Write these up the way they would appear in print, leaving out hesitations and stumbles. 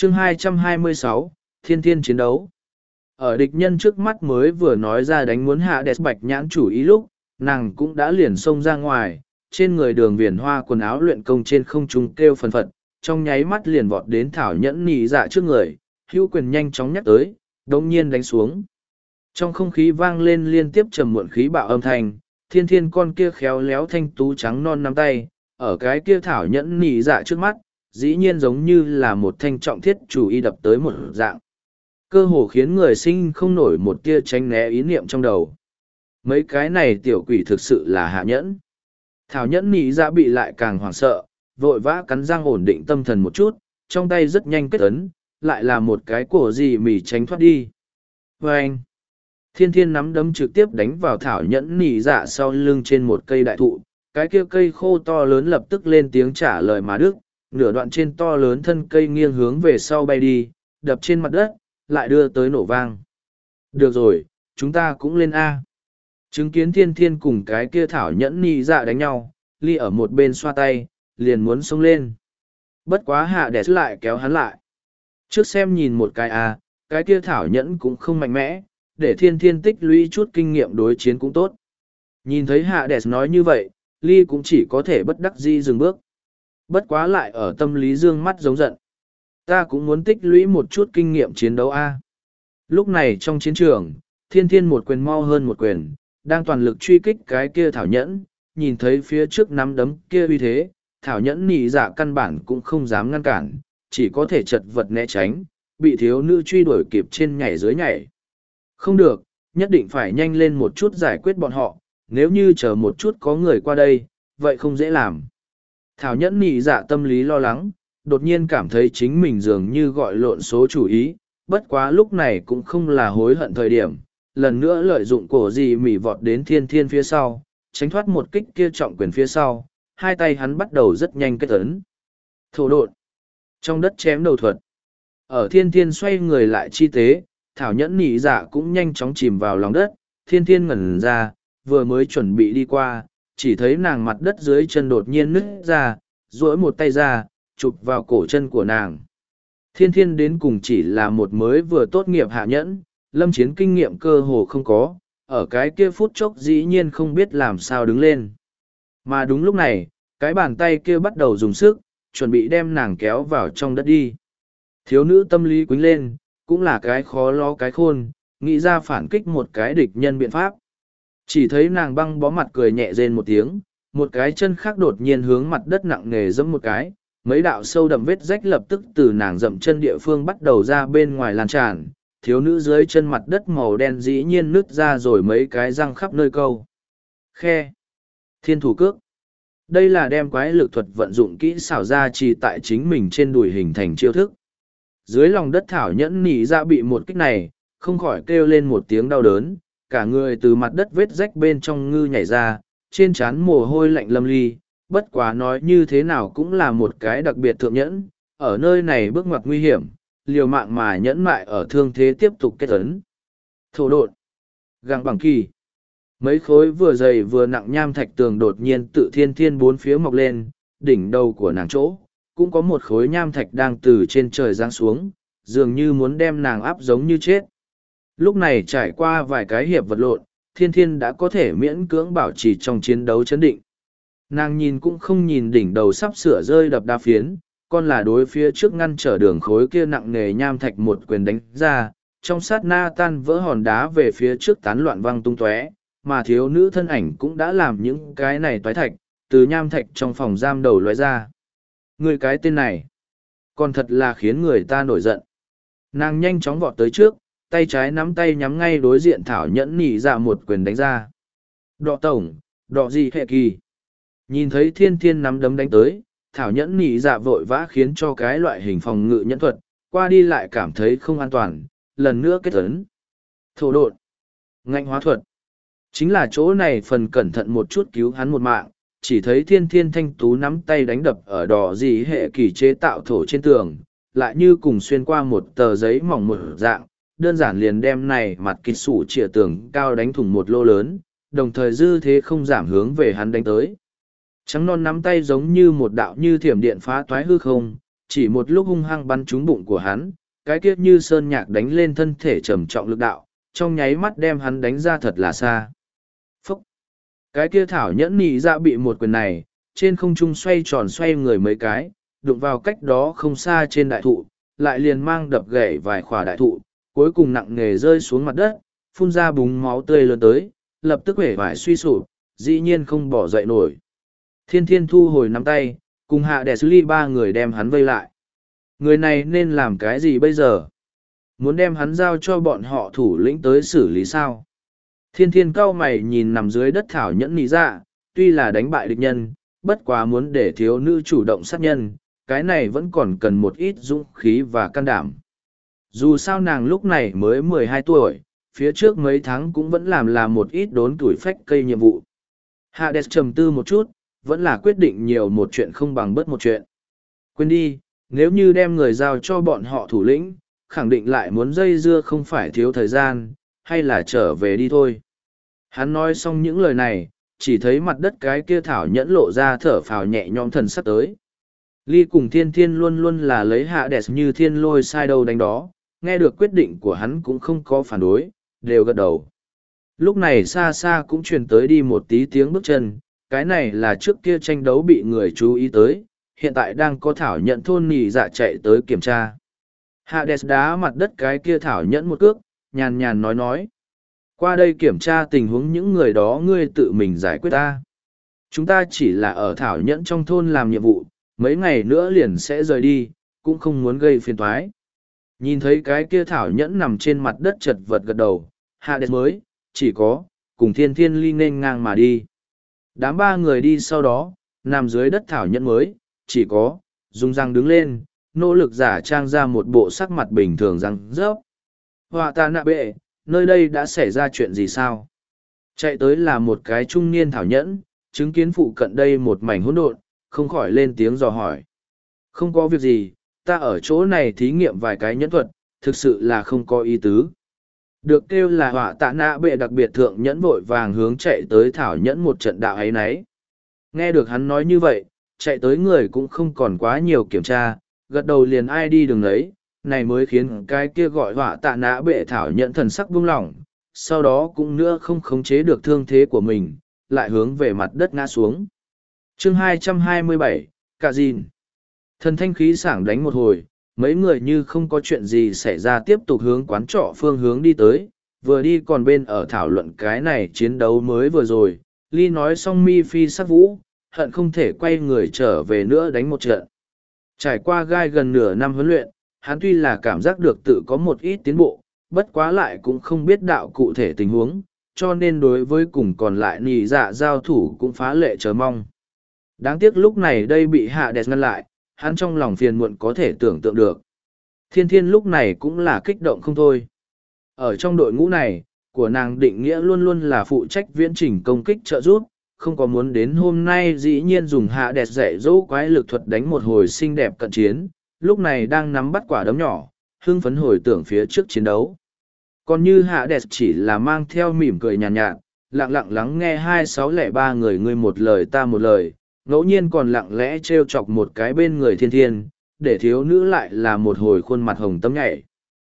chương 226, Thiên Thiên chiến đấu. Ở địch nhân trước mắt mới vừa nói ra đánh muốn hạ đẹp bạch nhãn chủ ý lúc, nàng cũng đã liền xông ra ngoài, trên người đường viền hoa quần áo luyện công trên không trung kêu phần phật, trong nháy mắt liền vọt đến thảo nhẫn nỉ dạ trước người, hữu quyền nhanh chóng nhắc tới, đồng nhiên đánh xuống. Trong không khí vang lên liên tiếp trầm muộn khí bạo âm thanh, thiên thiên con kia khéo léo thanh tú trắng non nắm tay, ở cái kia thảo nhẫn nỉ dạ trước mắt, dĩ nhiên giống như là một thanh trọng thiết chủ y đập tới một dạng. Cơ hồ khiến người sinh không nổi một tia tránh né ý niệm trong đầu. Mấy cái này tiểu quỷ thực sự là hạ nhẫn. Thảo nhẫn nỉ dạ bị lại càng hoảng sợ, vội vã cắn răng ổn định tâm thần một chút, trong tay rất nhanh kết ấn, lại là một cái cổ gì mì tránh thoát đi. Và anh, thiên thiên nắm đấm trực tiếp đánh vào thảo nhẫn nỉ dạ sau lưng trên một cây đại thụ, cái kia cây khô to lớn lập tức lên tiếng trả lời mà đức, nửa đoạn trên to lớn thân cây nghiêng hướng về sau bay đi, đập trên mặt đất, lại đưa tới nổ vang. Được rồi, chúng ta cũng lên A. Chứng kiến thiên thiên cùng cái kia thảo nhẫn nỉ dạ đánh nhau, ly ở một bên xoa tay, liền muốn xông lên. Bất quá hạ đẹp lại kéo hắn lại. Trước xem nhìn một cái A, cái kia thảo nhẫn cũng không mạnh mẽ, để thiên thiên tích lũy chút kinh nghiệm đối chiến cũng tốt. Nhìn thấy hạ đẹp nói như vậy, ly cũng chỉ có thể bất đắc dĩ dừng bước. Bất quá lại ở tâm lý dương mắt giống giận. Ta cũng muốn tích lũy một chút kinh nghiệm chiến đấu A. Lúc này trong chiến trường, thiên thiên một quyền mau hơn một quyền, đang toàn lực truy kích cái kia thảo nhẫn, nhìn thấy phía trước nắm đấm kia uy thế, thảo nhẫn nỉ dạ căn bản cũng không dám ngăn cản, chỉ có thể chật vật né tránh, bị thiếu nữ truy đuổi kịp trên nhảy dưới nhảy. Không được, nhất định phải nhanh lên một chút giải quyết bọn họ, nếu như chờ một chút có người qua đây, vậy không dễ làm. Thảo nhẫn nỉ dạ tâm lý lo lắng, đột nhiên cảm thấy chính mình dường như gọi lộn số chủ ý, bất quá lúc này cũng không là hối hận thời điểm, lần nữa lợi dụng cổ gì mỉ vọt đến thiên thiên phía sau, tránh thoát một kích kia trọng quyền phía sau, hai tay hắn bắt đầu rất nhanh kết ấn. Thổ độn, trong đất chém đầu thuật. Ở thiên thiên xoay người lại chi tế, thảo nhẫn nỉ dạ cũng nhanh chóng chìm vào lòng đất, thiên thiên ngẩn ra, vừa mới chuẩn bị đi qua, chỉ thấy nàng mặt đất dưới chân đột nhiên nứt ra, duỗi một tay ra, chụp vào cổ chân của nàng. Thiên thiên đến cùng chỉ là một mới vừa tốt nghiệp hạ nhẫn, lâm chiến kinh nghiệm cơ hồ không có, ở cái kia phút chốc dĩ nhiên không biết làm sao đứng lên. Mà đúng lúc này, cái bàn tay kia bắt đầu dùng sức, chuẩn bị đem nàng kéo vào trong đất đi. Thiếu nữ tâm lý quính lên, cũng là cái khó lo cái khôn, nghĩ ra phản kích một cái địch nhân biện pháp. Chỉ thấy nàng băng bó mặt cười nhẹ rên một tiếng, một cái chân khác đột nhiên hướng mặt đất nặng nề giẫm một cái, mấy đạo sâu đậm vết rách lập tức từ nàng dậm chân địa phương bắt đầu ra bên ngoài lan tràn, thiếu nữ dưới chân mặt đất màu đen dĩ nhiên nứt ra rồi mấy cái răng khắp nơi câu. Khe. Thiên thủ cước. Đây là đem quái lực thuật vận dụng kỹ xảo ra chỉ tại chính mình trên đùi hình thành chiêu thức. Dưới lòng đất thảo nhẫn nỉ ra bị một kích này, không khỏi kêu lên một tiếng đau đớn, cả người từ mặt đất vết rách bên trong ngư nhảy ra, trên trán mồ hôi lạnh lâm ly, bất quá nói như thế nào cũng là một cái đặc biệt thượng nhẫn, ở nơi này bước ngoặt nguy hiểm, liều mạng mà nhẫn mại ở thương thế tiếp tục kết ấn. Thổ độn, găng bằng kỳ. Mấy khối vừa dày vừa nặng nham thạch tường đột nhiên tự thiên thiên bốn phía mọc lên, đỉnh đầu của nàng chỗ, cũng có một khối nham thạch đang từ trên trời giáng xuống, dường như muốn đem nàng áp giống như chết. Lúc này trải qua vài cái hiệp vật lộn, thiên thiên đã có thể miễn cưỡng bảo trì trong chiến đấu chấn định. Nàng nhìn cũng không nhìn đỉnh đầu sắp sửa rơi đập đa phiến, còn là đối phía trước ngăn trở đường khối kia nặng nề nham thạch một quyền đánh ra, trong sát na tan vỡ hòn đá về phía trước tán loạn văng tung tóe, mà thiếu nữ thân ảnh cũng đã làm những cái này toái thạch, từ nham thạch trong phòng giam đầu lóe ra. Người cái tên này, còn thật là khiến người ta nổi giận. Nàng nhanh chóng vọt tới trước, tay trái nắm tay nhắm ngay đối diện thảo nhẫn nỉ dạ một quyền đánh ra. Đọ tổng, đọ gì hệ kỳ. Nhìn thấy thiên thiên nắm đấm đánh tới, thảo nhẫn nỉ dạ vội vã khiến cho cái loại hình phòng ngự nhẫn thuật, qua đi lại cảm thấy không an toàn, lần nữa kết ấn. Thổ độn, ngạnh hóa thuật. Chính là chỗ này phần cẩn thận một chút cứu hắn một mạng, chỉ thấy thiên thiên thanh tú nắm tay đánh đập ở đỏ gì hệ kỳ chế tạo thổ trên tường, lại như cùng xuyên qua một tờ giấy mỏng một dạng, đơn giản liền đem này mặt kịch sủ chìa tường cao đánh thủng một lô lớn, đồng thời dư thế không giảm hướng về hắn đánh tới. Trắng non nắm tay giống như một đạo như thiểm điện phá toái hư không, Chỉ một lúc hung hăng bắn trúng bụng của hắn, cái kiết như sơn nhạc đánh lên thân thể trầm trọng lực đạo, trong nháy mắt đem hắn đánh ra thật là xa. Phúc! Cái kia thảo nhẫn nị dạ bị một quyền này, trên không trung xoay tròn xoay người mấy cái, đụng vào cách đó không xa trên đại thụ, lại liền mang đập gãy vài khỏa đại thụ, cuối cùng nặng nề rơi xuống mặt đất, phun ra búng máu tươi lớn tới, lập tức hể vải suy sụp, dĩ nhiên không bỏ dậy nổi. Thiên Thiên thu hồi nắm tay, cùng hạ đẻ xử lý ba người đem hắn vây lại. Người này nên làm cái gì bây giờ? Muốn đem hắn giao cho bọn họ thủ lĩnh tới xử lý sao? Thiên Thiên cau mày nhìn nằm dưới đất thảo nhẫn nị dạ, tuy là đánh bại địch nhân, bất quá muốn để thiếu nữ chủ động sát nhân, cái này vẫn còn cần một ít dũng khí và can đảm. Dù sao nàng lúc này mới 12 tuổi, phía trước mấy tháng cũng vẫn làm một ít đốn tuổi phách cây nhiệm vụ. Hades trầm tư một chút, vẫn là quyết định nhiều một chuyện không bằng bớt một chuyện. Quên đi, nếu như đem người giao cho bọn họ thủ lĩnh, khẳng định lại muốn dây dưa không phải thiếu thời gian, hay là trở về đi thôi. Hắn nói xong những lời này, chỉ thấy mặt đất cái kia thảo nhẫn lộ ra thở phào nhẹ nhõm thần sắp tới. Ly cùng Thiên Thiên luôn luôn là lấy Hades như thiên lôi sai đâu đánh đó, nghe được quyết định của hắn cũng không có phản đối, đều gật đầu. Lúc này xa xa cũng truyền tới đi một tí tiếng bước chân, cái này là trước kia tranh đấu bị người chú ý tới, hiện tại đang có thảo nhẫn thôn nỉ dạ chạy tới kiểm tra. Hades đá mặt đất cái kia thảo nhẫn một cước, nhàn nhàn nói. Qua đây kiểm tra tình huống những người đó ngươi tự mình giải quyết ta. Chúng ta chỉ là ở thảo nhẫn trong thôn làm nhiệm vụ, mấy ngày nữa liền sẽ rời đi, cũng không muốn gây phiền toái. Nhìn thấy cái kia thảo nhẫn nằm trên mặt đất chật vật gật đầu, Hades mới, chỉ có, cùng Thiên Thiên ly nên ngang mà đi. Đám ba người đi sau đó, nằm dưới đất thảo nhẫn mới, chỉ có, dùng răng đứng lên, nỗ lực giả trang ra một bộ sắc mặt bình thường răng rớp. Họa ta nạ bệ, nơi đây đã xảy ra chuyện gì sao? Chạy tới là một cái trung niên thảo nhẫn, chứng kiến phụ cận đây một mảnh hỗn độn, không khỏi lên tiếng dò hỏi. Không có việc gì, ta ở chỗ này thí nghiệm vài cái nhẫn thuật, thực sự là không có ý tứ. Được kêu là họa tạ nạ bệ đặc biệt thượng nhẫn vội vàng hướng chạy tới thảo nhẫn một trận đạo ấy nấy. Nghe được hắn nói như vậy, chạy tới người cũng không còn quá nhiều kiểm tra, gật đầu liền ai đi đường ấy, này mới khiến cái kia gọi họa tạ nạ bệ thảo nhẫn thần sắc buông lỏng, sau đó cũng nữa không khống chế được thương thế của mình, lại hướng về mặt đất ngã xuống. Chương 227, Cà Dìn. Thần thanh khí sảng đánh một hồi, mấy người như không có chuyện gì xảy ra tiếp tục hướng quán trọ phương hướng đi tới, vừa đi còn bên ở thảo luận cái này chiến đấu mới vừa rồi, Ly nói xong mi phi sắc vũ, hận không thể quay người trở về nữa đánh một trận. Trải qua gai gần nửa năm huấn luyện, hắn tuy là cảm giác được tự có một ít tiến bộ, bất quá lại cũng không biết đạo cụ thể tình huống, cho nên đối với cùng còn lại nì dạ giao thủ cũng phá lệ chờ mong. Đáng tiếc lúc này đây bị hạ đẹp ngăn lại, hắn trong lòng phiền muộn có thể tưởng tượng được. Thiên Thiên lúc này cũng là kích động không thôi. Ở trong đội ngũ này, của nàng định nghĩa luôn luôn là phụ trách viễn trình công kích trợ giúp, không có muốn đến hôm nay dĩ nhiên dùng hạ đẹp dạy dỗ quái lực thuật đánh một hồi xinh đẹp cận chiến, lúc này đang nắm bắt quả đấm nhỏ, hưng phấn hồi tưởng phía trước chiến đấu. Còn như hạ đẹp chỉ là mang theo mỉm cười nhàn nhạt, lặng lặng lắng nghe 2603 người ngươi một lời ta một lời, ngẫu nhiên còn lặng lẽ trêu chọc một cái bên người Thiên Thiên, để thiếu nữ lại là một hồi khuôn mặt hồng tấm nhảy.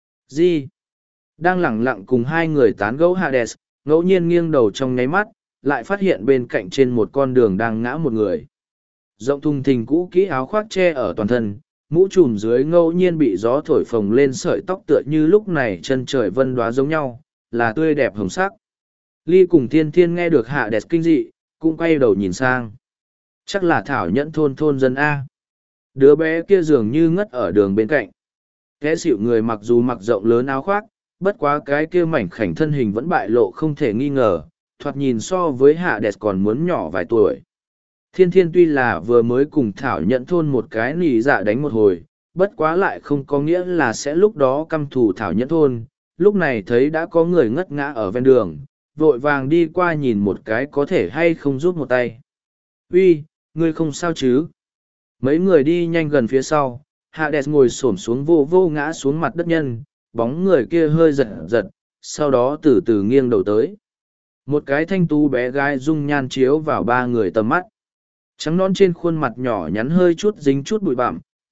Gì? Đang lặng lặng cùng hai người tán gẫu Hades, ngẫu nhiên nghiêng đầu trong nháy mắt, lại phát hiện bên cạnh trên một con đường đang ngã một người. Rộng thùng thình cũ kỹ áo khoác che ở toàn thân, mũ trùm dưới ngẫu nhiên bị gió thổi phồng lên sợi tóc tựa như lúc này chân trời vân đoá giống nhau, là tươi đẹp hồng sắc. Ly cùng Thiên Thiên nghe được Hades kinh dị, cũng quay đầu nhìn sang. Chắc là Thảo Nhẫn thôn dân A. Đứa bé kia dường như ngất ở đường bên cạnh. Kẻ xịu người mặc dù mặc rộng lớn áo khoác, bất quá cái kia mảnh khảnh thân hình vẫn bại lộ không thể nghi ngờ, thoạt nhìn so với Hades còn muốn nhỏ vài tuổi. Thiên Thiên tuy là vừa mới cùng Thảo Nhẫn thôn một cái nỉ dạ đánh một hồi, bất quá lại không có nghĩa là sẽ lúc đó căm thù Thảo Nhẫn thôn, lúc này thấy đã có người ngất ngã ở ven đường, vội vàng đi qua nhìn một cái có thể hay không giúp một tay. Uy, ngươi không sao chứ? Mấy người đi nhanh gần phía sau, Hades ngồi xổm xuống vô vô ngã xuống mặt đất nhân, bóng người kia hơi giật giật, sau đó từ từ nghiêng đầu tới. Một cái thanh tú bé gái dung nhan chiếu vào ba người tầm mắt. Trắng non trên khuôn mặt nhỏ nhắn hơi chút dính chút bụi bặm,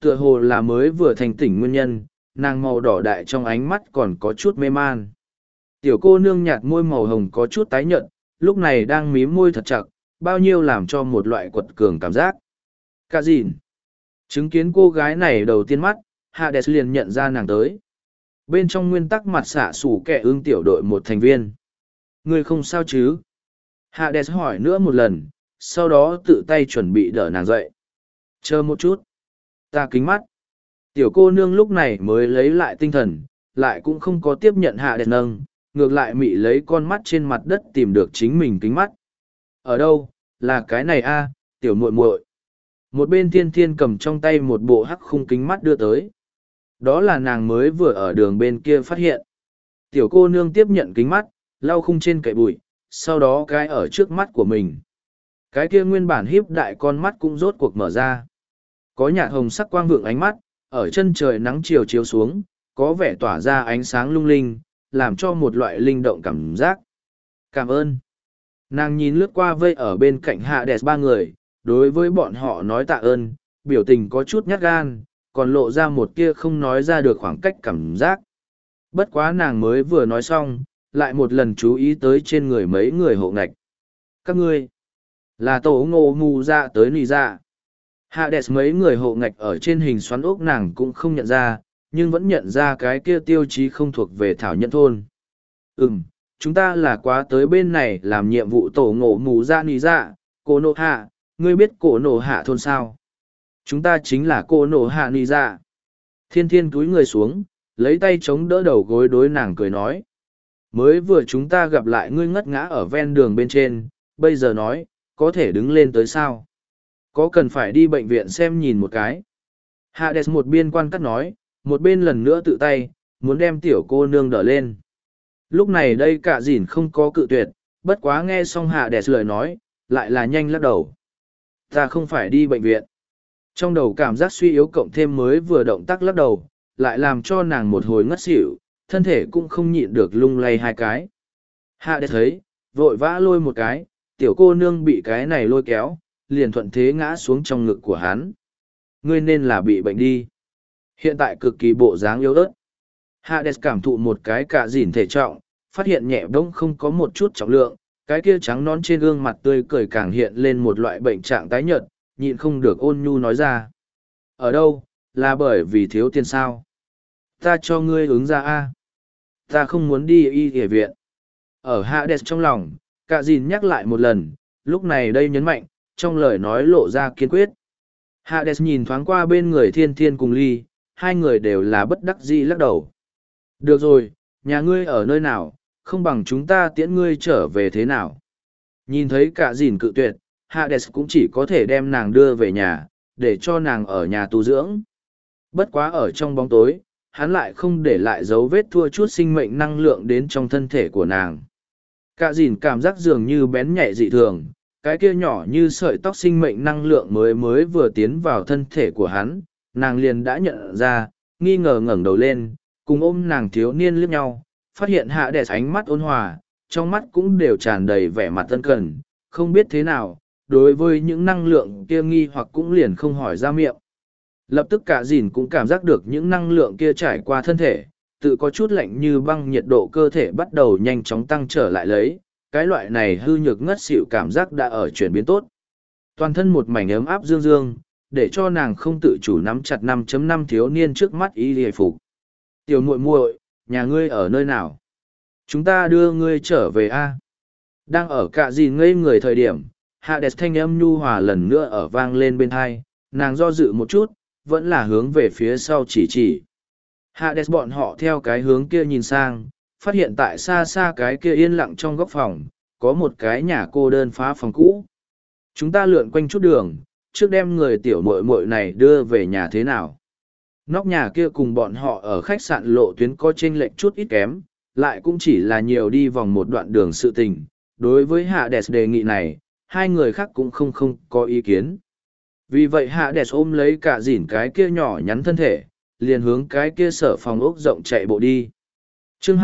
tựa hồ là mới vừa thành tỉnh nguyên nhân, nàng màu đỏ đại trong ánh mắt còn có chút mê man. Tiểu cô nương nhạt môi màu hồng có chút tái nhợt, lúc này đang mím môi thật chặt, bao nhiêu làm cho một loại quật cường cảm giác. Cả dìn. Chứng kiến cô gái này đầu tiên mắt, Hades liền nhận ra nàng tới. Bên trong nguyên tắc mặt xạ sủ kẻ ương tiểu đội một thành viên. Người không sao chứ? Hades hỏi nữa một lần, sau đó tự tay chuẩn bị đỡ nàng dậy. Chờ một chút. Ta kính mắt. Tiểu cô nương lúc này mới lấy lại tinh thần, lại cũng không có tiếp nhận Hades nâng, ngược lại mị lấy con mắt trên mặt đất tìm được chính mình kính mắt. Ở đâu? Là cái này a, tiểu muội muội. Một bên thiên thiên cầm trong tay một bộ hắc khung kính mắt đưa tới. Đó là nàng mới vừa ở đường bên kia phát hiện. Tiểu cô nương tiếp nhận kính mắt, lau khung trên cậy bụi, sau đó cái ở trước mắt của mình. Cái kia nguyên bản híp đại con mắt cũng rốt cuộc mở ra. Có nhạt hồng sắc quang vượng ánh mắt, ở chân trời nắng chiều chiếu xuống, có vẻ tỏa ra ánh sáng lung linh, làm cho một loại linh động cảm giác. Cảm ơn. Nàng nhìn lướt qua vây ở bên cạnh Hades ba người, đối với bọn họ nói tạ ơn, biểu tình có chút nhát gan, còn lộ ra một kia không nói ra được khoảng cách cảm giác. Bất quá nàng mới vừa nói xong, lại một lần chú ý tới trên người mấy người hộ ngạch. Các ngươi, là tổ ngô mù ra tới nì ra. Hades mấy người hộ ngạch ở trên hình xoắn ốc nàng cũng không nhận ra, nhưng vẫn nhận ra cái kia tiêu chí không thuộc về thảo nhân thôn. Chúng ta là quá tới bên này làm nhiệm vụ tổ ngộ mù ra nì ra, cô nô hạ, ngươi biết cổ nổ hạ thôn sao? Chúng ta chính là cô nổ hạ nì ra. Thiên thiên túi người xuống, lấy tay chống đỡ đầu gối đối nàng cười nói. Mới vừa chúng ta gặp lại ngươi ngất ngã ở ven đường bên trên, bây giờ nói, có thể đứng lên tới sao? Có cần phải đi bệnh viện xem nhìn một cái? Hades một biên quan cắt nói, một bên lần nữa tự tay, muốn đem tiểu cô nương đỡ lên. Lúc này đây cả dìn không có cự tuyệt, bất quá nghe xong Hades lời nói, lại là nhanh lắc đầu. Ta không phải đi bệnh viện. Trong đầu cảm giác suy yếu cộng thêm mới vừa động tác lắc đầu, lại làm cho nàng một hồi ngất xỉu, thân thể cũng không nhịn được lung lay hai cái. Hades thấy, vội vã lôi một cái, tiểu cô nương bị cái này lôi kéo, liền thuận thế ngã xuống trong ngực của hắn. Ngươi nên là bị bệnh đi. Hiện tại cực kỳ bộ dáng yếu ớt. Hades cảm thụ một cái cả dìn thể trọng, phát hiện nhẹ bỗng không có một chút trọng lượng, cái kia trắng nón trên gương mặt tươi cười càng hiện lên một loại bệnh trạng tái nhợt, nhịn không được ôn nhu nói ra. Ở đâu, là bởi vì thiếu tiền sao? Ta cho ngươi ứng ra a. Ta không muốn đi y y viện. Ở Hades trong lòng, cả dìn nhắc lại một lần, lúc này đây nhấn mạnh, trong lời nói lộ ra kiên quyết. Hades nhìn thoáng qua bên người thiên thiên cùng ly, hai người đều là bất đắc dĩ lắc đầu. Được rồi, nhà ngươi ở nơi nào, không bằng chúng ta tiễn ngươi trở về thế nào. Nhìn thấy cả dìn cự tuyệt, Hades cũng chỉ có thể đem nàng đưa về nhà, để cho nàng ở nhà tu dưỡng. Bất quá ở trong bóng tối, hắn lại không để lại dấu vết thua chút sinh mệnh năng lượng đến trong thân thể của nàng. Cả dìn cảm giác dường như bén nhạy dị thường, cái kia nhỏ như sợi tóc sinh mệnh năng lượng mới vừa tiến vào thân thể của hắn, nàng liền đã nhận ra, nghi ngờ ngẩng đầu lên, cùng ôm nàng thiếu niên liếc nhau, phát hiện Hades ánh mắt ôn hòa, trong mắt cũng đều tràn đầy vẻ mặt tân cần, không biết thế nào, đối với những năng lượng kia nghi hoặc cũng liền không hỏi ra miệng. Lập tức cả dìn cũng cảm giác được những năng lượng kia trải qua thân thể, tự có chút lạnh như băng, nhiệt độ cơ thể bắt đầu nhanh chóng tăng trở lại lấy, cái loại này hư nhược ngất xỉu cảm giác đã ở chuyển biến tốt. Toàn thân một mảnh ấm áp dương dương, để cho nàng không tự chủ nắm chặt 5.5 thiếu niên trước mắt y hề phục. Tiểu muội muội, nhà ngươi ở nơi nào? Chúng ta đưa ngươi trở về a. Đang ở cạ dìn ngây người thời điểm, Hades thanh âm nhu hòa lần nữa ở vang lên bên tai, nàng do dự một chút, vẫn là hướng về phía sau chỉ. Hades bọn họ theo cái hướng kia nhìn sang, phát hiện tại xa xa cái kia yên lặng trong góc phòng, có một cái nhà cô đơn phá phòng cũ. Chúng ta lượn quanh chút đường, trước đem người tiểu muội muội này đưa về nhà thế nào. Nóc nhà kia cùng bọn họ ở khách sạn lộ tuyến có chênh lệch chút ít kém, lại cũng chỉ là nhiều đi vòng một đoạn đường sự tình. Đối với Hades đề nghị này, hai người khác cũng không có ý kiến. Vì vậy Hades ôm lấy cả dỉn cái kia nhỏ nhắn thân thể, liền hướng cái kia sở phòng ốc rộng chạy bộ đi. Chương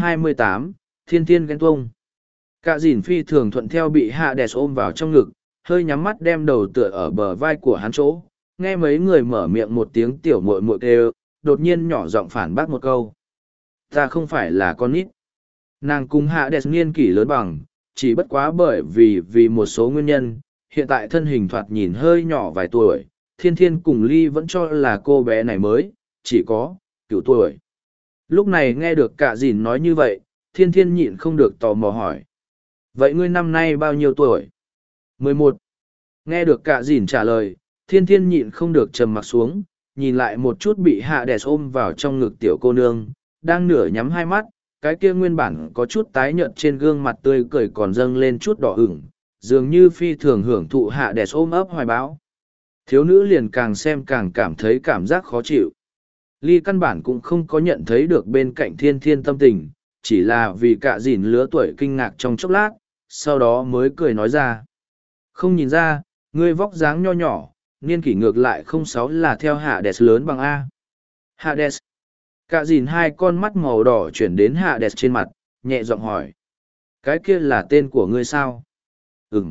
228, Thiên Thiên ghen tuông. Cả dỉn phi thường thuận theo bị Hades ôm vào trong ngực, hơi nhắm mắt đem đầu tựa ở bờ vai của hắn chỗ, Nghe mấy người mở miệng một tiếng tiểu muội muội kêu, đột nhiên nhỏ giọng phản bác một câu. Ta không phải là con nít. Nàng cùng hạ đẹp niên kỷ lớn bằng, chỉ bất quá bởi vì một số nguyên nhân, hiện tại thân hình thoạt nhìn hơi nhỏ vài tuổi, thiên thiên cùng ly vẫn cho là cô bé này mới, chỉ có, 9 tuổi. Lúc này nghe được cả dìn nói như vậy, thiên thiên nhịn không được tò mò hỏi. Vậy ngươi năm nay bao nhiêu tuổi? 11. Nghe được cả dìn trả lời, thiên thiên nhịn không được trầm mặc xuống, nhìn lại một chút bị hạ đès ôm vào trong ngực tiểu cô nương, đang nửa nhắm hai mắt, cái kia nguyên bản có chút tái nhợt trên gương mặt tươi cười còn dâng lên chút đỏ ửng, dường như phi thường hưởng thụ hạ đès ôm ấp hoài bão. Thiếu nữ liền càng xem càng cảm thấy cảm giác khó chịu. Ly căn bản cũng không có nhận thấy được bên cạnh thiên thiên tâm tình, chỉ là vì cả dìn lứa tuổi kinh ngạc trong chốc lát, sau đó mới cười nói ra. Không nhìn ra, ngươi vóc dáng nho nhỏ, niên kỷ ngược lại 06 là theo Hades lớn bằng A. Hades. Cả dìn hai con mắt màu đỏ chuyển đến Hades trên mặt, nhẹ giọng hỏi. Cái kia là tên của ngươi sao? Ừm.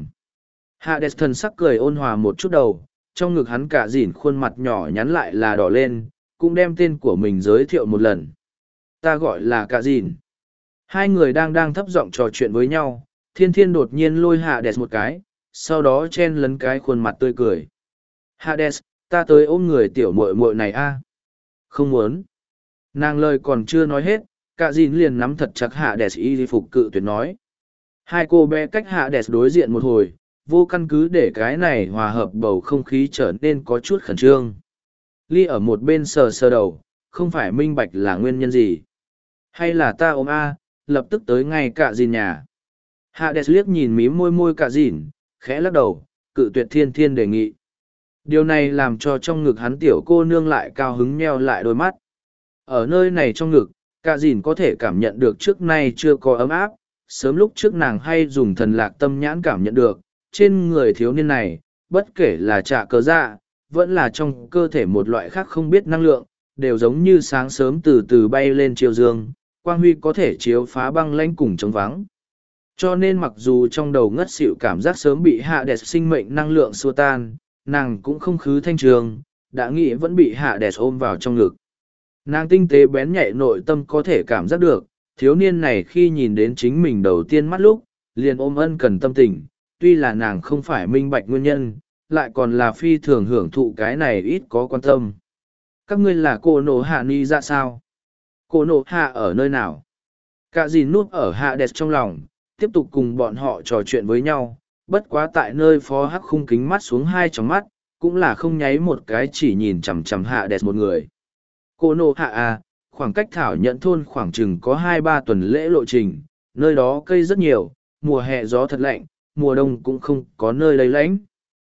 Hades thần sắc cười ôn hòa một chút đầu, trong ngực hắn cả dìn khuôn mặt nhỏ nhắn lại là đỏ lên, cũng đem tên của mình giới thiệu một lần. Ta gọi là cả dìn. Hai người đang thấp giọng trò chuyện với nhau, thiên thiên đột nhiên lôi Hades một cái, sau đó chen lấn cái khuôn mặt tươi cười. Hades, ta tới ôm người tiểu muội muội này a. Không muốn. Nàng lời còn chưa nói hết, cả dìn liền nắm thật chặt Hades y phục cự tuyệt nói. Hai cô bé cách Hades đối diện một hồi, vô căn cứ để cái này hòa hợp bầu không khí trở nên có chút khẩn trương. Ly ở một bên sờ sờ đầu, không phải minh bạch là nguyên nhân gì. Hay là ta ôm a, lập tức tới ngay cả dìn nhà. Hades liếc nhìn mím môi môi cả dìn, khẽ lắc đầu, cự tuyệt thiên thiên đề nghị. Điều này làm cho trong ngực hắn tiểu cô nương lại cao hứng nheo lại đôi mắt. Ở nơi này trong ngực, cả dìn có thể cảm nhận được trước nay chưa có ấm áp, sớm lúc trước nàng hay dùng thần lạc tâm nhãn cảm nhận được, trên người thiếu niên này, bất kể là trạ cớ dạ, vẫn là trong cơ thể một loại khác không biết năng lượng, đều giống như sáng sớm từ từ bay lên chiều dương, quang huy có thể chiếu phá băng lãnh cùng trống vắng. Cho nên mặc dù trong đầu ngất xỉu cảm giác sớm bị hạ đẹp sinh mệnh năng lượng xua tan, nàng cũng không khứ thanh trường, đã nghĩ vẫn bị hạ đẹp ôm vào trong ngực. Nàng tinh tế bén nhạy nội tâm có thể cảm giác được, thiếu niên này khi nhìn đến chính mình đầu tiên mắt lúc, liền ôm ân cần tâm tình, tuy là nàng không phải minh bạch nguyên nhân, lại còn là phi thường hưởng thụ cái này ít có quan tâm. Các ngươi là cô nổ hạ ni ra sao? Cô nổ hạ ở nơi nào? Cả dìn núp ở hạ đẹp trong lòng, tiếp tục cùng bọn họ trò chuyện với nhau, bất quá tại nơi phó hắc khung kính mắt xuống hai tròng mắt, cũng là không nháy một cái chỉ nhìn chằm chằm hạ đẹp một người. Cô nô hạ à, khoảng cách thảo nhận thôn khoảng chừng có 2-3 tuần lễ lộ trình, nơi đó cây rất nhiều, mùa hè gió thật lạnh, mùa đông cũng không có nơi lấy lánh.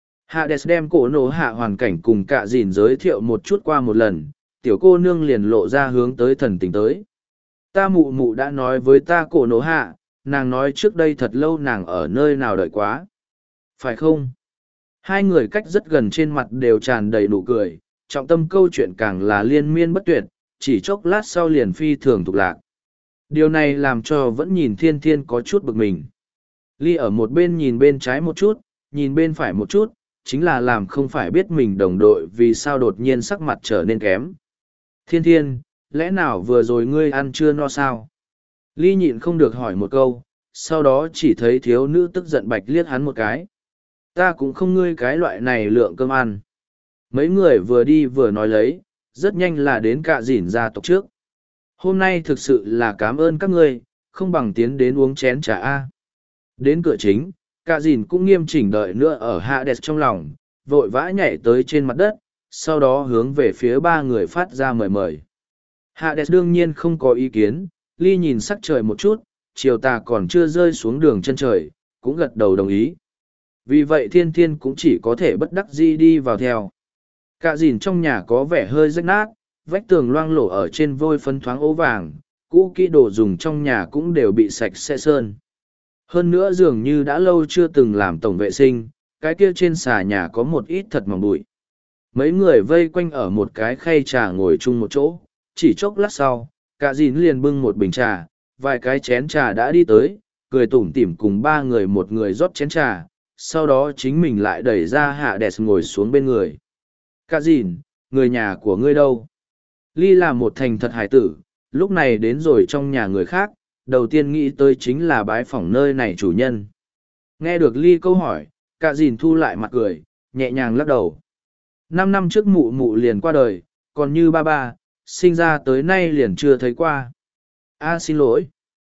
Hades đem cổ nổ hạ hoàn cảnh cùng cả dìn giới thiệu một chút qua một lần, tiểu cô nương liền lộ ra hướng tới thần tình tới. Ta mụ mụ đã nói với ta cổ nổ hạ, nàng nói trước đây thật lâu nàng ở nơi nào đợi quá. Phải không? Hai người cách rất gần trên mặt đều tràn đầy nụ cười, trọng tâm câu chuyện càng là liên miên bất tuyệt, chỉ chốc lát sau liền phi thường tục lạc. Điều này làm cho vẫn nhìn thiên thiên có chút bực mình. Ly ở một bên nhìn bên trái một chút, nhìn bên phải một chút, chính là làm không phải biết mình đồng đội vì sao đột nhiên sắc mặt trở nên kém. Thiên thiên, lẽ nào vừa rồi ngươi ăn chưa no sao? Ly nhịn không được hỏi một câu, sau đó chỉ thấy thiếu nữ tức giận bạch liếc hắn một cái. Ta cũng không ngươi cái loại này lượng cơm ăn. Mấy người vừa đi vừa nói lấy, rất nhanh là đến cả dìn gia tộc trước. Hôm nay thực sự là cảm ơn các ngươi, không bằng tiến đến uống chén trà A. Đến cửa chính, cả dìn cũng nghiêm chỉnh đợi nữa ở Hades trong lòng, vội vã nhảy tới trên mặt đất, sau đó hướng về phía ba người phát ra mời mời. Hades đương nhiên không có ý kiến, Ly nhìn sắc trời một chút, chiều tà còn chưa rơi xuống đường chân trời, cũng gật đầu đồng ý. Vì vậy thiên thiên cũng chỉ có thể bất đắc dĩ đi vào theo. Cả dìn trong nhà có vẻ hơi rách nát, vách tường loang lổ ở trên vôi phấn thoáng ố vàng, cũ kỹ đồ dùng trong nhà cũng đều bị sạch sẽ sơn. Hơn nữa dường như đã lâu chưa từng làm tổng vệ sinh, cái kia trên xà nhà có một ít thật mỏng bụi. Mấy người vây quanh ở một cái khay trà ngồi chung một chỗ, chỉ chốc lát sau, cả dìn liền bưng một bình trà, vài cái chén trà đã đi tới, cười tủm tỉm cùng ba người một người rót chén trà, sau đó chính mình lại đẩy ra Hades ngồi xuống bên người. Cả dìn, người nhà của ngươi đâu? Ly là một thành thật hải tử, lúc này đến rồi trong nhà người khác, đầu tiên nghĩ tới chính là bái phỏng nơi này chủ nhân. Nghe được Ly câu hỏi, cả dìn thu lại mặt cười, nhẹ nhàng lắc đầu. 5 năm trước mụ mụ liền qua đời, còn như ba ba, sinh ra tới nay liền chưa thấy qua. Xin lỗi.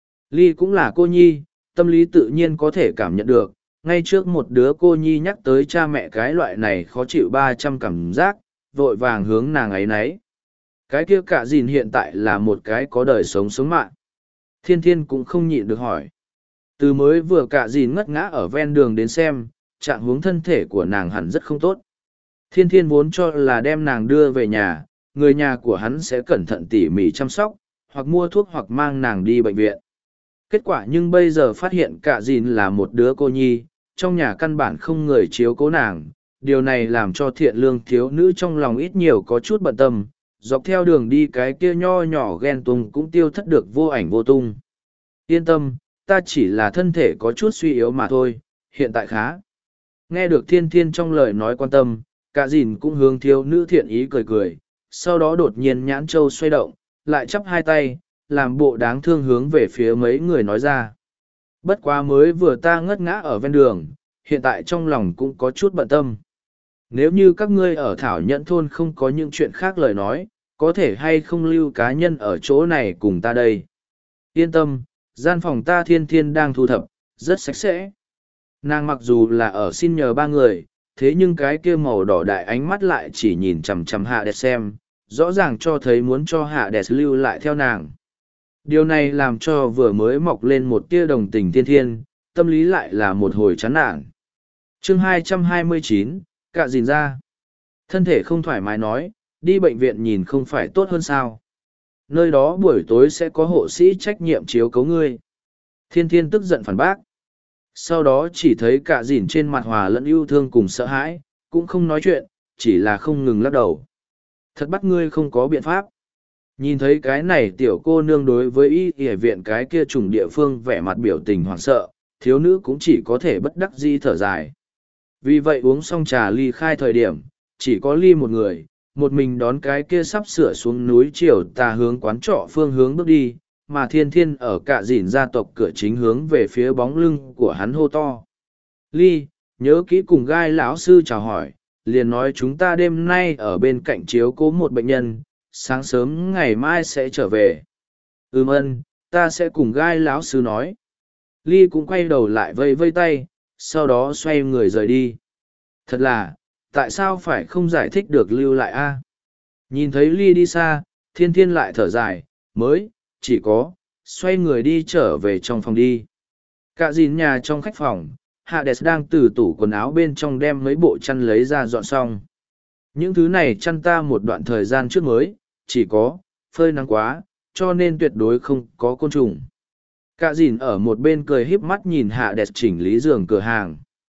Ly cũng là cô nhi, tâm lý tự nhiên có thể cảm nhận được, ngay trước một đứa cô nhi nhắc tới cha mẹ cái loại này khó chịu 300 cảm giác, vội vàng hướng nàng ấy nấy. Cái kia cả dìn hiện tại là một cái có đời sống sống mạng. Thiên thiên cũng không nhịn được hỏi. Từ mới vừa cả dìn ngất ngã ở ven đường đến xem, trạng huống thân thể của nàng hẳn rất không tốt. Thiên thiên vốn cho là đem nàng đưa về nhà, người nhà của hắn sẽ cẩn thận tỉ mỉ chăm sóc, hoặc mua thuốc hoặc mang nàng đi bệnh viện. Kết quả nhưng bây giờ phát hiện cả dìn là một đứa cô nhi, trong nhà căn bản không người chiếu cố nàng. Điều này làm cho thiện lương thiếu nữ trong lòng ít nhiều có chút bận tâm, dọc theo đường đi cái kia nho nhỏ ghen tung cũng tiêu thất được vô ảnh vô tung. Yên tâm, ta chỉ là thân thể có chút suy yếu mà thôi, hiện tại khá. Nghe được thiên thiên trong lời nói quan tâm, cả dìn cũng hướng thiếu nữ thiện ý cười cười, sau đó đột nhiên nhãn châu xoay động, lại chắp hai tay, làm bộ đáng thương hướng về phía mấy người nói ra. Bất quá mới vừa ta ngất ngã ở ven đường, hiện tại trong lòng cũng có chút bận tâm. Nếu như các ngươi ở Thảo Nhẫn Thôn không có những chuyện khác lời nói, có thể hay không lưu cá nhân ở chỗ này cùng ta đây. Yên tâm, gian phòng ta thiên thiên đang thu thập, rất sạch sẽ. Nàng mặc dù là ở xin nhờ ba người, thế nhưng cái kia màu đỏ đại ánh mắt lại chỉ nhìn chằm chằm Hạ Đẹp xem, rõ ràng cho thấy muốn cho Hạ Đẹp lưu lại theo nàng. Điều này làm cho vừa mới mọc lên một tia đồng tình thiên thiên, tâm lý lại là một hồi chán nản. Chương 229, cạ dìn ra. Thân thể không thoải mái nói, đi bệnh viện nhìn không phải tốt hơn sao. Nơi đó buổi tối sẽ có hộ sĩ trách nhiệm chiếu cấu ngươi. Thiên thiên tức giận phản bác. Sau đó chỉ thấy cạ dìn trên mặt hòa lẫn yêu thương cùng sợ hãi, cũng không nói chuyện, chỉ là không ngừng lắc đầu. Thật bắt ngươi không có biện pháp. Nhìn thấy cái này tiểu cô nương đối với y y viện cái kia trùng địa phương vẻ mặt biểu tình hoảng sợ, thiếu nữ cũng chỉ có thể bất đắc dĩ thở dài. Vì vậy uống xong trà ly khai thời điểm, chỉ có ly một người, một mình đón cái kia sắp sửa xuống núi chiều tà hướng quán trọ phương hướng bước đi, mà thiên thiên ở cạ dìn gia tộc cửa chính hướng về phía bóng lưng của hắn hô to. Ly, nhớ kỹ cùng gai lão sư chào hỏi, liền nói chúng ta đêm nay ở bên cạnh chiếu cố một bệnh nhân, sáng sớm ngày mai sẽ trở về. Ân, ta sẽ cùng gai lão sư nói. Ly cũng quay đầu lại vây vây tay, sau đó xoay người rời đi. Thật là, tại sao phải không giải thích được lưu lại a? Nhìn thấy Ly đi xa, thiên thiên lại thở dài, mới, chỉ có, xoay người đi trở về trong phòng đi. Cả dìn nhà trong khách phòng, Hades đang từ tủ quần áo bên trong đem mấy bộ chăn lấy ra dọn xong. Những thứ này chăn ta một đoạn thời gian trước mới, chỉ có, phơi nắng quá, cho nên tuyệt đối không có côn trùng. Cả dìn ở một bên cười híp mắt nhìn Hades chỉnh lý giường cửa hàng.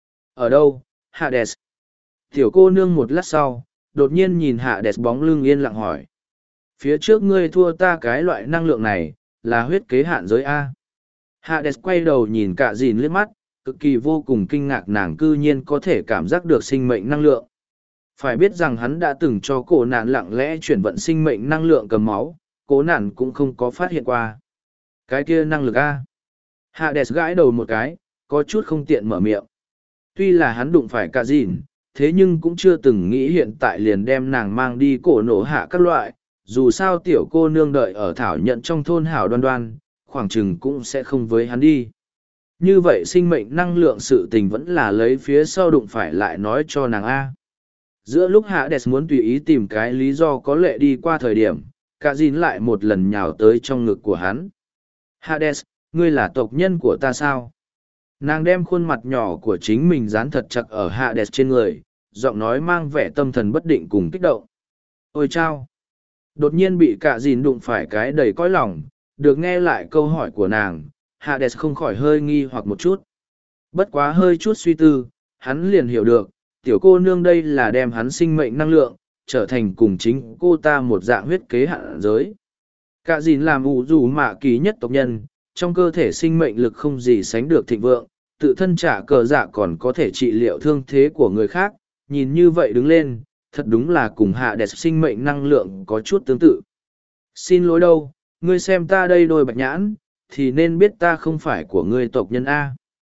Ở đâu, Hades? Tiểu cô nương một lát sau, đột nhiên nhìn Hades bóng lưng yên lặng hỏi. Phía trước ngươi thua ta cái loại năng lượng này, là huyết kế hạn giới A. Hades quay đầu nhìn cả dìn liếc mắt, cực kỳ vô cùng kinh ngạc nàng cư nhiên có thể cảm giác được sinh mệnh năng lượng. Phải biết rằng hắn đã từng cho cổ nạn lặng lẽ chuyển vận sinh mệnh năng lượng cầm máu, cố nạn cũng không có phát hiện qua. Cái kia năng lực A. Hades gãi đầu một cái, có chút không tiện mở miệng. Tuy là hắn đụng phải cả dìn, thế nhưng cũng chưa từng nghĩ hiện tại liền đem nàng mang đi cổ nổ hạ các loại, dù sao tiểu cô nương đợi ở thảo nhận trong thôn hảo đoan đoan, khoảng chừng cũng sẽ không với hắn đi. Như vậy sinh mệnh năng lượng sự tình vẫn là lấy phía sau đụng phải lại nói cho nàng A. Giữa lúc Hades muốn tùy ý tìm cái lý do có lệ đi qua thời điểm, cả dìn lại một lần nhào tới trong ngực của hắn. Hades, ngươi là tộc nhân của ta sao? Nàng đem khuôn mặt nhỏ của chính mình dán thật chặt ở Hades trên người, giọng nói mang vẻ tâm thần bất định cùng kích động. Ôi chao! Đột nhiên bị cả dìn đụng phải cái đầy cõi lòng, được nghe lại câu hỏi của nàng, Hades không khỏi hơi nghi hoặc một chút. Bất quá hơi chút suy tư, hắn liền hiểu được, tiểu cô nương đây là đem hắn sinh mệnh năng lượng, trở thành cùng chính cô ta một dạng huyết kế hạn giới. Cả dìn làm ủ dù mạ kỳ nhất tộc nhân, trong cơ thể sinh mệnh lực không gì sánh được thịnh vượng, tự thân trả cờ dạ còn có thể trị liệu thương thế của người khác, nhìn như vậy đứng lên, thật đúng là cùng hạ đẹp sinh mệnh năng lượng có chút tương tự. Xin lỗi đâu, ngươi xem ta đây đôi bạch nhãn, thì nên biết ta không phải của ngươi tộc nhân A.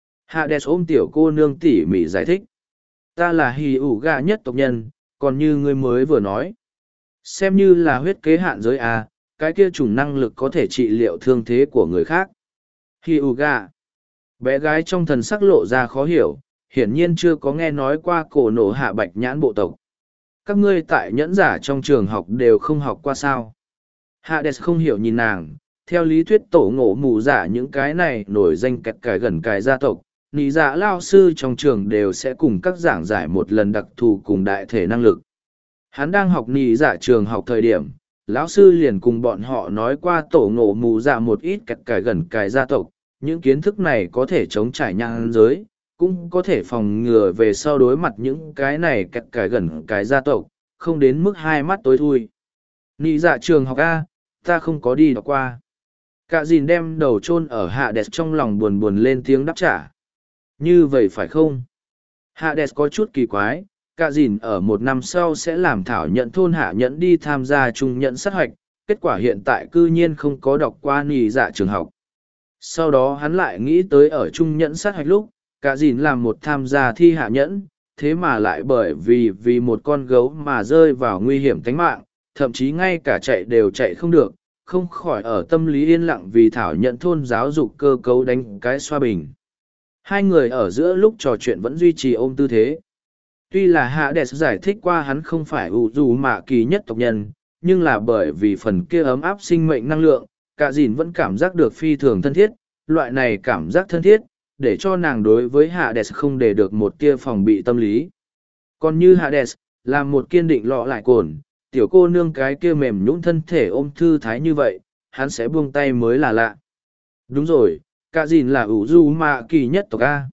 Hạ đẹp ôm tiểu cô nương tỉ mỉ giải thích. Ta là hì ủ gà nhất tộc nhân, còn như ngươi mới vừa nói. Xem như là huyết kế hạn giới A, cái kia chủng năng lực có thể trị liệu thương thế của người khác. Hì ủ gà. Bé gái trong thần sắc lộ ra khó hiểu, hiển nhiên chưa có nghe nói qua cổ nổ hạ bạch nhãn bộ tộc. Các ngươi tại nhẫn giả trong trường học đều không học qua sao. Hades không hiểu nhìn nàng, theo lý thuyết tổ ngộ mù giả những cái này nổi danh kẹt cài gần cài gia tộc, nị dạ lao sư trong trường đều sẽ cùng các giảng giải một lần đặc thù cùng đại thể năng lực. Hắn đang học nị dạ trường học thời điểm, lão sư liền cùng bọn họ nói qua tổ ngộ mù giả một ít kẹt cài gần cài gia tộc, những kiến thức này có thể chống trải nhãn giới, cũng có thể phòng ngừa về sau đối mặt những cái này kẹt cài gần cài gia tộc, không đến mức hai mắt tối thui. Nị dạ trường học A, ta không có đi đọc qua. Cả dìn đem đầu chôn ở Hades trong lòng buồn buồn lên tiếng đáp trả. Như vậy phải không? Hades có chút kỳ quái, cả dìn ở một năm sau sẽ làm thảo nhận thôn hạ nhẫn đi tham gia trung nhận sát hoạch, kết quả hiện tại cư nhiên không có đọc qua nị dạ trường học. Sau đó hắn lại nghĩ tới ở trung nhẫn sát hoạch lúc, cả dìn làm một tham gia thi hạ nhẫn, thế mà lại bởi vì một con gấu mà rơi vào nguy hiểm tính mạng, thậm chí ngay cả chạy đều chạy không được, không khỏi ở tâm lý yên lặng vì thảo nhận thôn giáo dục cơ cấu đánh cái xoa bình. Hai người ở giữa lúc trò chuyện vẫn duy trì ôm tư thế. Tuy là Hades giải thích qua hắn không phải ủ dù mạ kỳ nhất tộc nhân, nhưng là bởi vì phần kia ấm áp sinh mệnh năng lượng, cả dìn vẫn cảm giác được phi thường thân thiết, loại này cảm giác thân thiết, để cho nàng đối với Hades không để được một tia phòng bị tâm lý. Còn như Hades, là một kiên định lọ lại cồn, tiểu cô nương cái kia mềm nhũn thân thể ôm thư thái như vậy, hắn sẽ buông tay mới là lạ. Đúng rồi, cả dìn là ủ du mạ kỳ nhất tộc A.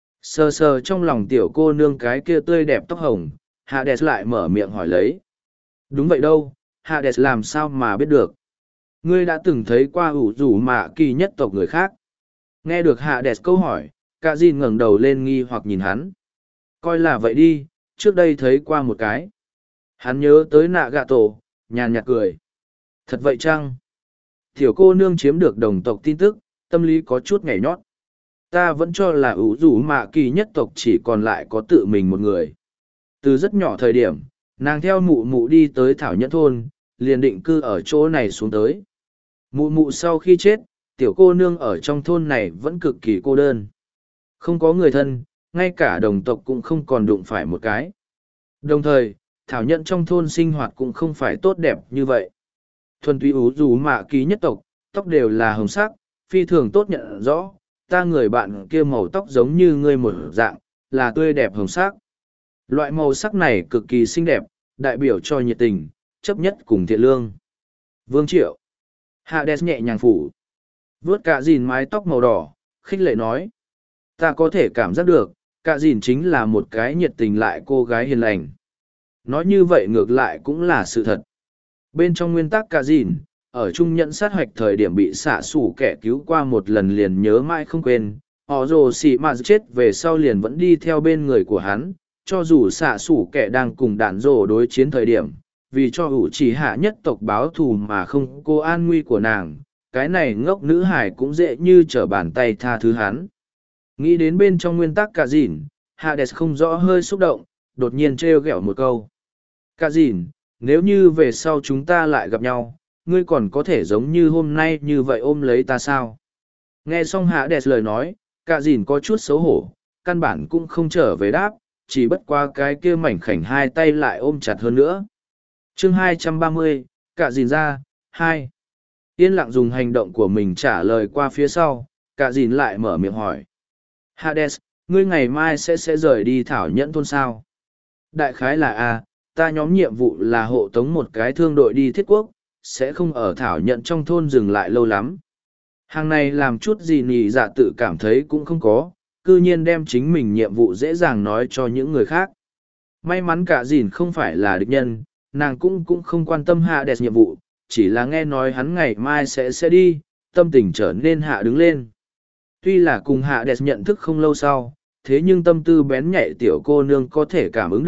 Sờ sờ trong lòng tiểu cô nương cái kia tươi đẹp tóc hồng, Hades lại mở miệng hỏi lấy. Đúng vậy đâu, Hades làm sao mà biết được. Ngươi đã từng thấy qua ủ du mạ kỳ nhất tộc người khác. Nghe được Hades câu hỏi, cả dìn ngẩng đầu lên nghi hoặc nhìn hắn. Coi là vậy đi, trước đây thấy qua một cái. Hắn nhớ tới nạ gạ tổ, nhàn nhạt cười. Thật vậy chăng? Tiểu cô nương chiếm được đồng tộc tin tức, tâm lý có chút nhảy nhót. Ta vẫn cho là ủ rủ mạ kỳ nhất tộc chỉ còn lại có tự mình một người. Từ rất nhỏ thời điểm, nàng theo mụ mụ đi tới Thảo Nhẫn Thôn, liền định cư ở chỗ này xuống tới. Mụ mụ sau khi chết, tiểu cô nương ở trong thôn này vẫn cực kỳ cô đơn. Không có người thân, ngay cả đồng tộc cũng không còn đụng phải một cái. Đồng thời, Thảo Nhẫn trong thôn sinh hoạt cũng không phải tốt đẹp như vậy. Thuần túy ú dù mạ kỳ nhất tộc, tóc đều là hồng sắc, phi thường tốt nhận rõ, ta người bạn kia màu tóc giống như ngươi một dạng, là tươi đẹp hồng sắc. Loại màu sắc này cực kỳ xinh đẹp, đại biểu cho nhiệt tình, chấp nhất cùng thiện lương. Vương Triệu. Hades nhẹ nhàng phủ. Vướt cả dìn mái tóc màu đỏ, khích lệ nói. Ta có thể cảm giác được, cả dìn chính là một cái nhiệt tình lại cô gái hiền lành. Nói như vậy ngược lại cũng là sự thật. Bên trong nguyên tắc cả dìn, ở trung nhận sát hoạch thời điểm bị xạ sủ kẻ cứu qua một lần liền nhớ mãi không quên, họ rồ xì mà chết về sau liền vẫn đi theo bên người của hắn, cho dù xạ sủ kẻ đang cùng đạn rồ đối chiến thời điểm, vì cho ủ chỉ hạ nhất tộc báo thù mà không cô an nguy của nàng, cái này ngốc nữ hải cũng dễ như trở bàn tay tha thứ hắn. Nghĩ đến bên trong nguyên tắc cả dìn, Hades không rõ hơi xúc động, đột nhiên trêu ghẹo một câu. Cả dìn, nếu như về sau chúng ta lại gặp nhau, ngươi còn có thể giống như hôm nay như vậy ôm lấy ta sao? Nghe xong Hades lời nói, cả dìn có chút xấu hổ, căn bản cũng không trở về đáp, chỉ bất qua cái kia mảnh khảnh hai tay lại ôm chặt hơn nữa. Chương 230, cả dìn ra, 2. Yên lặng dùng hành động của mình trả lời qua phía sau, cả dìn lại mở miệng hỏi. Hades, ngươi ngày mai sẽ rời đi Thảo Nhẫn Thôn sao? Đại khái là ta nhóm nhiệm vụ là hộ tống một cái thương đội đi thiết quốc, sẽ không ở Thảo Nhẫn trong thôn dừng lại lâu lắm. Hàng này làm chút gì nhì dạ tự cảm thấy cũng không có, cư nhiên đem chính mình nhiệm vụ dễ dàng nói cho những người khác. May mắn cả dìn không phải là địch nhân, nàng cũng không quan tâm Hades nhiệm vụ, chỉ là nghe nói hắn ngày mai sẽ đi, tâm tình trở nên hạ đứng lên. Tuy là cùng Hades nhận thức không lâu sau, thế nhưng tâm tư bén nhạy tiểu cô nương có thể cảm ứng được,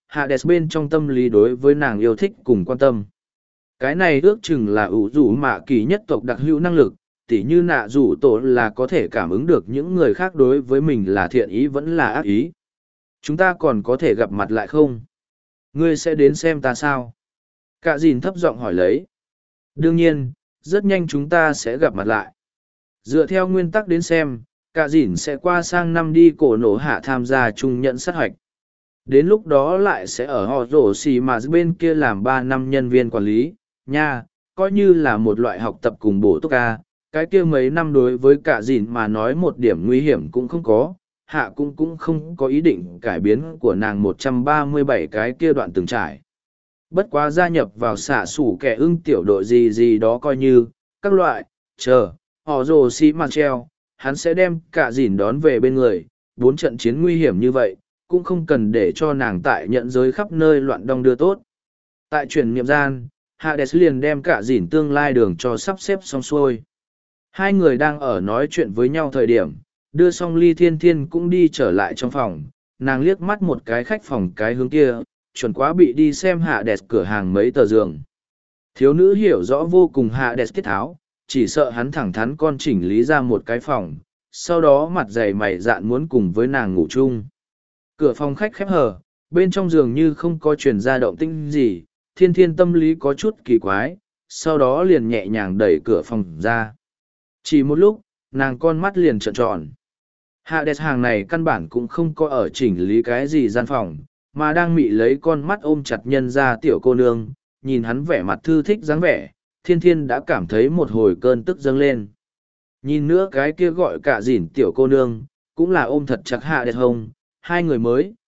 Hades bên trong tâm lý đối với nàng yêu thích cùng quan tâm. Cái này ước chừng là ủ rủ mạ kỳ nhất tộc đặc hữu năng lực, tỉ như nạ rủ tổ là có thể cảm ứng được những người khác đối với mình là thiện ý vẫn là ác ý. Chúng ta còn có thể gặp mặt lại không? Ngươi sẽ đến xem ta sao? Cả dìn thấp giọng hỏi lấy. Đương nhiên, rất nhanh chúng ta sẽ gặp mặt lại. Dựa theo nguyên tắc đến xem, cả dìn sẽ qua sang năm đi cổ nổ hạ tham gia chung nhận sát hoạch. Đến lúc đó lại sẽ ở họ rổ xì mà bên kia làm 3 năm nhân viên quản lý, nha, coi như là một loại học tập cùng bổ túc ca. Cái kia mấy năm đối với cả dìn mà nói một điểm nguy hiểm cũng không có, hạ cũng không có ý định cải biến của nàng 137 cái kia đoạn từng trải. Bất quá gia nhập vào xạ sủ kẻ ưng tiểu đội gì gì đó coi như, các loại, chờ, họ rồ xì mà treo, hắn sẽ đem cả dìn đón về bên người, 4 trận chiến nguy hiểm như vậy, cũng không cần để cho nàng tại nhận giới khắp nơi loạn đong đưa tốt. Tại chuyển niệm gian, Hades liền đem cả dìn tương lai đường cho sắp xếp xong xuôi. Hai người đang ở nói chuyện với nhau thời điểm, đưa xong ly thiên thiên cũng đi trở lại trong phòng, nàng liếc mắt một cái khách phòng cái hướng kia, chuẩn quá bị đi xem Hades cửa hàng mấy tờ giường. Thiếu nữ hiểu rõ vô cùng Hades tiết tháo, chỉ sợ hắn thẳng thắn con chỉnh lý ra một cái phòng, sau đó mặt dày mày dạn muốn cùng với nàng ngủ chung. Cửa phòng khách khép hờ, bên trong giường như không có truyền ra động tĩnh gì, thiên thiên tâm lý có chút kỳ quái, sau đó liền nhẹ nhàng đẩy cửa phòng ra. Chỉ một lúc, nàng con mắt liền trợn tròn. Hades hàng này căn bản cũng không có ở chỉnh lý cái gì gian phòng, mà đang mị lấy con mắt ôm chặt nhân ra tiểu cô nương, nhìn hắn vẻ mặt thư thích dáng vẻ, thiên thiên đã cảm thấy một hồi cơn tức dâng lên. Nhìn nữa cái kia gọi cả dỉn tiểu cô nương, cũng là ôm thật chặt Hades hông, hai người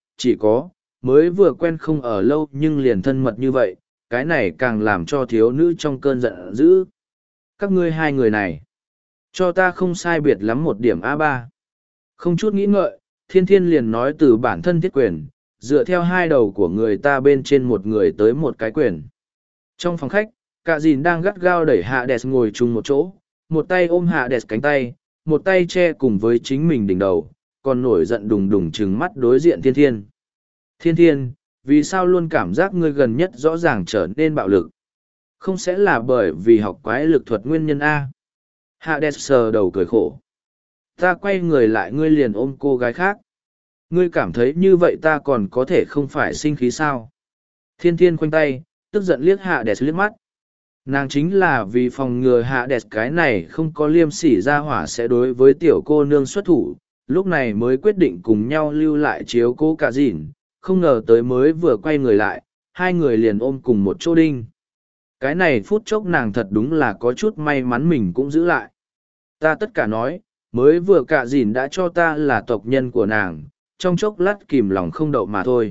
mới vừa quen không ở lâu nhưng liền thân mật như vậy, cái này càng làm cho thiếu nữ trong cơn giận dữ. Các ngươi hai người này, cho ta không sai biệt lắm một điểm A3. Không chút nghĩ ngợi, thiên thiên liền nói từ bản thân thiết quyền, dựa theo hai đầu của người ta bên trên một người tới một cái quyền. Trong phòng khách, cả dìn đang gắt gao đẩy Hades ngồi chung một chỗ, một tay ôm Hades cánh tay, một tay che cùng với chính mình đỉnh đầu, còn nổi giận đùng đùng trừng mắt đối diện thiên thiên. Thiên thiên, vì sao luôn cảm giác ngươi gần nhất rõ ràng trở nên bạo lực? Không sẽ là bởi vì học quái lực thuật nguyên nhân A? Hades sờ đầu cười khổ. Ta quay người lại ngươi liền ôm cô gái khác. Ngươi cảm thấy như vậy ta còn có thể không phải sinh khí sao? Thiên thiên khoanh tay, tức giận liếc Hades liếc mắt. Nàng chính là vì phòng ngừa Hades cái này không có liêm sỉ ra hỏa sẽ đối với tiểu cô nương xuất thủ, lúc này mới quyết định cùng nhau lưu lại chiếu cố cả dìn, không ngờ tới mới vừa quay người lại, hai người liền ôm cùng một chỗ đinh. Cái này phút chốc nàng thật đúng là có chút may mắn mình cũng giữ lại. Ta tất cả nói, mới vừa cả dìn đã cho ta là tộc nhân của nàng, trong chốc lát kìm lòng không đậu mà thôi.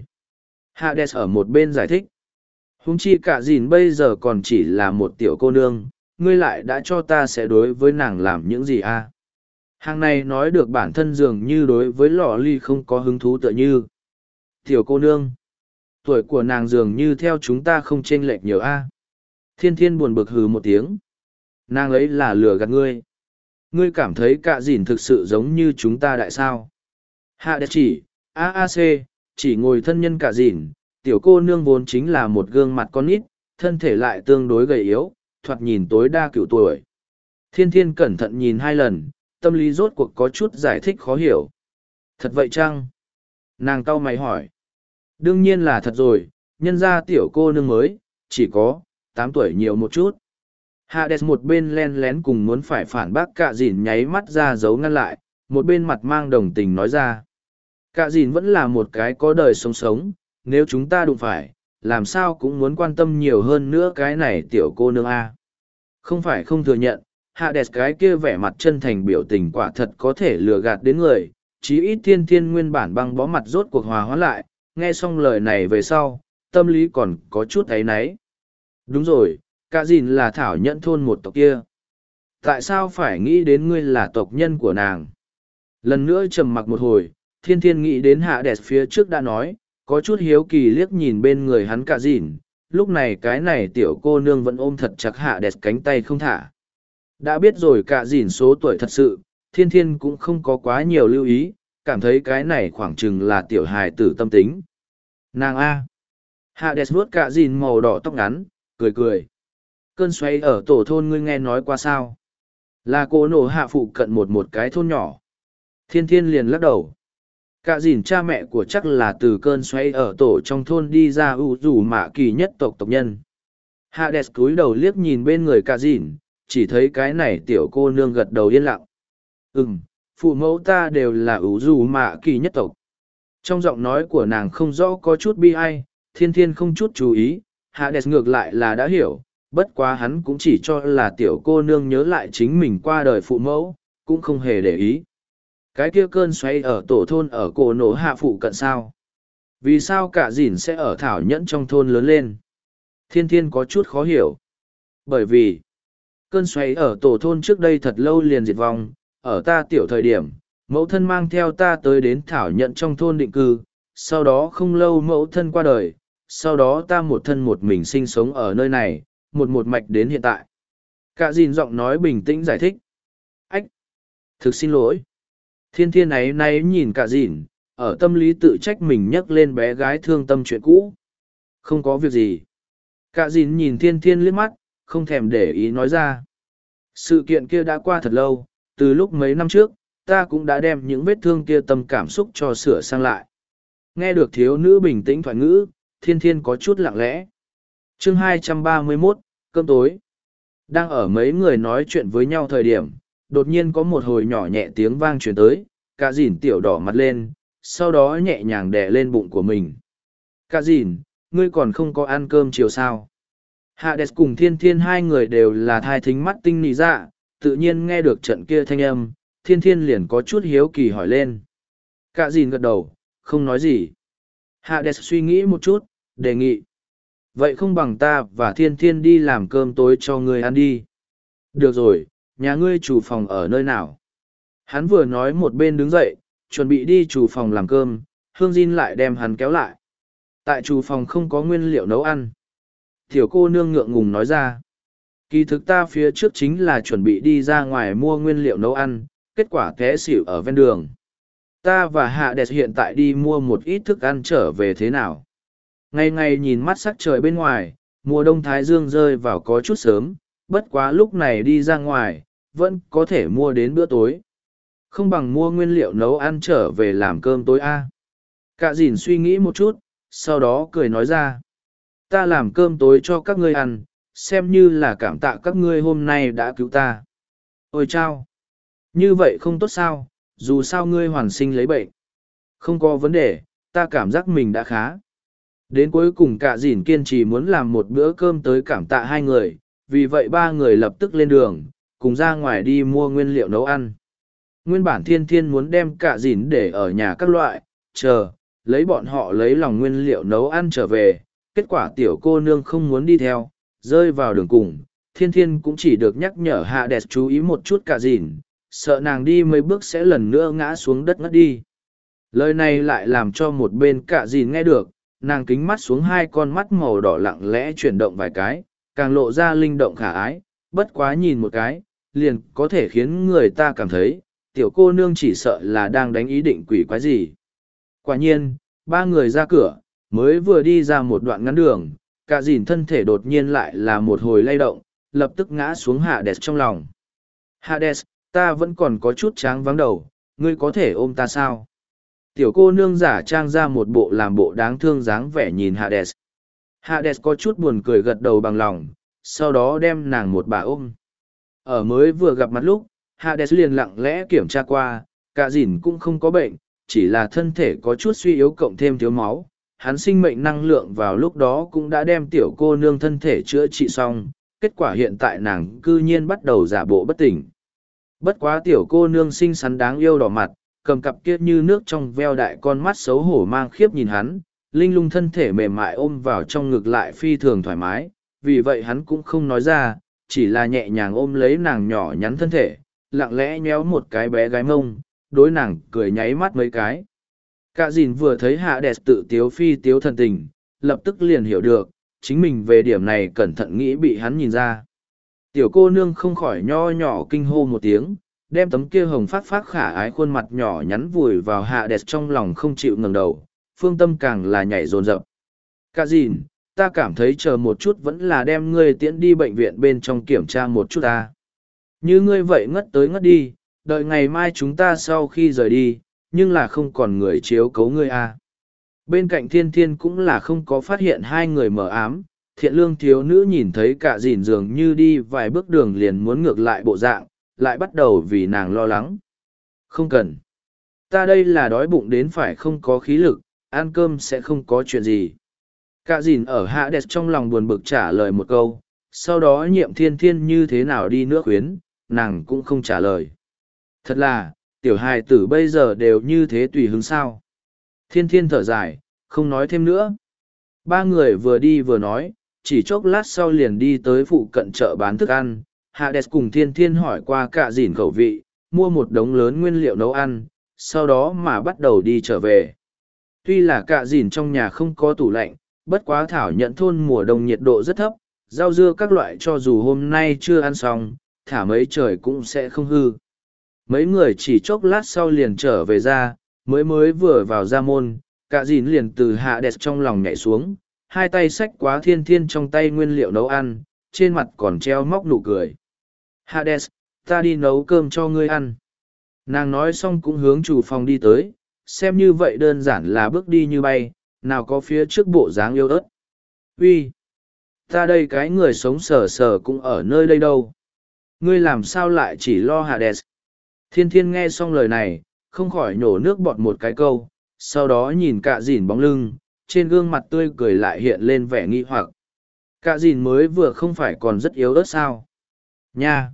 Hades ở một bên giải thích. Huống chi cả dìn bây giờ còn chỉ là một tiểu cô nương, ngươi lại đã cho ta sẽ đối với nàng làm những gì a? Hàng này nói được bản thân dường như đối với lò ly không có hứng thú tựa như. Tiểu cô nương, tuổi của nàng dường như theo chúng ta không chênh lệch nhiều a. Thiên thiên buồn bực hừ một tiếng. Nàng ấy là lừa gạt ngươi. Ngươi cảm thấy cả dìn thực sự giống như chúng ta đại sao? Hades chỉ, AAC, chỉ ngồi thân nhân cả dìn, tiểu cô nương vốn chính là một gương mặt con nít, thân thể lại tương đối gầy yếu, thoạt nhìn tối đa cựu tuổi. Thiên thiên cẩn thận nhìn hai lần, tâm lý rốt cuộc có chút giải thích khó hiểu. Thật vậy chăng? Nàng cau mày hỏi. Đương nhiên là thật rồi, nhân ra tiểu cô nương mới, chỉ có 8 tuổi nhiều một chút. Hades một bên len lén cùng muốn phải phản bác cả dìn nháy mắt ra giấu ngăn lại, một bên mặt mang đồng tình nói ra. Cả dìn vẫn là một cái có đời sống, nếu chúng ta đụng phải, làm sao cũng muốn quan tâm nhiều hơn nữa cái này tiểu cô nương A. Không phải không thừa nhận, Hades cái kia vẻ mặt chân thành biểu tình quả thật có thể lừa gạt đến người, chí ít thiên thiên nguyên bản băng bó mặt rốt cuộc hòa hóa lại, nghe xong lời này về sau, tâm lý còn có chút áy náy. Đúng rồi, cả dìn là thảo nhẫn thôn một tộc kia. Tại sao phải nghĩ đến ngươi là tộc nhân của nàng? Lần nữa trầm mặc một hồi, thiên thiên nghĩ đến Hades phía trước đã nói, có chút hiếu kỳ liếc nhìn bên người hắn cả dìn, lúc này cái này tiểu cô nương vẫn ôm thật chặt Hades cánh tay không thả. Đã biết rồi cả dìn số tuổi thật sự, thiên thiên cũng không có quá nhiều lưu ý, cảm thấy cái này khoảng chừng là tiểu hài tử tâm tính. Nàng A. Hades vuốt cả dìn màu đỏ tóc ngắn, cười cười. Cơn xoáy ở tổ thôn ngươi nghe nói qua sao? Là cô nổ hạ phụ cận một cái thôn nhỏ. Thiên thiên liền lắc đầu. Cả dìn cha mẹ của chắc là từ cơn xoáy ở tổ trong thôn đi ra ủ rủ mạ kỳ nhất tộc nhân. Hades cúi đầu liếc nhìn bên người cả dìn, chỉ thấy cái này tiểu cô nương gật đầu yên lặng. Phụ mẫu ta đều là ủ rủ mạ kỳ nhất tộc. Trong giọng nói của nàng không rõ có chút bi ai, thiên thiên không chút chú ý, Hades ngược lại là đã hiểu, bất quá hắn cũng chỉ cho là tiểu cô nương nhớ lại chính mình qua đời phụ mẫu, cũng không hề để ý. Cái kia cơn xoay ở tổ thôn ở cổ nổ hạ phụ cận sao? Vì sao cả dìn sẽ ở thảo nhẫn trong thôn lớn lên? Thiên thiên có chút khó hiểu. Bởi vì, cơn xoáy ở tổ thôn trước đây thật lâu liền diệt vong, ở ta tiểu thời điểm, mẫu thân mang theo ta tới đến thảo nhẫn trong thôn định cư, sau đó không lâu mẫu thân qua đời, sau đó ta một thân một mình sinh sống ở nơi này, một mạch đến hiện tại. Cả dìn giọng nói bình tĩnh giải thích. Ách! Thực xin lỗi. Thiên thiên ấy nay nhìn cả dìn, ở tâm lý tự trách mình nhắc lên bé gái thương tâm chuyện cũ. Không có việc gì. Cả dìn nhìn thiên thiên liếc mắt, không thèm để ý nói ra. Sự kiện kia đã qua thật lâu, từ lúc mấy năm trước, ta cũng đã đem những vết thương kia tâm cảm xúc cho sửa sang lại. Nghe được thiếu nữ bình tĩnh thoại ngữ, thiên thiên có chút lặng lẽ. Chương 231, cơm tối. Đang ở mấy người nói chuyện với nhau thời điểm, đột nhiên có một hồi nhỏ nhẹ tiếng vang truyền tới, cả dìn tiểu đỏ mặt lên, sau đó nhẹ nhàng đè lên bụng của mình. Cả dìn, ngươi còn không có ăn cơm chiều sao? Hades cùng thiên thiên hai người đều là thai thính mắt tinh nị dạ, tự nhiên nghe được trận kia thanh âm, thiên thiên liền có chút hiếu kỳ hỏi lên. Cả dìn gật đầu, không nói gì. Hades suy nghĩ một chút, đề nghị. Vậy không bằng ta và thiên thiên đi làm cơm tối cho ngươi ăn đi. Được rồi, nhà ngươi chủ phòng ở nơi nào? Hắn vừa nói một bên đứng dậy, chuẩn bị đi chủ phòng làm cơm, Hương Jin lại đem hắn kéo lại. Tại chủ phòng không có nguyên liệu nấu ăn. Tiểu cô nương ngượng ngùng nói ra. Kỳ thực ta phía trước chính là chuẩn bị đi ra ngoài mua nguyên liệu nấu ăn, kết quả té xỉu ở ven đường. Ta và Hades hiện tại đi mua một ít thức ăn trở về thế nào? Ngày ngày nhìn mắt sắc trời bên ngoài, mùa đông thái dương rơi vào có chút sớm, bất quá lúc này đi ra ngoài, vẫn có thể mua đến bữa tối. Không bằng mua nguyên liệu nấu ăn trở về làm cơm tối a. Cả dìn suy nghĩ một chút, sau đó cười nói ra. Ta làm cơm tối cho các ngươi ăn, xem như là cảm tạ các ngươi hôm nay đã cứu ta. Ôi chao! Như vậy không tốt sao, dù sao ngươi hoàn sinh lấy bệnh. Không có vấn đề, ta cảm giác mình đã khá. Đến cuối cùng cả dìn kiên trì muốn làm một bữa cơm tới cảm tạ hai người, vì vậy ba người lập tức lên đường, cùng ra ngoài đi mua nguyên liệu nấu ăn. Nguyên bản thiên thiên muốn đem cả dìn để ở nhà các loại, chờ, lấy bọn họ lấy lòng nguyên liệu nấu ăn trở về, kết quả tiểu cô nương không muốn đi theo, rơi vào đường cùng, thiên thiên cũng chỉ được nhắc nhở Hades chú ý một chút cả dìn, sợ nàng đi mấy bước sẽ lần nữa ngã xuống đất ngất đi. Lời này lại làm cho một bên cả dìn nghe được, nàng kính mắt xuống hai con mắt màu đỏ lặng lẽ chuyển động vài cái, càng lộ ra linh động khả ái, bất quá nhìn một cái, liền có thể khiến người ta cảm thấy, tiểu cô nương chỉ sợ là đang đánh ý định quỷ quái gì. Quả nhiên, ba người ra cửa, mới vừa đi ra một đoạn ngắn đường, cả dìn thân thể đột nhiên lại là một hồi lay động, lập tức ngã xuống Hades trong lòng. Hades, ta vẫn còn có chút tráng vắng đầu, ngươi có thể ôm ta sao? Tiểu cô nương giả trang ra một bộ làm bộ đáng thương dáng vẻ nhìn Hades. Hades có chút buồn cười gật đầu bằng lòng, sau đó đem nàng một bà ôm. Ở mới vừa gặp mặt lúc, Hades liền lặng lẽ kiểm tra qua, cả dìn cũng không có bệnh, chỉ là thân thể có chút suy yếu cộng thêm thiếu máu. Hắn sinh mệnh năng lượng vào lúc đó cũng đã đem tiểu cô nương thân thể chữa trị xong, kết quả hiện tại nàng cư nhiên bắt đầu giả bộ bất tỉnh. Bất quá tiểu cô nương xinh xắn đáng yêu đỏ mặt, cầm cặp kia như nước trong veo đại con mắt xấu hổ mang khiếp nhìn hắn, linh lung thân thể mềm mại ôm vào trong ngực lại phi thường thoải mái, vì vậy hắn cũng không nói ra, chỉ là nhẹ nhàng ôm lấy nàng nhỏ nhắn thân thể, lặng lẽ nhéo một cái bé gái mông, đối nàng cười nháy mắt mấy cái. Cả dìn vừa thấy Hades tự tiếu phi tiếu thần tình, lập tức liền hiểu được, chính mình về điểm này cẩn thận nghĩ bị hắn nhìn ra. Tiểu cô nương không khỏi nho nhỏ kinh hô một tiếng, đem tấm kia hồng phát phát khả ái khuôn mặt nhỏ nhắn vùi vào Hades trong lòng không chịu ngẩng đầu, phương tâm càng là nhảy dồn dập. Cả dìn, ta cảm thấy chờ một chút vẫn là đem ngươi tiễn đi bệnh viện bên trong kiểm tra một chút ta. Như ngươi vậy ngất tới ngất đi, đợi ngày mai chúng ta sau khi rời đi, nhưng là không còn người chiếu cấu ngươi à. Bên cạnh thiên thiên cũng là không có phát hiện hai người mờ ám, thiện lương thiếu nữ nhìn thấy cả dìn dường như đi vài bước đường liền muốn ngược lại bộ dạng, lại bắt đầu vì nàng lo lắng. Không cần. Ta đây là đói bụng đến phải không có khí lực, ăn cơm sẽ không có chuyện gì. Cả dìn ở hạ đẹp trong lòng buồn bực trả lời một câu, sau đó nhiệm thiên thiên như thế nào đi nữa khuyến, nàng cũng không trả lời. Thật là, tiểu hài tử bây giờ đều như thế tùy hứng sao. Thiên thiên thở dài, không nói thêm nữa. Ba người vừa đi vừa nói, chỉ chốc lát sau liền đi tới phụ cận chợ bán thức ăn. Hades cùng thiên thiên hỏi qua cả dìn khẩu vị, mua một đống lớn nguyên liệu nấu ăn, sau đó mà bắt đầu đi trở về. Tuy là cả dìn trong nhà không có tủ lạnh, bất quá thảo nhận thôn mùa đông nhiệt độ rất thấp, rau dưa các loại cho dù hôm nay chưa ăn xong, thả mấy trời cũng sẽ không hư. Mấy người chỉ chốc lát sau liền trở về ra, mới vừa vào ra môn, cả dìn liền từ hạ đẹp trong lòng nhảy xuống, hai tay xách quá thiên thiên trong tay nguyên liệu nấu ăn, trên mặt còn treo móc nụ cười. Hades, ta đi nấu cơm cho ngươi ăn. Nàng nói xong cũng hướng chủ phòng đi tới, xem như vậy đơn giản là bước đi như bay, nào có phía trước bộ dáng yêu ớt. Uy, ta đây cái người sống sờ sờ cũng ở nơi đây đâu. Ngươi làm sao lại chỉ lo Hades? Thiên thiên nghe xong lời này, không khỏi nhổ nước bọt một cái câu, sau đó nhìn cạ dìn bóng lưng, trên gương mặt tươi cười lại hiện lên vẻ nghi hoặc. Cạ dìn mới vừa không phải còn rất yếu ớt sao? Nha!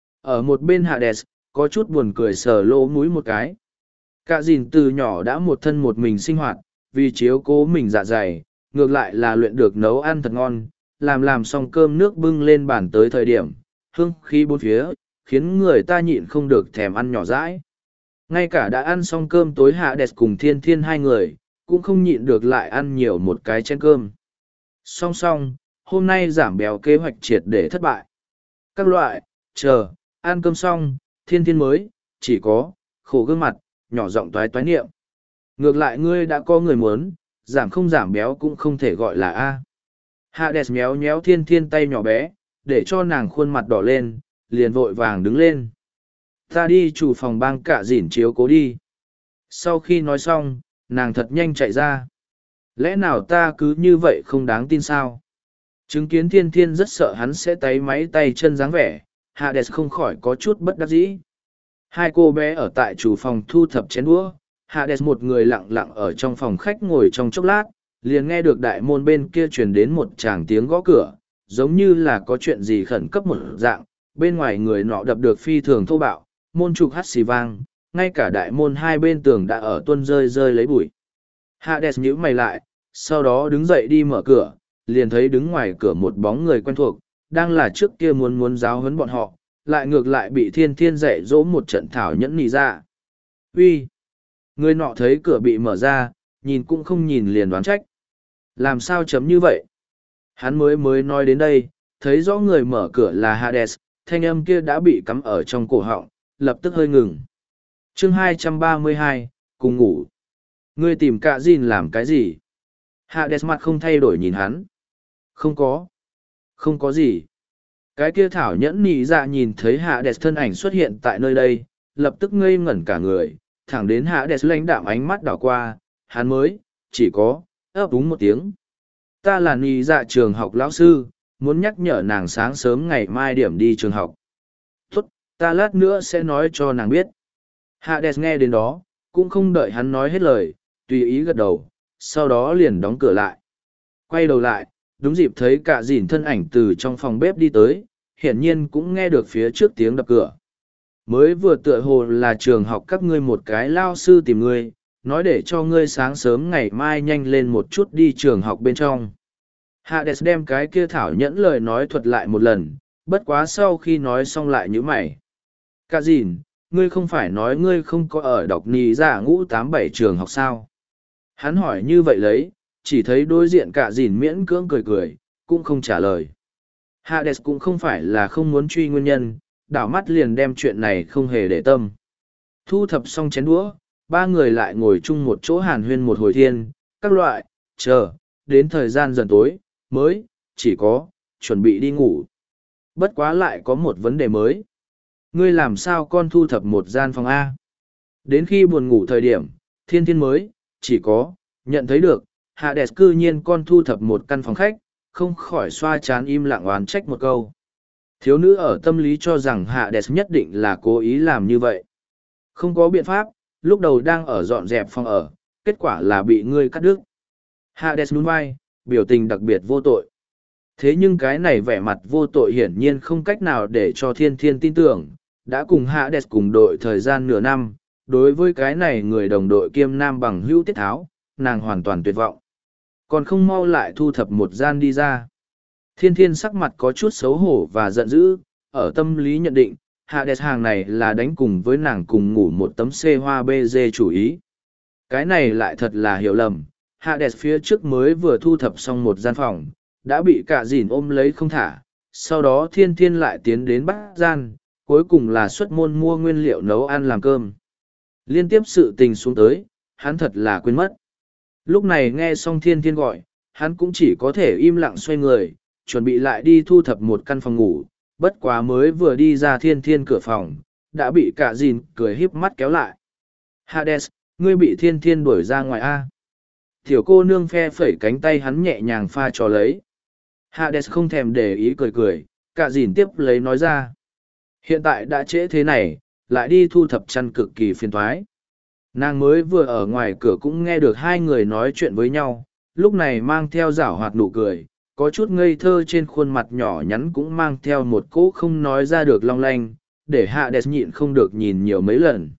Ở một bên Hades, có chút buồn cười sờ lỗ mũi một cái. Cạ dìn từ nhỏ đã một thân một mình sinh hoạt, vì chiếu cố mình dạ dày, ngược lại là luyện được nấu ăn thật ngon, làm xong cơm nước bưng lên bàn tới thời điểm, hương khí bốn phía, khiến người ta nhịn không được thèm ăn nhỏ dãi. Ngay cả đã ăn xong cơm tối Hades cùng thiên thiên hai người, cũng không nhịn được lại ăn nhiều một cái chén cơm. Song song, hôm nay giảm béo kế hoạch triệt để thất bại. Các loại, chờ, ăn cơm xong, thiên thiên mới, chỉ có, khổ gương mặt, nhỏ giọng toái toái niệm. Ngược lại ngươi đã có người muốn, giảm không giảm béo cũng không thể gọi là A. Hades méo méo thiên thiên tay nhỏ bé, để cho nàng khuôn mặt đỏ lên, liền vội vàng đứng lên. Ta đi chủ phòng bang cả dỉn chiếu cố đi. Sau khi nói xong, nàng thật nhanh chạy ra. Lẽ nào ta cứ như vậy không đáng tin sao? Chứng kiến thiên thiên rất sợ hắn sẽ táy máy tay chân dáng vẻ, Hades không khỏi có chút bất đắc dĩ. Hai cô bé ở tại chủ phòng thu thập chén đũa, Hades một người lặng lặng ở trong phòng khách ngồi trong chốc lát, liền nghe được đại môn bên kia truyền đến một tràng tiếng gõ cửa, giống như là có chuyện gì khẩn cấp một dạng, bên ngoài người nọ đập được phi thường thô bạo, môn trục hắt xì vang, ngay cả đại môn hai bên tường đã ở tuôn rơi rơi lấy bụi. Hades nhíu mày lại, sau đó đứng dậy đi mở cửa, liền thấy đứng ngoài cửa một bóng người quen thuộc, đang là trước kia muốn giáo huấn bọn họ, lại ngược lại bị thiên thiên dạy dỗ một trận thảo nhẫn nỉ ra. Uy, người nọ thấy cửa bị mở ra, nhìn cũng không nhìn liền đoán trách. Làm sao chấm như vậy? Hắn mới nói đến đây, thấy rõ người mở cửa là Hades, thanh âm kia đã bị cắm ở trong cổ họng, lập tức hơi ngừng. Chương 232, cùng ngủ. Ngươi tìm cả Jin làm cái gì? Hades mặt không thay đổi nhìn hắn. Không có gì. Cái kia thảo nhẫn nị dạ nhìn thấy Hades thân ảnh xuất hiện tại nơi đây, lập tức ngây ngẩn cả người, thẳng đến Hades lãnh đạm ánh mắt đảo qua, hắn mới, chỉ có, ấp úng một tiếng. Ta là nị dạ trường học lão sư, muốn nhắc nhở nàng sáng sớm ngày mai điểm đi trường học. Tốt, ta lát nữa sẽ nói cho nàng biết. Hades nghe đến đó, cũng không đợi hắn nói hết lời, tùy ý gật đầu, sau đó liền đóng cửa lại. Quay đầu lại, đúng dịp thấy cả dìn thân ảnh từ trong phòng bếp đi tới, hiển nhiên cũng nghe được phía trước tiếng đập cửa. Mới vừa tựa hồ là trường học các ngươi một cái lao sư tìm ngươi, nói để cho ngươi sáng sớm ngày mai nhanh lên một chút đi trường học bên trong. Hades đem cái kia thảo nhẫn lời nói thuật lại một lần, bất quá sau khi nói xong lại như mày. Cả dìn, ngươi không phải nói ngươi không có ở đọc nì giả ngũ 87 trường học sao? Hắn hỏi như vậy lấy, chỉ thấy đối diện cả dìn miễn cưỡng cười cười, cũng không trả lời. Hades cũng không phải là không muốn truy nguyên nhân, đảo mắt liền đem chuyện này không hề để tâm. Thu thập xong chén đũa, ba người lại ngồi chung một chỗ hàn huyên một hồi thiên, các loại, chờ, đến thời gian dần tối, mới, chỉ có, chuẩn bị đi ngủ. Bất quá lại có một vấn đề mới. Ngươi làm sao con thu thập một gian phòng A? Đến khi buồn ngủ thời điểm, thiên thiên mới, chỉ có, nhận thấy được, Hades cư nhiên con thu thập một căn phòng khách, không khỏi xoa chán im lặng oán trách một câu. Thiếu nữ ở tâm lý cho rằng Hades nhất định là cố ý làm như vậy. Không có biện pháp, lúc đầu đang ở dọn dẹp phòng ở, kết quả là bị ngươi cắt đứt. Hades nhún vai, biểu tình đặc biệt vô tội. Thế nhưng cái này vẻ mặt vô tội hiển nhiên không cách nào để cho thiên thiên tin tưởng, đã cùng Hades cùng đội thời gian nửa năm, đối với cái này người đồng đội kiêm nam bằng hữu tiết tháo, nàng hoàn toàn tuyệt vọng. Còn không mau lại thu thập một gian đi ra. Thiên thiên sắc mặt có chút xấu hổ và giận dữ, ở tâm lý nhận định, Hades hàng này là đánh cùng với nàng cùng ngủ một tấm xê hoa bê dê chủ ý. Cái này lại thật là hiểu lầm, Hades phía trước mới vừa thu thập xong một gian phòng, đã bị cả dìn ôm lấy không thả, sau đó thiên thiên lại tiến đến bắt gian, cuối cùng là xuất môn mua nguyên liệu nấu ăn làm cơm. Liên tiếp sự tình xuống tới, hắn thật là quên mất. Lúc này nghe xong thiên thiên gọi, hắn cũng chỉ có thể im lặng xoay người, chuẩn bị lại đi thu thập một căn phòng ngủ, bất quá mới vừa đi ra thiên thiên cửa phòng, đã bị cả dìn cười híp mắt kéo lại. Hades, ngươi bị thiên thiên đuổi ra ngoài A. Tiểu cô nương phe phẩy cánh tay hắn nhẹ nhàng pha trò lấy. Hades không thèm để ý cười cười, cả dìn tiếp lấy nói ra. Hiện tại đã trễ thế này, lại đi thu thập chăn cực kỳ phiền thoái. Nàng mới vừa ở ngoài cửa cũng nghe được hai người nói chuyện với nhau, lúc này mang theo giảo hoạt nụ cười, có chút ngây thơ trên khuôn mặt nhỏ nhắn cũng mang theo một cỗ không nói ra được long lanh, để Hades nhịn không được nhìn nhiều mấy lần.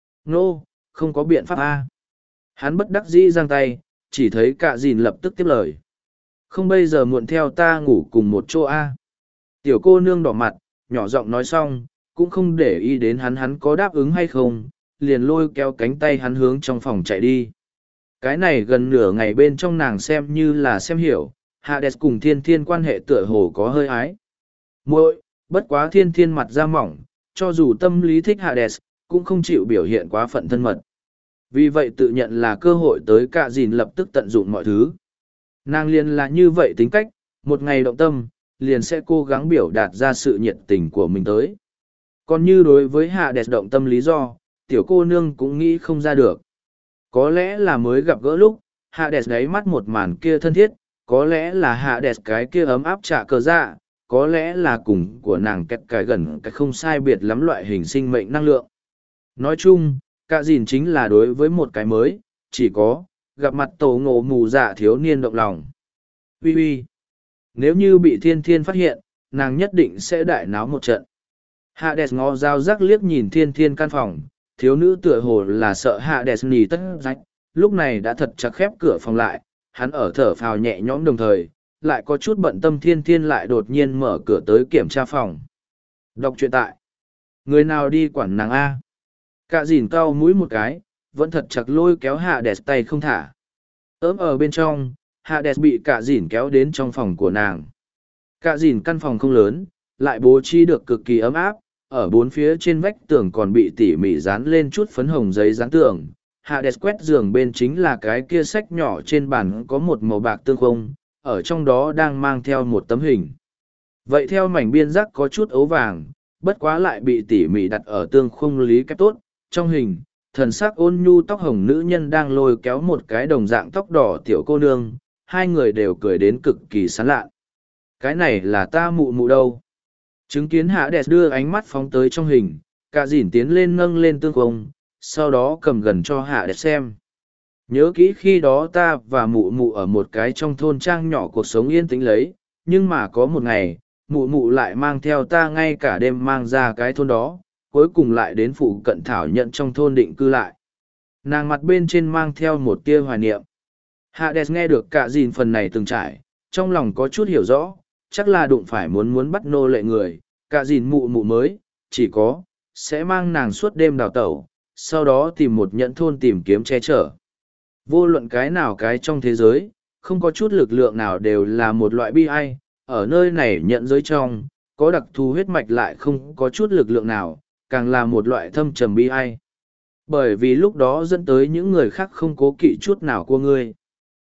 Nô, không có biện pháp A. Hắn bất đắc dĩ giang tay, chỉ thấy cả dìn lập tức tiếp lời. Không bây giờ muộn theo ta ngủ cùng một chỗ A. Tiểu cô nương đỏ mặt, nhỏ giọng nói xong, cũng không để ý đến hắn có đáp ứng hay không, liền lôi kéo cánh tay hắn hướng trong phòng chạy đi. Cái này gần nửa ngày bên trong nàng xem như là xem hiểu, Hades cùng thiên thiên quan hệ tựa hồ có hơi ái. Muội, bất quá thiên thiên mặt da mỏng, cho dù tâm lý thích Hades, cũng không chịu biểu hiện quá phận thân mật. Vì vậy tự nhận là cơ hội tới cả dìn lập tức tận dụng mọi thứ. Nàng liền là như vậy tính cách, một ngày động tâm, liền sẽ cố gắng biểu đạt ra sự nhiệt tình của mình tới. Còn như đối với Hades động tâm lý do, tiểu cô nương cũng nghĩ không ra được. Có lẽ là mới gặp gỡ lúc, Hades đáy mắt một màn kia thân thiết, có lẽ là Hades cái kia ấm áp trả cờ dạ, có lẽ là cùng của nàng kẹt cái gần cái không sai biệt lắm loại hình sinh mệnh năng lượng. Nói chung, cả dìn chính là đối với một cái mới, chỉ có, gặp mặt tổ ngộ mù dạ thiếu niên động lòng. Ui ui! Nếu như bị thiên thiên phát hiện, nàng nhất định sẽ đại náo một trận. Hades ngó dao rắc liếc nhìn thiên thiên căn phòng, thiếu nữ tựa hồ là sợ Hades nì tất rách, lúc này đã thật chặt khép cửa phòng lại, hắn ở thở phào nhẹ nhõm đồng thời, lại có chút bận tâm thiên thiên lại đột nhiên mở cửa tới kiểm tra phòng. Đọc truyện tại. Người nào đi quản nàng A. Cả dìn cau mũi một cái, vẫn thật chặt lôi kéo Hades tay không thả. Ấm ở bên trong, Hades bị cả dìn kéo đến trong phòng của nàng. Cả dìn căn phòng không lớn, lại bố trí được cực kỳ ấm áp, ở bốn phía trên vách tường còn bị tỉ mỉ dán lên chút phấn hồng giấy dán tường. Hades quét giường bên chính là cái kia sách nhỏ trên bàn có một màu bạc tương không, ở trong đó đang mang theo một tấm hình. Vậy theo mảnh biên giác có chút ấu vàng, bất quá lại bị tỉ mỉ đặt ở tương khung lý kép tốt. Trong hình, thần sắc ôn nhu tóc hồng nữ nhân đang lôi kéo một cái đồng dạng tóc đỏ tiểu cô nương, hai người đều cười đến cực kỳ sán lạ. Cái này là ta mụ mụ đâu? Chứng kiến Hades đưa ánh mắt phóng tới trong hình, cả dìn tiến lên nâng lên tương khung, sau đó cầm gần cho Hades xem. Nhớ kỹ khi đó ta và mụ mụ ở một cái trong thôn trang nhỏ cuộc sống yên tĩnh lấy, nhưng mà có một ngày, mụ mụ lại mang theo ta ngay cả đêm mang ra cái thôn đó, cuối cùng lại đến phụ cận thảo nhận trong thôn định cư lại. Nàng mặt bên trên mang theo một tia hoài niệm. Hades nghe được cả dìn phần này từng trải, trong lòng có chút hiểu rõ, chắc là đụng phải muốn bắt nô lệ người, cả dìn mụ mụ mới, chỉ có, sẽ mang nàng suốt đêm đào tẩu, sau đó tìm một nhẫn thôn tìm kiếm che chở. Vô luận cái nào cái trong thế giới, không có chút lực lượng nào đều là một loại bi ai, ở nơi này nhận giới trong, có đặc thù huyết mạch lại không có chút lực lượng nào, càng là một loại thâm trầm bi ai. Bởi vì lúc đó dẫn tới những người khác không cố kỵ chút nào của ngươi.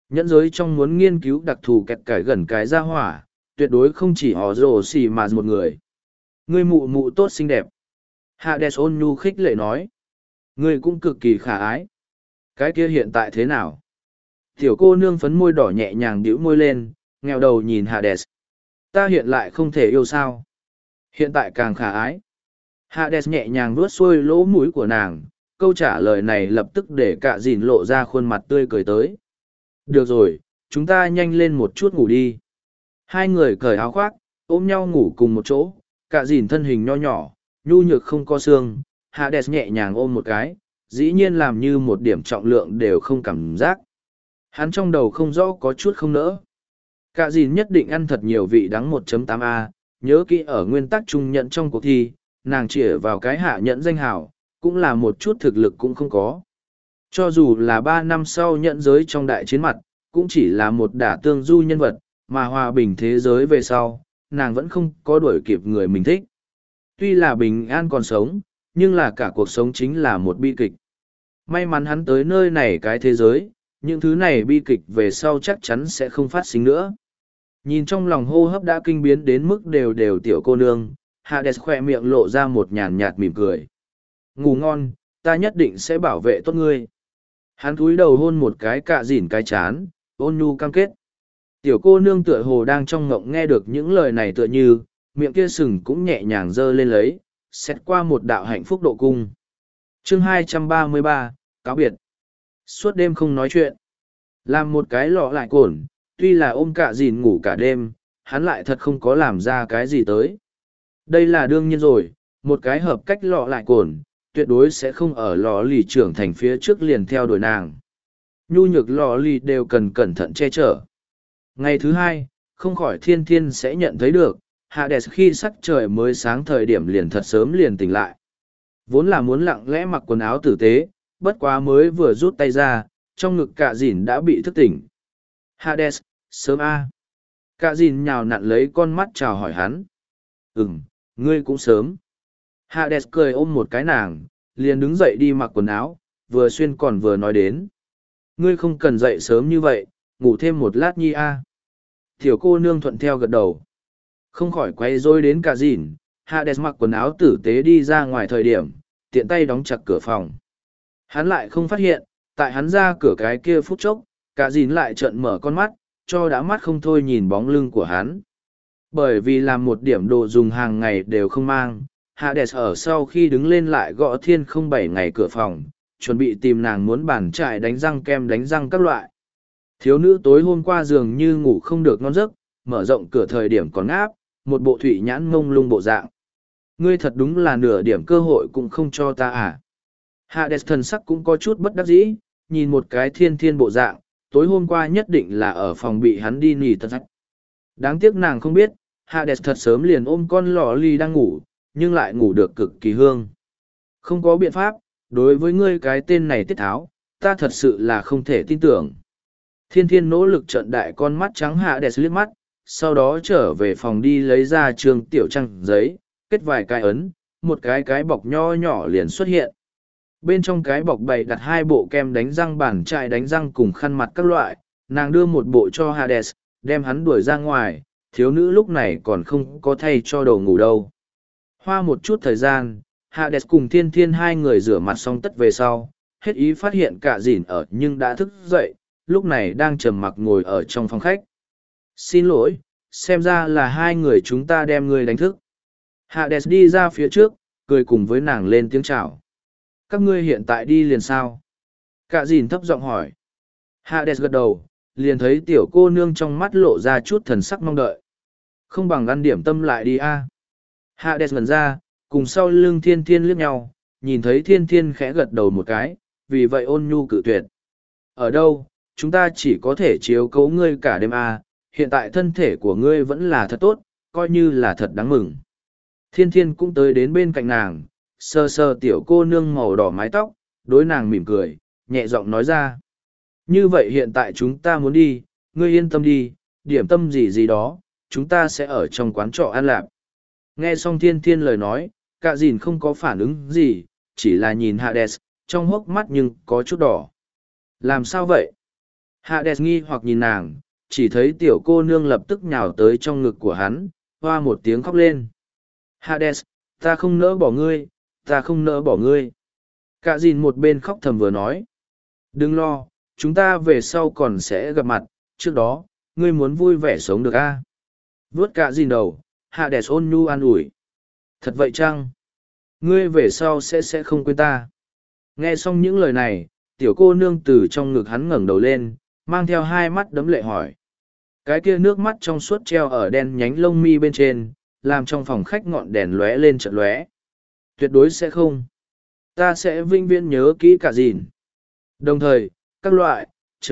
Nhẫn giới trong muốn nghiên cứu đặc thù kẹt cải gần cái ra hỏa, tuyệt đối không chỉ họ rồ xì mà một người. Ngươi mụ mụ tốt xinh đẹp. Hades ôn nhu khích lệ nói. Ngươi cũng cực kỳ khả ái. Cái kia hiện tại thế nào? Tiểu cô nương phấn môi đỏ nhẹ nhàng bĩu môi lên, nghèo đầu nhìn Hades. Ta hiện lại không thể yêu sao? Hiện tại càng khả ái. Hades nhẹ nhàng vuốt xuôi lỗ mũi của nàng, câu trả lời này lập tức để cả dìn lộ ra khuôn mặt tươi cười tới. Được rồi, chúng ta nhanh lên một chút ngủ đi. Hai người cởi áo khoác, ôm nhau ngủ cùng một chỗ, cả dìn thân hình nho nhỏ, nhu nhược không có xương, Hades nhẹ nhàng ôm một cái, dĩ nhiên làm như một điểm trọng lượng đều không cảm giác. Hắn trong đầu không rõ có chút không nỡ. Cả dìn nhất định ăn thật nhiều vị đắng 1.8A, nhớ kỹ ở nguyên tắc trung nhận trong cuộc thi, nàng chĩa vào cái hạ nhẫn danh hào, cũng là một chút thực lực cũng không có. Cho dù là 3 năm sau nhận giới trong đại chiến mặt, cũng chỉ là một đả tương du nhân vật, mà hòa bình thế giới về sau, nàng vẫn không có đuổi kịp người mình thích. Tuy là bình an còn sống, nhưng là cả cuộc sống chính là một bi kịch. May mắn hắn tới nơi này cái thế giới, những thứ này bi kịch về sau chắc chắn sẽ không phát sinh nữa. Nhìn trong lòng hô hấp đã kinh biến đến mức đều đều tiểu cô nương, Hades khỏe miệng lộ ra một nhàn nhạt mỉm cười. Ngủ ngon, ta nhất định sẽ bảo vệ tốt ngươi. Hắn cúi đầu hôn một cái cạ dỉn cái chán, ôn nhu cam kết. Tiểu cô nương tựa hồ đang trong ngộng nghe được những lời này tựa như, miệng kia sừng cũng nhẹ nhàng giơ lên lấy, xét qua một đạo hạnh phúc độ cung. Chương 233, cáo biệt. Suốt đêm không nói chuyện. Làm một cái lọ lại cồn, tuy là ôm cạ dìn ngủ cả đêm, hắn lại thật không có làm ra cái gì tới. Đây là đương nhiên rồi, một cái hợp cách lọ lại cồn, tuyệt đối sẽ không ở lò lì trưởng thành phía trước liền theo đuổi nàng. Nhu nhược lò lì đều cần cẩn thận che chở. Ngày thứ hai, không khỏi thiên thiên sẽ nhận thấy được, Hades khi sắc trời mới sáng thời điểm liền thật sớm liền tỉnh lại. Vốn là muốn lặng lẽ mặc quần áo tử tế, bất quá mới vừa rút tay ra, trong ngực cạ dìn đã bị thức tỉnh. Hades, sớm a. Cạ dìn nhào nặn lấy con mắt chào hỏi hắn. Ngươi cũng sớm. Hades cười ôm một cái nàng, liền đứng dậy đi mặc quần áo, vừa xuyên còn vừa nói đến. Ngươi không cần dậy sớm như vậy, ngủ thêm một lát nhi a. Tiểu cô nương thuận theo gật đầu. Không khỏi quay rối đến cả dìn, Hades mặc quần áo tử tế đi ra ngoài thời điểm, tiện tay đóng chặt cửa phòng. Hắn lại không phát hiện, tại hắn ra cửa cái kia phút chốc, cả dìn lại trợn mở con mắt, cho đã mắt không thôi nhìn bóng lưng của hắn. Bởi vì làm một điểm đồ dùng hàng ngày đều không mang, Hades ở sau khi đứng lên lại gõ thiên không 7 ngày cửa phòng, chuẩn bị tìm nàng muốn bàn trải đánh răng kem đánh răng các loại. Thiếu nữ tối hôm qua dường như ngủ không được ngon giấc, mở rộng cửa thời điểm còn ngáp, một bộ thủy nhãn ngông lung bộ dạng. Ngươi thật đúng là nửa điểm cơ hội cũng không cho ta à. Hades thần sắc cũng có chút bất đắc dĩ, nhìn một cái thiên thiên bộ dạng, tối hôm qua nhất định là ở phòng bị hắn đi nỉ tật. Đáng tiếc nàng không biết, Hades thật sớm liền ôm con lò ly đang ngủ, nhưng lại ngủ được cực kỳ hương. Không có biện pháp, đối với ngươi cái tên này tiết tháo, ta thật sự là không thể tin tưởng. Thiên thiên nỗ lực trợn đại con mắt trắng Hades liếc mắt, sau đó trở về phòng đi lấy ra trường tiểu trang giấy, kết vài cái ấn, một cái bọc nho nhỏ liền xuất hiện. Bên trong cái bọc bày đặt 2 bộ kem đánh răng bàn chải đánh răng cùng khăn mặt các loại, nàng đưa một bộ cho Hades, đem hắn đuổi ra ngoài, thiếu nữ lúc này còn không có thay cho đồ ngủ đâu. Hoa một chút thời gian, Hades cùng thiên thiên hai người rửa mặt xong tất về sau, hết ý phát hiện cả dìn ở nhưng đã thức dậy, lúc này đang trầm mặc ngồi ở trong phòng khách. Xin lỗi, xem ra là hai người chúng ta đem ngươi đánh thức. Hades đi ra phía trước, cười cùng với nàng lên tiếng chào. Các ngươi hiện tại đi liền sao? Cả dìn thấp giọng hỏi. Hades gật đầu, liền thấy tiểu cô nương trong mắt lộ ra chút thần sắc mong đợi. Không bằng ăn điểm tâm lại đi a. Hades ngẩn ra, cùng sau lưng thiên thiên liếc nhau, nhìn thấy thiên thiên khẽ gật đầu một cái, vì vậy ôn nhu cự tuyệt. Ở đâu, chúng ta chỉ có thể chiếu cố ngươi cả đêm a, hiện tại thân thể của ngươi vẫn là thật tốt, coi như là thật đáng mừng. Thiên thiên cũng tới đến bên cạnh nàng, sờ sờ tiểu cô nương màu đỏ mái tóc, đối nàng mỉm cười, nhẹ giọng nói ra. Như vậy hiện tại chúng ta muốn đi, ngươi yên tâm đi, điểm tâm gì gì đó, chúng ta sẽ ở trong quán trọ ăn lạp. Nghe xong thiên thiên lời nói, cả dìn không có phản ứng gì, chỉ là nhìn Hades, trong hốc mắt nhưng có chút đỏ. Làm sao vậy? Hades nghi hoặc nhìn nàng, chỉ thấy tiểu cô nương lập tức nhào tới trong ngực của hắn, hoa một tiếng khóc lên. Hades, ta không nỡ bỏ ngươi, ta không nỡ bỏ ngươi. Cả dìn một bên khóc thầm vừa nói. Đừng lo, chúng ta về sau còn sẽ gặp mặt, trước đó, ngươi muốn vui vẻ sống được a? Vuốt cả dìn đầu, Hades ôn nhu an ủi. Thật vậy chăng? Ngươi về sau sẽ không quên ta. Nghe xong những lời này, tiểu cô nương từ trong ngực hắn ngẩng đầu lên, mang theo hai mắt đấm lệ hỏi. Cái kia nước mắt trong suốt treo ở đen nhánh lông mi bên trên, làm trong phòng khách ngọn đèn lóe lên chợt lóe. Tuyệt đối sẽ không. Ta sẽ vĩnh viễn nhớ kỹ cả dìn. Đồng thời, các loại,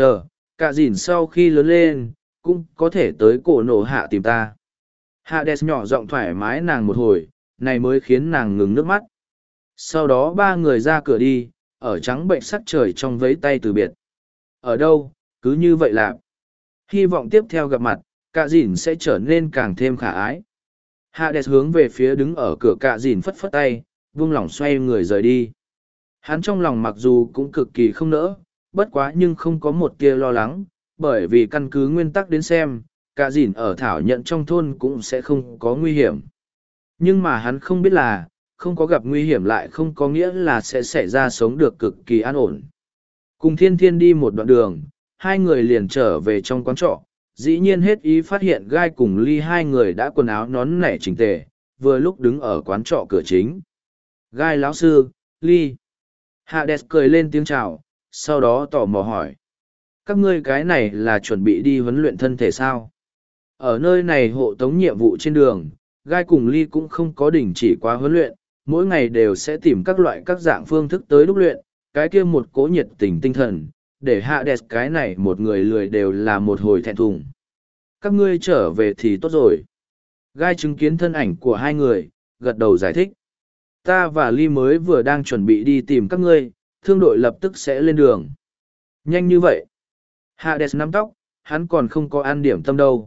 cả dìn sau khi lớn lên, cũng có thể tới cổ nổ hạ tìm ta. Hades nhỏ giọng thoải mái nàng một hồi, này mới khiến nàng ngừng nước mắt. Sau đó ba người ra cửa đi, ở trắng bệnh sắc trời trong vấy tay từ biệt. Ở đâu, cứ như vậy là hy vọng tiếp theo gặp mặt, cả dìn sẽ trở nên càng thêm khả ái. Hades hướng về phía đứng ở cửa cả dìn phất phất tay, vung lỏng xoay người rời đi. Hắn trong lòng mặc dù cũng cực kỳ không nỡ, bất quá nhưng không có một tia lo lắng, bởi vì căn cứ nguyên tắc đến xem, cả dìn ở thảo nhận trong thôn cũng sẽ không có nguy hiểm. Nhưng mà hắn không biết là, không có gặp nguy hiểm lại không có nghĩa là sẽ xảy ra sống được cực kỳ an ổn. Cùng thiên thiên đi một đoạn đường, hai người liền trở về trong quán trọ, dĩ nhiên hết ý phát hiện gai cùng ly hai người đã quần áo nón nảy chỉnh tề, vừa lúc đứng ở quán trọ cửa chính. Gai lão sư, ly. Hades cười lên tiếng chào, sau đó tò mò hỏi. Các ngươi cái này là chuẩn bị đi huấn luyện thân thể sao? Ở nơi này hộ tống nhiệm vụ trên đường, gai cùng ly cũng không có đình chỉ quá huấn luyện, mỗi ngày đều sẽ tìm các loại các dạng phương thức tới đúc luyện, cái kia một cố nhiệt tình tinh thần, để Hades cái này một người lười đều là một hồi thẹn thùng. Các ngươi trở về thì tốt rồi. Gai chứng kiến thân ảnh của hai người, gật đầu giải thích. Ta và Ly mới vừa đang chuẩn bị đi tìm các ngươi, thương đội lập tức sẽ lên đường. Nhanh như vậy. Hades nắm tóc, hắn còn không có ăn điểm tâm đâu.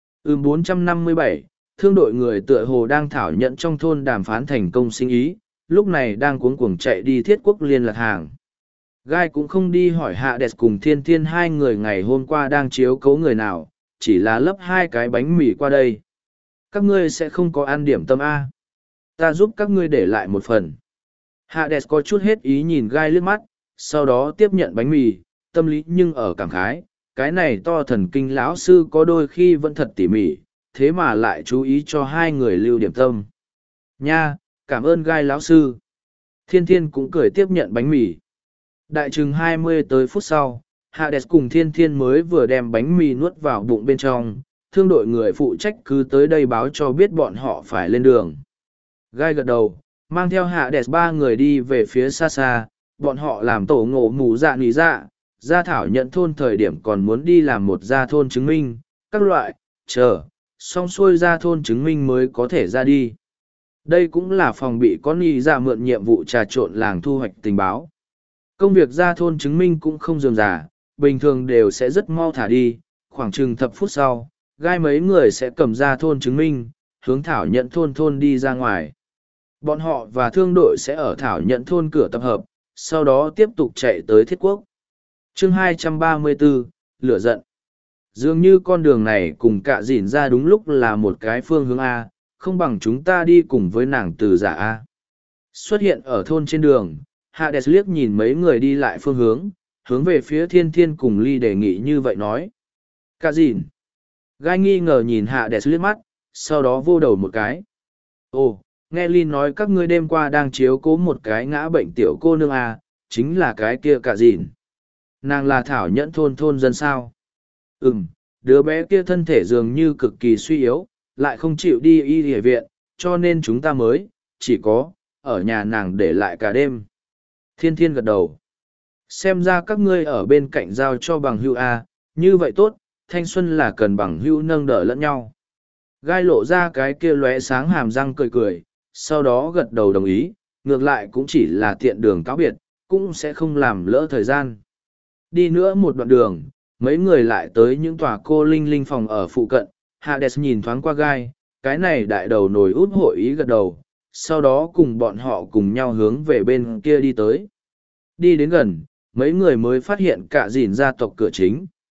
457, thương đội người tựa hồ đang thảo nhận trong thôn đàm phán thành công sinh ý, lúc này đang cuống cuồng chạy đi thiết quốc liên lạc hàng. Gai cũng không đi hỏi Hades cùng thiên thiên hai người ngày hôm qua đang chiếu cố người nào, chỉ là lấp hai cái bánh mì qua đây. Các ngươi sẽ không có ăn điểm tâm A. Ta giúp các ngươi để lại một phần. Hades có chút hết ý nhìn Gai liếc mắt, sau đó tiếp nhận bánh mì, tâm lý nhưng ở cảm khái, cái này to thần kinh lão sư có đôi khi vẫn thật tỉ mỉ, thế mà lại chú ý cho hai người lưu điểm tâm. Nha, cảm ơn Gai lão sư. Thiên thiên cũng cười tiếp nhận bánh mì. Đại chừng 20 tới phút sau, Hades cùng thiên thiên mới vừa đem bánh mì nuốt vào bụng bên trong, thương đội người phụ trách cứ tới đây báo cho biết bọn họ phải lên đường. Gai gật đầu, mang theo Hades ba người đi về phía xa xa, bọn họ làm tổ ngộ mù dạ nỉ dạ, gia thảo nhận thôn thời điểm còn muốn đi làm một gia thôn chứng minh, các loại, xong xuôi gia thôn chứng minh mới có thể ra đi. Đây cũng là phòng bị con nỉ dạ mượn nhiệm vụ trà trộn làng thu hoạch tình báo. Công việc gia thôn chứng minh cũng không dườm già, bình thường đều sẽ rất mau thả đi, khoảng chừng thập phút sau, Gai mấy người sẽ cầm ra thôn chứng minh, hướng thảo nhận thôn đi ra ngoài. Bọn họ và thương đội sẽ ở thảo nhận thôn cửa tập hợp, sau đó tiếp tục chạy tới thiết quốc. Chương 234, lửa giận. Dường như con đường này cùng cả dỉn ra đúng lúc là một cái phương hướng A, không bằng chúng ta đi cùng với nàng từ giả A. Xuất hiện ở thôn trên đường, Hades liếc nhìn mấy người đi lại phương hướng về phía thiên thiên cùng ly đề nghị như vậy nói. Cả dỉn. Gai nghi ngờ nhìn Hades liếc mắt, sau đó vô đầu một cái. Ồ, nghe ly nói các ngươi đêm qua đang chiếu cố một cái ngã bệnh tiểu cô nương A, chính là cái kia cả dỉn. Nàng là thảo nhẫn thôn dân sao? Đứa bé kia thân thể dường như cực kỳ suy yếu, lại không chịu đi y địa viện, cho nên chúng ta mới, chỉ có, ở nhà nàng để lại cả đêm. Thiên thiên gật đầu. Xem ra các ngươi ở bên cạnh giao cho bằng hữu A, như vậy tốt, thanh xuân là cần bằng hữu nâng đỡ lẫn nhau. Gai lộ ra cái kia lóe sáng hàm răng cười cười, sau đó gật đầu đồng ý, ngược lại cũng chỉ là tiện đường cáo biệt, cũng sẽ không làm lỡ thời gian. Đi nữa một đoạn đường, mấy người lại tới những tòa cô linh linh phòng ở phụ cận. Hades nhìn thoáng qua Gai, cái này đại đầu nổi út hội ý gật đầu, sau đó cùng bọn họ cùng nhau hướng về bên kia đi tới. Đi đến gần, mấy người mới phát hiện cả dìn gia tộc cửa chính,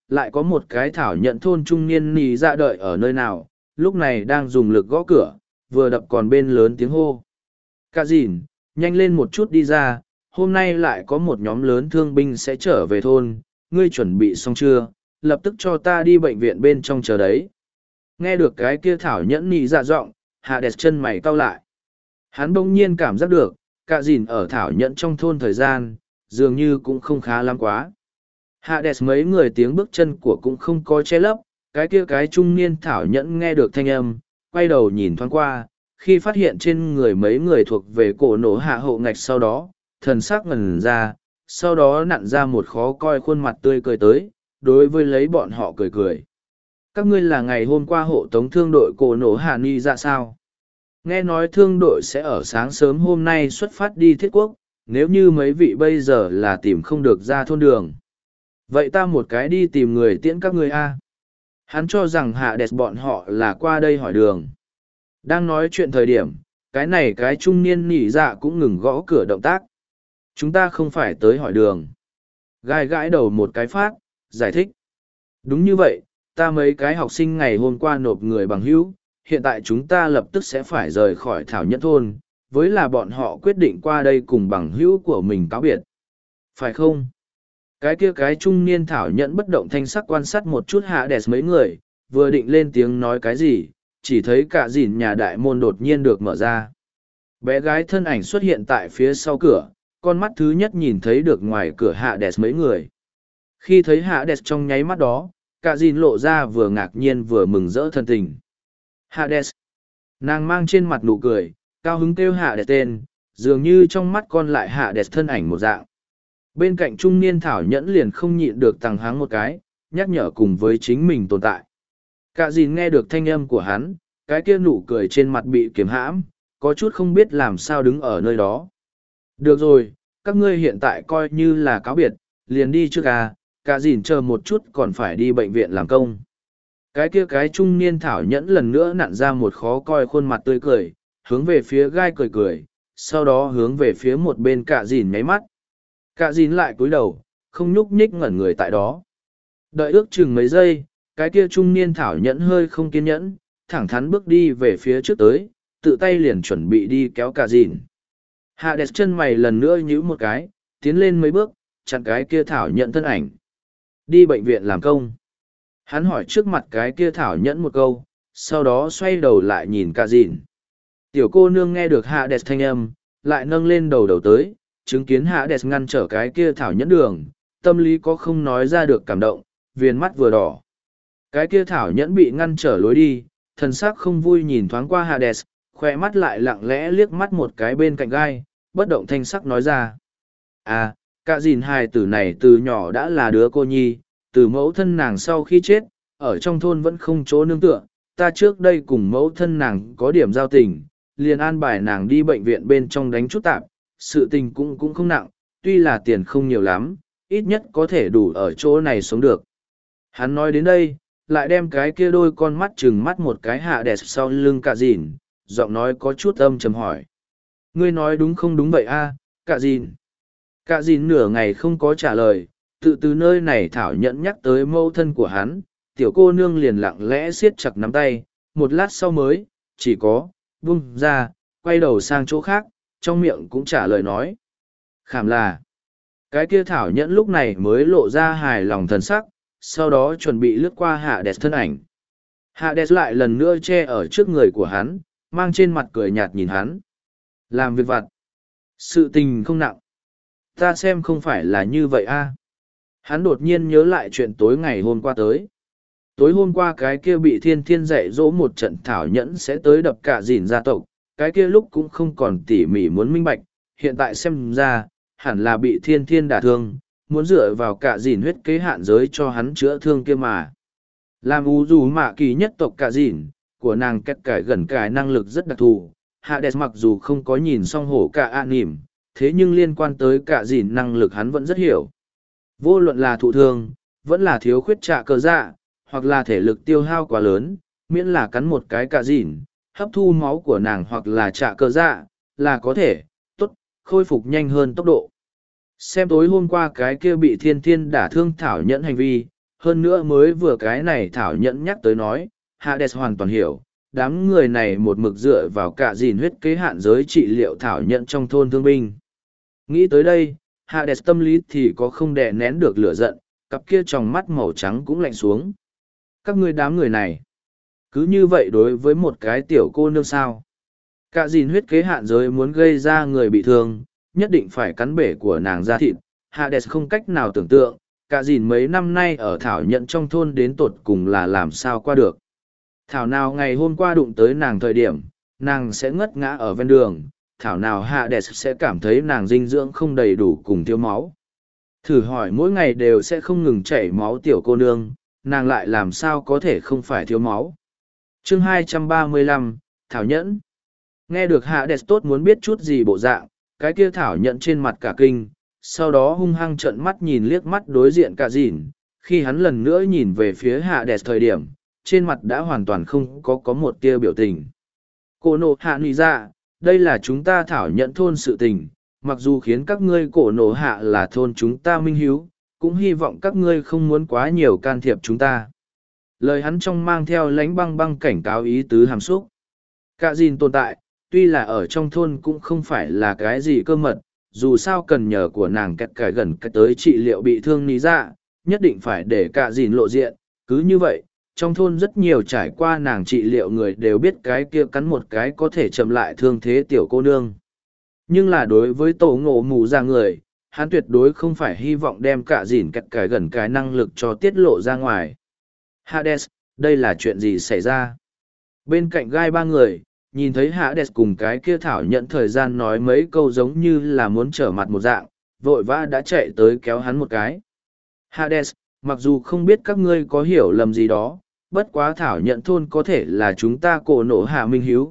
lại có một cái thảo nhận thôn trung niên nì dạ đợi ở nơi nào, lúc này đang dùng lực gõ cửa, vừa đập còn bên lớn tiếng hô. Cả dìn, nhanh lên một chút đi ra, hôm nay lại có một nhóm lớn thương binh sẽ trở về thôn, ngươi chuẩn bị xong chưa, lập tức cho ta đi bệnh viện bên trong chờ đấy. Nghe được cái kia thảo nhẫn nì dạ giọng, hạ đẹp chân mày cau lại. Hắn bỗng nhiên cảm giác được, cả dìn ở thảo nhẫn trong thôn thời gian, dường như cũng không khá lắm quá. Hạ đẹp mấy người tiếng bước chân của cũng không có che lấp, cái kia cái trung niên thảo nhẫn nghe được thanh âm, quay đầu nhìn thoáng qua, khi phát hiện trên người mấy người thuộc về cổ nổ hạ hậu ngạch sau đó, thần sắc ngần ra, sau đó nặn ra một khó coi khuôn mặt tươi cười tới, đối với lấy bọn họ cười cười. Các ngươi là ngày hôm qua hộ tống thương đội cổ nổ hạ ni ra sao? Nghe nói thương đội sẽ ở sáng sớm hôm nay xuất phát đi thiết quốc, nếu như mấy vị bây giờ là tìm không được ra thôn đường. Vậy ta một cái đi tìm người tiễn các ngươi a. Hắn cho rằng hạ đẹp bọn họ là qua đây hỏi đường. Đang nói chuyện thời điểm, cái này cái trung niên nỉ dạ cũng ngừng gõ cửa động tác. Chúng ta không phải tới hỏi đường. Gai gãi đầu một cái phát, giải thích. Đúng như vậy, ta mấy cái học sinh ngày hôm qua nộp người bằng hữu, hiện tại chúng ta lập tức sẽ phải rời khỏi thảo nhẫn thôn, với là bọn họ quyết định qua đây cùng bằng hữu của mình cáo biệt. Phải không? Cái kia cái trung niên thảo nhẫn bất động thanh sắc quan sát một chút hạ đẹp mấy người, vừa định lên tiếng nói cái gì, chỉ thấy cả dìn nhà đại môn đột nhiên được mở ra. Bé gái thân ảnh xuất hiện tại phía sau cửa, con mắt thứ nhất nhìn thấy được ngoài cửa hạ đẹp mấy người. Khi thấy hạ đẹp trong nháy mắt đó, cả dìn lộ ra vừa ngạc nhiên vừa mừng rỡ thân tình. Hạ đẹp. Nàng mang trên mặt nụ cười, cao hứng kêu hạ đẹp tên, dường như trong mắt con lại hạ đẹp thân ảnh một dạng. Bên cạnh trung niên thảo nhẫn liền không nhịn được tằng háng một cái, nhắc nhở cùng với chính mình tồn tại. Cả dìn nghe được thanh âm của hắn, cái kia nụ cười trên mặt bị kiềm hãm, có chút không biết làm sao đứng ở nơi đó. Được rồi, các ngươi hiện tại coi như là cáo biệt, liền đi trước à, cả dìn chờ một chút còn phải đi bệnh viện làm công. Cái kia cái trung niên thảo nhẫn lần nữa nặn ra một khó coi khuôn mặt tươi cười, hướng về phía gai cười cười, sau đó hướng về phía một bên cả dìn nháy mắt. Cả dìn lại cúi đầu, không nhúc nhích ngẩn người tại đó. Đợi ước chừng mấy giây, cái kia trung niên thảo nhẫn hơi không kiên nhẫn, thẳng thắn bước đi về phía trước tới, tự tay liền chuẩn bị đi kéo cả dìn. Hạ đẹp chân mày lần nữa nhíu một cái, tiến lên mấy bước, chặn cái kia thảo nhẫn thân ảnh. Đi bệnh viện làm công. Hắn hỏi trước mặt cái kia thảo nhẫn một câu, sau đó xoay đầu lại nhìn cả dìn. Tiểu cô nương nghe được hạ đẹp thanh âm, lại nâng lên đầu tới, chứng kiến hạ đẹp ngăn trở cái kia thảo nhẫn đường, tâm lý có không nói ra được cảm động, viền mắt vừa đỏ. Cái kia thảo nhẫn bị ngăn trở lối đi, thần sắc không vui nhìn thoáng qua Hades, khoe mắt lại lặng lẽ liếc mắt một cái bên cạnh gai, bất động thanh sắc nói ra. À, cả dìn hài tử này từ nhỏ đã là đứa cô nhi, từ mẫu thân nàng sau khi chết, ở trong thôn vẫn không chỗ nương tựa, ta trước đây cùng mẫu thân nàng có điểm giao tình, liền an bài nàng đi bệnh viện bên trong đánh chút tạp, sự tình cũng không nặng, tuy là tiền không nhiều lắm, ít nhất có thể đủ ở chỗ này sống được. Hắn nói đến đây, lại đem cái kia đôi con mắt chừng mắt một cái hạ đẹp sau lưng cả dìn, giọng nói có chút âm trầm hỏi. Ngươi nói đúng không đúng vậy a, cả dìn? Cả dìn nửa ngày không có trả lời, tự từ nơi này thảo nhẫn nhắc tới mâu thân của hắn, tiểu cô nương liền lặng lẽ siết chặt nắm tay, một lát sau mới, chỉ có, buông ra, quay đầu sang chỗ khác, trong miệng cũng trả lời nói. Khảm là, cái kia thảo nhẫn lúc này mới lộ ra hài lòng thần sắc, sau đó chuẩn bị lướt qua hạ đẹp thân ảnh. Hạ đẹp lại lần nữa che ở trước người của hắn, mang trên mặt cười nhạt nhìn hắn. Làm việc vặt. Sự tình không nặng. Ta xem không phải là như vậy a. Hắn đột nhiên nhớ lại chuyện tối ngày hôm qua tới. Tối hôm qua cái kia bị thiên thiên dạy dỗ một trận thảo nhẫn sẽ tới đập cả dìn gia tộc, cái kia lúc cũng không còn tỉ mỉ muốn minh bạch, hiện tại xem ra, hẳn là bị thiên thiên đả thương, muốn dựa vào cả dìn huyết kế hạn giới cho hắn chữa thương kia mà. Làm ú dù mạ kỳ nhất tộc cả dìn, của nàng kết cải gần cải năng lực rất đặc thù, hạ đẹp mặc dù không có nhìn song hổ cả ạ nỉm, thế nhưng liên quan tới cả dìn năng lực hắn vẫn rất hiểu. Vô luận là thụ thương, vẫn là thiếu khuyết trạ cơ dạ, hoặc là thể lực tiêu hao quá lớn, miễn là cắn một cái cả dìn, hấp thu máu của nàng hoặc là trạ cơ dạ, là có thể, tốt, khôi phục nhanh hơn tốc độ. Xem tối hôm qua cái kia bị thiên thiên đả thương thảo nhẫn hành vi, Hơn nữa mới vừa cái này Thảo Nhẫn nhắc tới nói, Hades hoàn toàn hiểu, đám người này một mực dựa vào cả gìn huyết kế hạn giới trị liệu Thảo Nhẫn trong thôn thương binh. Nghĩ tới đây, Hades tâm lý thì có không đè nén được lửa giận, cặp kia tròng mắt màu trắng cũng lạnh xuống. Các ngươi đám người này, cứ như vậy đối với một cái tiểu cô nương sao. Cả gìn huyết kế hạn giới muốn gây ra người bị thương, nhất định phải cắn bể của nàng ra thịt. Hades không cách nào tưởng tượng, cả gìn mấy năm nay ở Thảo Nhận trong thôn đến tột cùng là làm sao qua được. Thảo nào ngày hôm qua đụng tới nàng thời điểm, nàng sẽ ngất ngã ở ven đường, thảo nào Hades sẽ cảm thấy nàng dinh dưỡng không đầy đủ cùng thiếu máu. Thử hỏi mỗi ngày đều sẽ không ngừng chảy máu tiểu cô nương, nàng lại làm sao có thể không phải thiếu máu. Chương 235, Thảo Nhẫn. Nghe được Hades tốt muốn biết chút gì bộ dạng, cái kia Thảo Nhẫn trên mặt cả kinh, sau đó hung hăng trợn mắt nhìn liếc mắt đối diện cả dìn, khi hắn lần nữa nhìn về phía Hades thời điểm, trên mặt đã hoàn toàn không có một tia biểu tình. Cổ nộ hạ nì ra, đây là chúng ta Thảo Nhẫn thôn sự tình, mặc dù khiến các ngươi cổ nộ hạ là thôn chúng ta minh hiếu, cũng hy vọng các ngươi không muốn quá nhiều can thiệp chúng ta. Lời hắn trong mang theo lánh băng băng cảnh cáo ý tứ hàm xúc. Cả gìn tồn tại, tuy là ở trong thôn cũng không phải là cái gì cơ mật, dù sao cần nhờ của nàng kẹt cải gần tới trị liệu bị thương ní ra, nhất định phải để cả gìn lộ diện, cứ như vậy. Trong thôn rất nhiều trải qua nàng trị liệu người đều biết cái kia cắn một cái có thể chậm lại thương thế tiểu cô nương. Nhưng là đối với tổ ngộ mù ra người, hắn tuyệt đối không phải hy vọng đem cả dìn kẹt cái gần cái năng lực cho tiết lộ ra ngoài. Hades, đây là chuyện gì xảy ra? Bên cạnh gai ba người, nhìn thấy Hades cùng cái kia Thảo Nhận thời gian nói mấy câu giống như là muốn trở mặt một dạng, vội vã đã chạy tới kéo hắn một cái. Hades, mặc dù không biết các ngươi có hiểu lầm gì đó, bất quá Thảo Nhận thôn có thể là chúng ta cổ nộ hạ minh hiếu.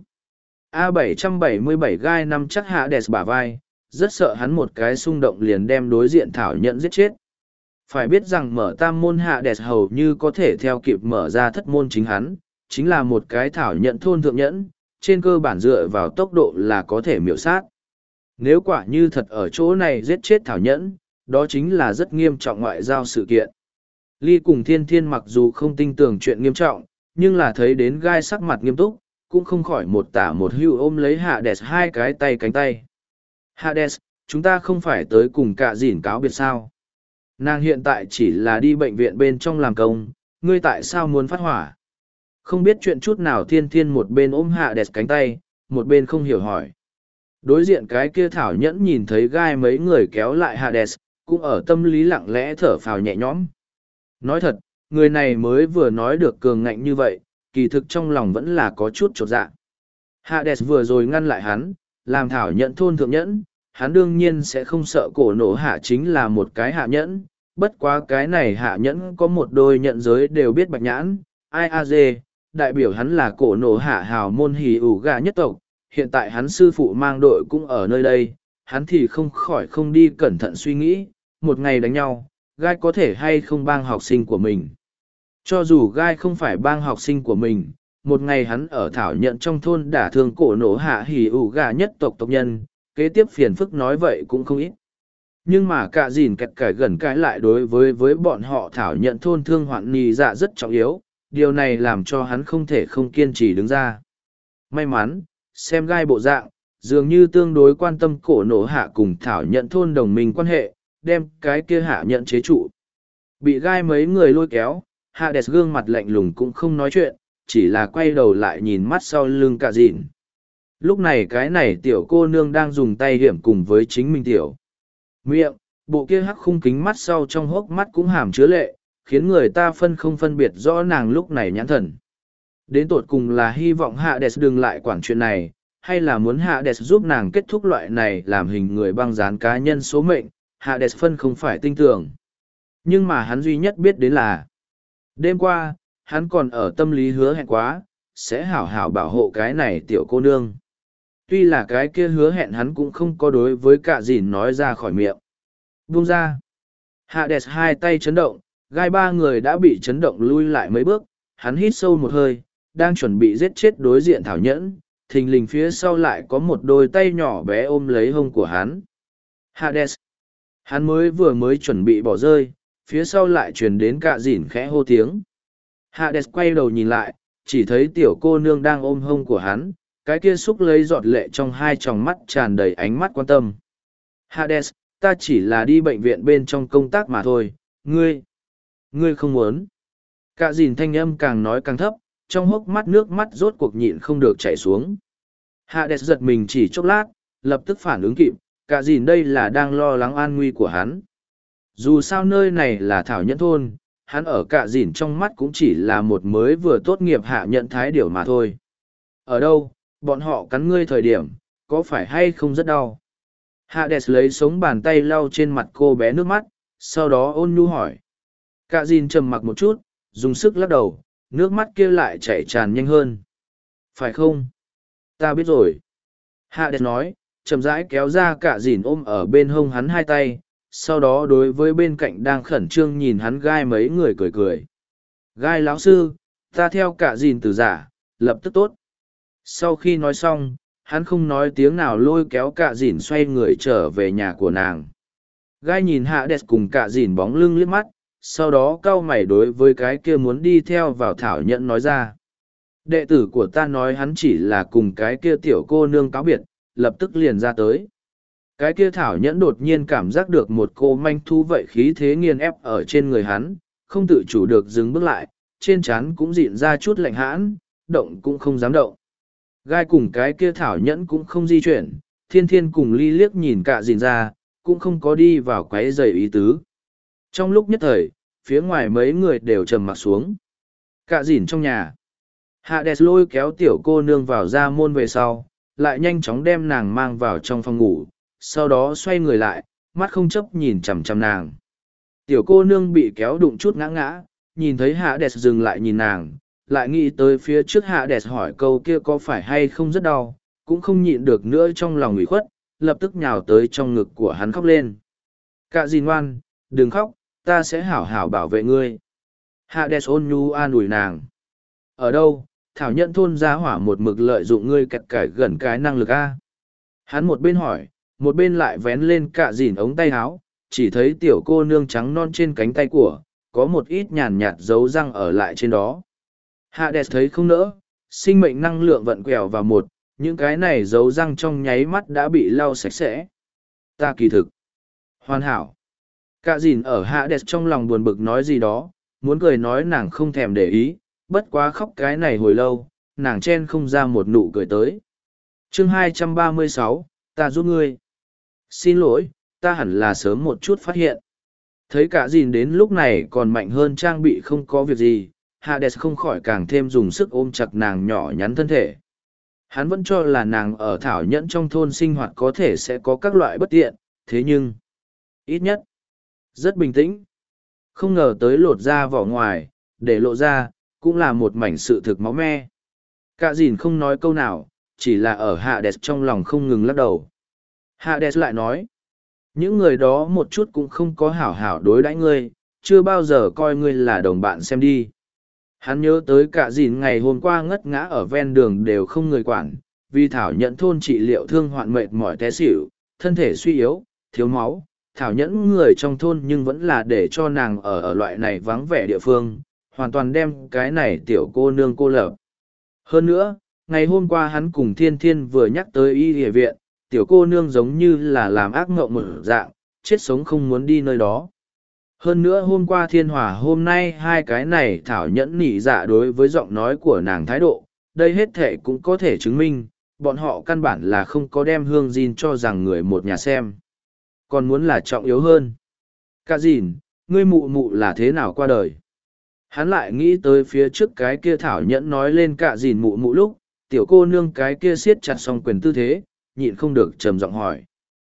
A777 gai nắm chắc Hades bả vai, rất sợ hắn một cái xung động liền đem đối diện Thảo Nhận giết chết. Phải biết rằng mở tam môn Hades hầu như có thể theo kịp mở ra thất môn chính hắn, chính là một cái Thảo Nhận thôn thượng nhẫn, trên cơ bản dựa vào tốc độ là có thể miểu sát. Nếu quả như thật ở chỗ này giết chết Thảo Nhẫn, đó chính là rất nghiêm trọng ngoại giao sự kiện. Ly cùng Thiên Thiên mặc dù không tin tưởng chuyện nghiêm trọng, nhưng là thấy đến gai sắc mặt nghiêm túc, cũng không khỏi một tả một hữu ôm lấy Hades hai cái tay cánh tay. Hades, chúng ta không phải tới cùng cả dìn cáo biệt sao. Nàng hiện tại chỉ là đi bệnh viện bên trong làm công, ngươi tại sao muốn phát hỏa? Không biết chuyện chút nào Thiên Thiên một bên ôm Hades cánh tay, một bên không hiểu hỏi. Đối diện cái kia Thảo Nhẫn nhìn thấy gai mấy người kéo lại Hades, cũng ở tâm lý lặng lẽ thở phào nhẹ nhõm. Nói thật, người này mới vừa nói được cường ngạnh như vậy, kỳ thực trong lòng vẫn là có chút chột dạ. Hades vừa rồi ngăn lại hắn, làm Thảo Nhẫn thôn thượng nhẫn, hắn đương nhiên sẽ không sợ cổ nổ hạ chính là một cái hạ nhẫn, bất quá cái này hạ nhẫn có một đôi nhận giới đều biết bạch nhãn, ai a dê, đại biểu hắn là cổ nổ hạ hào môn hì ủ gà nhất tộc, hiện tại hắn sư phụ mang đội cũng ở nơi đây, hắn thì không khỏi không đi cẩn thận suy nghĩ, một ngày đánh nhau, gai có thể hay không bang học sinh của mình. Cho dù gai không phải bang học sinh của mình, một ngày hắn ở Thảo Nhận trong thôn đả thương cổ nổ hạ hỉ ủ gà nhất tộc tộc nhân, kế tiếp phiền phức nói vậy cũng không ít. Nhưng mà cả dìn kẹt cải gần cái lại đối với bọn họ Thảo Nhận thôn thương hoạn nì dạ rất trọng yếu, điều này làm cho hắn không thể không kiên trì đứng ra. May mắn, xem gai bộ dạng, dường như tương đối quan tâm cổ nổ hạ cùng Thảo Nhận thôn đồng minh quan hệ, đem cái kia hạ nhận chế trụ. Bị gai mấy người lôi kéo, Hades gương mặt lạnh lùng cũng không nói chuyện, chỉ là quay đầu lại nhìn mắt sau lưng cả dìn. Lúc này cái này tiểu cô nương đang dùng tay hiểm cùng với chính mình tiểu. Miệng, bộ kia hắc khung kính mắt sau trong hốc mắt cũng hàm chứa lệ, khiến người ta không phân biệt rõ nàng lúc này nhãn thần. Đến tột cùng là hy vọng Hades đừng lại quản chuyện này, hay là muốn Hades giúp nàng kết thúc loại này làm hình người băng dán cá nhân số mệnh, Hades không phải tin tưởng. Nhưng mà hắn duy nhất biết đến là đêm qua, hắn còn ở tâm lý hứa hẹn quá, sẽ hảo hảo bảo hộ cái này tiểu cô nương. Tuy là cái kia hứa hẹn hắn cũng không có đối với cả dìn nói ra khỏi miệng. Buông ra. Hades hai tay chấn động, gai ba người đã bị chấn động lui lại mấy bước, hắn hít sâu một hơi, đang chuẩn bị giết chết đối diện Thảo Nhẫn, thình lình phía sau lại có một đôi tay nhỏ bé ôm lấy hông của hắn. Hades. Hắn mới chuẩn bị bỏ rơi, phía sau lại truyền đến cạ dìn khẽ hô tiếng. Hades quay đầu nhìn lại, chỉ thấy tiểu cô nương đang ôm hông của hắn, cái kia xúc lấy giọt lệ trong hai tròng mắt tràn đầy ánh mắt quan tâm. Hades, ta chỉ là đi bệnh viện bên trong công tác mà thôi, ngươi không muốn. Cạ dìn thanh âm càng nói càng thấp, trong hốc mắt nước mắt rốt cuộc nhịn không được chảy xuống. Hades giật mình chỉ chốc lát, lập tức phản ứng kịp, cạ dìn đây là đang lo lắng an nguy của hắn. Dù sao nơi này là Thảo Nhẫn thôn, hắn ở cạ dìn trong mắt cũng chỉ là một mới vừa tốt nghiệp hạ nhận thái điểu mà thôi. Ở đâu, bọn họ cắn ngươi thời điểm, có phải hay không rất đau? Hades lấy sống bàn tay lau trên mặt cô bé nước mắt, sau đó ôn nhu hỏi. Cạ dìn trầm mặc một chút, dùng sức lắc đầu, nước mắt kia lại chảy tràn nhanh hơn. Phải không? Ta biết rồi. Hades nói, chậm rãi kéo ra cạ dìn ôm ở bên hông hắn hai tay, sau đó đối với bên cạnh đang khẩn trương nhìn hắn gai mấy người cười cười. Gai lão sư, ta theo cạ dìn từ giả, lập tức tốt. Sau khi nói xong, hắn không nói tiếng nào lôi kéo cạ dìn xoay người trở về nhà của nàng. Gai nhìn Hades cùng cạ dìn bóng lưng liếc mắt, sau đó cau mày đối với cái kia muốn đi theo vào Thảo Nhẫn nói ra. Đệ tử của ta nói hắn chỉ là cùng cái kia tiểu cô nương cáo biệt, lập tức liền ra tới. Cái kia Thảo Nhẫn đột nhiên cảm giác được một cô manh thu vậy khí thế nghiền ép ở trên người hắn, không tự chủ được dừng bước lại, trên trán cũng dịn ra chút lạnh hãn, động cũng không dám động. Gai cùng cái kia Thảo Nhẫn cũng không di chuyển, Thiên Thiên cùng Ly liếc nhìn cạ dìn ra, cũng không có đi vào quấy rầy ý tứ. Trong lúc nhất thời, phía ngoài mấy người đều trầm mặc xuống. Cạ dìn trong nhà. Hades lôi kéo tiểu cô nương vào ra môn về sau, lại nhanh chóng đem nàng mang vào trong phòng ngủ, sau đó xoay người lại, mắt không chấp nhìn chằm chằm nàng. Tiểu cô nương bị kéo đụng chút ngã ngã, nhìn thấy Hades dừng lại nhìn nàng, lại nghĩ tới phía trước Hades hỏi câu kia có phải hay không rất đau, cũng không nhịn được nữa trong lòng ủy khuất, lập tức nhào tới trong ngực của hắn khóc lên. Cạ dìn ngoan, đừng khóc, ta sẽ hảo hảo bảo vệ ngươi. Hades ôn nhu an ủi nàng. Ở đâu, Thảo Nhẫn thôn gia hỏa một mực lợi dụng ngươi kẹt cải gần cái năng lực A. Hắn một bên hỏi, một bên lại vén lên cạ dìn ống tay áo, chỉ thấy tiểu cô nương trắng non trên cánh tay của, có một ít nhàn nhạt dấu răng ở lại trên đó. Hades thấy không nỡ, sinh mệnh năng lượng vận quẹo vào một, những cái này dấu răng trong nháy mắt đã bị lau sạch sẽ. Ta kỳ thực. Hoàn hảo. Cạ dìn ở Hades trong lòng buồn bực nói gì đó, muốn cười nói nàng không thèm để ý, bất quá khóc cái này hồi lâu, nàng chen không ra một nụ cười tới. Chương 236, ta giúp ngươi. Xin lỗi, ta hẳn là sớm một chút phát hiện. Thấy cả dìn đến lúc này còn mạnh hơn trang bị không có việc gì, Hades không khỏi càng thêm dùng sức ôm chặt nàng nhỏ nhắn thân thể. Hắn vẫn cho là nàng ở Thảo Nhẫn trong thôn sinh hoạt có thể sẽ có các loại bất tiện, thế nhưng, ít nhất, rất bình tĩnh. Không ngờ tới lột ra vỏ ngoài, để lộ ra, cũng là một mảnh sự thực máu me. Cả dìn không nói câu nào, chỉ là ở Hades trong lòng không ngừng lắc đầu. Hades lại nói, những người đó một chút cũng không có hảo hảo đối đãi ngươi, chưa bao giờ coi ngươi là đồng bạn xem đi. Hắn nhớ tới cả dìn ngày hôm qua ngất ngã ở ven đường đều không người quản, vì Thảo Nhẫn thôn trị liệu thương hoạn mệt mỏi té xỉu, thân thể suy yếu, thiếu máu. Thảo Nhẫn người trong thôn nhưng vẫn là để cho nàng ở loại này vắng vẻ địa phương, hoàn toàn đem cái này tiểu cô nương cô lập. Hơn nữa, ngày hôm qua hắn cùng Thiên Thiên vừa nhắc tới y y viện, tiểu cô nương giống như là làm ác mộng một dạng, chết sống không muốn đi nơi đó. Hơn nữa hôm qua Thiên Hòa hôm nay hai cái này Thảo Nhẫn nỉ dạ đối với giọng nói của nàng thái độ, đây hết thể cũng có thể chứng minh, bọn họ căn bản là không có đem Hương Jin cho rằng người một nhà xem. Còn muốn là trọng yếu hơn. Cả dìn, ngươi mụ mụ là thế nào qua đời? Hắn lại nghĩ tới phía trước cái kia Thảo Nhẫn nói lên cả dìn mụ mụ lúc, tiểu cô nương cái kia siết chặt song quyền tư thế, nhịn không được trầm giọng hỏi.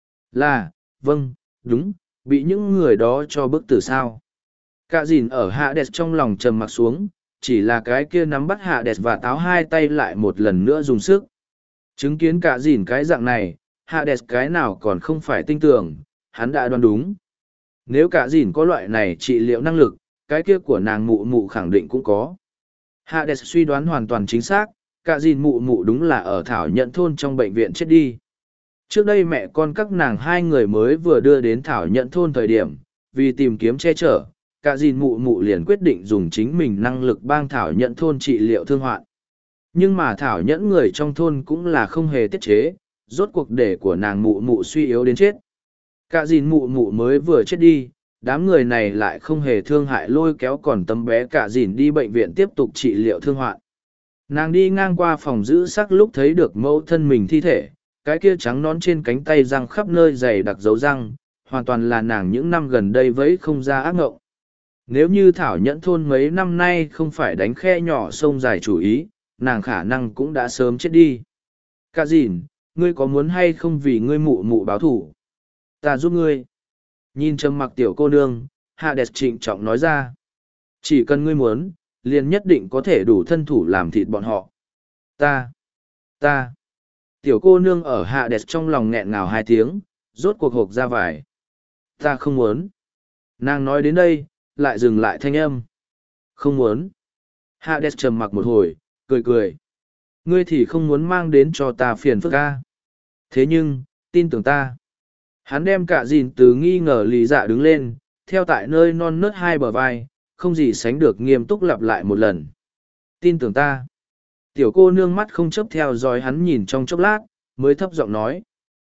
Là, vâng, đúng, bị những người đó cho bức tử sao. Cả dìn ở Hades trong lòng trầm mặc xuống, chỉ là cái kia nắm bắt Hades và táo hai tay lại một lần nữa dùng sức. Chứng kiến cả dìn cái dạng này, Hades cái nào còn không phải tinh tưởng, hắn đã đoán đúng. Nếu cả dìn có loại này trị liệu năng lực, cái kia của nàng mụ mụ khẳng định cũng có. Hades suy đoán hoàn toàn chính xác, cả dìn mụ mụ đúng là ở Thảo Nhẫn thôn trong bệnh viện chết đi. Trước đây mẹ con các nàng hai người mới vừa đưa đến Thảo Nhẫn thôn thời điểm, vì tìm kiếm che chở, Cả dìn mụ mụ liền quyết định dùng chính mình năng lực bang thảo nhẫn thôn trị liệu thương hoạn. Nhưng mà thảo nhẫn người trong thôn cũng là không hề tiết chế, rốt cuộc để của nàng mụ mụ suy yếu đến chết. Cả dìn mụ mụ mới vừa chết đi, đám người này lại không hề thương hại lôi kéo còn tấm bé cả dìn đi bệnh viện tiếp tục trị liệu thương hoạn. Nàng đi ngang qua phòng giữ xác lúc thấy được mẫu thân mình thi thể, cái kia trắng nón trên cánh tay răng khắp nơi dày đặc dấu răng, hoàn toàn là nàng những năm gần đây vẫy không ra ác ngộng. Nếu như thảo nhẫn thôn mấy năm nay không phải đánh khe nhỏ sông dài chủ ý, nàng khả năng cũng đã sớm chết đi. Cả dìn, ngươi có muốn hay không vì ngươi mụ mụ báo thủ? Ta giúp ngươi. Nhìn trầm mặc tiểu cô nương, Hades trịnh trọng nói ra. Chỉ cần ngươi muốn, liền nhất định có thể đủ thân thủ làm thịt bọn họ. Ta. Tiểu cô nương ở Hades trong lòng nghẹn ngào 2 tiếng, rốt cuộc hộp ra vải. Ta không muốn. Nàng nói đến đây, lại dừng lại thanh âm. Không muốn. Hades trầm mặc một hồi, cười. Ngươi thì không muốn mang đến cho ta phiền phức ca. Thế nhưng, tin tưởng ta. Hắn đem cả dìn từ nghi ngờ lý dạ đứng lên, theo tại nơi non nớt 2 bờ vai, không gì sánh được nghiêm túc lặp lại một lần. Tin tưởng ta. Tiểu cô nương mắt không chớp theo dõi hắn nhìn trong chốc lát, mới thấp giọng nói.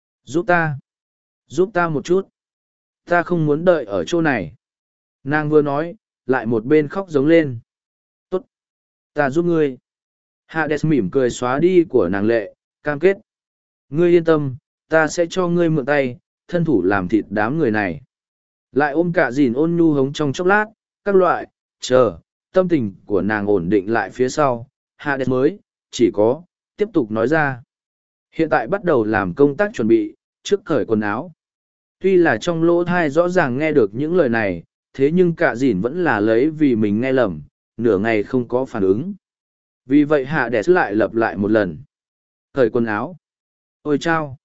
Giúp ta một chút. Ta không muốn đợi ở chỗ này. Nàng vừa nói, lại một bên khóc giống lên. Tốt. Ta giúp ngươi. Hades mỉm cười xóa đi của nàng lệ, cam kết. Ngươi yên tâm, ta sẽ cho ngươi mượn tay, thân thủ làm thịt đám người này. Lại ôm cả dìn ôn nhu hống trong chốc lát, các loại, tâm tình của nàng ổn định lại phía sau. Hades mới, chỉ có, tiếp tục nói ra. Hiện tại bắt đầu làm công tác chuẩn bị, trước cởi quần áo. Tuy là trong lỗ thai rõ ràng nghe được những lời này, thế nhưng cả dìn vẫn là lấy vì mình nghe lầm, nửa ngày không có phản ứng. Vì vậy Hades lại lặp lại một lần. Cởi quần áo. Ôi chao.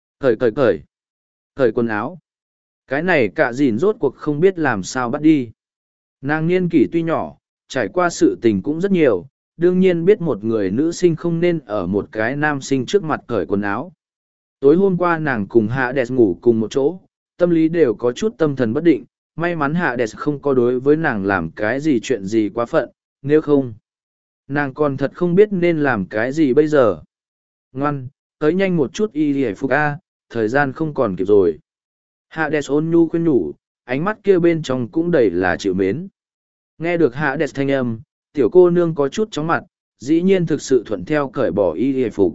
Cởi quần áo. Cái này cả dìn rốt cuộc không biết làm sao bắt đi. Nàng niên kỷ tuy nhỏ, trải qua sự tình cũng rất nhiều, đương nhiên biết một người nữ sinh không nên ở một cái nam sinh trước mặt cởi quần áo. Tối hôm qua nàng cùng Hades ngủ cùng một chỗ, tâm lý đều có chút tâm thần bất định, may mắn Hades không có đối với nàng làm cái gì chuyện gì quá phận, nếu không, nàng còn thật không biết nên làm cái gì bây giờ. Ngoan, tới nhanh một chút y hề phục A, thời gian không còn kịp rồi. Hades ôn nhu khuyên nhủ, ánh mắt kia bên trong cũng đầy là chịu mến. Nghe được Hades thanh âm, tiểu cô nương có chút chóng mặt, dĩ nhiên thực sự thuận theo cởi bỏ y hề phục.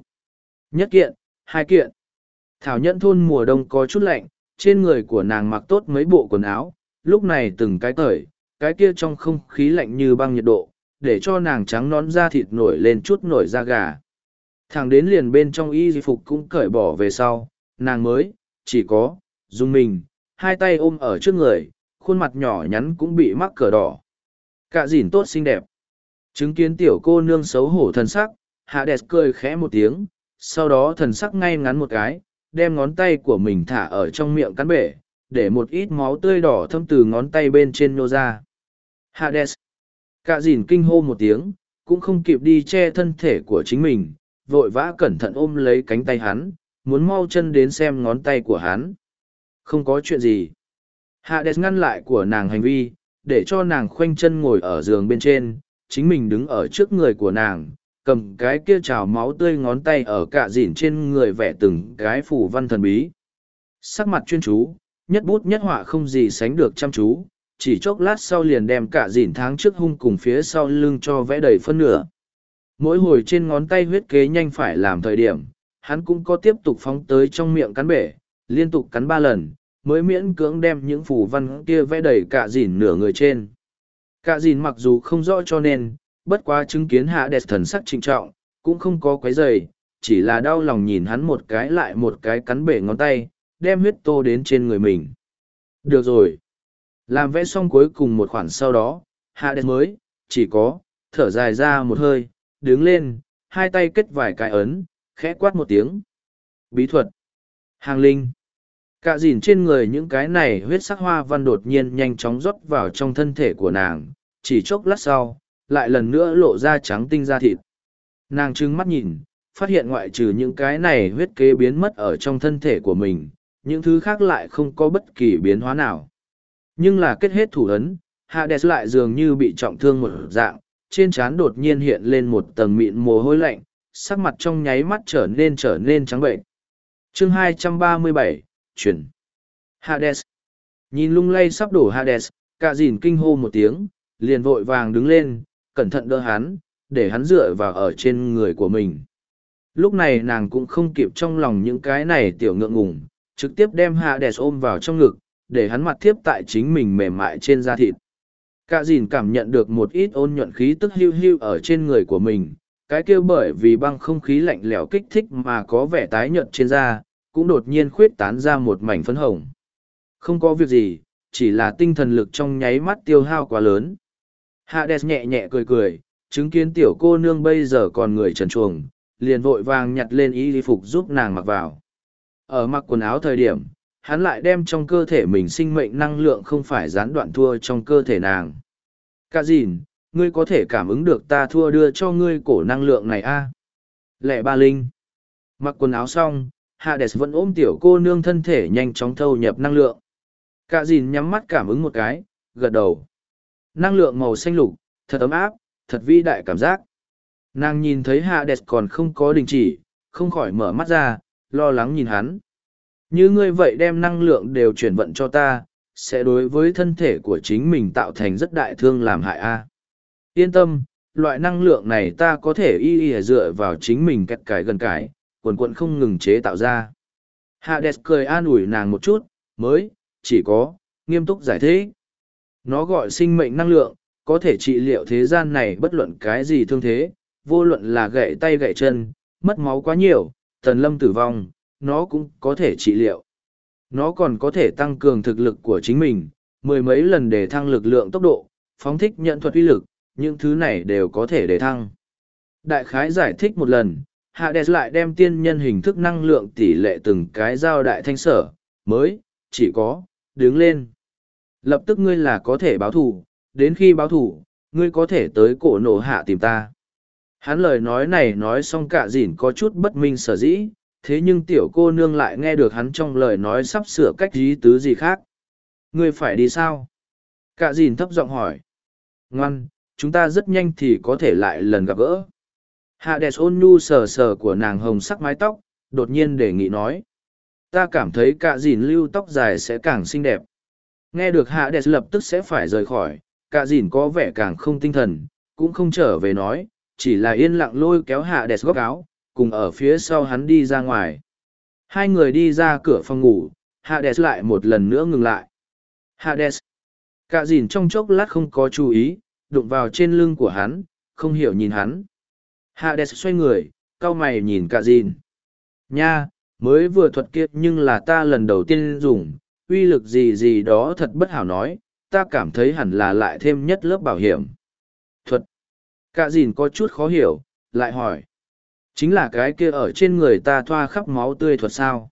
1 kiện, 2 kiện. Thảo nhẫn thôn mùa đông có chút lạnh, trên người của nàng mặc tốt mấy bộ quần áo, lúc này từng cái cởi, cái kia trong không khí lạnh như băng nhiệt độ, để cho nàng trắng nón da thịt nổi lên chút nổi da gà. Thẳng đến liền bên trong y phục cũng cởi bỏ về sau, nàng mới, chỉ có, dùng mình, 2 tay ôm ở trước người, khuôn mặt nhỏ nhắn cũng bị mắc cờ đỏ. Cả dìn tốt xinh đẹp. Chứng kiến tiểu cô nương xấu hổ thần sắc, Hades cười khẽ một tiếng, sau đó thần sắc ngay ngắn một cái, đem ngón tay của mình thả ở trong miệng cắn bể, để một ít máu tươi đỏ thâm từ ngón tay bên trên nhô ra. Hades. Cả dìn kinh hô một tiếng, cũng không kịp đi che thân thể của chính mình, vội vã cẩn thận ôm lấy cánh tay hắn, muốn mau chân đến xem ngón tay của hắn. Không có chuyện gì. Hades ngăn lại của nàng hành vi, để cho nàng khoanh chân ngồi ở giường bên trên, chính mình đứng ở trước người của nàng, cầm cái kia trào máu tươi ngón tay ở cả dìn trên người vẽ từng cái phù văn thần bí. Sắc mặt chuyên chú, nhất bút nhất họa không gì sánh được chăm chú, chỉ chốc lát sau liền đem cả dìn tháng trước hung cùng phía sau lưng cho vẽ đầy phân nửa. Mỗi hồi trên ngón tay huyết kế nhanh phải làm thời điểm, hắn cũng có tiếp tục phóng tới trong miệng cắn bể, liên tục cắn 3 lần, mới miễn cưỡng đem những phù văn kia vẽ đầy cả dìn nửa người trên. Cả dìn mặc dù không rõ cho nên, bất quá chứng kiến Hades thần sắc trịnh trọng, cũng không có quấy rầy, chỉ là đau lòng nhìn hắn một cái lại một cái cắn bể ngón tay, đem huyết tô đến trên người mình. Được rồi. Làm vẽ xong cuối cùng một khoản sau đó, Hades mới, chỉ có, thở dài ra một hơi, đứng lên, 2 tay kết vài cái ấn, khẽ quát một tiếng. Bí thuật. Hàng linh. Cả dìn trên người những cái này huyết sắc hoa văn đột nhiên nhanh chóng rót vào trong thân thể của nàng, chỉ chốc lát sau, lại lần nữa lộ ra trắng tinh da thịt. Nàng trừng mắt nhìn, phát hiện ngoại trừ những cái này huyết kế biến mất ở trong thân thể của mình, những thứ khác lại không có bất kỳ biến hóa nào. Nhưng là kết hết thủ ấn, Hades lại dường như bị trọng thương một dạng, trên trán đột nhiên hiện lên một tầng mịn mồ hôi lạnh, sắc mặt trong nháy mắt trở nên trắng bệnh. Chương 237, chuyển. Hades. Nhìn lung lay sắp đổ Hades, cả dìn kinh hô một tiếng, liền vội vàng đứng lên, cẩn thận đỡ hắn, để hắn dựa vào ở trên người của mình. Lúc này nàng cũng không kịp trong lòng những cái này tiểu ngượng ngùng, trực tiếp đem Hades ôm vào trong ngực, để hắn mặt thiếp tại chính mình mềm mại trên da thịt. Cả dìn cảm nhận được một ít ôn nhuận khí tức hiu hiu ở trên người của mình, cái kia bởi vì băng không khí lạnh lẽo kích thích mà có vẻ tái nhợt trên da, cũng đột nhiên khuyết tán ra một mảnh phấn hồng. Không có việc gì, chỉ là tinh thần lực trong nháy mắt tiêu hao quá lớn. Hades nhẹ nhẹ cười cười, chứng kiến tiểu cô nương bây giờ còn người trần truồng, liền vội vàng nhặt lên y phục giúp nàng mặc vào. Ở mặc quần áo thời điểm, hắn lại đem trong cơ thể mình sinh mệnh năng lượng không phải gián đoạn thua trong cơ thể nàng. Cả dìn, ngươi có thể cảm ứng được ta thua đưa cho ngươi cổ năng lượng này a? Lệ Ba Linh. Mặc quần áo xong, Hades vẫn ôm tiểu cô nương thân thể nhanh chóng thâu nhập năng lượng. Cả dìn nhắm mắt cảm ứng một cái, gật đầu. Năng lượng màu xanh lục, thật ấm áp, thật vĩ đại cảm giác. Nàng nhìn thấy Hades còn không có đình chỉ, không khỏi mở mắt ra, lo lắng nhìn hắn. Như ngươi vậy đem năng lượng đều chuyển vận cho ta, sẽ đối với thân thể của chính mình tạo thành rất đại thương làm hại a. Yên tâm, loại năng lượng này ta có thể dựa vào chính mình cách cái gần cái, quần quận không ngừng chế tạo ra. Hades cười an ủi nàng một chút, mới, chỉ có, nghiêm túc giải thích. Nó gọi sinh mệnh năng lượng, có thể trị liệu thế gian này bất luận cái gì thương thế, vô luận là gãy tay gãy chân, mất máu quá nhiều, tần lâm tử vong, nó cũng có thể trị liệu. Nó còn có thể tăng cường thực lực của chính mình, mười mấy lần để thăng lực lượng tốc độ, phóng thích nhận thuật uy lực, những thứ này đều có thể để thăng. Đại khái giải thích một lần, Hades lại đem tiên nhân hình thức năng lượng tỷ lệ từng cái giao đại thanh sở, mới, chỉ có, đứng lên. Lập tức ngươi là có thể báo thù, đến khi báo thù, ngươi có thể tới cổ nổ hạ tìm ta. Hắn lời nói này nói xong cả dỉn có chút bất minh sở dĩ, thế nhưng tiểu cô nương lại nghe được hắn trong lời nói sắp sửa cách ý tứ gì khác. Ngươi phải đi sao? Cả dỉn thấp giọng hỏi. Ngoan, chúng ta rất nhanh thì có thể lại lần gặp gỡ. Hades ôn nhu sờ sờ của nàng hồng sắc mái tóc, đột nhiên đề nghị nói. Ta cảm thấy cả dỉn lưu tóc dài sẽ càng xinh đẹp. Nghe được Hades lập tức sẽ phải rời khỏi, cả dỉn có vẻ càng không tinh thần, cũng không trở về nói, chỉ là yên lặng lôi kéo Hades góc áo, cùng ở phía sau hắn đi ra ngoài. Hai người đi ra cửa phòng ngủ, Hades lại một lần nữa ngừng lại. Hades. Cả dỉn trong chốc lát không có chú ý, đụng vào trên lưng của hắn, không hiểu nhìn hắn. Hades xoay người, cau mày nhìn cả dỉn. Nha, mới vừa thuật kiệt nhưng là ta lần đầu tiên dùng, uy lực gì gì đó thật bất hảo nói, ta cảm thấy hẳn là lại thêm nhất lớp bảo hiểm. Thuật. Cả dìn có chút khó hiểu, lại hỏi. Chính là cái kia ở trên người ta thoa khắp máu tươi thuật sao?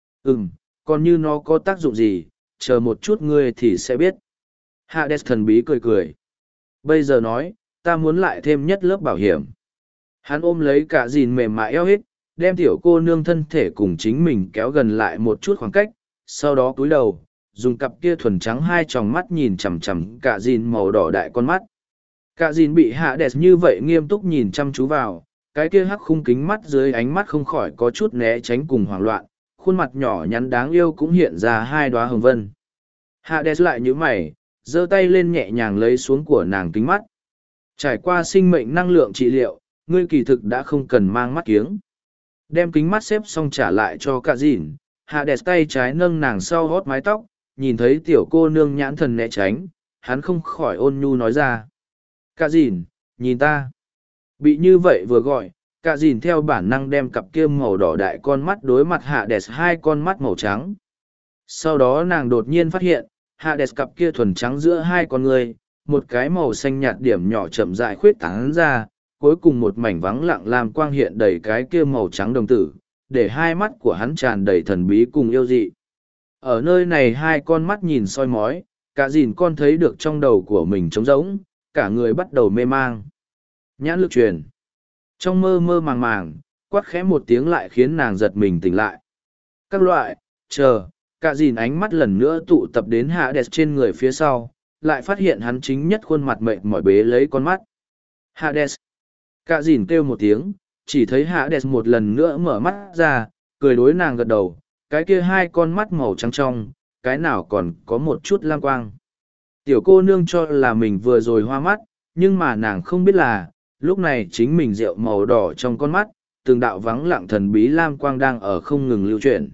Còn như nó có tác dụng gì, chờ một chút ngươi thì sẽ biết. Hades thần bí cười cười. Bây giờ nói, ta muốn lại thêm nhất lớp bảo hiểm. Hắn ôm lấy cả dìn mềm mại eo hết, đem tiểu cô nương thân thể cùng chính mình kéo gần lại một chút khoảng cách, sau đó cúi đầu, dùng cặp kia thuần trắng hai tròng mắt nhìn chằm chằm cả dìn màu đỏ đại con mắt. Cả dìn bị Hades như vậy nghiêm túc nhìn chăm chú vào, cái kia hắc khung kính mắt dưới ánh mắt không khỏi có chút né tránh cùng hoảng loạn, khuôn mặt nhỏ nhắn đáng yêu cũng hiện ra hai đóa hồng vân. Hades lại nhíu mày, giơ tay lên nhẹ nhàng lấy xuống của nàng kính mắt. Trải qua sinh mệnh năng lượng trị liệu, ngươi kỳ thực đã không cần mang mắt kiếng. Đem kính mắt xếp xong trả lại cho cả dìn, Hades tay trái nâng nàng sau hót mái tóc, nhìn thấy tiểu cô nương nhãn thần né tránh, hắn không khỏi ôn nhu nói ra. Cả dìn, nhìn ta. Bị như vậy vừa gọi, cả dìn theo bản năng đem cặp kia màu đỏ đại con mắt đối mặt Hades hai con mắt màu trắng. Sau đó nàng đột nhiên phát hiện, Hades cặp kia thuần trắng giữa hai con người, một cái màu xanh nhạt điểm nhỏ chậm rãi khuyết tán ra, cuối cùng một mảnh vắng lặng làm quang hiện đầy cái kia màu trắng đồng tử, để hai mắt của hắn tràn đầy thần bí cùng yêu dị. Ở nơi này hai con mắt nhìn soi mói, cả dìn con thấy được trong đầu của mình trống rỗng, cả người bắt đầu mê mang. Nhãn lực truyền. Trong mơ mơ màng màng, quát khẽ một tiếng lại khiến nàng giật mình tỉnh lại. Các loại, chờ, cả dìn ánh mắt lần nữa tụ tập đến Hades trên người phía sau, lại phát hiện hắn chính nhất khuôn mặt mệt mỏi bế lấy con mắt. Hades. Cả dìn kêu một tiếng, chỉ thấy Hades một lần nữa mở mắt ra, cười đối nàng gật đầu, cái kia hai con mắt màu trắng trong, cái nào còn có một chút lam quang. Tiểu cô nương cho là mình vừa rồi hoa mắt, nhưng mà nàng không biết là, lúc này chính mình rượu màu đỏ trong con mắt, từng đạo vắng lặng thần bí lam quang đang ở không ngừng lưu chuyển.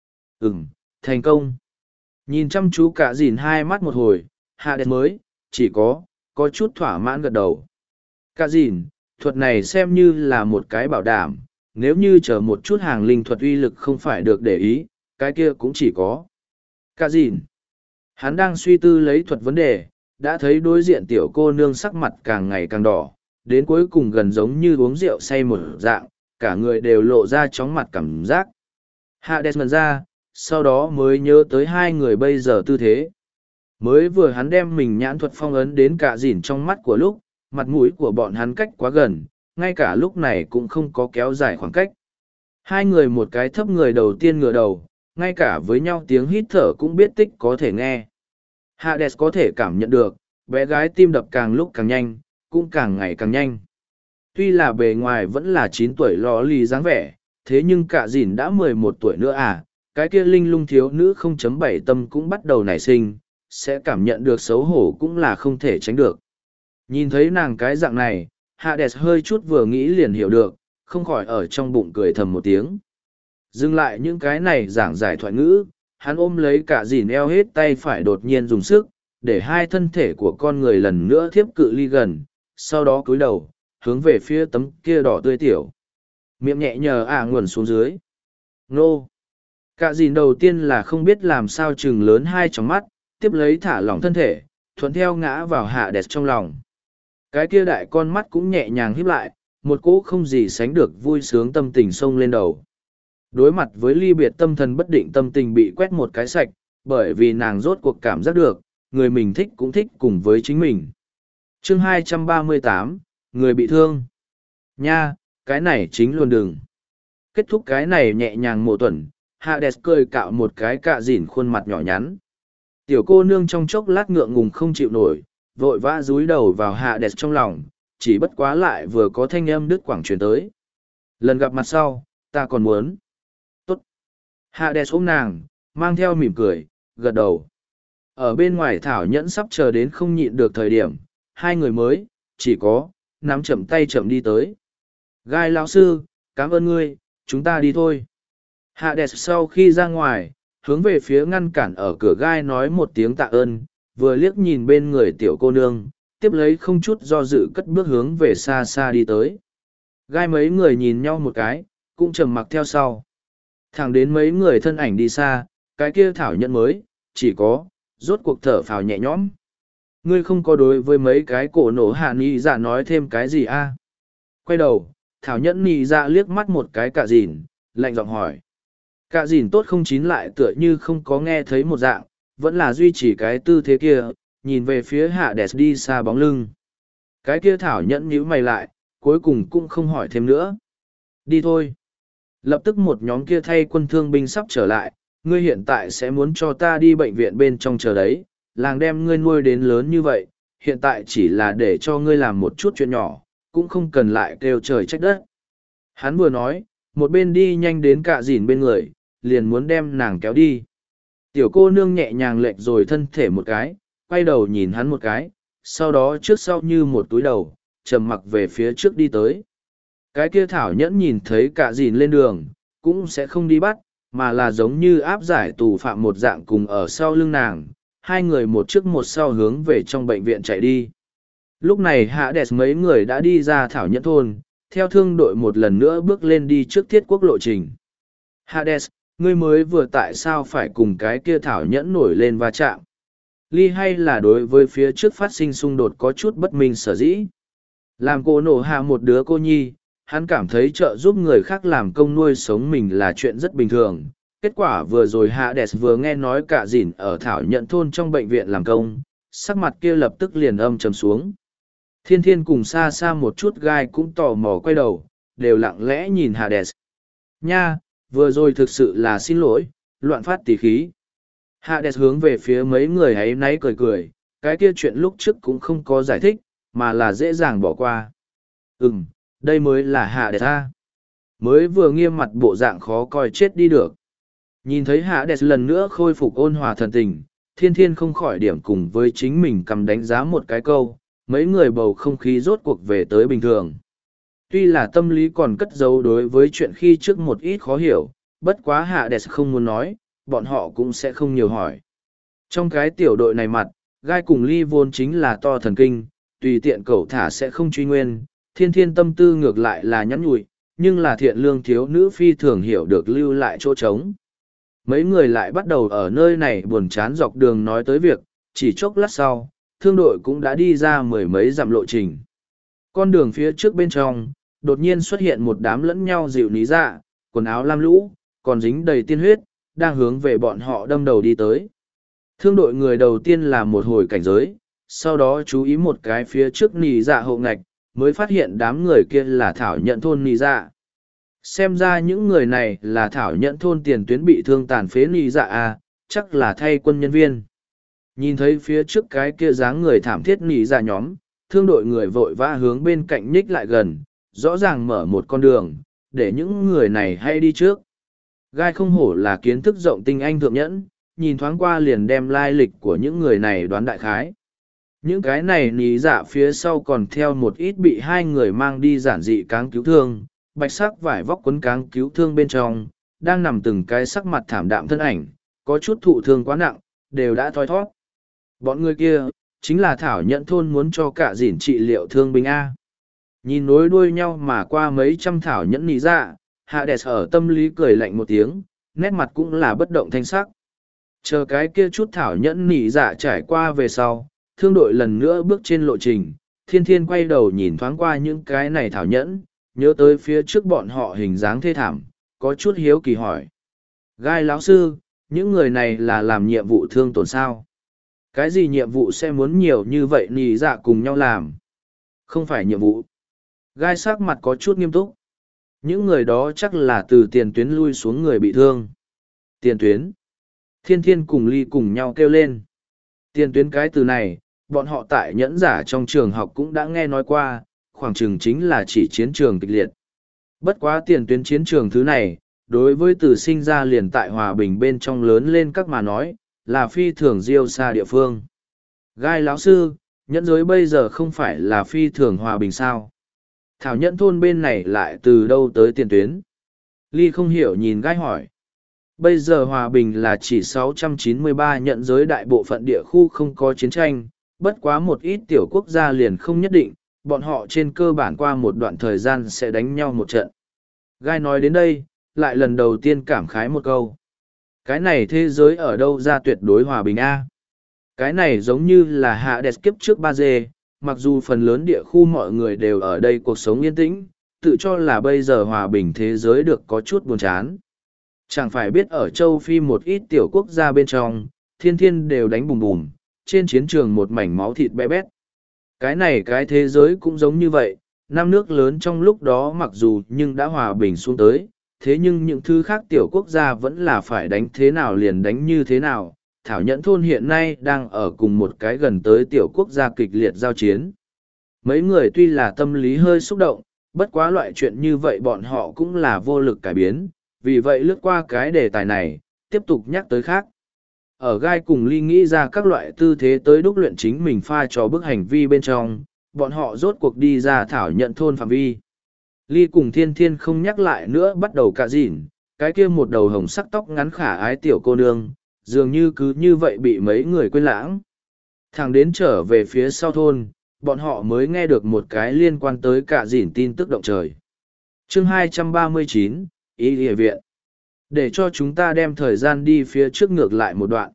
Thành công. Nhìn chăm chú cả dìn hai mắt một hồi, Hades mới, chỉ có chút thỏa mãn gật đầu. Cả dìn, thuật này xem như là một cái bảo đảm, nếu như chờ một chút hàng linh thuật uy lực không phải được để ý, cái kia cũng chỉ có. Cả dìn. Hắn đang suy tư lấy thuật vấn đề, đã thấy đối diện tiểu cô nương sắc mặt càng ngày càng đỏ, đến cuối cùng gần giống như uống rượu say một dạng, cả người đều lộ ra chóng mặt cảm giác. Hades ngẩn ra, sau đó mới nhớ tới hai người bây giờ tư thế. Mới vừa hắn đem mình nhãn thuật phong ấn đến cả dìn trong mắt của lúc, mặt mũi của bọn hắn cách quá gần, ngay cả lúc này cũng không có kéo dài khoảng cách. Hai người một cái thấp người đầu tiên ngửa đầu, ngay cả với nhau tiếng hít thở cũng biết tích có thể nghe. Hades có thể cảm nhận được, bé gái tim đập càng lúc càng nhanh, cũng càng ngày càng nhanh. Tuy là bề ngoài vẫn là 9 tuổi lò lì dáng vẻ, thế nhưng cả dìn đã 11 tuổi nữa à, cái kia linh lung thiếu nữ 0.7 tâm cũng bắt đầu nảy sinh, sẽ cảm nhận được xấu hổ cũng là không thể tránh được. Nhìn thấy nàng cái dạng này, Hades hơi chút vừa nghĩ liền hiểu được, không khỏi ở trong bụng cười thầm một tiếng. Dừng lại những cái này giảng giải thoại ngữ, hắn ôm lấy cả dìn eo hết tay phải đột nhiên dùng sức, để hai thân thể của con người lần nữa thiếp cự ly gần, sau đó cúi đầu, hướng về phía tấm kia đỏ tươi tiểu. Miệng nhẹ nhờ nguồn xuống dưới. Nô! Cả dìn đầu tiên là không biết làm sao chừng lớn hai tròng mắt, tiếp lấy thả lỏng thân thể, thuận theo ngã vào Hades trong lòng. Cái kia đại con mắt cũng nhẹ nhàng híp lại, một cỗ không gì sánh được vui sướng tâm tình xông lên đầu. Đối mặt với ly biệt tâm thần bất định tâm tình bị quét một cái sạch, bởi vì nàng rốt cuộc cảm giác được, người mình thích cũng thích cùng với chính mình. Chương 238, người bị thương. Nha, cái này chính luôn đừng. Kết thúc cái này nhẹ nhàng mộ tuần, Hades cười cạo một cái cạ dỉn khuôn mặt nhỏ nhắn. Tiểu cô nương trong chốc lát ngượng ngùng không chịu nổi, vội vã dúi đầu vào Hades trong lòng, chỉ bất quá lại vừa có thanh âm đứt quảng truyền tới. Lần gặp mặt sau, ta còn muốn. Tốt. Hades ôm nàng, mang theo mỉm cười, gật đầu. Ở bên ngoài Thảo Nhẫn sắp chờ đến không nhịn được thời điểm, hai người mới, chỉ có, nắm chậm tay chậm đi tới. Gai lão sư, cảm ơn ngươi, chúng ta đi thôi. Hades sau khi ra ngoài, hướng về phía ngăn cản ở cửa Gai nói một tiếng tạ ơn, vừa liếc nhìn bên người tiểu cô nương, tiếp lấy không chút do dự cất bước hướng về xa xa đi tới. Gai mấy người nhìn nhau một cái, cũng trầm mặc theo sau. Thẳng đến mấy người thân ảnh đi xa, cái kia Thảo Nhẫn mới, chỉ có, rốt cuộc thở phào nhẹ nhõm. Ngươi không có đối với mấy cái cổ nổ hạ nị dạ nói thêm cái gì a? Quay đầu, Thảo Nhẫn nị dạ liếc mắt một cái cả dìn, lạnh giọng hỏi. Cả dìn tốt không chín lại tựa như không có nghe thấy một dạng, vẫn là duy trì cái tư thế kia, nhìn về phía Hades đi xa bóng lưng. Cái kia Thảo Nhẫn nhíu mày lại, cuối cùng cũng không hỏi thêm nữa. Đi thôi. Lập tức một nhóm kia thay quân thương binh sắp trở lại, ngươi hiện tại sẽ muốn cho ta đi bệnh viện bên trong chờ đấy, làng đem ngươi nuôi đến lớn như vậy, hiện tại chỉ là để cho ngươi làm một chút chuyện nhỏ, cũng không cần lại kêu trời trách đất. Hắn vừa nói, một bên đi nhanh đến cạ dìn bên người, liền muốn đem nàng kéo đi. Tiểu cô nương nhẹ nhàng lệch rồi thân thể một cái, quay đầu nhìn hắn một cái, sau đó trước sau như một túi đầu, trầm mặc về phía trước đi tới. Cái kia Thảo Nhẫn nhìn thấy cạ dìn lên đường, cũng sẽ không đi bắt, mà là giống như áp giải tù phạm một dạng cùng ở sau lưng nàng, hai người một trước một sau hướng về trong bệnh viện chạy đi. Lúc này Hades mấy người đã đi ra Thảo Nhẫn thôn, theo thương đội một lần nữa bước lên đi trước thiết quốc lộ trình. Hades, ngươi mới vừa tại sao phải cùng cái kia Thảo Nhẫn nổi lên va chạm? Ly hay là đối với phía trước phát sinh xung đột có chút bất minh sở dĩ? Làm cô nổ hạ một đứa cô nhi, hắn cảm thấy trợ giúp người khác làm công nuôi sống mình là chuyện rất bình thường. Kết quả vừa rồi Hades vừa nghe nói cả dìn ở Thảo Nhẫn thôn trong bệnh viện làm công, sắc mặt kia lập tức liền âm trầm xuống. Thiên Thiên cùng xa xa một chút Gai cũng tò mò quay đầu, đều lặng lẽ nhìn Hades. Nha, vừa rồi thực sự là xin lỗi, loạn phát tỉ khí. Hades hướng về phía mấy người ấy náy cười cười, cái kia chuyện lúc trước cũng không có giải thích, mà là dễ dàng bỏ qua. Đây mới là hạ đẹp ta. Mới vừa nghiêm mặt bộ dạng khó coi chết đi được. Nhìn thấy hạ đẹp lần nữa khôi phục ôn hòa thần tình, thiên thiên không khỏi điểm cùng với chính mình cầm đánh giá một cái câu, mấy người bầu không khí rốt cuộc về tới bình thường. Tuy là tâm lý còn cất giấu đối với chuyện khi trước một ít khó hiểu, bất quá hạ đẹp không muốn nói, bọn họ cũng sẽ không nhiều hỏi. Trong cái tiểu đội này mặt, gai cùng ly vốn chính là to thần kinh, tùy tiện cậu thả sẽ không truy nguyên, thiên thiên tâm tư ngược lại là nhắn nhủi, nhưng là thiện lương thiếu nữ phi thường hiểu được lưu lại chỗ trống. Mấy người lại bắt đầu ở nơi này buồn chán dọc đường nói tới việc, chỉ chốc lát sau, thương đội cũng đã đi ra mười mấy dặm lộ trình. Con đường phía trước bên trong, đột nhiên xuất hiện một đám lẫn nhau dịu ní dạ, quần áo lam lũ, còn dính đầy tiên huyết, đang hướng về bọn họ đâm đầu đi tới. Thương đội người đầu tiên là một hồi cảnh giới, sau đó chú ý một cái phía trước nì dạ hộ ngạch, mới phát hiện đám người kia là thảo nhận thôn nì dạ. Xem ra những người này là thảo nhận thôn tiền tuyến bị thương tàn phế nì dạ à, chắc là thay quân nhân viên. Nhìn thấy phía trước cái kia dáng người thảm thiết nì dạ nhóm, thương đội người vội vã hướng bên cạnh nhích lại gần, rõ ràng mở một con đường, để những người này hay đi trước. Gai không hổ là kiến thức rộng tinh anh thượng nhẫn, nhìn thoáng qua liền đem lai lịch của những người này đoán đại khái. Những cái này ní dạ phía sau còn theo một ít bị hai người mang đi giản dị cáng cứu thương, bạch sắc vải vóc quấn cáng cứu thương bên trong, đang nằm từng cái sắc mặt thảm đạm thân ảnh, có chút thụ thương quá nặng, đều đã thoi thoát. Bọn người kia, chính là Thảo Nhẫn thôn muốn cho cả dỉn trị liệu thương binh A. Nhìn nối đuôi nhau mà qua mấy trăm Thảo Nhẫn ní dạ, Hạ Đẹp ở tâm lý cười lạnh một tiếng, nét mặt cũng là bất động thanh sắc. Chờ cái kia chút Thảo Nhẫn nỉ dạ trải qua về sau, thương đội lần nữa bước trên lộ trình, thiên thiên quay đầu nhìn thoáng qua những cái này Thảo Nhẫn, nhớ tới phía trước bọn họ hình dáng thê thảm, có chút hiếu kỳ hỏi. Gai lão sư, những người này là làm nhiệm vụ thương tổn sao? Cái gì nhiệm vụ sẽ muốn nhiều như vậy nỉ dạ cùng nhau làm? Không phải nhiệm vụ. Gai sắc mặt có chút nghiêm túc. Những người đó chắc là từ tiền tuyến lui xuống người bị thương. Tiền tuyến. Thiên thiên cùng ly cùng nhau kêu lên. Tiền tuyến cái từ này, bọn họ tại nhẫn giả trong trường học cũng đã nghe nói qua, khoảng chừng chính là chỉ chiến trường kịch liệt. Bất quá tiền tuyến chiến trường thứ này, đối với từ sinh ra liền tại hòa bình bên trong lớn lên các mà nói, là phi thường diêu xa địa phương. Gai lão sư, nhẫn giới bây giờ không phải là phi thường hòa bình sao? Thảo nhẫn thôn bên này lại từ đâu tới tiền tuyến? Ly không hiểu nhìn Gai hỏi. Bây giờ hòa bình là chỉ 693 nhận giới đại bộ phận địa khu không có chiến tranh, bất quá một ít tiểu quốc gia liền không nhất định, bọn họ trên cơ bản qua một đoạn thời gian sẽ đánh nhau một trận. Gai nói đến đây, lại lần đầu tiên cảm khái một câu. Cái này thế giới ở đâu ra tuyệt đối hòa bình A? Cái này giống như là hạ đẹp kiếp trước 3G, mặc dù phần lớn địa khu mọi người đều ở đây cuộc sống yên tĩnh, tự cho là bây giờ hòa bình thế giới được có chút buồn chán. Chẳng phải biết ở châu Phi một ít tiểu quốc gia bên trong, thiên thiên đều đánh bùm bùm, trên chiến trường một mảnh máu thịt bé bét. Cái này cái thế giới cũng giống như vậy, năm nước lớn trong lúc đó mặc dù nhưng đã hòa bình xuống tới, thế nhưng những thứ khác tiểu quốc gia vẫn là phải đánh thế nào liền đánh như thế nào. Thảo Nhẫn thôn hiện nay đang ở cùng một cái gần tới tiểu quốc gia kịch liệt giao chiến. Mấy người tuy là tâm lý hơi xúc động, bất quá loại chuyện như vậy bọn họ cũng là vô lực cải biến, vì vậy lướt qua cái đề tài này, tiếp tục nhắc tới khác. Ở Gai cùng Ly nghĩ ra các loại tư thế tới đúc luyện chính mình pha trò bức hành vi bên trong, bọn họ rốt cuộc đi ra Thảo Nhận thôn phạm vi. Ly cùng Thiên Thiên không nhắc lại nữa bắt đầu cạ dỉn, cái kia một đầu hồng sắc tóc ngắn khả ái tiểu cô nương, dường như cứ như vậy bị mấy người quên lãng. Thẳng đến trở về phía sau thôn, bọn họ mới nghe được một cái liên quan tới cạ dỉn tin tức động trời. Chương 239, Y Địa Viện. Để cho chúng ta đem thời gian đi phía trước ngược lại một đoạn.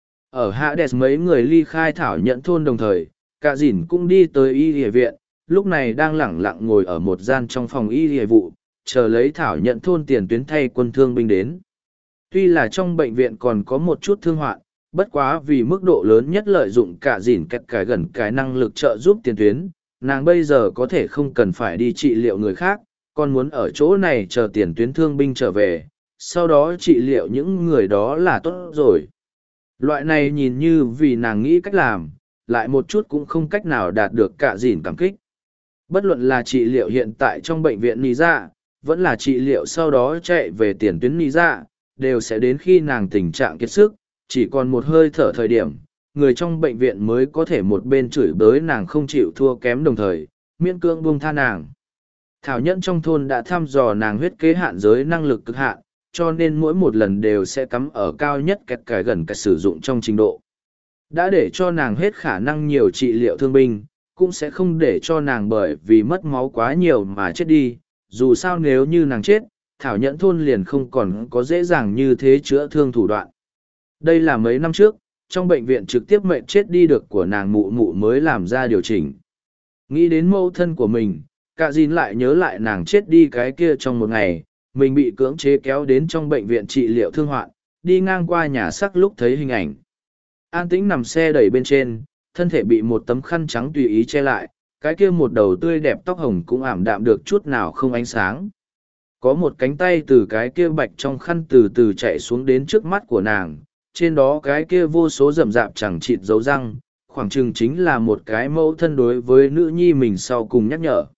Ở Hades mấy người ly khai Thảo Nhẫn thôn đồng thời, cạ dỉn cũng đi tới Y Địa Viện, lúc này đang lẳng lặng ngồi ở một gian trong phòng Y Địa vụ, chờ lấy Thảo Nhẫn thôn tiền tuyến thay quân thương binh đến. Tuy là trong bệnh viện còn có một chút thương hoạn, bất quá vì mức độ lớn nhất lợi dụng cạ dỉn kẹt cái gần cái năng lực trợ giúp tiền tuyến, nàng bây giờ có thể không cần phải đi trị liệu người khác, còn muốn ở chỗ này chờ tiền tuyến thương binh trở về, sau đó trị liệu những người đó là tốt rồi. Loại này nhìn như vì nàng nghĩ cách làm, lại một chút cũng không cách nào đạt được cả dìn cảm kích. Bất luận là trị liệu hiện tại trong bệnh viện Nì Dạ, vẫn là trị liệu sau đó chạy về tiền tuyến Nì Dạ, đều sẽ đến khi nàng tình trạng kiệt sức, chỉ còn một hơi thở thời điểm, người trong bệnh viện mới có thể một bên chửi bới nàng không chịu thua kém đồng thời, miễn cưỡng buông tha nàng. Thảo Nhẫn trong thôn đã thăm dò nàng huyết kế hạn giới năng lực cực hạn, cho nên mỗi một lần đều sẽ cắm ở cao nhất kẹt cài gần cách sử dụng trong trình độ. Đã để cho nàng hết khả năng nhiều trị liệu thương binh, cũng sẽ không để cho nàng bởi vì mất máu quá nhiều mà chết đi. Dù sao nếu như nàng chết, Thảo Nhẫn thôn liền không còn có dễ dàng như thế chữa thương thủ đoạn. Đây là mấy năm trước, trong bệnh viện trực tiếp mệnh chết đi được của nàng mụ mụ mới làm ra điều chỉnh. Nghĩ đến mẫu thân của mình, Cả Dìn lại nhớ lại nàng chết đi cái kia trong một ngày, mình bị cưỡng chế kéo đến trong bệnh viện trị liệu thương hoạn, đi ngang qua nhà xác lúc thấy hình ảnh. An tĩnh nằm xe đẩy bên trên, thân thể bị một tấm khăn trắng tùy ý che lại, cái kia một đầu tươi đẹp tóc hồng cũng ảm đạm được chút nào không ánh sáng. Có một cánh tay từ cái kia bạch trong khăn từ từ chạy xuống đến trước mắt của nàng, trên đó cái kia vô số rậm rạp chẳng chịt dấu răng, khoảng chừng chính là một cái mẫu thân đối với nữ nhi mình sau cùng nhắc nhở.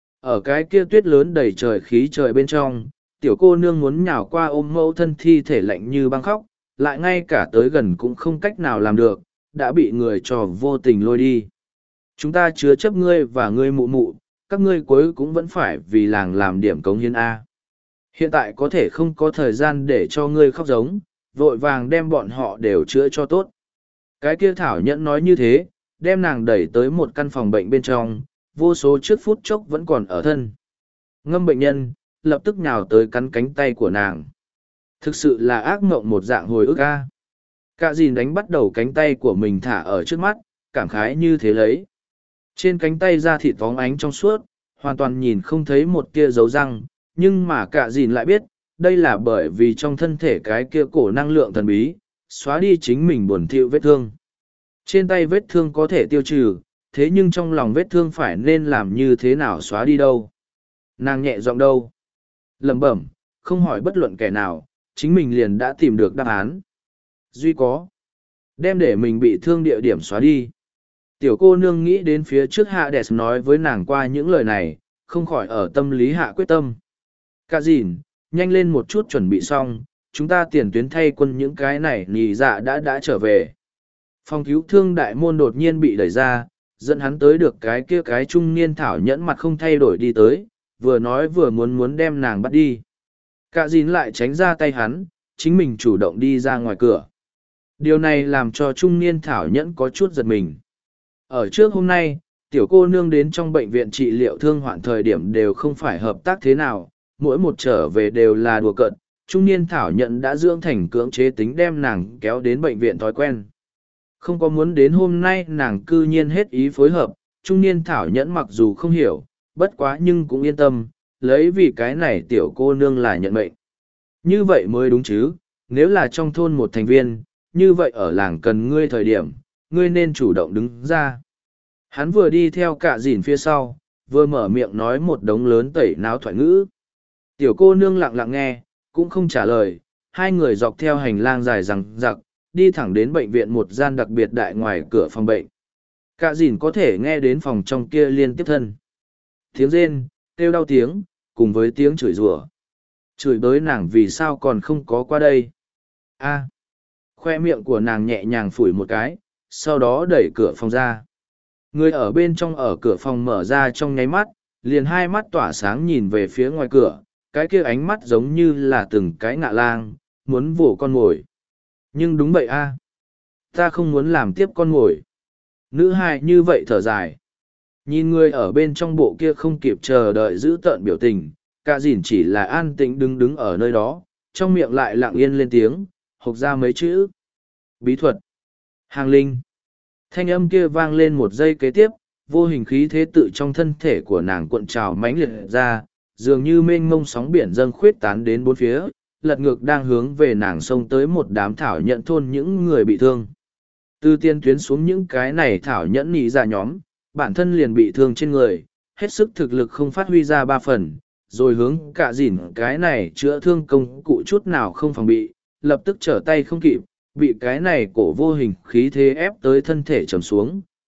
Ở cái kia tuyết lớn đầy trời khí trời bên trong, tiểu cô nương muốn nhào qua ôm mẫu thân thi thể lạnh như băng khóc, lại ngay cả tới gần cũng không cách nào làm được, đã bị người trò vô tình lôi đi. Chúng ta chứa chấp ngươi và ngươi mụ mụ, các ngươi cuối cũng vẫn phải vì làng làm điểm cống hiến A. Hiện tại có thể không có thời gian để cho ngươi khóc giống, vội vàng đem bọn họ đều chữa cho tốt. Cái kia Thảo Nhẫn nói như thế, đem nàng đẩy tới một căn phòng bệnh bên trong, vô số trước phút chốc vẫn còn ở thân. Ngâm bệnh nhân, lập tức nhào tới cắn cánh tay của nàng. Thực sự là ác mộng một dạng hồi ức a. Cả dìn đánh bắt đầu cánh tay của mình thả ở trước mắt, cảm khái như thế lấy. Trên cánh tay da thịt vóng ánh trong suốt, hoàn toàn nhìn không thấy một tia dấu răng, nhưng mà cả dìn lại biết, đây là bởi vì trong thân thể cái kia cổ năng lượng thần bí, xóa đi chính mình buồn thiu vết thương. Trên tay vết thương có thể tiêu trừ, thế nhưng trong lòng vết thương phải nên làm như thế nào xóa đi đâu. Nàng nhẹ giọng đâu. Lẩm bẩm, không hỏi bất luận kẻ nào, chính mình liền đã tìm được đáp án. Duy có. Đem để mình bị thương địa điểm xóa đi. Tiểu cô nương nghĩ đến phía trước Hades nói với nàng qua những lời này, không khỏi ở tâm lý hạ quyết tâm. Cả dìn, nhanh lên một chút chuẩn bị xong, chúng ta tiền tuyến thay quân những cái này nhì dạ đã trở về. Phòng cứu thương đại môn đột nhiên bị đẩy ra, dẫn hắn tới được cái trung niên Thảo Nhẫn mặt không thay đổi đi tới, vừa nói vừa muốn đem nàng bắt đi. Cả dìn lại tránh ra tay hắn, chính mình chủ động đi ra ngoài cửa. Điều này làm cho trung niên Thảo Nhẫn có chút giật mình. Ở trước hôm nay, tiểu cô nương đến trong bệnh viện trị liệu thương hoạn thời điểm đều không phải hợp tác thế nào, mỗi một trở về đều là đùa cợt. Trung niên Thảo Nhẫn đã dưỡng thành cưỡng chế tính đem nàng kéo đến bệnh viện thói quen. Không có muốn đến hôm nay nàng cư nhiên hết ý phối hợp, trung niên Thảo Nhẫn mặc dù không hiểu, bất quá nhưng cũng yên tâm, lấy vì cái này tiểu cô nương là nhận mệnh. Như vậy mới đúng chứ, nếu là trong thôn một thành viên, như vậy ở làng cần ngươi thời điểm, ngươi nên chủ động đứng ra. Hắn vừa đi theo cả dìn phía sau, vừa mở miệng nói một đống lớn tẩy náo thoại ngữ. Tiểu cô nương lặng lặng nghe, cũng không trả lời, hai người dọc theo hành lang dài rằng rặc, đi thẳng đến bệnh viện một gian đặc biệt đại ngoài cửa phòng bệnh. Cả dìn có thể nghe đến phòng trong kia liên tiếp thân. Tiếng rên, kêu đau tiếng, cùng với tiếng chửi rủa. Chửi bới nàng vì sao còn không có qua đây. A. Khoe miệng của nàng nhẹ nhàng phủi một cái, sau đó đẩy cửa phòng ra. Người ở bên trong ở cửa phòng mở ra trong nháy mắt, liền hai mắt tỏa sáng nhìn về phía ngoài cửa, cái kia ánh mắt giống như là từng cái ngạ lang, muốn vồ con mồi. Nhưng đúng vậy a, ta không muốn làm tiếp con mồi. Nữ hài như vậy thở dài. Nhìn người ở bên trong bộ kia không kịp chờ đợi giữ tợn biểu tình, cả dìn chỉ là an tĩnh đứng ở nơi đó, trong miệng lại lặng yên lên tiếng, hộc ra mấy chữ. Bí thuật. Hàng linh. Thanh âm kia vang lên một giây kế tiếp, vô hình khí thế tự trong thân thể của nàng cuộn trào mãnh liệt ra, dường như mênh mông sóng biển dâng khuyết tán đến bốn phía, lật ngược đang hướng về nàng xông tới một đám thảo nhận thôn những người bị thương. Từ tiên tuyến xuống những cái này thảo nhẫn nhị ra nhóm, bản thân liền bị thương trên người, hết sức thực lực không phát huy ra ba phần, rồi hướng cả dìn cái này chữa thương công cụ chút nào không phòng bị, lập tức trở tay không kịp, bị cái này cổ vô hình khí thế ép tới thân thể trầm xuống,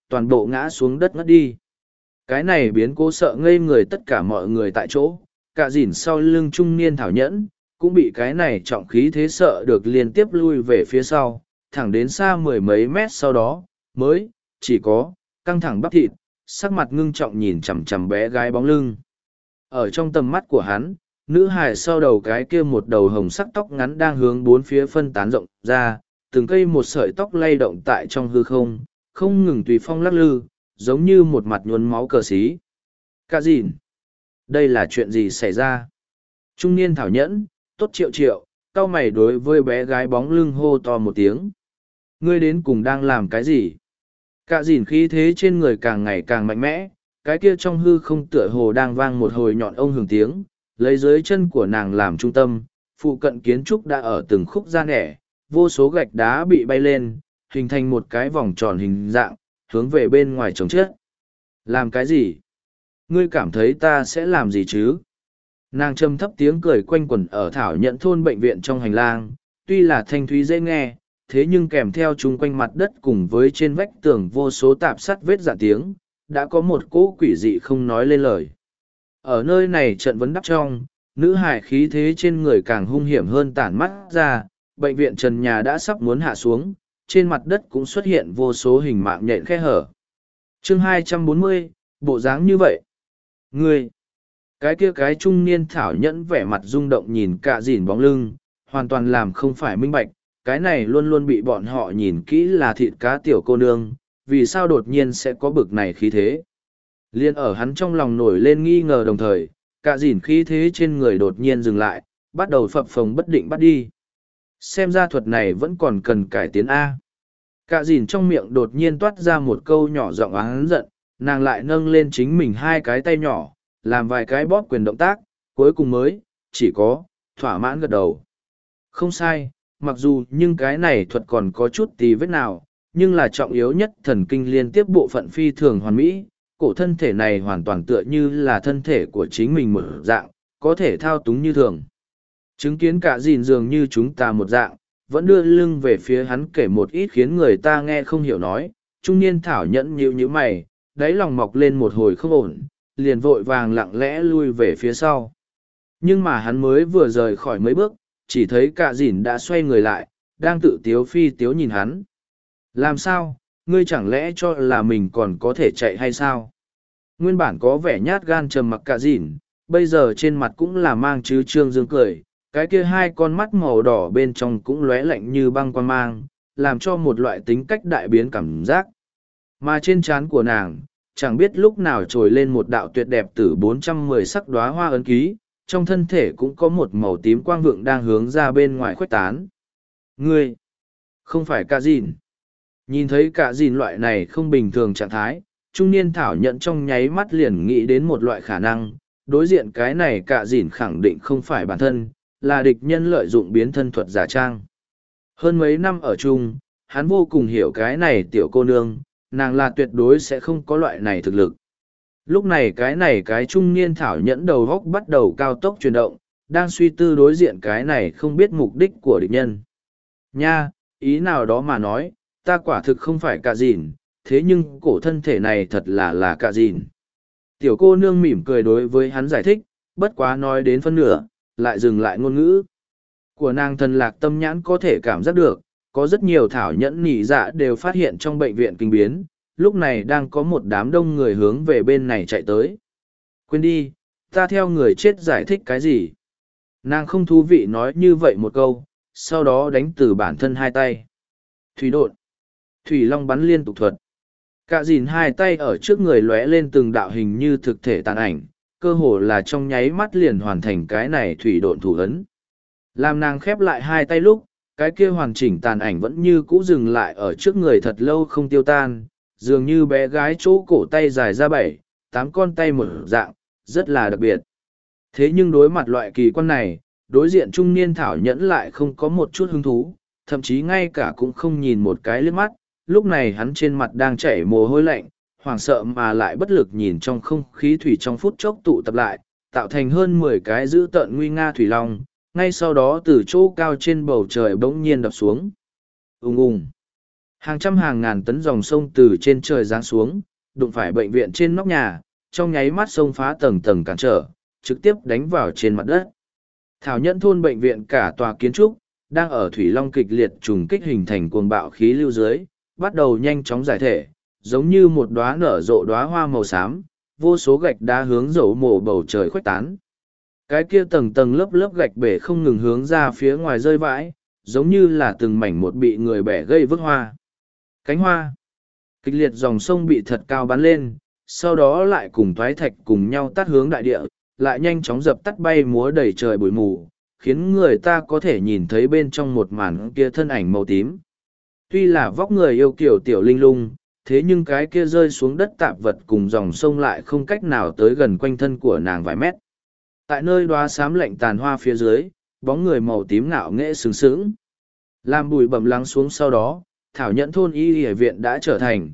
toàn bộ ngã xuống đất ngất đi. Cái này biến cố sợ ngây người tất cả mọi người tại chỗ, cả dỉn sau lưng trung niên thảo nhẫn, cũng bị cái này trọng khí thế sợ được liên tiếp lui về phía sau, thẳng đến xa mười mấy mét sau đó, mới, chỉ có, căng thẳng bắp thịt, sắc mặt ngưng trọng nhìn chằm chằm bé gái bóng lưng. Ở trong tầm mắt của hắn, nữ hài sau đầu cái kia một đầu hồng sắc tóc ngắn đang hướng bốn phía phân tán rộng ra, từng cây một sợi tóc lay động tại trong hư không, không ngừng tùy phong lắc lư, giống như một mặt nhuốm máu cờ xí. Cả dìn! Đây là chuyện gì xảy ra? Trung niên thảo nhẫn, tốt triệu triệu, cau mày đối với bé gái bóng lưng hô to một tiếng. Ngươi đến cùng đang làm cái gì? Cả dìn khí thế trên người càng ngày càng mạnh mẽ, cái kia trong hư không tựa hồ đang vang một hồi nhọn ông hưởng tiếng, lấy dưới chân của nàng làm trung tâm, phụ cận kiến trúc đã ở từng khúc ra nẻ, vô số gạch đá bị bay lên, hình thành một cái vòng tròn hình dạng, hướng về bên ngoài trống chết. Làm cái gì? Ngươi cảm thấy ta sẽ làm gì chứ? Nàng trầm thấp tiếng cười quanh quẩn ở thảo nhận thôn bệnh viện trong hành lang, tuy là thanh thúy dễ nghe, thế nhưng kèm theo chung quanh mặt đất cùng với trên vách tường vô số tạp sắt vết dạ tiếng, đã có một cỗ quỷ dị không nói lên lời. Ở nơi này trận vấn đắp trong, nữ hải khí thế trên người càng hung hiểm hơn tản mắt ra, bệnh viện trần nhà đã sắp muốn hạ xuống, trên mặt đất cũng xuất hiện vô số hình mạng nhện khe hở. Chương 240, bộ dáng như vậy. Ngươi! Cái kia cái trung niên thảo nhẫn vẻ mặt rung động nhìn cả dìn bóng lưng, hoàn toàn làm không phải minh bạch, cái này luôn luôn bị bọn họ nhìn kỹ là thịt cá tiểu cô nương, vì sao đột nhiên sẽ có bực này khí thế. Liên ở hắn trong lòng nổi lên nghi ngờ đồng thời, cả dìn khí thế trên người đột nhiên dừng lại, bắt đầu phập phồng bất định bắt đi. Xem ra thuật này vẫn còn cần cải tiến A. Cả dìn trong miệng đột nhiên toát ra một câu nhỏ giọng oán giận, nàng lại nâng lên chính mình hai cái tay nhỏ, làm vài cái bóp quyền động tác, cuối cùng mới, chỉ có, thỏa mãn gật đầu. Không sai, mặc dù nhưng cái này thuật còn có chút tí vết nào, nhưng là trọng yếu nhất thần kinh liên tiếp bộ phận phi thường hoàn mỹ, cổ thân thể này hoàn toàn tựa như là thân thể của chính mình một dạng, có thể thao túng như thường. Chứng kiến cả dìn dường như chúng ta một dạng, vẫn đưa lưng về phía hắn kể một ít khiến người ta nghe không hiểu nói, trung niên thảo nhẫn nhíu nhíu mày, đáy lòng mọc lên một hồi không ổn, liền vội vàng lặng lẽ lui về phía sau. Nhưng mà hắn mới vừa rời khỏi mấy bước, chỉ thấy cả dìn đã xoay người lại, đang tự tiếu phi tiếu nhìn hắn. Làm sao, ngươi chẳng lẽ cho là mình còn có thể chạy hay sao? Nguyên bản có vẻ nhát gan trầm mặc cả dìn, bây giờ trên mặt cũng là mang chứ trương dương cười, cái kia hai con mắt màu đỏ bên trong cũng lóe lạnh như băng quan mang, làm cho một loại tính cách đại biến cảm giác. Mà trên trán của nàng, chẳng biết lúc nào trồi lên một đạo tuyệt đẹp từ 410 sắc đóa hoa ấn ký, trong thân thể cũng có một màu tím quang vượng đang hướng ra bên ngoài khuếch tán. Ngươi, không phải cả dìn. Nhìn thấy cả dìn loại này không bình thường trạng thái, trung niên thảo nhận trong nháy mắt liền nghĩ đến một loại khả năng, đối diện cái này cả dìn khẳng định không phải bản thân, là địch nhân lợi dụng biến thân thuật giả trang. Hơn mấy năm ở chung, hắn vô cùng hiểu cái này tiểu cô nương, nàng là tuyệt đối sẽ không có loại này thực lực. Lúc này cái trung niên thảo nhẫn đầu góc bắt đầu cao tốc chuyển động, đang suy tư đối diện cái này không biết mục đích của địch nhân. Nha, ý nào đó mà nói, ta quả thực không phải cả dìn, thế nhưng cổ thân thể này thật là cả dìn. Tiểu cô nương mỉm cười đối với hắn giải thích, bất quá nói đến phân nửa, lại dừng lại ngôn ngữ. Của nàng thần lạc tâm nhãn có thể cảm giác được, có rất nhiều thảo nhẫn nỉ dạ đều phát hiện trong bệnh viện kinh biến, lúc này đang có một đám đông người hướng về bên này chạy tới. Quên đi, ta theo người chết giải thích cái gì? Nàng không thú vị nói như vậy một câu, sau đó đánh từ bản thân hai tay. Thủy độn, thủy long bắn liên tục thuật. Cả dìn hai tay ở trước người lóe lên từng đạo hình như thực thể tàn ảnh, cơ hồ là trong nháy mắt liền hoàn thành cái này thủy độn thủ ấn. Làm nàng khép lại hai tay lúc, cái kia hoàn chỉnh tàn ảnh vẫn như cũ dừng lại ở trước người thật lâu không tiêu tan, dường như bé gái chỗ cổ tay dài ra 7, 8 con tay một dạng, rất là đặc biệt. Thế nhưng đối mặt loại kỳ quan này, đối diện trung niên thảo nhẫn lại không có một chút hứng thú, thậm chí ngay cả cũng không nhìn một cái liếc mắt, lúc này hắn trên mặt đang chảy mồ hôi lạnh, hoảng sợ mà lại bất lực nhìn trong không khí thủy trong phút chốc tụ tập lại, tạo thành hơn 10 cái dữ tợn nguy nga thủy long, ngay sau đó từ chỗ cao trên bầu trời bỗng nhiên đập xuống. Ùng ùng. Hàng trăm hàng ngàn tấn dòng sông từ trên trời giáng xuống, đụng phải bệnh viện trên nóc nhà, trong nháy mắt sông phá tầng tầng cản trở, trực tiếp đánh vào trên mặt đất. Thảo Nhẫn thôn bệnh viện cả tòa kiến trúc, đang ở thủy long kịch liệt trùng kích hình thành cuồng bạo khí lưu dưới, bắt đầu nhanh chóng giải thể, giống như một đóa nở rộ đóa hoa màu xám, vô số gạch đá hướng dầu mổ bầu trời khuếch tán. Cái kia tầng tầng lớp lớp gạch bể không ngừng hướng ra phía ngoài rơi vãi, giống như là từng mảnh một bị người bẻ gây vứt hoa. Cánh hoa. Kịch liệt dòng sông bị thật cao bắn lên, sau đó lại cùng toái thạch cùng nhau tát hướng đại địa, lại nhanh chóng dập tắt bay múa đầy trời bụi mù, khiến người ta có thể nhìn thấy bên trong một màn kia thân ảnh màu tím. Tuy là vóc người yêu kiểu tiểu linh lung, thế nhưng cái kia rơi xuống đất tạp vật cùng dòng sông lại không cách nào tới gần quanh thân của nàng vài mét. Tại nơi đóa xám lạnh tàn hoa phía dưới, bóng người màu tím ngạo nghễ sướng sướng. Làm bụi bẩm lắng xuống sau đó, Thảo Nhẫn thôn y y viện đã trở thành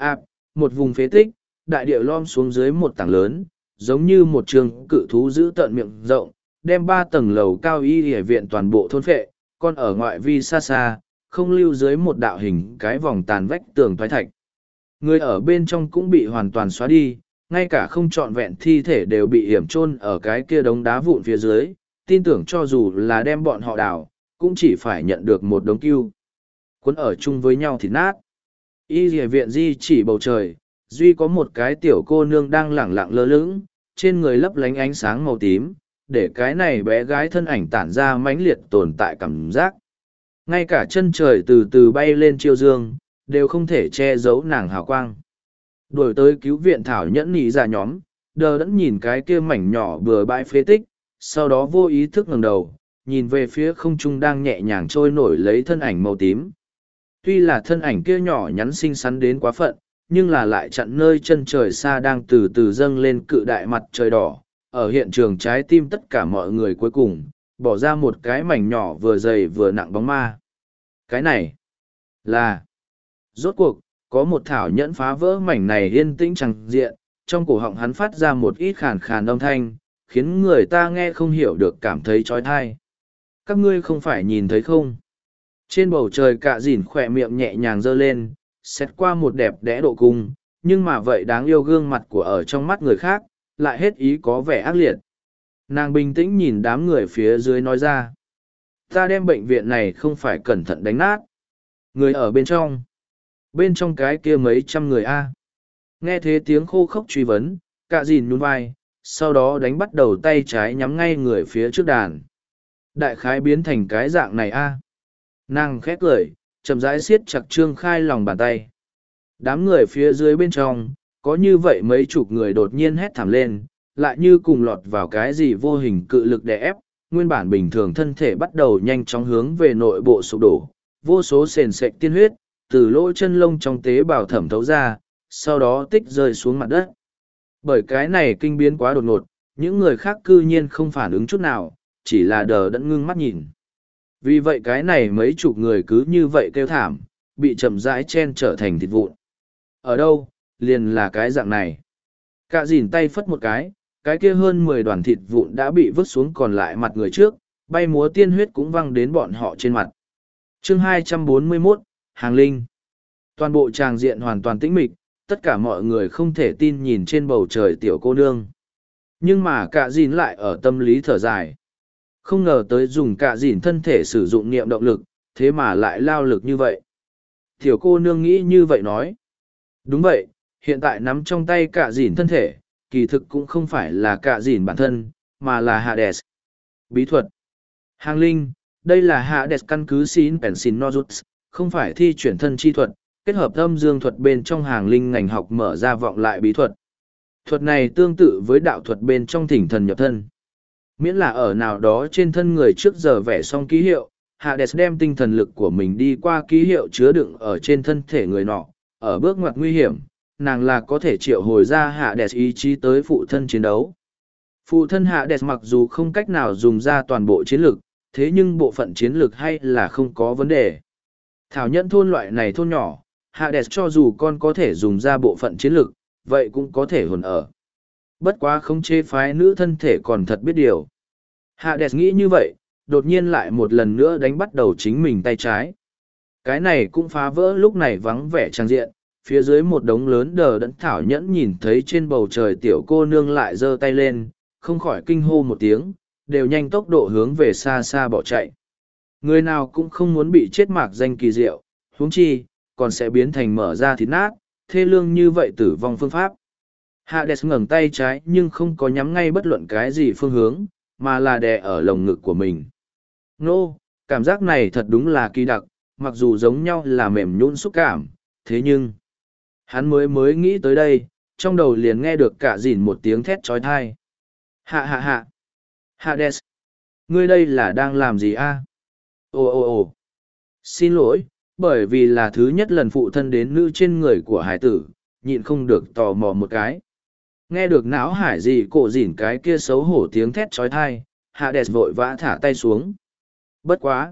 một vùng phế tích, đại địa lom xuống dưới một tảng lớn, giống như một trường cự thú giữ tợn miệng rộng, đem 3 tầng lầu cao y y viện toàn bộ thôn phệ, còn ở ngoại vi xa xa, không lưu dưới một đạo hình cái vòng tàn vách tường thoái thạch. Người ở bên trong cũng bị hoàn toàn xóa đi, ngay cả không trọn vẹn thi thể đều bị hiểm chôn ở cái kia đống đá vụn phía dưới, tin tưởng cho dù là đem bọn họ đào, cũng chỉ phải nhận được một đống cưu. Cuốn ở chung với nhau thì nát. Y dìa viện di chỉ bầu trời, duy có một cái tiểu cô nương đang lẳng lặng lơ lửng, trên người lấp lánh ánh sáng màu tím, để cái này bé gái thân ảnh tản ra mãnh liệt tồn tại cảm giác. Ngay cả chân trời từ từ bay lên chiêu dương, đều không thể che giấu nàng hào quang. Đuổi tới cứu viện Thảo Nhẫn nhị ra nhóm, đờ đẫn nhìn cái kia mảnh nhỏ bừa bãi phế tích, sau đó vô ý thức ngẩng đầu, nhìn về phía không trung đang nhẹ nhàng trôi nổi lấy thân ảnh màu tím. Tuy là thân ảnh kia nhỏ nhắn xinh xắn đến quá phận, nhưng là lại chặn nơi chân trời xa đang từ từ dâng lên cự đại mặt trời đỏ. Ở hiện trường trái tim tất cả mọi người cuối cùng, bỏ ra một cái mảnh nhỏ vừa dày vừa nặng bóng ma. Cái này là... Rốt cuộc, có một Thảo Nhẫn phá vỡ mảnh này yên tĩnh chẳng diện, trong cổ họng hắn phát ra một ít khàn khàn âm thanh, khiến người ta nghe không hiểu được cảm thấy trói thai. Các ngươi không phải nhìn thấy không? Trên bầu trời cạ dỉn khỏe miệng nhẹ nhàng giơ lên, xét qua một đẹp đẽ độ cung, nhưng mà vậy đáng yêu gương mặt của ở trong mắt người khác, lại hết ý có vẻ ác liệt. Nàng bình tĩnh nhìn đám người phía dưới nói ra. Ta đem bệnh viện này không phải cẩn thận đánh nát. Người ở bên trong cái kia mấy trăm người a. Nghe thế tiếng khô khốc truy vấn, cạ dìn nhún vai, sau đó đánh bắt đầu tay trái nhắm ngay người phía trước đàn. Đại khái biến thành cái dạng này a. Nàng khét cười, chậm rãi siết chặt Trương Khai lòng bàn tay. Đám người phía dưới bên trong, có như vậy mấy chục người đột nhiên hét thảm lên, lại như cùng lọt vào cái gì vô hình cự lực đè ép, nguyên bản bình thường thân thể bắt đầu nhanh chóng hướng về nội bộ sụp đổ, vô số sền sệt tiên huyết, từ lỗ chân lông trong tế bào thẩm thấu ra, sau đó tích rơi xuống mặt đất. Bởi cái này kinh biến quá đột ngột, những người khác cư nhiên không phản ứng chút nào, chỉ là đờ đẫn ngưng mắt nhìn. Vì vậy cái này mấy chục người cứ như vậy kêu thảm, bị chậm rãi chen trở thành thịt vụn. Ở đâu, liền là cái dạng này. Cạ dìn tay phất một cái kia hơn 10 đoàn thịt vụn đã bị vứt xuống còn lại mặt người trước, bay múa tiên huyết cũng văng đến bọn họ trên mặt. Chương 241, Hàng Linh. Toàn bộ tràng diện hoàn toàn tĩnh mịch, tất cả mọi người không thể tin nhìn trên bầu trời tiểu cô nương. Nhưng mà cạ dìn lại ở tâm lý thở dài. Không ngờ tới dùng cạ dìn thân thể sử dụng niệm động lực, thế mà lại lao lực như vậy. Tiểu cô nương nghĩ như vậy nói. Đúng vậy, hiện tại nắm trong tay cạ dìn thân thể, kỳ thực cũng không phải là cạ dìn bản thân, mà là Hades. Bí thuật. Hàng Linh, đây là Hades căn cứ xin Pensin Nozus, không phải thi chuyển thân chi thuật, kết hợp âm dương thuật bên trong Hàng Linh ngành học mở ra vọng lại bí thuật. Thuật này tương tự với đạo thuật bên trong thỉnh thần nhập thân. Miễn là ở nào đó trên thân người trước giờ vẽ xong ký hiệu, Hades đem tinh thần lực của mình đi qua ký hiệu chứa đựng ở trên thân thể người nọ, ở bước ngoặt nguy hiểm, nàng là có thể triệu hồi ra Hades ý chí tới phụ thân chiến đấu. Phụ thân Hades mặc dù không cách nào dùng ra toàn bộ chiến lực, thế nhưng bộ phận chiến lực hay là không có vấn đề. Thảo Nhẫn thôn loại này thôn nhỏ, Hades cho dù con có thể dùng ra bộ phận chiến lực, vậy cũng có thể hồn ở. Bất quá không chê phái nữ thân thể còn thật biết điều. Hades nghĩ như vậy, đột nhiên lại một lần nữa đánh bắt đầu chính mình tay trái. Cái này cũng phá vỡ lúc này vắng vẻ trang diện, phía dưới một đống lớn đờ đẫn thảo nhẫn nhìn thấy trên bầu trời tiểu cô nương lại giơ tay lên, không khỏi kinh hô một tiếng, đều nhanh tốc độ hướng về xa xa bỏ chạy. Người nào cũng không muốn bị chết mạc danh kỳ diệu, huống chi, còn sẽ biến thành mở ra thịt nát, thê lương như vậy tử vong phương pháp. Hades ngẩng tay trái nhưng không có nhắm ngay bất luận cái gì phương hướng, mà là đè ở lồng ngực của mình. Nô, cảm giác này thật đúng là kỳ đặc, mặc dù giống nhau là mềm nhũn xúc cảm, thế nhưng hắn mới nghĩ tới đây, trong đầu liền nghe được cả dìn một tiếng thét trói thai. Hạ hạ hạ! Hades! Ngươi đây là đang làm gì a? Ồ ồ ồ! Xin lỗi, bởi vì là thứ nhất lần phụ thân đến nữ trên người của hải tử, nhịn không được tò mò một cái. Nghe được não hải gì cổ dỉn cái kia xấu hổ tiếng thét trói thai, Hades vội vã thả tay xuống. Bất quá!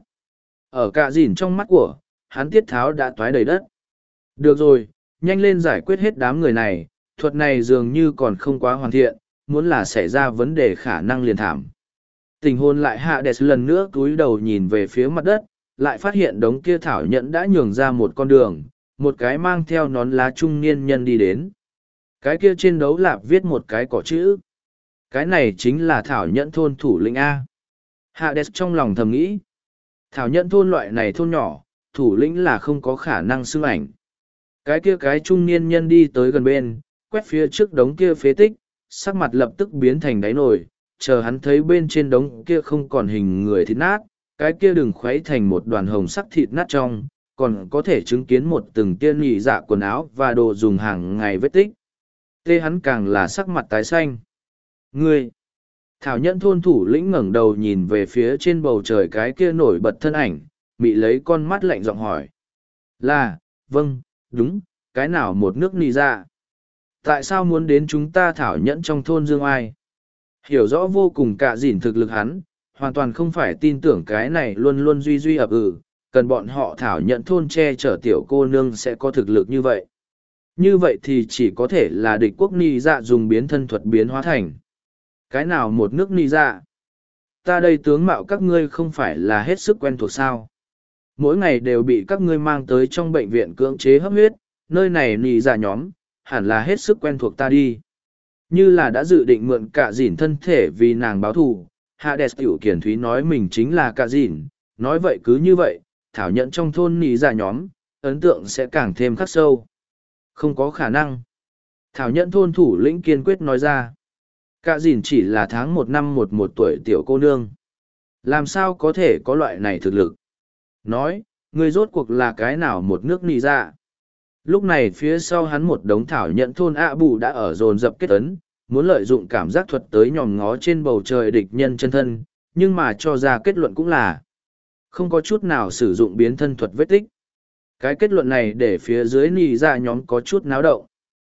Ở cả dỉn trong mắt của, hắn tiết tháo đã toái đầy đất. Được rồi, nhanh lên giải quyết hết đám người này, thuật này dường như còn không quá hoàn thiện, muốn là xảy ra vấn đề khả năng liền thảm. Tình hôn lại Hades lần nữa cúi đầu nhìn về phía mặt đất, lại phát hiện đống kia thảo nhẫn đã nhường ra một con đường, một cái mang theo nón lá trung niên nhân đi đến. Cái kia trên đấu lạp viết một cái cỏ chữ. Cái này chính là thảo nhẫn thôn thủ lĩnh A. Hades trong lòng thầm nghĩ. Thảo nhẫn thôn loại này thôn nhỏ, thủ lĩnh là không có khả năng xưng ảnh. Cái kia cái trung niên nhân đi tới gần bên, quét phía trước đống kia phế tích, sắc mặt lập tức biến thành đáy nồi, chờ hắn thấy bên trên đống kia không còn hình người thịt nát, cái kia đừng khuấy thành một đoàn hồng sắc thịt nát trong, còn có thể chứng kiến một từng tia nỉ dạ quần áo và đồ dùng hàng ngày vết tích. Tê hắn càng là sắc mặt tái xanh. Ngươi! Thảo nhẫn thôn thủ lĩnh ngẩng đầu nhìn về phía trên bầu trời cái kia nổi bật thân ảnh, mị lấy con mắt lạnh giọng hỏi. Là, vâng, đúng, cái nào một nước nỉ dạ? Tại sao muốn đến chúng ta thảo nhẫn trong thôn Dương Ai? Hiểu rõ vô cùng cả dỉn thực lực hắn, hoàn toàn không phải tin tưởng cái này luôn luôn duy duy ập cần bọn họ thảo nhẫn thôn che chở tiểu cô nương sẽ có thực lực như vậy. Như vậy thì chỉ có thể là địch quốc nỉ dạ dùng biến thân thuật biến hóa thành. Cái nào một nước nỉ dạ? Ta đây tướng mạo các ngươi không phải là hết sức quen thuộc sao? Mỗi ngày đều bị các ngươi mang tới trong bệnh viện cưỡng chế hấp huyết, nơi này nỉ dạ nhóm, hẳn là hết sức quen thuộc ta đi. Như là đã dự định mượn cả dỉn thân thể vì nàng báo thù, Hades tiểu kiển thúy nói mình chính là cả dỉn, nói vậy cứ như vậy, thảo nhận trong thôn nỉ dạ nhóm, ấn tượng sẽ càng thêm khắc sâu. Không có khả năng. Thảo nhận thôn thủ lĩnh kiên quyết nói ra. Cả dỉn chỉ là tháng 1 năm 11 tuổi tiểu cô nương. Làm sao có thể có loại này thực lực? Nói, người rốt cuộc là cái nào một nước nỉ dạ? Lúc này phía sau hắn một đống thảo nhận thôn ạ bù đã ở dồn dập kết ấn, muốn lợi dụng cảm giác thuật tới nhòm ngó trên bầu trời địch nhân chân thân, nhưng mà cho ra kết luận cũng là không có chút nào sử dụng biến thân thuật vết tích. Cái kết luận này để phía dưới nỉ dạ nhóm có chút náo động.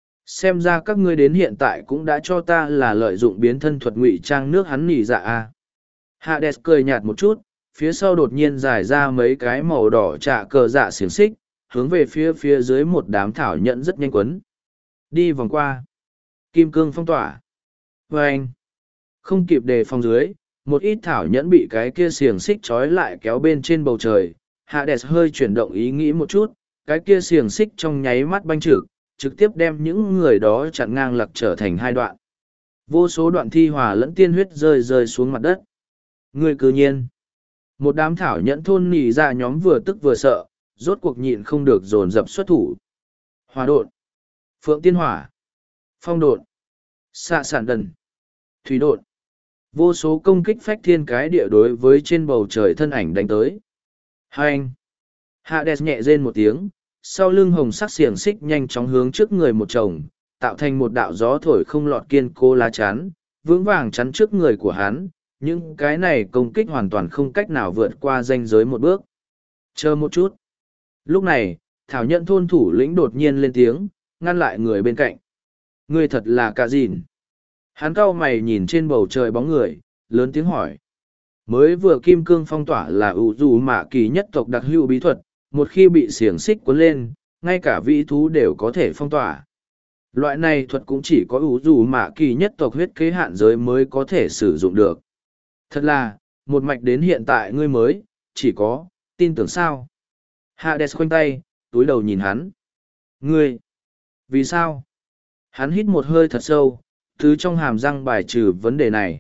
Xem ra các ngươi đến hiện tại cũng đã cho ta là lợi dụng biến thân thuật ngụy trang nước hắn nỉ dạ a. Hades cười nhạt một chút, phía sau đột nhiên dài ra mấy cái màu đỏ trạ cờ dạ xiềng xích, hướng về phía dưới một đám thảo nhẫn rất nhanh quấn. Đi vòng qua. Kim cương phong tỏa. Và anh. Không kịp đề phòng dưới, một ít thảo nhẫn bị cái kia xiềng xích trói lại kéo bên trên bầu trời. Hades hơi chuyển động ý nghĩ một chút, cái kia xiềng xích trong nháy mắt banh trực tiếp đem những người đó chặn ngang lặc trở thành hai đoạn. Vô số đoạn thi hòa lẫn tiên huyết rơi xuống mặt đất. Người cư nhiên. Một đám thảo nhẫn thôn nỉ ra nhóm vừa tức vừa sợ, rốt cuộc nhịn không được dồn dập xuất thủ. Hỏa độn, phượng tiên hỏa, phong độn, xạ sản đần, thủy độn. Vô số công kích phách thiên cái địa đối với trên bầu trời thân ảnh đánh tới. Hai anh. Hades nhẹ rên một tiếng, sau lưng hồng sắc xiềng xích nhanh chóng hướng trước người một chồng, tạo thành một đạo gió thổi không lọt kiên cố lá chắn, vững vàng chắn trước người của hắn. Những cái này công kích hoàn toàn không cách nào vượt qua ranh giới một bước. Chờ một chút. Lúc này, Thảo Nhận thôn thủ lĩnh đột nhiên lên tiếng, ngăn lại người bên cạnh. Ngươi thật là cả dìn. Hắn cau mày nhìn trên bầu trời bóng người, lớn tiếng hỏi. Mới vừa kim cương phong tỏa là ủ dù mạ kỳ nhất tộc đặc hữu bí thuật, một khi bị xiềng xích cuốn lên, ngay cả vĩ thú đều có thể phong tỏa. Loại này thuật cũng chỉ có ủ dù mạ kỳ nhất tộc huyết kế hạn giới mới có thể sử dụng được. Thật là, một mạch đến hiện tại ngươi mới, chỉ có, tin tưởng sao. Hades khoanh tay, túi đầu nhìn hắn. Ngươi! Vì sao? Hắn hít một hơi thật sâu, thứ trong hàm răng bài trừ vấn đề này.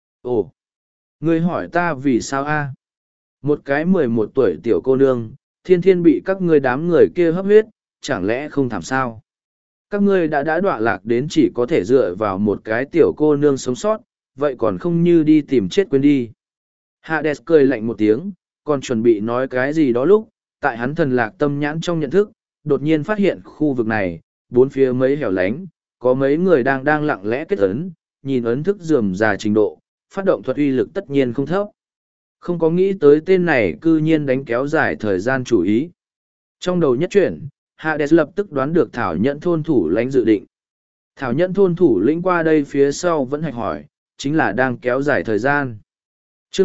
Ồ! Ngươi hỏi ta vì sao a? Một cái 11 tuổi tiểu cô nương, thiên thiên bị các ngươi đám người kia hấp huyết, chẳng lẽ không thảm sao? Các ngươi đã đọa lạc đến chỉ có thể dựa vào một cái tiểu cô nương sống sót, vậy còn không như đi tìm chết quên đi. Hades cười lạnh một tiếng, còn chuẩn bị nói cái gì đó lúc, tại hắn thần lạc tâm nhãn trong nhận thức, đột nhiên phát hiện khu vực này, bốn phía mấy hẻo lánh, có mấy người đang lặng lẽ kết ấn, nhìn ấn thức rườm rà trình độ, phát động thuật uy lực tất nhiên không thấp. Không có nghĩ tới tên này cư nhiên đánh kéo dài thời gian chủ ý. Trong đầu nhất chuyển, Hades lập tức đoán được Thảo Nhẫn thôn thủ lãnh dự định. Thảo Nhẫn thôn thủ lĩnh qua đây phía sau vẫn hạch hỏi, chính là đang kéo dài thời gian. Chương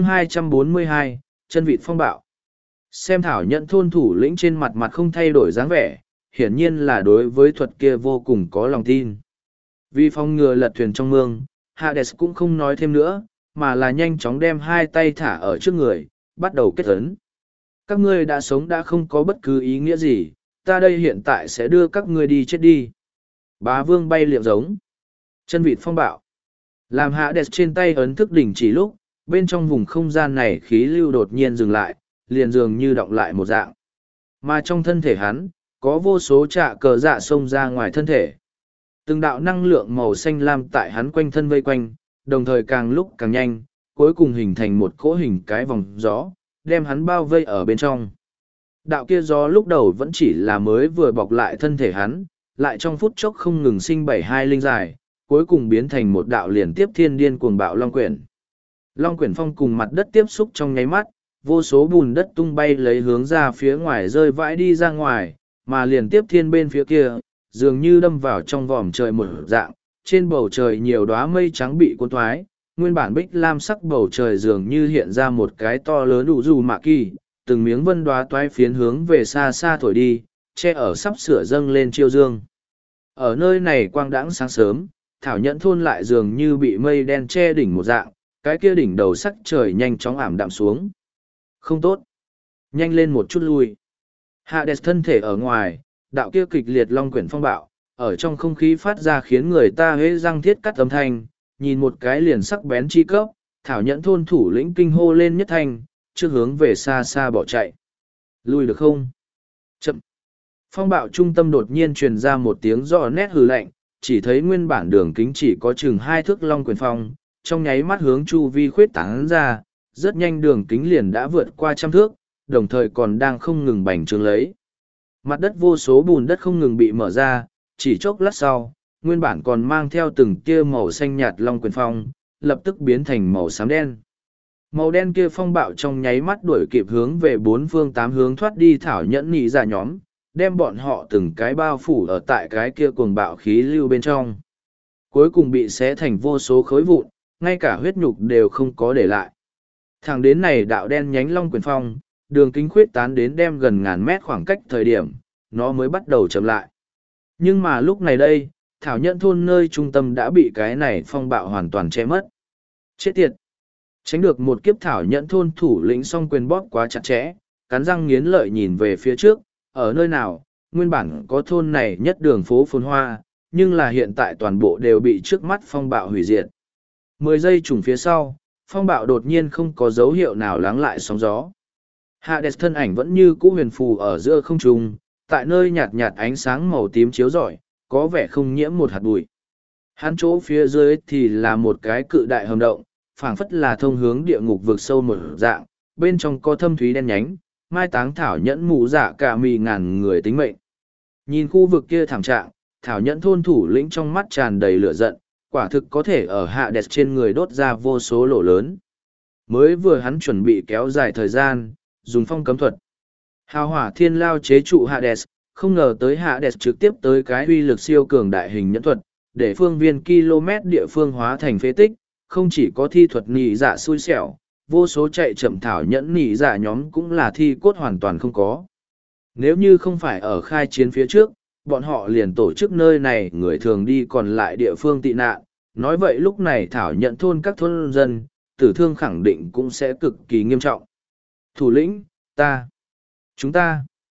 242, chân vịt phong bạo. Xem Thảo Nhẫn thôn thủ lĩnh trên mặt mặt không thay đổi dáng vẻ, hiển nhiên là đối với thuật kia vô cùng có lòng tin. Vì phòng ngừa lật thuyền trong mương, Hades cũng không nói thêm nữa, mà là nhanh chóng đem hai tay thả ở trước người, bắt đầu kết ấn. Các ngươi đã sống đã không có bất cứ ý nghĩa gì, ta đây hiện tại sẽ đưa các ngươi đi chết đi. Bá vương bay liệm giống. Chân vịt phong bạo. Làm Hades trên tay ấn thức đỉnh chỉ lúc, bên trong vùng không gian này khí lưu đột nhiên dừng lại, liền dường như động lại một dạng. Mà trong thân thể hắn, có vô số trạ cờ dạ xông ra ngoài thân thể. Từng đạo năng lượng màu xanh lam tại hắn quanh thân vây quanh, đồng thời càng lúc càng nhanh, cuối cùng hình thành một cỗ hình cái vòng gió, đem hắn bao vây ở bên trong. Đạo kia gió lúc đầu vẫn chỉ là mới vừa bọc lại thân thể hắn, lại trong phút chốc không ngừng sinh 72 linh dài, cuối cùng biến thành một đạo liền tiếp thiên điên cuồng bạo long quyển. Long quyển phong cùng mặt đất tiếp xúc trong nháy mắt, vô số bùn đất tung bay lấy hướng ra phía ngoài rơi vãi đi ra ngoài, mà liền tiếp thiên bên phía kia, dường như đâm vào trong vòm trời một dạng, trên bầu trời nhiều đóa mây trắng bị cuốn thoái, nguyên bản bích lam sắc bầu trời dường như hiện ra một cái to lớn đủ dù mạ kỳ, từng miếng vân đóa toái phiến hướng về xa xa thổi đi, che ở sắp sửa dâng lên chiêu dương. Ở nơi này quang đãng sáng sớm, Thảo Nhẫn thôn lại dường như bị mây đen che đỉnh một dạng, cái kia đỉnh đầu sắc trời nhanh chóng ảm đạm xuống. Không tốt. Nhanh lên một chút lui. Hades thân thể ở ngoài, đạo kia kịch liệt long quyển phong bạo, ở trong không khí phát ra khiến người ta hễ răng thiết cắt âm thanh, nhìn một cái liền sắc bén chi cấp, Thảo Nhẫn thôn thủ lĩnh kinh hô lên nhất thanh, trước hướng về xa xa bỏ chạy. Lui được không? Chậm. Phong bạo trung tâm đột nhiên truyền ra một tiếng rõ nét hừ lạnh, chỉ thấy nguyên bản đường kính chỉ có chừng 2 thước long quyền phong, trong nháy mắt hướng chu vi khuyết tán ra, rất nhanh đường kính liền đã vượt qua 100 thước, đồng thời còn đang không ngừng bành trướng lấy. Mặt đất vô số bùn đất không ngừng bị mở ra, chỉ chốc lát sau, nguyên bản còn mang theo từng tia màu xanh nhạt long quyền phong, lập tức biến thành màu xám đen. Màu đen kia phong bạo trong nháy mắt đuổi kịp hướng về 4 phương 8 hướng thoát đi Thảo Nhẫn nỉ ra nhóm, đem bọn họ từng cái bao phủ ở tại cái kia cuồng bạo khí lưu bên trong. Cuối cùng bị xé thành vô số khối vụn, ngay cả huyết nhục đều không có để lại. Thẳng đến này đạo đen nhánh long quyền phong, đường kính khuyết tán đến đem gần ngàn mét khoảng cách thời điểm, nó mới bắt đầu chậm lại. Nhưng mà lúc này đây, Thảo Nhẫn thôn nơi trung tâm đã bị cái này phong bạo hoàn toàn che mất. Chết tiệt! Tránh được một kiếp Thảo Nhẫn thôn thủ lĩnh song quyền bóp quá chặt chẽ, cắn răng nghiến lợi nhìn về phía trước, ở nơi nào, nguyên bản có thôn này nhất đường phố phồn hoa, nhưng là hiện tại toàn bộ đều bị trước mắt phong bạo hủy diệt. 10 giây trùng phía sau, phong bạo đột nhiên không có dấu hiệu nào lắng lại sóng gió. Hades thân ảnh vẫn như cũ huyền phù ở giữa không trung, tại nơi nhạt nhạt ánh sáng màu tím chiếu rọi, có vẻ không nhiễm một hạt bụi. Hắn chỗ phía dưới thì là một cái cự đại hầm động, phảng phất là thông hướng địa ngục vực sâu một dạng, bên trong có thâm thúy đen nhánh, mai táng Thảo Nhẫn mù dạ cả mì ngàn người tính mệnh. Nhìn khu vực kia thảm trạng, Thảo Nhẫn thôn thủ lĩnh trong mắt tràn đầy lửa giận, quả thực có thể ở Hades trên người đốt ra vô số lỗ lớn. Mới vừa hắn chuẩn bị kéo dài thời gian, dùng phong cấm thuật. Hào hỏa thiên lao chế trụ Hades, không ngờ tới Hades trực tiếp tới cái uy lực siêu cường đại hình nhẫn thuật, để phương viên km địa phương hóa thành phế tích, không chỉ có thi thuật nỉ dạ xui xẻo, vô số chạy chậm Thảo Nhẫn nỉ dạ nhóm cũng là thi cốt hoàn toàn không có. Nếu như không phải ở khai chiến phía trước, bọn họ liền tổ chức nơi này người thường đi còn lại địa phương tị nạn, nói vậy lúc này Thảo Nhẫn thôn các thôn dân, tử thương khẳng định cũng sẽ cực kỳ nghiêm trọng. Thủ lĩnh, chúng ta,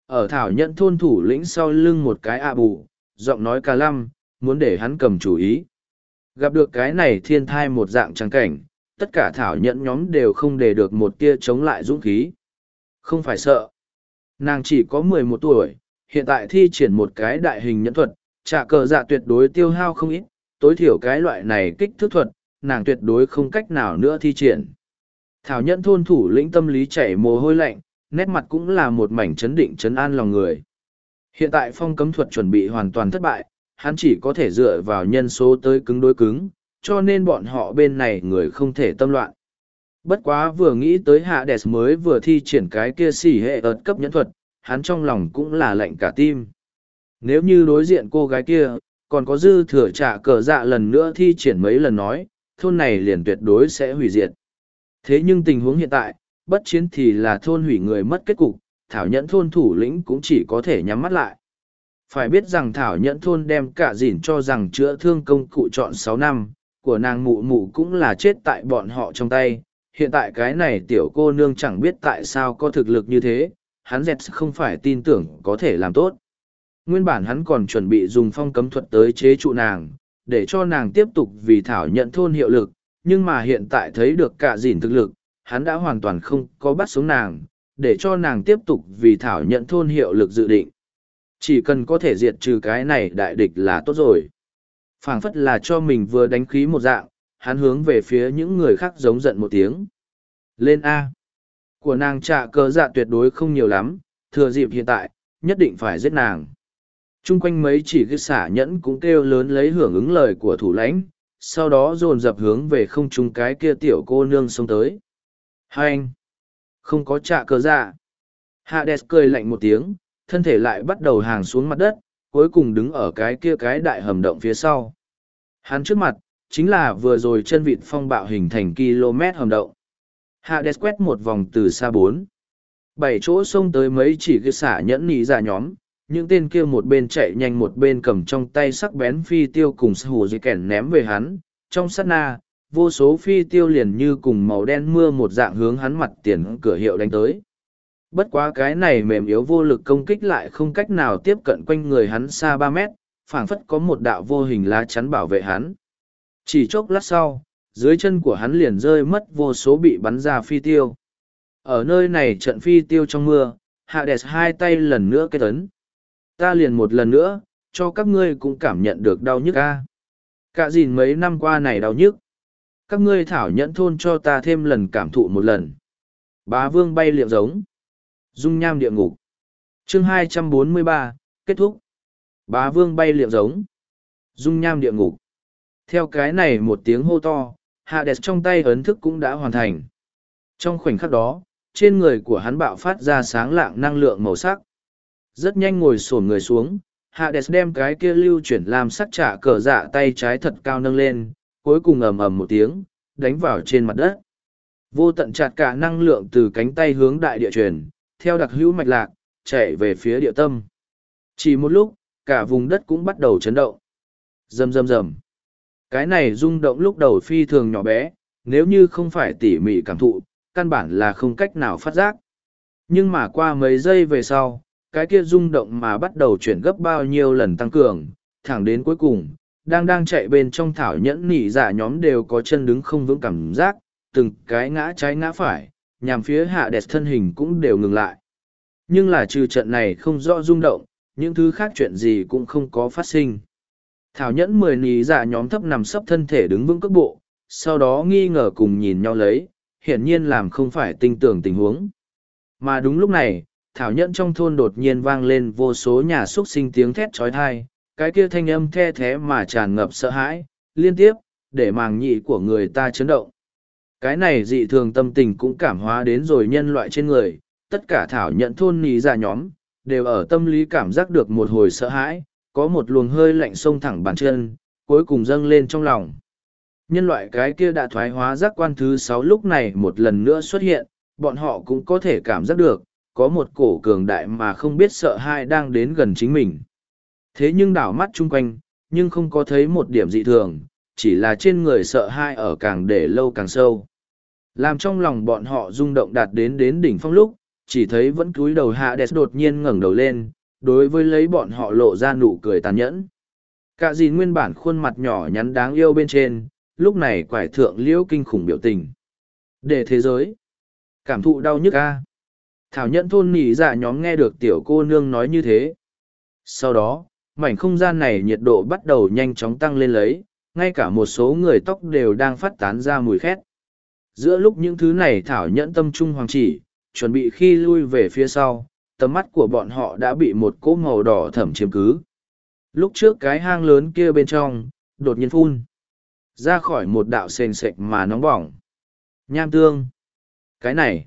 ở thảo nhẫn thôn thủ lĩnh sau lưng một cái ạ bù, giọng nói cà lăm, muốn để hắn cầm chủ ý. Gặp được cái này thiên thai một dạng trắng cảnh, tất cả thảo nhẫn nhóm đều không để được một tia chống lại dũng khí. Không phải sợ. Nàng chỉ có 11 tuổi, hiện tại thi triển một cái đại hình nhẫn thuật, trả cờ dạ tuyệt đối tiêu hao không ít, tối thiểu cái loại này kích thước thuật, nàng tuyệt đối không cách nào nữa thi triển. Thảo nhẫn thôn thủ lĩnh tâm lý chảy mồ hôi lạnh, nét mặt cũng là một mảnh chấn định chấn an lòng người. Hiện tại phong cấm thuật chuẩn bị hoàn toàn thất bại, hắn chỉ có thể dựa vào nhân số tới cứng đối cứng, cho nên bọn họ bên này người không thể tâm loạn. Bất quá vừa nghĩ tới Hades mới vừa thi triển cái kia xỉ hệ ợt cấp nhẫn thuật, hắn trong lòng cũng là lạnh cả tim. Nếu như đối diện cô gái kia, còn có dư thừa trả cờ dạ lần nữa thi triển mấy lần nói, thôn này liền tuyệt đối sẽ hủy diệt. Thế nhưng tình huống hiện tại, bất chiến thì là thôn hủy người mất kết cục, Thảo Nhẫn thôn thủ lĩnh cũng chỉ có thể nhắm mắt lại. Phải biết rằng Thảo Nhẫn thôn đem cả dỉn cho rằng chữa thương công cụ chọn 6 năm, của nàng mụ mụ cũng là chết tại bọn họ trong tay. Hiện tại cái này tiểu cô nương chẳng biết tại sao có thực lực như thế, hắn dẹt không phải tin tưởng có thể làm tốt. Nguyên bản hắn còn chuẩn bị dùng phong cấm thuật tới chế trụ nàng, để cho nàng tiếp tục vì Thảo Nhẫn thôn hiệu lực, nhưng mà hiện tại thấy được cả dỉn thực lực, hắn đã hoàn toàn không có bắt sống nàng, để cho nàng tiếp tục vì Thảo Nhẫn thôn hiệu lực dự định. Chỉ cần có thể diệt trừ cái này đại địch là tốt rồi. Phảng phất là cho mình vừa đánh khí một dạng, hắn hướng về phía những người khác giống giận một tiếng. Lên A. Của nàng trả cờ dạ tuyệt đối không nhiều lắm, thừa dịp hiện tại, nhất định phải giết nàng. Trung quanh mấy chỉ cái xả nhẫn cũng kêu lớn lấy hưởng ứng lời của thủ lãnh, sau đó dồn dập hướng về không trung cái kia tiểu cô nương xông tới. Hai anh! Không có trả cờ dạ. Hades cười lạnh một tiếng, thân thể lại bắt đầu hàng xuống mặt đất, cuối cùng đứng ở cái kia cái đại hầm động phía sau. Hắn trước mặt, chính là vừa rồi chân vịt phong bạo hình thành km hầm động. Hades quét một vòng từ xa 7 chỗ xông tới mấy chỉ cái xả nhẫn nỉ ra nhóm, những tên kia một bên chạy nhanh một bên cầm trong tay sắc bén phi tiêu cùng hù dây kẻn ném về hắn. Trong sát na, vô số phi tiêu liền như cùng màu đen mưa một dạng hướng hắn mặt tiền cửa hiệu đánh tới. Bất quá cái này mềm yếu vô lực công kích lại không cách nào tiếp cận quanh người hắn xa 3 mét, phảng phất có một đạo vô hình lá chắn bảo vệ hắn. Chỉ chốc lát sau, dưới chân của hắn liền rơi mất vô số bị bắn ra phi tiêu. Ở nơi này trận phi tiêu trong mưa, Hades hai tay lần nữa kết ấn. Ta liền một lần nữa, cho các ngươi cũng cảm nhận được đau nhức a. Cả gìn mấy năm qua này đau nhức. Các ngươi thảo nhẫn thôn cho ta thêm lần cảm thụ một lần. Bá vương bay liệm giống. Dung nham địa ngục. Chương 243, kết thúc. Bá vương bay liệm giống. Dung nham địa ngục. Theo cái này một tiếng hô to, Hades trong tay ấn thức cũng đã hoàn thành. Trong khoảnh khắc đó, trên người của hắn bạo phát ra sáng lạng năng lượng màu sắc. Rất nhanh ngồi xổm người xuống, Hades đem cái kia lưu chuyển làm sắc trả cờ dạ tay trái thật cao nâng lên, cuối cùng ầm ầm một tiếng, đánh vào trên mặt đất. Vô tận chặt cả năng lượng từ cánh tay hướng đại địa truyền, theo đặc hữu mạch lạc, chạy về phía địa tâm. Chỉ một lúc, cả vùng đất cũng bắt đầu chấn động. Rầm rầm rầm. Cái này rung động lúc đầu phi thường nhỏ bé, nếu như không phải tỉ mỉ cảm thụ, căn bản là không cách nào phát giác. Nhưng mà qua mấy giây về sau, cái kia rung động mà bắt đầu chuyển gấp bao nhiêu lần tăng cường, thẳng đến cuối cùng, đang chạy bên trong thảo nhẫn nỉ dạ nhóm đều có chân đứng không vững cảm giác, từng cái ngã trái ngã phải, nhằm phía Hades thân hình cũng đều ngừng lại. Nhưng là trừ trận này không rõ rung động, những thứ khác chuyện gì cũng không có phát sinh. Thảo nhẫn 10 nỉ dạ nhóm thấp nằm sấp thân thể đứng vững cước bộ, sau đó nghi ngờ cùng nhìn nhau lấy, hiển nhiên làm không phải tinh tưởng tình huống. Mà đúng lúc này, thảo nhẫn trong thôn đột nhiên vang lên vô số nhà xúc sinh tiếng thét trói thai, cái kia thanh âm the thế mà tràn ngập sợ hãi, liên tiếp, để màng nhị của người ta chấn động. Cái này dị thường tâm tình cũng cảm hóa đến rồi nhân loại trên người, tất cả thảo nhẫn thôn nỉ dạ nhóm, đều ở tâm lý cảm giác được một hồi sợ hãi, có một luồng hơi lạnh xông thẳng bàn chân, cuối cùng dâng lên trong lòng. Nhân loại cái kia đã thoái hóa giác quan thứ 6 lúc này một lần nữa xuất hiện, bọn họ cũng có thể cảm giác được, có một cổ cường đại mà không biết sợ hãi đang đến gần chính mình. Thế nhưng đảo mắt chung quanh, nhưng không có thấy một điểm dị thường, chỉ là trên người sợ hãi ở càng để lâu càng sâu. Làm trong lòng bọn họ rung động đạt đến đỉnh phong lúc, chỉ thấy vẫn cúi đầu Hades đột nhiên ngẩng đầu lên, đối với lấy bọn họ lộ ra nụ cười tàn nhẫn. Cả dìn nguyên bản khuôn mặt nhỏ nhắn đáng yêu bên trên, lúc này quải thượng liễu kinh khủng biểu tình. Để thế giới cảm thụ đau nhức a. Thảo Nhẫn thôn nỉ dạ nhóm nghe được tiểu cô nương nói như thế. Sau đó, mảnh không gian này nhiệt độ bắt đầu nhanh chóng tăng lên lấy, ngay cả một số người tóc đều đang phát tán ra mùi khét. Giữa lúc những thứ này Thảo Nhẫn tâm trung hoàng chỉ, chuẩn bị khi lui về phía sau, tầm mắt của bọn họ đã bị một cỗ màu đỏ thẫm chiếm cứ. Lúc trước cái hang lớn kia bên trong, đột nhiên phun ra khỏi một đạo sền sệt mà nóng bỏng. Nham tương. Cái này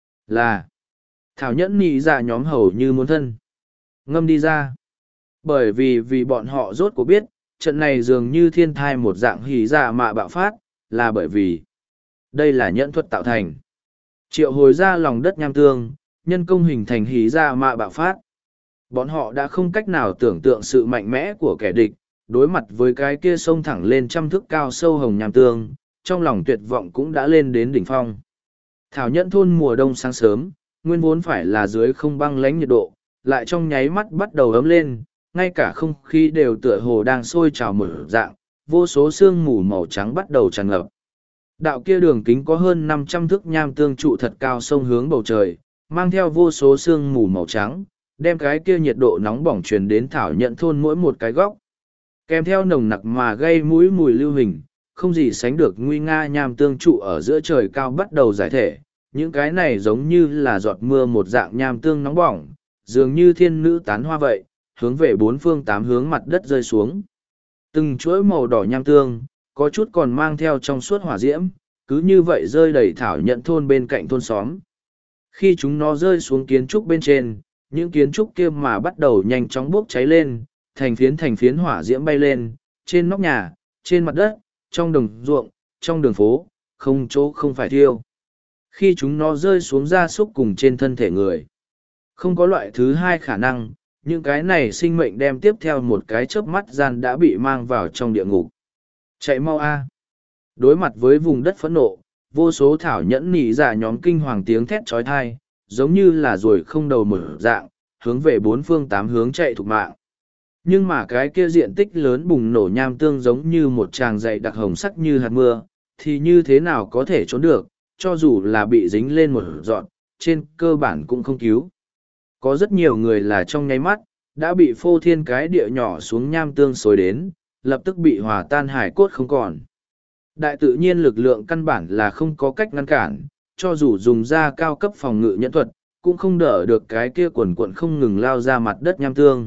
là Thảo Nhẫn nỉ dạ nhóm hầu như muốn thân ngâm đi ra. Bởi vì bọn họ rốt cuộc biết, trận này dường như thiên thai một dạng hỉ dạ mạ bạo phát, là bởi vì đây là nhẫn thuật tạo thành. Triệu hồi ra lòng đất nham tương, nhân công hình thành hỉ dạ mạ bạo phát. Bọn họ đã không cách nào tưởng tượng sự mạnh mẽ của kẻ địch, đối mặt với cái kia sông thẳng lên trăm thước cao sâu hồng nham tương, trong lòng tuyệt vọng cũng đã lên đến đỉnh phong. Thảo Nhẫn thôn mùa đông sáng sớm, nguyên vốn phải là dưới không băng lãnh nhiệt độ, lại trong nháy mắt bắt đầu ấm lên, ngay cả không khí đều tựa hồ đang sôi trào mở dạng, vô số sương mù màu trắng bắt đầu tràn ngập. Đạo kia đường kính có hơn 500 thước nham tương trụ thật cao sông hướng bầu trời, mang theo vô số sương mù màu trắng, đem cái kia nhiệt độ nóng bỏng truyền đến Thảo Nhẫn thôn mỗi một cái góc. Kèm theo nồng nặc mà gây mũi mùi lưu hình, không gì sánh được nguy nga nham tương trụ ở giữa trời cao bắt đầu giải thể. Những cái này giống như là giọt mưa một dạng nham tương nóng bỏng, dường như thiên nữ tán hoa vậy, hướng về bốn phương tám hướng mặt đất rơi xuống. Từng chuỗi màu đỏ nham tương, có chút còn mang theo trong suốt hỏa diễm, cứ như vậy rơi đầy Thảo Nhẫn thôn bên cạnh thôn xóm. Khi chúng nó rơi xuống kiến trúc bên trên, những kiến trúc kia mà bắt đầu nhanh chóng bốc cháy lên, thành phiến hỏa diễm bay lên, trên nóc nhà, trên mặt đất, trong đồng ruộng, trong đường phố, không chỗ không phải thiêu. Khi chúng nó rơi xuống gia súc cùng trên thân thể người, không có loại thứ hai khả năng, những cái này sinh mệnh đem tiếp theo một cái chớp mắt gian đã bị mang vào trong địa ngục. Chạy mau a! Đối mặt với vùng đất phẫn nộ, vô số Thảo Nhẫn nỉ dạ nhóm kinh hoàng tiếng thét trói thai, giống như là ruồi không đầu mở dạng, hướng về bốn phương tám hướng chạy thục mạng. Nhưng mà cái kia diện tích lớn bùng nổ nham tương giống như một tràng dày đặc hồng sắc như hạt mưa, thì như thế nào có thể trốn được, cho dù là bị dính lên một dọn, trên cơ bản cũng không cứu. Có rất nhiều người là trong nháy mắt, đã bị phô thiên cái địa nhỏ xuống nham tương xối đến, lập tức bị hòa tan hải cốt không còn. Đại tự nhiên lực lượng căn bản là không có cách ngăn cản, cho dù dùng ra cao cấp phòng ngự nhẫn thuật, cũng không đỡ được cái kia quần quận không ngừng lao ra mặt đất nham tương.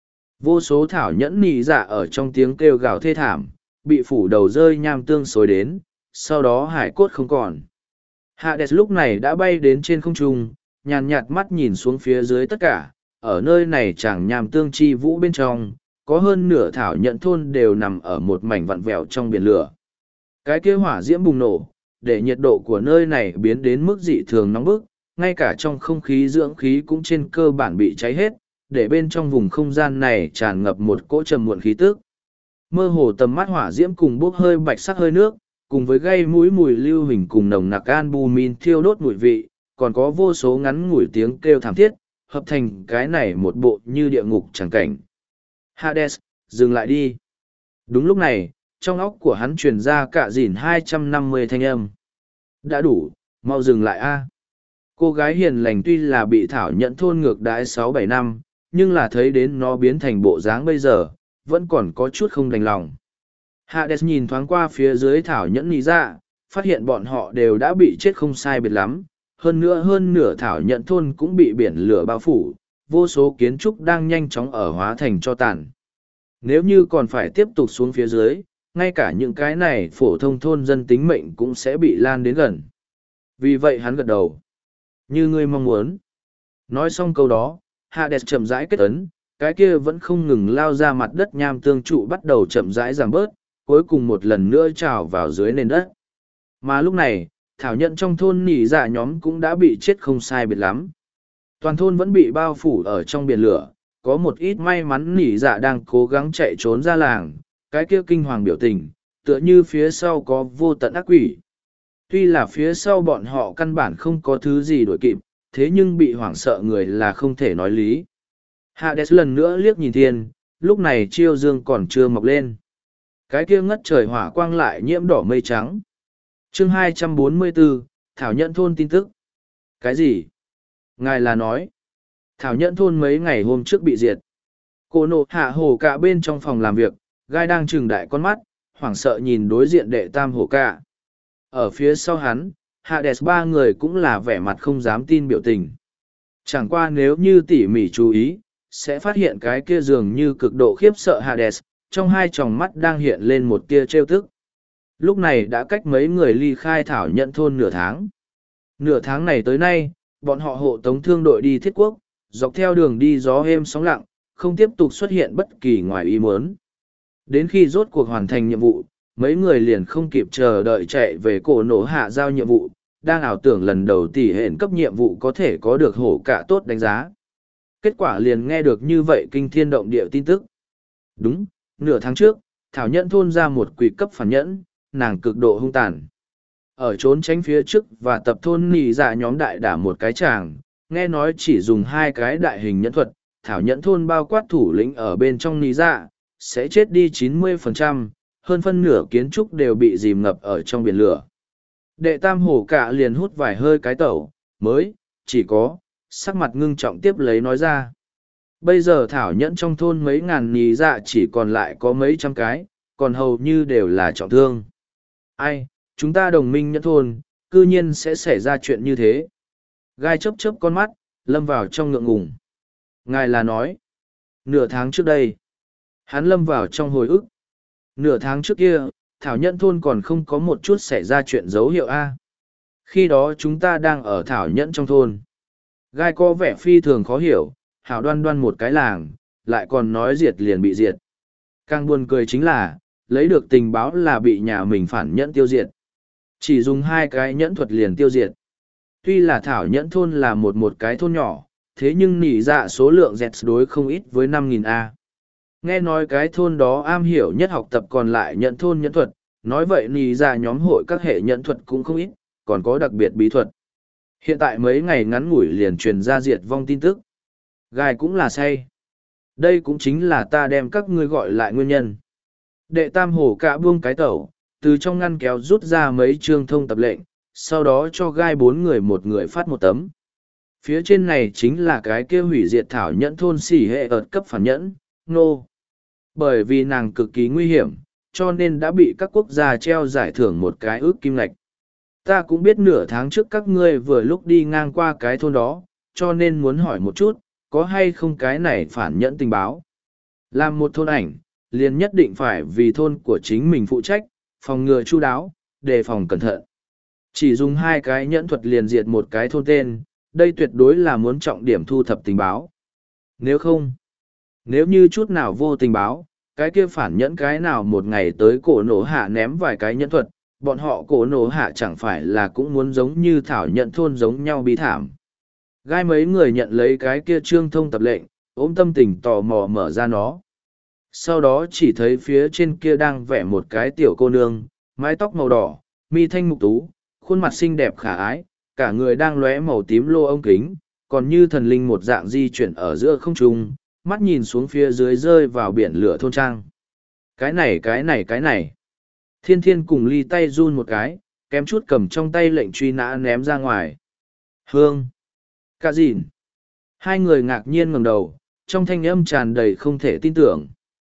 Vô số Thảo Nhẫn nỉ dạ ở trong tiếng kêu gào thê thảm, bị phủ đầu rơi nham tương xối đến, sau đó hải cốt không còn. Hades lúc này đã bay đến trên không trung, nhàn nhạt mắt nhìn xuống phía dưới tất cả, ở nơi này chẳng nham tương chi vũ bên trong, có hơn nửa Thảo Nhẫn thôn đều nằm ở một mảnh vặn vẹo trong biển lửa. Cái kia hỏa diễm bùng nổ, để nhiệt độ của nơi này biến đến mức dị thường nóng bức, ngay cả trong không khí dưỡng khí cũng trên cơ bản bị cháy hết, để bên trong vùng không gian này tràn ngập một cỗ trầm muộn khí tức. Mơ hồ tầm mắt hỏa diễm cùng bốc hơi bạch sắc hơi nước, cùng với gây mũi mùi lưu hình cùng nồng nặc albumin thiêu đốt mùi vị, còn có vô số ngắn ngủi tiếng kêu thảm thiết, hợp thành cái này một bộ như địa ngục chẳng cảnh. Hades, dừng lại đi. Đúng lúc này, trong óc của hắn truyền ra cả dỉn 250 thanh âm. Đã đủ, mau dừng lại a. Cô gái hiền lành tuy là bị Thảo Nhẫn thôn ngược đãi 6-7 năm, nhưng là thấy đến nó biến thành bộ dáng bây giờ, vẫn còn có chút không đành lòng. Hades nhìn thoáng qua phía dưới Thảo Nhẫn nỉ dạ, phát hiện bọn họ đều đã bị chết không sai biệt lắm, hơn nửa Thảo Nhẫn thôn cũng bị biển lửa bao phủ, vô số kiến trúc đang nhanh chóng ở hóa thành tro tàn. Nếu như còn phải tiếp tục xuống phía dưới, ngay cả những cái này phổ thông thôn dân tính mệnh cũng sẽ bị lan đến gần. Vì vậy hắn gật đầu. Như ngươi mong muốn. Nói xong câu đó, Hades chậm rãi kết ấn, cái kia vẫn không ngừng lao ra mặt đất nham tương trụ bắt đầu chậm rãi giảm bớt, cuối cùng một lần nữa trào vào dưới nền đất. Mà lúc này, Thảo Nhẫn trong thôn nỉ dạ nhóm cũng đã bị chết không sai biệt lắm. Toàn thôn vẫn bị bao phủ ở trong biển lửa, có một ít may mắn nỉ dạ đang cố gắng chạy trốn ra làng, cái kia kinh hoàng biểu tình, tựa như phía sau có vô tận ác quỷ. Tuy là phía sau bọn họ căn bản không có thứ gì đuổi kịp, thế nhưng bị hoảng sợ người là không thể nói lý. Hades lần nữa liếc nhìn thiên, lúc này chiêu dương còn chưa mọc lên. Cái kia ngất trời hỏa quang lại nhiễm đỏ mây trắng. Chương 244, Thảo Nhẫn thôn tin tức. Cái gì? Ngài là nói, Thảo Nhẫn thôn mấy ngày hôm trước bị diệt. Cô nộ hạ hổ cả bên trong phòng làm việc, gai đang trừng đại con mắt, hoảng sợ nhìn đối diện đệ tam hổ cả. Ở phía sau hắn, Hades ba người cũng là vẻ mặt không dám tin biểu tình. Chẳng qua nếu như tỉ mỉ chú ý, sẽ phát hiện cái kia dường như cực độ khiếp sợ Hades, trong hai tròng mắt đang hiện lên một tia trêu tức. Lúc này đã cách mấy người ly khai Thảo Nhẫn thôn nửa tháng. Nửa tháng này tới nay, bọn họ hộ tống thương đội đi thiết quốc, dọc theo đường đi gió êm sóng lặng, không tiếp tục xuất hiện bất kỳ ngoài ý muốn. Đến khi rốt cuộc hoàn thành nhiệm vụ, mấy người liền không kịp chờ đợi chạy về cổ nổ hạ giao nhiệm vụ, đang ảo tưởng lần đầu tỷ hẹn cấp nhiệm vụ có thể có được hổ cả tốt đánh giá. Kết quả liền nghe được như vậy kinh thiên động địa tin tức. Đúng, nửa tháng trước, Thảo Nhẫn thôn ra một quỷ cấp phản nhẫn, nàng cực độ hung tàn. Ở trốn tránh phía trước và tập thôn nỉ dạ nhóm đại đả một cái tràng, nghe nói chỉ dùng 2 cái đại hình nhẫn thuật, Thảo Nhẫn thôn bao quát thủ lĩnh ở bên trong nỉ dạ, sẽ chết đi 90%, hơn phân nửa kiến trúc đều bị dìm ngập ở trong biển lửa. Đệ tam hổ cả liền hút vài hơi cái tẩu, mới, chỉ có, sắc mặt ngưng trọng tiếp lấy nói ra. Bây giờ Thảo Nhẫn trong thôn mấy ngàn nỉ dạ chỉ còn lại có mấy trăm cái, còn hầu như đều là trọng thương. Ai, chúng ta đồng minh nhẫn thôn, cư nhiên sẽ xảy ra chuyện như thế. Gai chớp chớp con mắt, lâm vào trong ngượng ngùng. Ngài là nói, nửa tháng trước đây, hắn lâm vào trong hồi ức. Nửa tháng trước kia, Thảo Nhẫn thôn còn không có một chút xảy ra chuyện dấu hiệu A. Khi đó chúng ta đang ở Thảo Nhẫn trong thôn. Gai có vẻ phi thường khó hiểu, hảo đoan đoan một cái làng, lại còn nói diệt liền bị diệt. Càng buồn cười chính là, lấy được tình báo là bị nhà mình phản nhẫn tiêu diệt. Chỉ dùng 2 cái nhẫn thuật liền tiêu diệt. Tuy là Thảo Nhẫn thôn là một cái thôn nhỏ, thế nhưng nỉ dạ số lượng dẹt đối không ít với 5.000 A. Nghe nói cái thôn đó am hiểu nhất học tập còn lại nhẫn thôn nhẫn thuật, nói vậy nỉ dạ nhóm hội các hệ nhẫn thuật cũng không ít, còn có đặc biệt bí thuật. Hiện tại mấy ngày ngắn ngủi liền truyền ra diệt vong tin tức. Gai cũng là say. Đây cũng chính là ta đem các ngươi gọi lại nguyên nhân. Đệ tam hổ cả buông cái tẩu, từ trong ngăn kéo rút ra mấy chương thông tập lệnh, sau đó cho Gai 4 người một người phát một tấm. Phía trên này chính là cái kia hủy diệt Thảo Nhẫn thôn xỉ hệ ợt cấp phản nhẫn, nô. Bởi vì nàng cực kỳ nguy hiểm, cho nên đã bị các quốc gia treo giải thưởng một cái ước kim lạch. Ta cũng biết nửa tháng trước các ngươi vừa lúc đi ngang qua cái thôn đó, cho nên muốn hỏi một chút, có hay không cái này phản nhẫn tình báo. Làm một thôn ảnh, liền nhất định phải vì thôn của chính mình phụ trách, phòng ngừa chu đáo, đề phòng cẩn thận. Chỉ dùng 2 cái nhẫn thuật liền diệt một cái thôn tên, đây tuyệt đối là muốn trọng điểm thu thập tình báo. Nếu không, nếu như chút nào vô tình báo, cái kia phản nhẫn cái nào một ngày tới cổ nổ hạ ném vài cái nhẫn thuật, bọn họ cổ nổ hạ chẳng phải là cũng muốn giống như Thảo Nhẫn thôn giống nhau bi thảm. Gai mấy người nhận lấy cái kia trương thông tập lệnh, ôm tâm tình tò mò mở ra nó. Sau đó chỉ thấy phía trên kia đang vẽ một cái tiểu cô nương, mái tóc màu đỏ, mi thanh mục tú, khuôn mặt xinh đẹp khả ái, cả người đang lóe màu tím lô ống kính, còn như thần linh một dạng di chuyển ở giữa không trung, mắt nhìn xuống phía dưới rơi vào biển lửa thôn trang. Cái này. Thiên Thiên cùng ly tay run một cái, kém chút cầm trong tay lệnh truy nã ném ra ngoài. Hương! Cả dìn! 2 người ngạc nhiên ngẩng đầu, trong thanh âm tràn đầy không thể tin tưởng.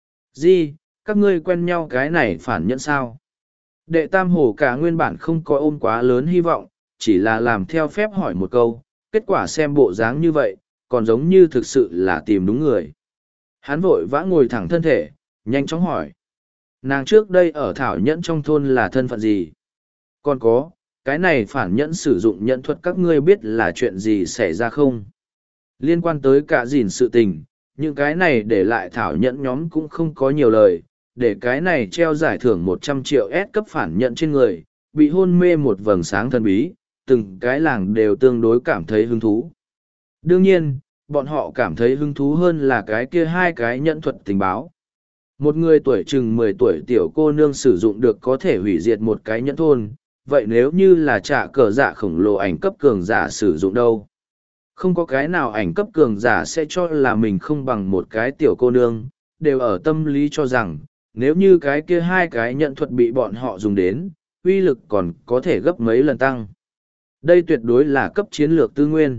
Gì, các ngươi quen nhau cái này phản nhẫn sao? Đệ tam hổ cả nguyên bản không có ôm quá lớn hy vọng, chỉ là làm theo phép hỏi một câu, kết quả xem bộ dáng như vậy, còn giống như thực sự là tìm đúng người. Hắn vội vã ngồi thẳng thân thể, nhanh chóng hỏi. Nàng trước đây ở Thảo Nhẫn trong thôn là thân phận gì? Còn có, cái này phản nhẫn sử dụng nhẫn thuật các ngươi biết là chuyện gì xảy ra không? Liên quan tới cả gìn sự tình, những cái này để lại Thảo Nhẫn nhóm cũng không có nhiều lời, để cái này treo giải thưởng 100 triệu S cấp phản nhẫn trên người, bị hôn mê một vầng sáng thần bí, từng cái làng đều tương đối cảm thấy hứng thú. Đương nhiên, bọn họ cảm thấy hứng thú hơn là cái kia 2 cái nhẫn thuật tình báo. Một người tuổi chừng 10 tuổi tiểu cô nương sử dụng được có thể hủy diệt một cái nhẫn thôn, vậy nếu như là trả cờ dạ khổng lồ ảnh cấp cường giả sử dụng đâu? Không có cái nào ảnh cấp cường giả sẽ cho là mình không bằng một cái tiểu cô nương, đều ở tâm lý cho rằng, nếu như cái kia hai cái nhận thuật bị bọn họ dùng đến, uy lực còn có thể gấp mấy lần tăng. Đây tuyệt đối là cấp chiến lược tư nguyên.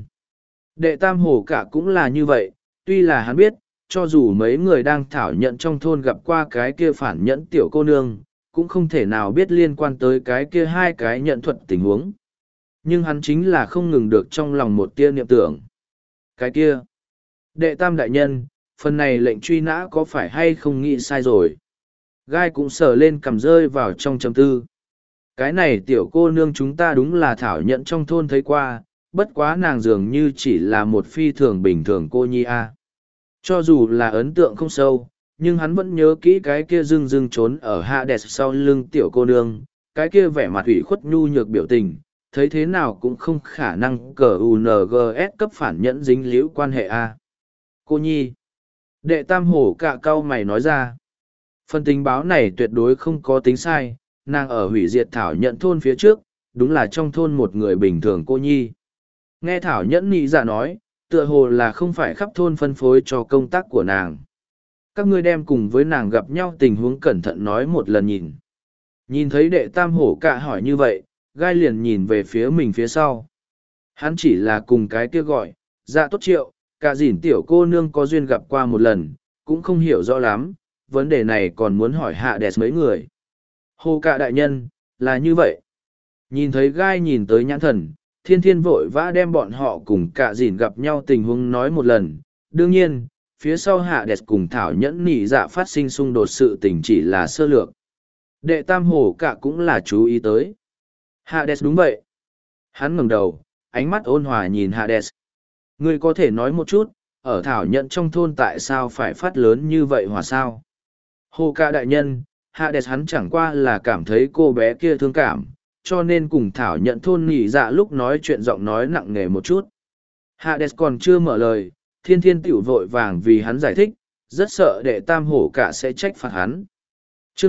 Đệ tam hổ cả cũng là như vậy, tuy là hắn biết, cho dù mấy người đang thảo nhận trong thôn gặp qua cái kia phản nhẫn tiểu cô nương, cũng không thể nào biết liên quan tới cái kia hai cái nhận thuật tình huống. Nhưng hắn chính là không ngừng được trong lòng một tia niệm tưởng. Cái kia, đệ tam đại nhân, phần này lệnh truy nã có phải hay không nghĩ sai rồi. Gai cũng sờ lên cầm rơi vào trong trầm tư. Cái này tiểu cô nương chúng ta đúng là thảo nhận trong thôn thấy qua, bất quá nàng dường như chỉ là một phi thường bình thường cô nhi a. Cho dù là ấn tượng không sâu, nhưng hắn vẫn nhớ kỹ cái kia dưng dưng trốn ở Hades sau lưng tiểu cô nương, cái kia vẻ mặt ủy khuất nhu nhược biểu tình, thấy thế nào cũng không khả năng cờ UNGS cấp phản nhẫn dính liễu quan hệ a. Cô nhi. Đệ tam hổ cả cau mày nói ra. Phần tình báo này tuyệt đối không có tính sai, nàng ở hủy diệt thảo nhận thôn phía trước, đúng là trong thôn một người bình thường cô nhi. Nghe thảo nhẫn nhị dạ nói, tựa hồ là không phải khắp thôn phân phối cho công tác của nàng. Các ngươi đem cùng với nàng gặp nhau tình huống cẩn thận nói một lần nhìn. Nhìn thấy đệ tam hổ cả hỏi như vậy, gai liền nhìn về phía mình phía sau. Hắn chỉ là cùng cái kia gọi, dạ tốt triệu, cả dỉn tiểu cô nương có duyên gặp qua một lần, cũng không hiểu rõ lắm, vấn đề này còn muốn hỏi hạ đẹp mấy người. Hồ cả đại nhân, là như vậy. Nhìn thấy gai nhìn tới nhãn thần, thiên thiên vội vã đem bọn họ cùng cả dỉn gặp nhau tình huống nói một lần. Đương nhiên, phía sau hạ đẹp cùng thảo nhẫn nỉ dạ phát sinh xung đột sự tình chỉ là sơ lược. Đệ tam hồ cả cũng là chú ý tới. Hades đúng vậy. Hắn ngẩng đầu, ánh mắt ôn hòa nhìn Hades. Ngươi có thể nói một chút, ở thảo nhận trong thôn tại sao phải phát lớn như vậy hòa sao? Hồ ca đại nhân, Hades hắn chẳng qua là cảm thấy cô bé kia thương cảm, cho nên cùng thảo nhận thôn nỉ dạ lúc nói chuyện giọng nói nặng nề một chút. Hades còn chưa mở lời, thiên thiên tiểu vội vàng vì hắn giải thích, rất sợ đệ tam hổ cả sẽ trách phạt hắn. Chương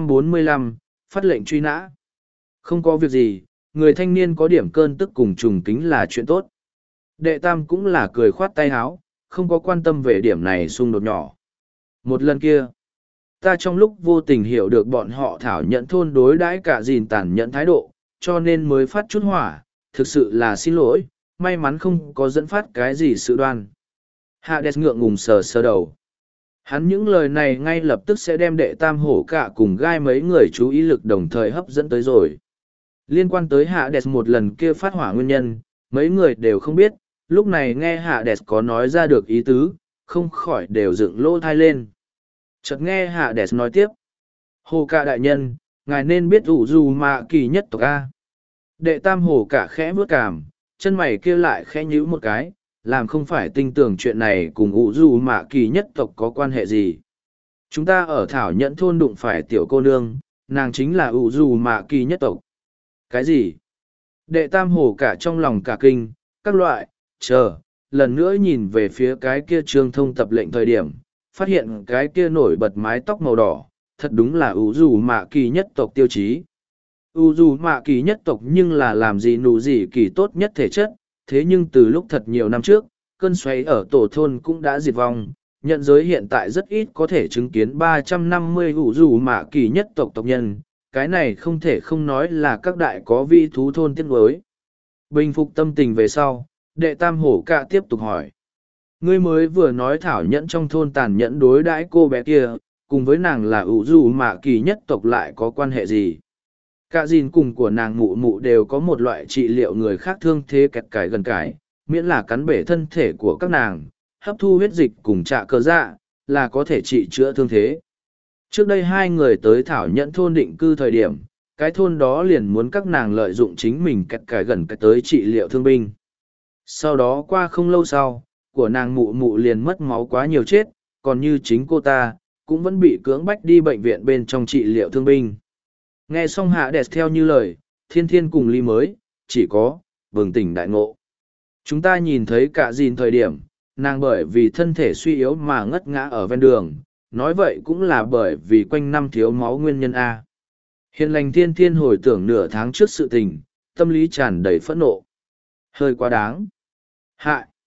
245, phát lệnh truy nã. Không có việc gì, người thanh niên có điểm cơn tức cùng trùng kính là chuyện tốt. Đệ tam cũng là cười khoát tay háo, không có quan tâm về điểm này xung đột nhỏ. Một lần kia, ta trong lúc vô tình hiểu được bọn họ thảo nhận thôn đối đãi cả gìn tàn nhẫn thái độ, cho nên mới phát chút hỏa, thực sự là xin lỗi, may mắn không có dẫn phát cái gì sự đoan. Hades ngượng ngùng sờ sờ đầu. Hắn những lời này ngay lập tức sẽ đem đệ tam hổ cả cùng gai mấy người chú ý lực đồng thời hấp dẫn tới rồi. Liên quan tới Hades một lần kia phát hỏa nguyên nhân, mấy người đều không biết, lúc này nghe Hades có nói ra được ý tứ, không khỏi đều dựng lỗ thai lên. Chợt nghe Hades nói tiếp. Hồ cả đại nhân, ngài nên biết ủ dù mà kỳ nhất tộc A. Đệ tam hồ cả khẽ bước cảm, chân mày kia lại khẽ nhíu một cái, làm không phải tin tưởng chuyện này cùng ủ dù mà kỳ nhất tộc có quan hệ gì. Chúng ta ở thảo nhẫn thôn đụng phải tiểu cô nương, nàng chính là ủ dù mà kỳ nhất tộc. Cái gì? Đệ tam hồ cả trong lòng cả kinh, các loại, chờ, lần nữa nhìn về phía cái kia trương thông tập lệnh thời điểm, phát hiện cái kia nổi bật mái tóc màu đỏ, thật đúng là ủ dù mạ kỳ nhất tộc tiêu chí. ủ dù mạ kỳ nhất tộc nhưng là làm gì nụ gì kỳ tốt nhất thể chất, thế nhưng từ lúc thật nhiều năm trước, cơn xoáy ở tổ thôn cũng đã diệt vong, nhận giới hiện tại rất ít có thể chứng kiến 350 ủ dù mạ kỳ nhất tộc tộc nhân, cái này không thể không nói là các đại có vi thú thôn tiếc nuối. Bình phục tâm tình về sau, đệ tam hổ cả tiếp tục hỏi. Ngươi mới vừa nói thảo nhẫn trong thôn tàn nhẫn đối đãi cô bé kia, cùng với nàng là ủ dù mạ kỳ nhất tộc lại có quan hệ gì? Cả gìn cùng của nàng mụ mụ đều có một loại trị liệu người khác thương thế kẹt cải gần cải, miễn là cắn bể thân thể của các nàng, hấp thu huyết dịch cùng trạ cơ dạ, là có thể trị chữa thương thế. Trước đây hai người tới thảo nhẫn thôn định cư thời điểm, cái thôn đó liền muốn các nàng lợi dụng chính mình kẹt cải gần cải tới trị liệu thương binh. Sau đó qua không lâu sau, của nàng mụ mụ liền mất máu quá nhiều chết, còn như chính cô ta, cũng vẫn bị cưỡng bách đi bệnh viện bên trong trị liệu thương binh. Nghe xong hạ đẹp theo như lời, thiên thiên cùng ly mới, chỉ có, bừng tỉnh đại ngộ. Chúng ta nhìn thấy cả gìn thời điểm, nàng bởi vì thân thể suy yếu mà ngất ngã ở ven đường, nói vậy cũng là bởi vì quanh năm thiếu máu nguyên nhân A. Hiền lành thiên thiên hồi tưởng nửa tháng trước sự tình, tâm lý tràn đầy phẫn nộ. Hơi quá đáng. Hạ.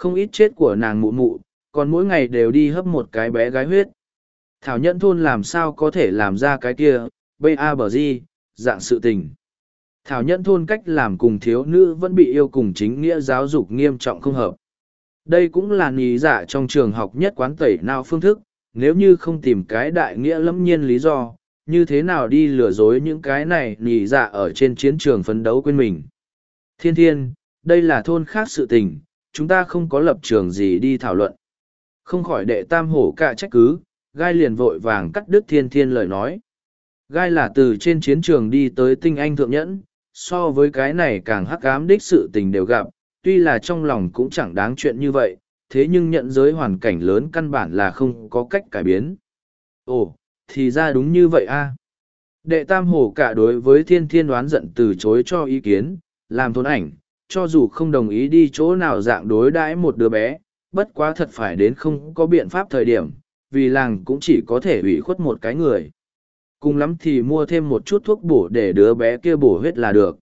Không ít chết của nàng mụ mụ, còn mỗi ngày đều đi hấp một cái bé gái huyết. Thảo Nhẫn Thôn làm sao có thể làm ra cái kia, BABG, dạng sự tình. Thảo Nhẫn Thôn cách làm cùng thiếu nữ vẫn bị yêu cùng chính nghĩa giáo dục nghiêm trọng không hợp. Đây cũng là lý giả trong trường học nhất quán tẩy não phương thức, nếu như không tìm cái đại nghĩa lẫm nhiên lý do, như thế nào đi lừa dối những cái này lý giả ở trên chiến trường phấn đấu quên mình. Thiên Thiên, đây là thôn khác sự tình, chúng ta không có lập trường gì đi thảo luận. Không khỏi đệ tam hổ cả trách cứ, Gai liền vội vàng cắt đứt Thiên Thiên lời nói. Gai là từ trên chiến trường đi tới tinh anh thượng nhẫn, so với cái này càng hắc ám đích sự tình đều gặp, tuy là trong lòng cũng chẳng đáng chuyện như vậy, thế nhưng nhận giới hoàn cảnh lớn căn bản là không có cách cải biến. Ồ, thì ra đúng như vậy a. Đệ tam hổ cả đối với Thiên Thiên đoán giận từ chối cho ý kiến, làm thôn ảnh, cho dù không đồng ý đi chỗ nào dạng đối đãi một đứa bé, bất quá thật phải đến không có biện pháp thời điểm, vì làng cũng chỉ có thể ủy khuất một cái người. Cùng lắm thì mua thêm một chút thuốc bổ để đứa bé kia bổ huyết là được.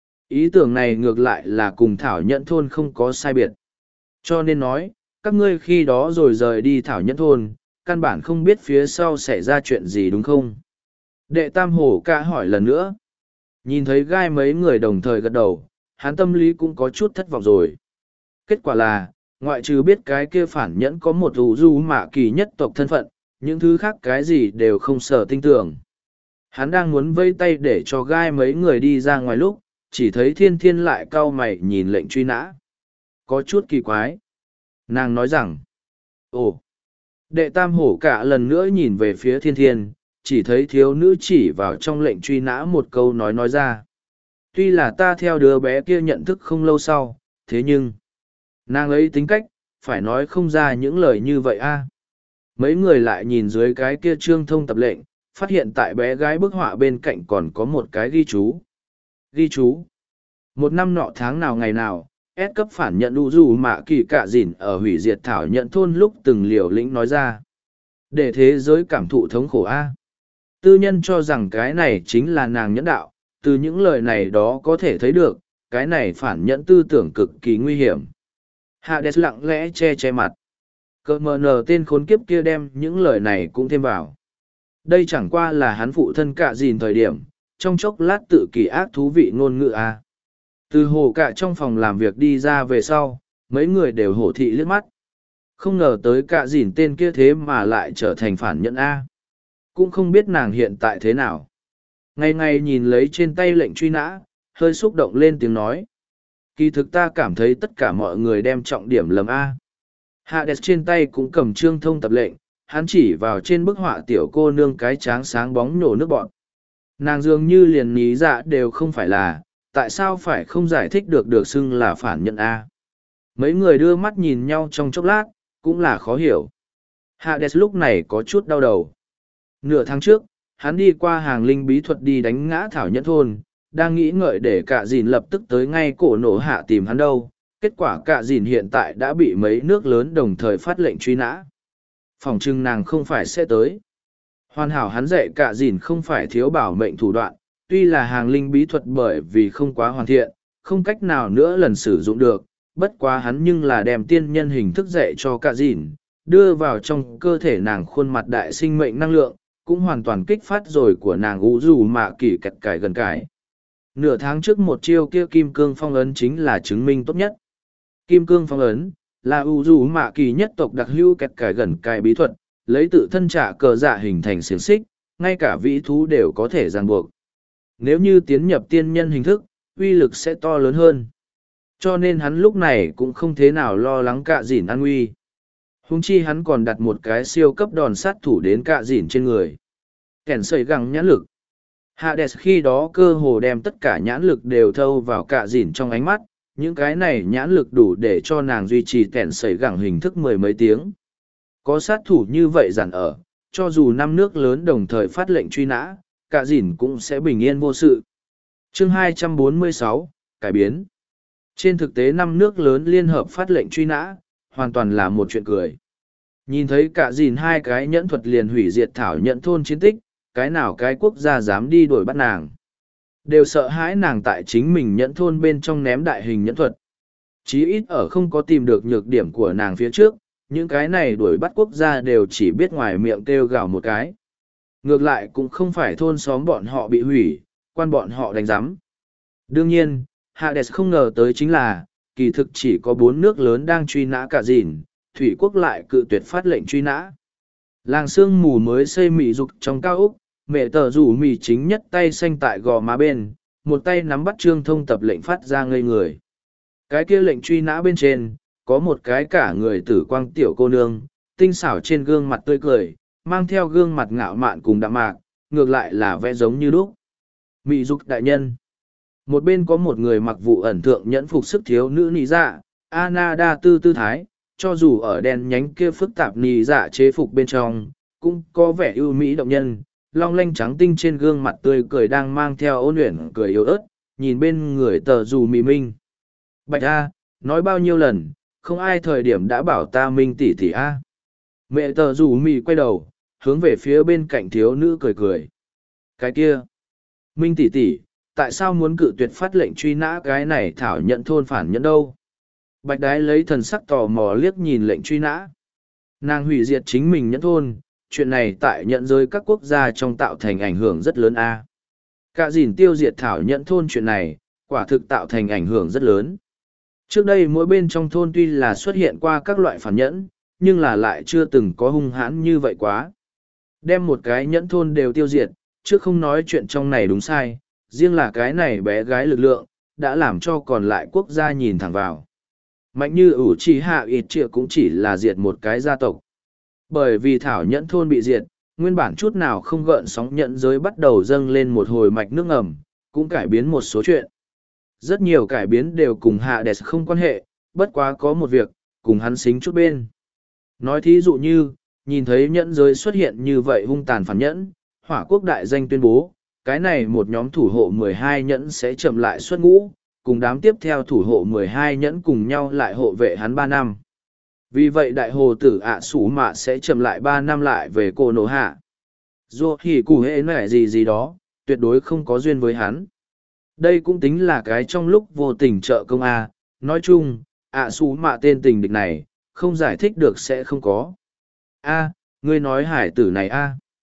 Ý tưởng này ngược lại là cùng Thảo Nhẫn Thôn không có sai biệt. Cho nên nói, các ngươi khi đó rồi rời đi Thảo Nhẫn Thôn, căn bản không biết phía sau xảy ra chuyện gì đúng không? Đệ tam hổ ca hỏi lần nữa. Nhìn thấy Gai mấy người đồng thời gật đầu, hắn tâm lý cũng có chút thất vọng rồi. Kết quả là, ngoại trừ biết cái kia phản nhẫn có một ủ du mạ kỳ nhất tộc thân phận, những thứ khác cái gì đều không sở tinh tưởng. Hắn đang muốn vây tay để cho Gai mấy người đi ra ngoài lúc, chỉ thấy Thiên Thiên lại cau mày nhìn lệnh truy nã. Có chút kỳ quái. Nàng nói rằng, ồ, đệ tam hổ cả lần nữa nhìn về phía Thiên Thiên, chỉ thấy thiếu nữ chỉ vào trong lệnh truy nã một câu nói ra. Tuy là ta theo đứa bé kia nhận thức không lâu sau, thế nhưng, nàng ấy tính cách, phải nói không ra những lời như vậy a. Mấy người lại nhìn dưới cái kia trương thông tập lệnh, phát hiện tại bé gái bức họa bên cạnh còn có một cái ghi chú. Ghi chú. Một năm nọ tháng nào ngày nào, S cấp phản nhận đủ dù mạ kỳ cạ dỉn ở hủy diệt Thảo Nhận Thôn lúc từng liều lĩnh nói ra. Để thế giới cảm thụ thống khổ a. Tư nhân cho rằng cái này chính là nàng nhẫn đạo, từ những lời này đó có thể thấy được, cái này phản nhẫn tư tưởng cực kỳ nguy hiểm. Hades lặng lẽ che mặt. Cơ mờ nờ tên khốn kiếp kia đem những lời này cũng thêm vào. Đây chẳng qua là hắn phụ thân cạ dìn thời điểm, trong chốc lát tự kỳ ác thú vị ngôn ngữ a. Từ hồ cạ trong phòng làm việc đi ra về sau, mấy người đều hổ thị liếc mắt. Không ngờ tới cạ dìn tên kia thế mà lại trở thành phản nhẫn a. Cũng không biết nàng hiện tại thế nào. Ngày ngày nhìn lấy trên tay lệnh truy nã, hơi xúc động lên tiếng nói. Kỳ thực ta cảm thấy tất cả mọi người đem trọng điểm lầm A. Hades trên tay cũng cầm trương thông tập lệnh, hắn chỉ vào trên bức họa tiểu cô nương cái tráng sáng bóng nhổ nước bọn. Nàng dường như liền ní dạ đều không phải là, tại sao phải không giải thích được xưng là phản nhận A. Mấy người đưa mắt nhìn nhau trong chốc lát, cũng là khó hiểu. Hades lúc này có chút đau đầu. Nửa tháng trước, hắn đi qua hàng linh bí thuật đi đánh ngã Thảo Nhẫn Thôn, đang nghĩ ngợi để cạ dìn lập tức tới ngay cổ nổ hạ tìm hắn đâu. Kết quả cạ dìn hiện tại đã bị mấy nước lớn đồng thời phát lệnh truy nã. Phòng trưng nàng không phải sẽ tới. Hoàn hảo hắn dạy cạ dìn không phải thiếu bảo mệnh thủ đoạn, tuy là hàng linh bí thuật bởi vì không quá hoàn thiện, không cách nào nữa lần sử dụng được, bất quá hắn nhưng là đem tiên nhân hình thức dạy cho cạ dìn, đưa vào trong cơ thể nàng khuôn mặt đại sinh mệnh năng lượng, cũng hoàn toàn kích phát rồi của nàng ủ dù mạ kỳ kẹt cải gần cải. Nửa tháng trước một chiêu kia kim cương phong ấn chính là chứng minh tốt nhất. Kim cương phong ấn là ủ dù mạ kỳ nhất tộc đặc hữu kẹt cải gần cải bí thuật, lấy tự thân trả cờ dạ hình thành xiềng xích, ngay cả vĩ thú đều có thể ràng buộc. Nếu như tiến nhập tiên nhân hình thức, uy lực sẽ to lớn hơn. Cho nên hắn lúc này cũng không thế nào lo lắng cạ dỉn an nguy. Húng chi hắn còn đặt một cái siêu cấp đòn sát thủ đến cạ dỉn trên người. Kẻn sợi găng nhãn lực. Hades khi đó cơ hồ đem tất cả nhãn lực đều thâu vào cạ dỉn trong ánh mắt, những cái này nhãn lực đủ để cho nàng duy trì kẻn sợi găng hình thức mười mấy tiếng. Có sát thủ như vậy dặn ở, cho dù năm nước lớn đồng thời phát lệnh truy nã, cạ dỉn cũng sẽ bình yên vô sự. Chương 246, cải biến. Trên thực tế năm nước lớn liên hợp phát lệnh truy nã, hoàn toàn là một chuyện cười. Nhìn thấy cả dìn hai cái nhẫn thuật liền hủy diệt Thảo Nhận Thôn chiến tích, cái nào cái quốc gia dám đi đuổi bắt nàng. Đều sợ hãi nàng tại chính mình nhẫn thôn bên trong ném đại hình nhẫn thuật. Chí ít ở không có tìm được nhược điểm của nàng phía trước, những cái này đuổi bắt quốc gia đều chỉ biết ngoài miệng kêu gào một cái. Ngược lại cũng không phải thôn xóm bọn họ bị hủy, quan bọn họ đánh giám. Đương nhiên, Hades không ngờ tới chính là, kỳ thực chỉ có 4 nước lớn đang truy nã cả dìn, Thủy quốc lại cự tuyệt phát lệnh truy nã. Làng sương mù mới xây mị dục trong cao úc, mẹ tờ rủ mì chính nhất tay xanh tại gò má bên, một tay nắm bắt trương thông tập lệnh phát ra ngây người. Cái kia lệnh truy nã bên trên, có một cái cả người tử quang tiểu cô nương, tinh xảo trên gương mặt tươi cười, mang theo gương mặt ngạo mạn cùng đạm mạc, ngược lại là vẽ giống như lúc. Mị dục đại nhân. Một bên có một người mặc vụ ẩn thượng nhẫn phục sức thiếu nữ nị dạ, Anada tư tư thái, cho dù ở đen nhánh kia phức tạp nị dạ chế phục bên trong, cũng có vẻ ưu mỹ động nhân, long lanh trắng tinh trên gương mặt tươi cười đang mang theo ôn luyện cười yếu ớt, nhìn bên người tờ dù mị minh. Bạch A, nói bao nhiêu lần, không ai thời điểm đã bảo ta minh tỷ tỷ A. Mẹ tờ dù mị quay đầu, hướng về phía bên cạnh thiếu nữ cười cười. Cái kia, minh tỷ tỷ, tại sao muốn cự tuyệt phát lệnh truy nã cái này thảo nhận thôn phản nhẫn đâu? Bạch đái lấy thần sắc tò mò liếc nhìn lệnh truy nã. Nàng hủy diệt chính mình nhẫn thôn, chuyện này tại nhận giới các quốc gia trong tạo thành ảnh hưởng rất lớn a. Cả dìn tiêu diệt thảo nhẫn thôn chuyện này, quả thực tạo thành ảnh hưởng rất lớn. Trước đây mỗi bên trong thôn tuy là xuất hiện qua các loại phản nhẫn, nhưng là lại chưa từng có hung hãn như vậy quá. Đem một cái nhẫn thôn đều tiêu diệt, chứ không nói chuyện trong này đúng sai, riêng là cái này bé gái lực lượng, đã làm cho còn lại quốc gia nhìn thẳng vào. Mạnh như ủ trì hạ ít trịa cũng chỉ là diệt một cái gia tộc. Bởi vì thảo nhẫn thôn bị diệt, nguyên bản chút nào không gợn sóng nhẫn giới bắt đầu dâng lên một hồi mạch nước ngầm, cũng cải biến một số chuyện. Rất nhiều cải biến đều cùng Hades không quan hệ, bất quá có một việc, cùng hắn xính chút bên. Nói thí dụ như, nhìn thấy nhẫn giới xuất hiện như vậy hung tàn phản nhẫn, hỏa quốc đại danh tuyên bố, cái này một nhóm thủ hộ 12 nhẫn sẽ chậm lại xuất ngũ, cùng đám tiếp theo thủ hộ 12 nhẫn cùng nhau lại hộ vệ hắn 3 năm. Vì vậy đại hồ tử ạ sủ mạ sẽ chậm lại 3 năm lại về cô nổ hạ. Dù thì cụ hệ nẻ gì gì đó, tuyệt đối không có duyên với hắn. Đây cũng tính là cái trong lúc vô tình trợ công A, nói chung, ạ sủ mạ tên tình địch này, không giải thích được sẽ không có. A, ngươi nói hải tử này A.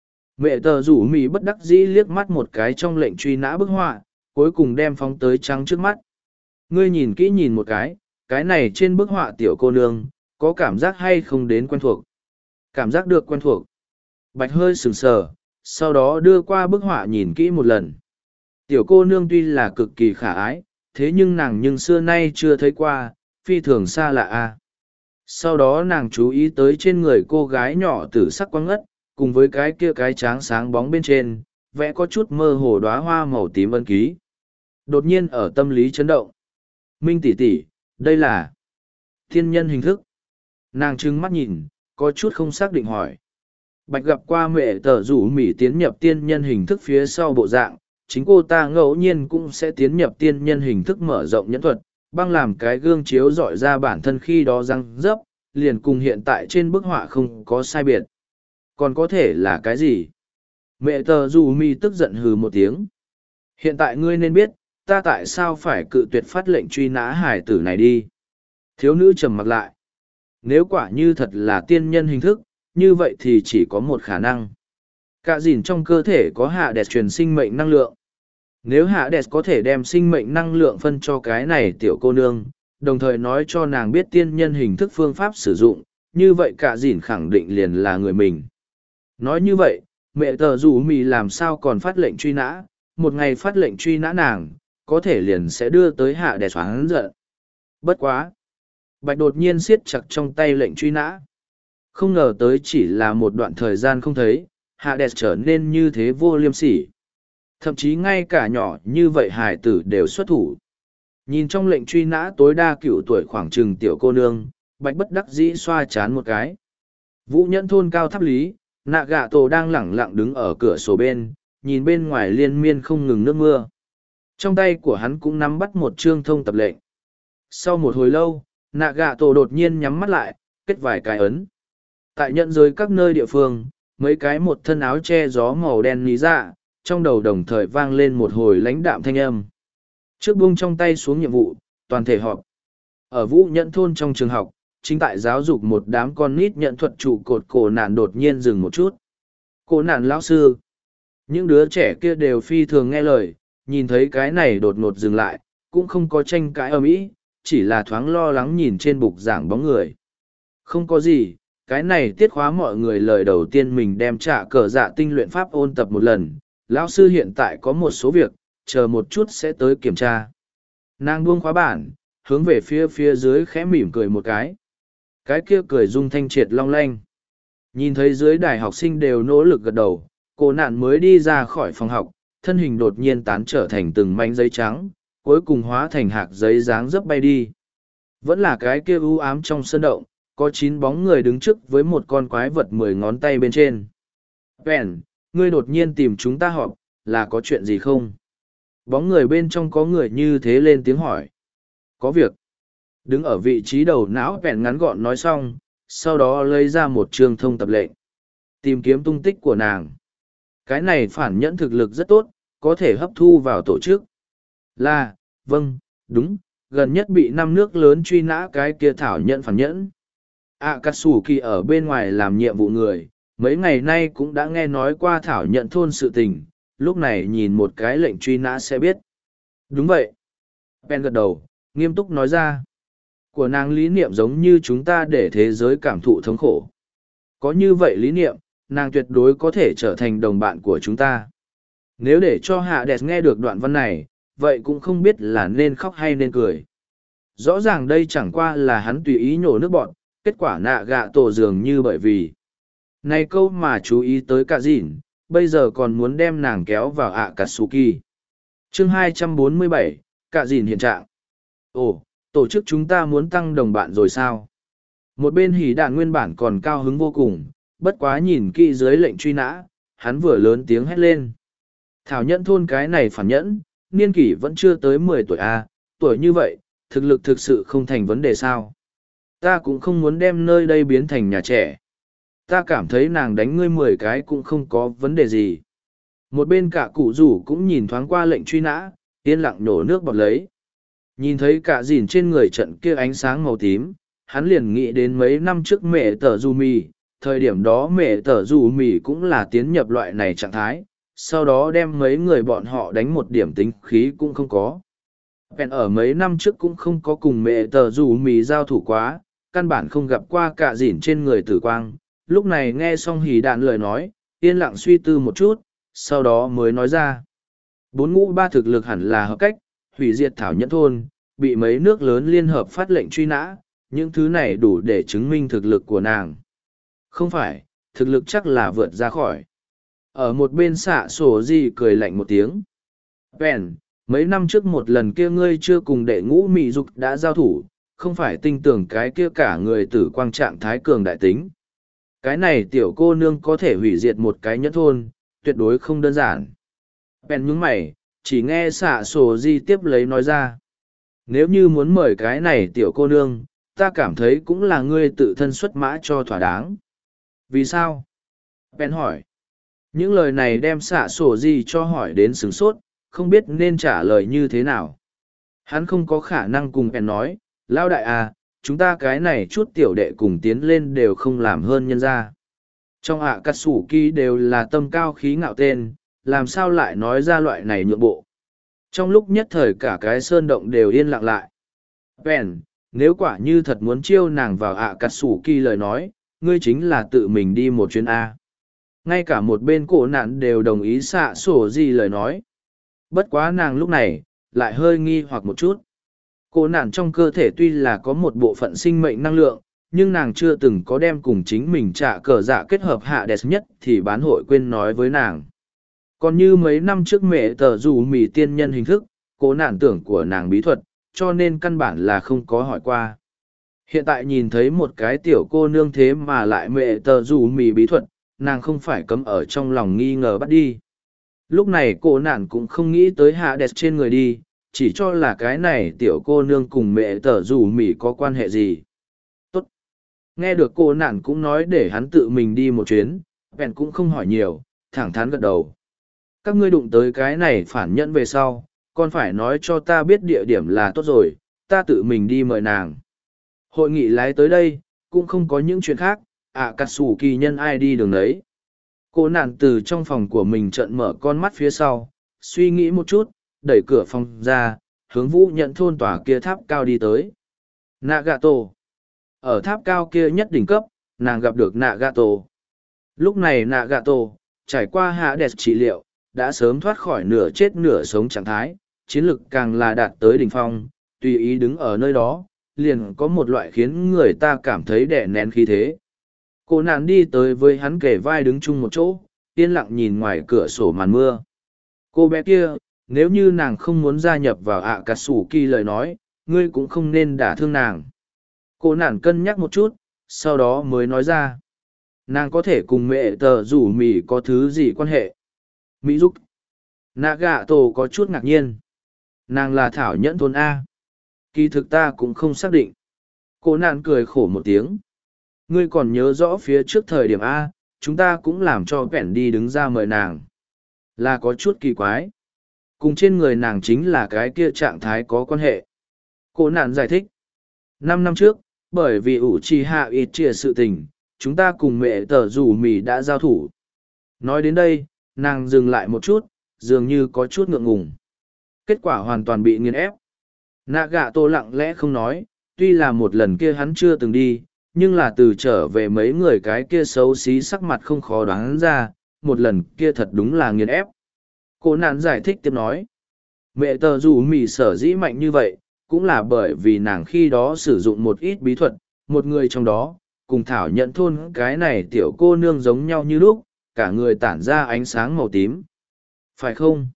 Mẹ tờ rủ mì bất đắc dĩ liếc mắt một cái trong lệnh truy nã bức họa, cuối cùng đem phóng tới trắng trước mắt. Ngươi nhìn kỹ nhìn một cái này trên bức họa tiểu cô nương, có cảm giác hay không đến quen thuộc? Cảm giác được quen thuộc. Bạch hơi sừng sờ, sau đó đưa qua bức họa nhìn kỹ một lần. Tiểu cô nương tuy là cực kỳ khả ái, thế nhưng nàng nhưng xưa nay chưa thấy qua, phi thường xa lạ a. Sau đó nàng chú ý tới trên người cô gái nhỏ tử sắc quang ngất, cùng với cái kia cái tráng sáng bóng bên trên, vẽ có chút mơ hồ đóa hoa màu tím ân ký. Đột nhiên ở tâm lý chấn động. Minh tỷ tỷ, đây là thiên nhân hình thức. Nàng trừng mắt nhìn, có chút không xác định hỏi. Bạch gặp qua mẹ tờ rủ mỉ tiến nhập tiên nhân hình thức phía sau bộ dạng, chính cô ta ngẫu nhiên cũng sẽ tiến nhập tiên nhân hình thức mở rộng nhẫn thuật, băng làm cái gương chiếu dọi ra bản thân khi đó răng dấp, liền cùng hiện tại trên bức họa không có sai biệt. Còn có thể là cái gì? Mẹ tờ rủ mỉ tức giận hừ một tiếng. Hiện tại ngươi nên biết, ta tại sao phải cự tuyệt phát lệnh truy nã hải tử này đi. Thiếu nữ trầm mặc lại. Nếu quả như thật là tiên nhân hình thức, như vậy thì chỉ có một khả năng. Cả dìn trong cơ thể có Hades truyền sinh mệnh năng lượng. Nếu Hades có thể đem sinh mệnh năng lượng phân cho cái này tiểu cô nương, đồng thời nói cho nàng biết tiên nhân hình thức phương pháp sử dụng, như vậy cả dìn khẳng định liền là người mình. Nói như vậy, mẹ tờ rủ mì làm sao còn phát lệnh truy nã, một ngày phát lệnh truy nã nàng, có thể liền sẽ đưa tới Hades oán giận. Bất quá. Bạch đột nhiên siết chặt trong tay lệnh truy nã. Không ngờ tới chỉ là một đoạn thời gian không thấy, Hades trở nên như thế vô liêm sỉ. Thậm chí ngay cả nhỏ như vậy hải tử đều xuất thủ. Nhìn trong lệnh truy nã tối đa cựu tuổi khoảng chừng tiểu cô nương, Bạch bất đắc dĩ xoa chán một cái. Vũ nhẫn thôn cao tháp lý, nạ gạ tổ đang lẳng lặng đứng ở cửa sổ bên, nhìn bên ngoài liên miên không ngừng nước mưa. Trong tay của hắn cũng nắm bắt một chương thông tập lệnh. Sau một hồi lâu, nạ gạ tổ đột nhiên nhắm mắt lại, kết vài cái ấn. Tại nhận giới các nơi địa phương, mấy cái một thân áo che gió màu đen ní dạ, trong đầu đồng thời vang lên một hồi lãnh đạm thanh âm. Trước buông trong tay xuống nhiệm vụ, toàn thể họp. Ở Vũ Nhẫn thôn trong trường học, chính tại giáo dục một đám con nít nhận thuật trụ cột cổ nạn đột nhiên dừng một chút. Cổ nạn lão sư. Những đứa trẻ kia đều phi thường nghe lời, nhìn thấy cái này đột ngột dừng lại, cũng không có tranh cãi ầm ĩ, chỉ là thoáng lo lắng nhìn trên bục giảng bóng người. Không có gì, cái này tiết khóa mọi người lời đầu tiên mình đem trả cờ dạ tinh luyện pháp ôn tập một lần. Lão sư hiện tại có một số việc, chờ một chút sẽ tới kiểm tra. Nàng buông khóa bản, hướng về phía dưới khẽ mỉm cười một cái. Cái kia cười rung thanh triệt long lanh. Nhìn thấy dưới đài học sinh đều nỗ lực gật đầu, cô nạn mới đi ra khỏi phòng học, thân hình đột nhiên tán trở thành từng mảnh giấy trắng, cuối cùng hóa thành hạt giấy dáng dấp bay đi. Vẫn là cái kia u ám trong sân động, có 9 bóng người đứng trước với một con quái vật 10 ngón tay bên trên. Pen, ngươi đột nhiên tìm chúng ta họp, là có chuyện gì không? Bóng người bên trong có người như thế lên tiếng hỏi. Có việc. Đứng ở vị trí đầu não Pen ngắn gọn nói xong, sau đó lấy ra một chương thông tập lệnh. Tìm kiếm tung tích của nàng. Cái này phản nhẫn thực lực rất tốt, có thể hấp thu vào tổ chức. Là, vâng, đúng, gần nhất bị 5 nước lớn truy nã cái kia thảo nhẫn phản nhẫn. Akatsuki ở bên ngoài làm nhiệm vụ người, mấy ngày nay cũng đã nghe nói qua thảo nhẫn thôn sự tình, lúc này nhìn một cái lệnh truy nã sẽ biết. Đúng vậy. Pen gật đầu, nghiêm túc nói ra. Của nàng lý niệm giống như chúng ta để thế giới cảm thụ thống khổ. Có như vậy lý niệm, nàng tuyệt đối có thể trở thành đồng bạn của chúng ta. Nếu để cho Hạ Đẹp nghe được đoạn văn này, vậy cũng không biết là nên khóc hay nên cười. Rõ ràng đây chẳng qua là hắn tùy ý nhổ nước bọn, kết quả nạ gạ tổ dường như bởi vì. Này câu mà chú ý tới cả dịn, bây giờ còn muốn đem nàng kéo vào Akatsuki. Chương 247, cả dịn hiện trạng. Ồ, tổ chức chúng ta muốn tăng đồng bạn rồi sao? Một bên hỉ đạn nguyên bản còn cao hứng vô cùng, bất quá nhìn kỹ dưới lệnh truy nã, hắn vừa lớn tiếng hét lên. Thảo nhẫn thôn cái này phản nhẫn, niên kỷ vẫn chưa tới 10 tuổi A, tuổi như vậy, thực lực thực sự không thành vấn đề sao. Ta cũng không muốn đem nơi đây biến thành nhà trẻ. Ta cảm thấy nàng đánh ngươi 10 cái cũng không có vấn đề gì. Một bên cả cụ rủ cũng nhìn thoáng qua lệnh truy nã, yên lặng nổ nước bọt lấy. Nhìn thấy cả dìn trên người trận kia ánh sáng màu tím, hắn liền nghĩ đến mấy năm trước mẹ tờ du mì, thời điểm đó mẹ tờ du mì cũng là tiến nhập loại này trạng thái, sau đó đem mấy người bọn họ đánh một điểm tính khí cũng không có. Pen ở mấy năm trước cũng không có cùng mẹ tờ du mì giao thủ quá, căn bản không gặp qua cả dìn trên người tử quang, lúc này nghe xong hỉ đạn lời nói, yên lặng suy tư một chút, sau đó mới nói ra. 4-3 thực lực hẳn là hợp cách, hủy diệt thảo nhẫn thôn, bị mấy nước lớn liên hợp phát lệnh truy nã, những thứ này đủ để chứng minh thực lực của nàng. Không phải, thực lực chắc là vượt ra khỏi. Ở một bên xạ sổ gì cười lạnh một tiếng. Pen, mấy năm trước một lần kia ngươi chưa cùng đệ ngũ mị dục đã giao thủ, không phải tin tưởng cái kia cả người tử quang trạng thái cường đại tính. Cái này tiểu cô nương có thể hủy diệt một cái nhẫn thôn, tuyệt đối không đơn giản. Pen nhướng mày, chỉ nghe xạ sổ gì tiếp lấy nói ra. Nếu như muốn mời cái này tiểu cô nương, ta cảm thấy cũng là ngươi tự thân xuất mã cho thỏa đáng. Vì sao? Pen hỏi. Những lời này đem xạ sổ gì cho hỏi đến sửng sốt, không biết nên trả lời như thế nào. Hắn không có khả năng cùng Pen nói, lao đại à, chúng ta cái này chút tiểu đệ cùng tiến lên đều không làm hơn nhân ra. Trong Akatsuki đều là tâm cao khí ngạo tên, làm sao lại nói ra loại này nhượng bộ. Trong lúc nhất thời cả cái sơn động đều yên lặng lại. Pen, nếu quả như thật muốn chiêu nàng vào Akatsuki lời nói, ngươi chính là tự mình đi một chuyến A. Ngay cả một bên cổ nạn đều đồng ý xạ sổ gì lời nói. Bất quá nàng lúc này, lại hơi nghi hoặc một chút. Cổ nạn trong cơ thể tuy là có một bộ phận sinh mệnh năng lượng, nhưng nàng chưa từng có đem cùng chính mình trả cờ dạ kết hợp hạ đẹp nhất thì bán hội quên nói với nàng. Còn như mấy năm trước mẹ tờ dù mì tiên nhân hình thức, cố nạn tưởng của nàng bí thuật, cho nên căn bản là không có hỏi qua. Hiện tại nhìn thấy một cái tiểu cô nương thế mà lại mẹ tờ dù mì bí thuật, nàng không phải cấm ở trong lòng nghi ngờ bắt đi. Lúc này cô nạn cũng không nghĩ tới hạ đẹp trên người đi, chỉ cho là cái này tiểu cô nương cùng mẹ tờ dù mì có quan hệ gì. Tốt. Nghe được cô nạn cũng nói để hắn tự mình đi một chuyến, bèn cũng không hỏi nhiều, thẳng thắn gật đầu. Các ngươi đụng tới cái này phản nhẫn về sau, còn phải nói cho ta biết địa điểm là tốt rồi, ta tự mình đi mời nàng. Hội nghị lái tới đây, cũng không có những chuyện khác, cà sủ kỳ nhân ai đi đường đấy. Cô nạn từ trong phòng của mình trợn mở con mắt phía sau, suy nghĩ một chút, đẩy cửa phòng ra, hướng Vũ Nhận thôn tòa kia tháp cao đi tới. Nagato. Ở tháp cao kia nhất đỉnh cấp, nàng gặp được Nagato. Lúc này Nagato, trải qua Hades trị liệu, đã sớm thoát khỏi nửa chết nửa sống trạng thái, chiến lực càng là đạt tới đỉnh phong, tùy ý đứng ở nơi đó, liền có một loại khiến người ta cảm thấy đè nén khí thế. Cô nạn đi tới với hắn kề vai đứng chung một chỗ, yên lặng nhìn ngoài cửa sổ màn mưa. Cô bé kia, nếu như nàng không muốn gia nhập vào Akatsuki lời nói, ngươi cũng không nên đả thương nàng. Cô nạn cân nhắc một chút, sau đó mới nói ra. Nàng có thể cùng mẹ tờ rủ mì có thứ gì quan hệ? Mỹ giúp. Nagato có chút ngạc nhiên. Nàng là thảo nhẫn thôn A. Kỳ thực ta cũng không xác định. Cô nạn cười khổ một tiếng. Ngươi còn nhớ rõ phía trước thời điểm A, chúng ta cũng làm cho vẹn đi đứng ra mời nàng. Là có chút kỳ quái. Cùng trên người nàng chính là cái kia trạng thái có quan hệ. Cô nạn giải thích. 5 năm trước, bởi vì ủ trì hạ ít chia sự tình, chúng ta cùng mẹ tờ rủ mì đã giao thủ. Nói đến đây, nàng dừng lại một chút, dường như có chút ngượng ngùng. Kết quả hoàn toàn bị nghiền ép. Nagato lặng lẽ không nói, tuy là một lần kia hắn chưa từng đi, nhưng là từ trở về mấy người cái kia xấu xí sắc mặt không khó đoán ra, một lần kia thật đúng là nghiền ép. Cô nạn giải thích tiếp nói, mẹ tờ rủ mì sở dĩ mạnh như vậy, cũng là bởi vì nàng khi đó sử dụng một ít bí thuật, một người trong đó, cùng thảo nhận thôn cái này tiểu cô nương giống nhau như lúc, cả người tản ra ánh sáng màu tím. Phải không?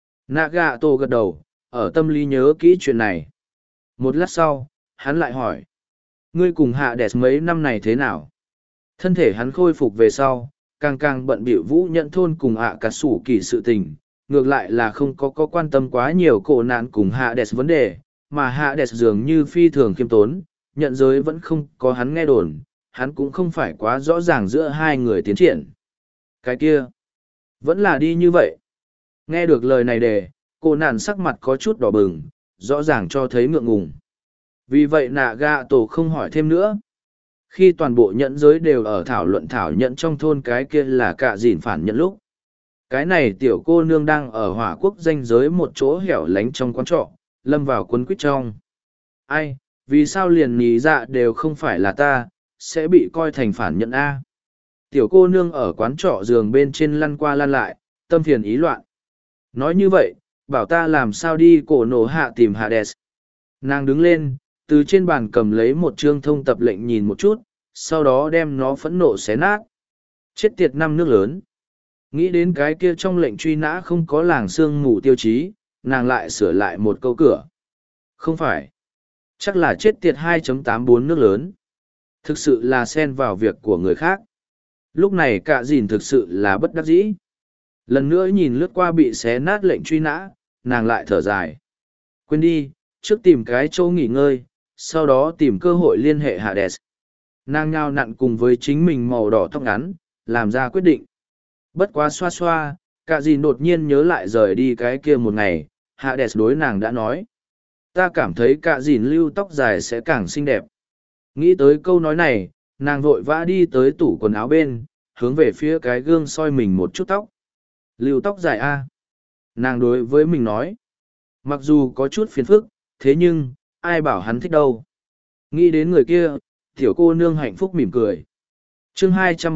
Nagato gật đầu, ở tâm lý nhớ kỹ chuyện này. Một lát sau, hắn lại hỏi. Ngươi cùng hạ đẹp mấy năm này thế nào? Thân thể hắn khôi phục về sau, càng bận bịu Vũ Nhận thôn cùng cà sủ kỳ sự tình, ngược lại là không có quan tâm quá nhiều cổ nạn cùng hạ đẹp vấn đề, mà hạ đẹp dường như phi thường khiêm tốn, nhận giới vẫn không có hắn nghe đồn, hắn cũng không phải quá rõ ràng giữa hai người tiến triển. Cái kia, vẫn là đi như vậy. Nghe được lời này cô nạn sắc mặt có chút đỏ bừng, rõ ràng cho thấy ngượng ngùng. Vì vậy Nagato không hỏi thêm nữa. Khi toàn bộ nhẫn giới đều ở thảo luận thảo nhận trong thôn cái kia là cả dìn phản nhận lúc. Cái này tiểu cô nương đang ở hỏa quốc danh giới một chỗ hẻo lánh trong quán trọ, lâm vào quấn quýt trong. Ai, vì sao liền nhí dạ đều không phải là ta, sẽ bị coi thành phản nhận A. Tiểu cô nương ở quán trọ giường bên trên lăn qua lăn lại, tâm phiền ý loạn. Nói như vậy, bảo ta làm sao đi cổ nổ hạ tìm Hades. Nàng đứng lên, từ trên bàn cầm lấy một chương thông tập lệnh nhìn một chút, sau đó đem nó phẫn nộ xé nát. Chết tiệt năm nước lớn. Nghĩ đến cái kia trong lệnh truy nã không có làng sương mù tiêu chí, nàng lại sửa lại một câu cửa. Không phải. Chắc là chết tiệt 2.84 nước lớn. Thực sự là xen vào việc của người khác. Lúc này cả dìn thực sự là bất đắc dĩ. Lần nữa nhìn lướt qua bị xé nát lệnh truy nã, nàng lại thở dài. Quên đi, trước tìm cái chỗ nghỉ ngơi, sau đó tìm cơ hội liên hệ Hades. Nàng nhào nặn cùng với chính mình màu đỏ tóc ngắn, làm ra quyết định. Bất quá xoa xoa, cả dìn đột nhiên nhớ lại rời đi cái kia một ngày, Hades đối nàng đã nói. Ta cảm thấy cả dìn lưu tóc dài sẽ càng xinh đẹp. Nghĩ tới câu nói này, nàng vội vã đi tới tủ quần áo bên, hướng về phía cái gương soi mình một chút tóc. Lưu tóc dài a. Nàng đối với mình nói. Mặc dù có chút phiền phức, thế nhưng, ai bảo hắn thích đâu. Nghĩ đến người kia, tiểu cô nương hạnh phúc mỉm cười. Chương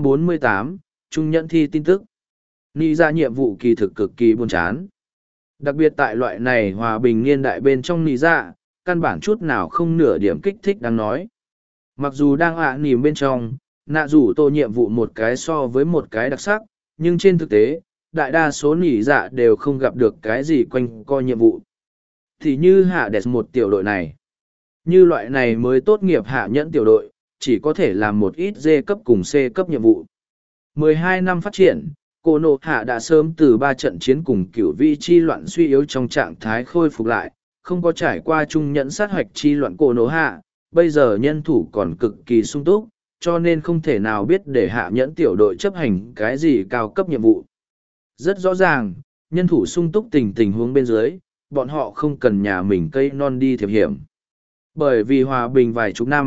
248, Trung nhận thi tin tức. Ni ra nhiệm vụ kỳ thực cực kỳ buồn chán. Đặc biệt tại loại này hòa bình niên đại bên trong Ni ra, căn bản chút nào không nửa điểm kích thích đáng nói. Mặc dù đang nìm bên trong, nạ rủ tô nhiệm vụ một cái so với một cái đặc sắc, nhưng trên thực tế, đại đa số nỉ dạ đều không gặp được cái gì quanh co nhiệm vụ. Thì như hạ đẹp một tiểu đội này. Như loại này mới tốt nghiệp hạ nhẫn tiểu đội, chỉ có thể làm một ít D cấp cùng C cấp nhiệm vụ. 12 năm phát triển, cô nộ hạ đã sớm từ 3 trận chiến cùng cửu vi chi loạn suy yếu trong trạng thái khôi phục lại, không có trải qua trung nhẫn sát hoạch chi loạn cô nộ hạ, bây giờ nhân thủ còn cực kỳ sung túc, cho nên không thể nào biết để hạ nhẫn tiểu đội chấp hành cái gì cao cấp nhiệm vụ. Rất rõ ràng, nhân thủ sung túc tình huống bên dưới, bọn họ không cần nhà mình cây non đi thiệp hiểm. Bởi vì hòa bình vài chục năm,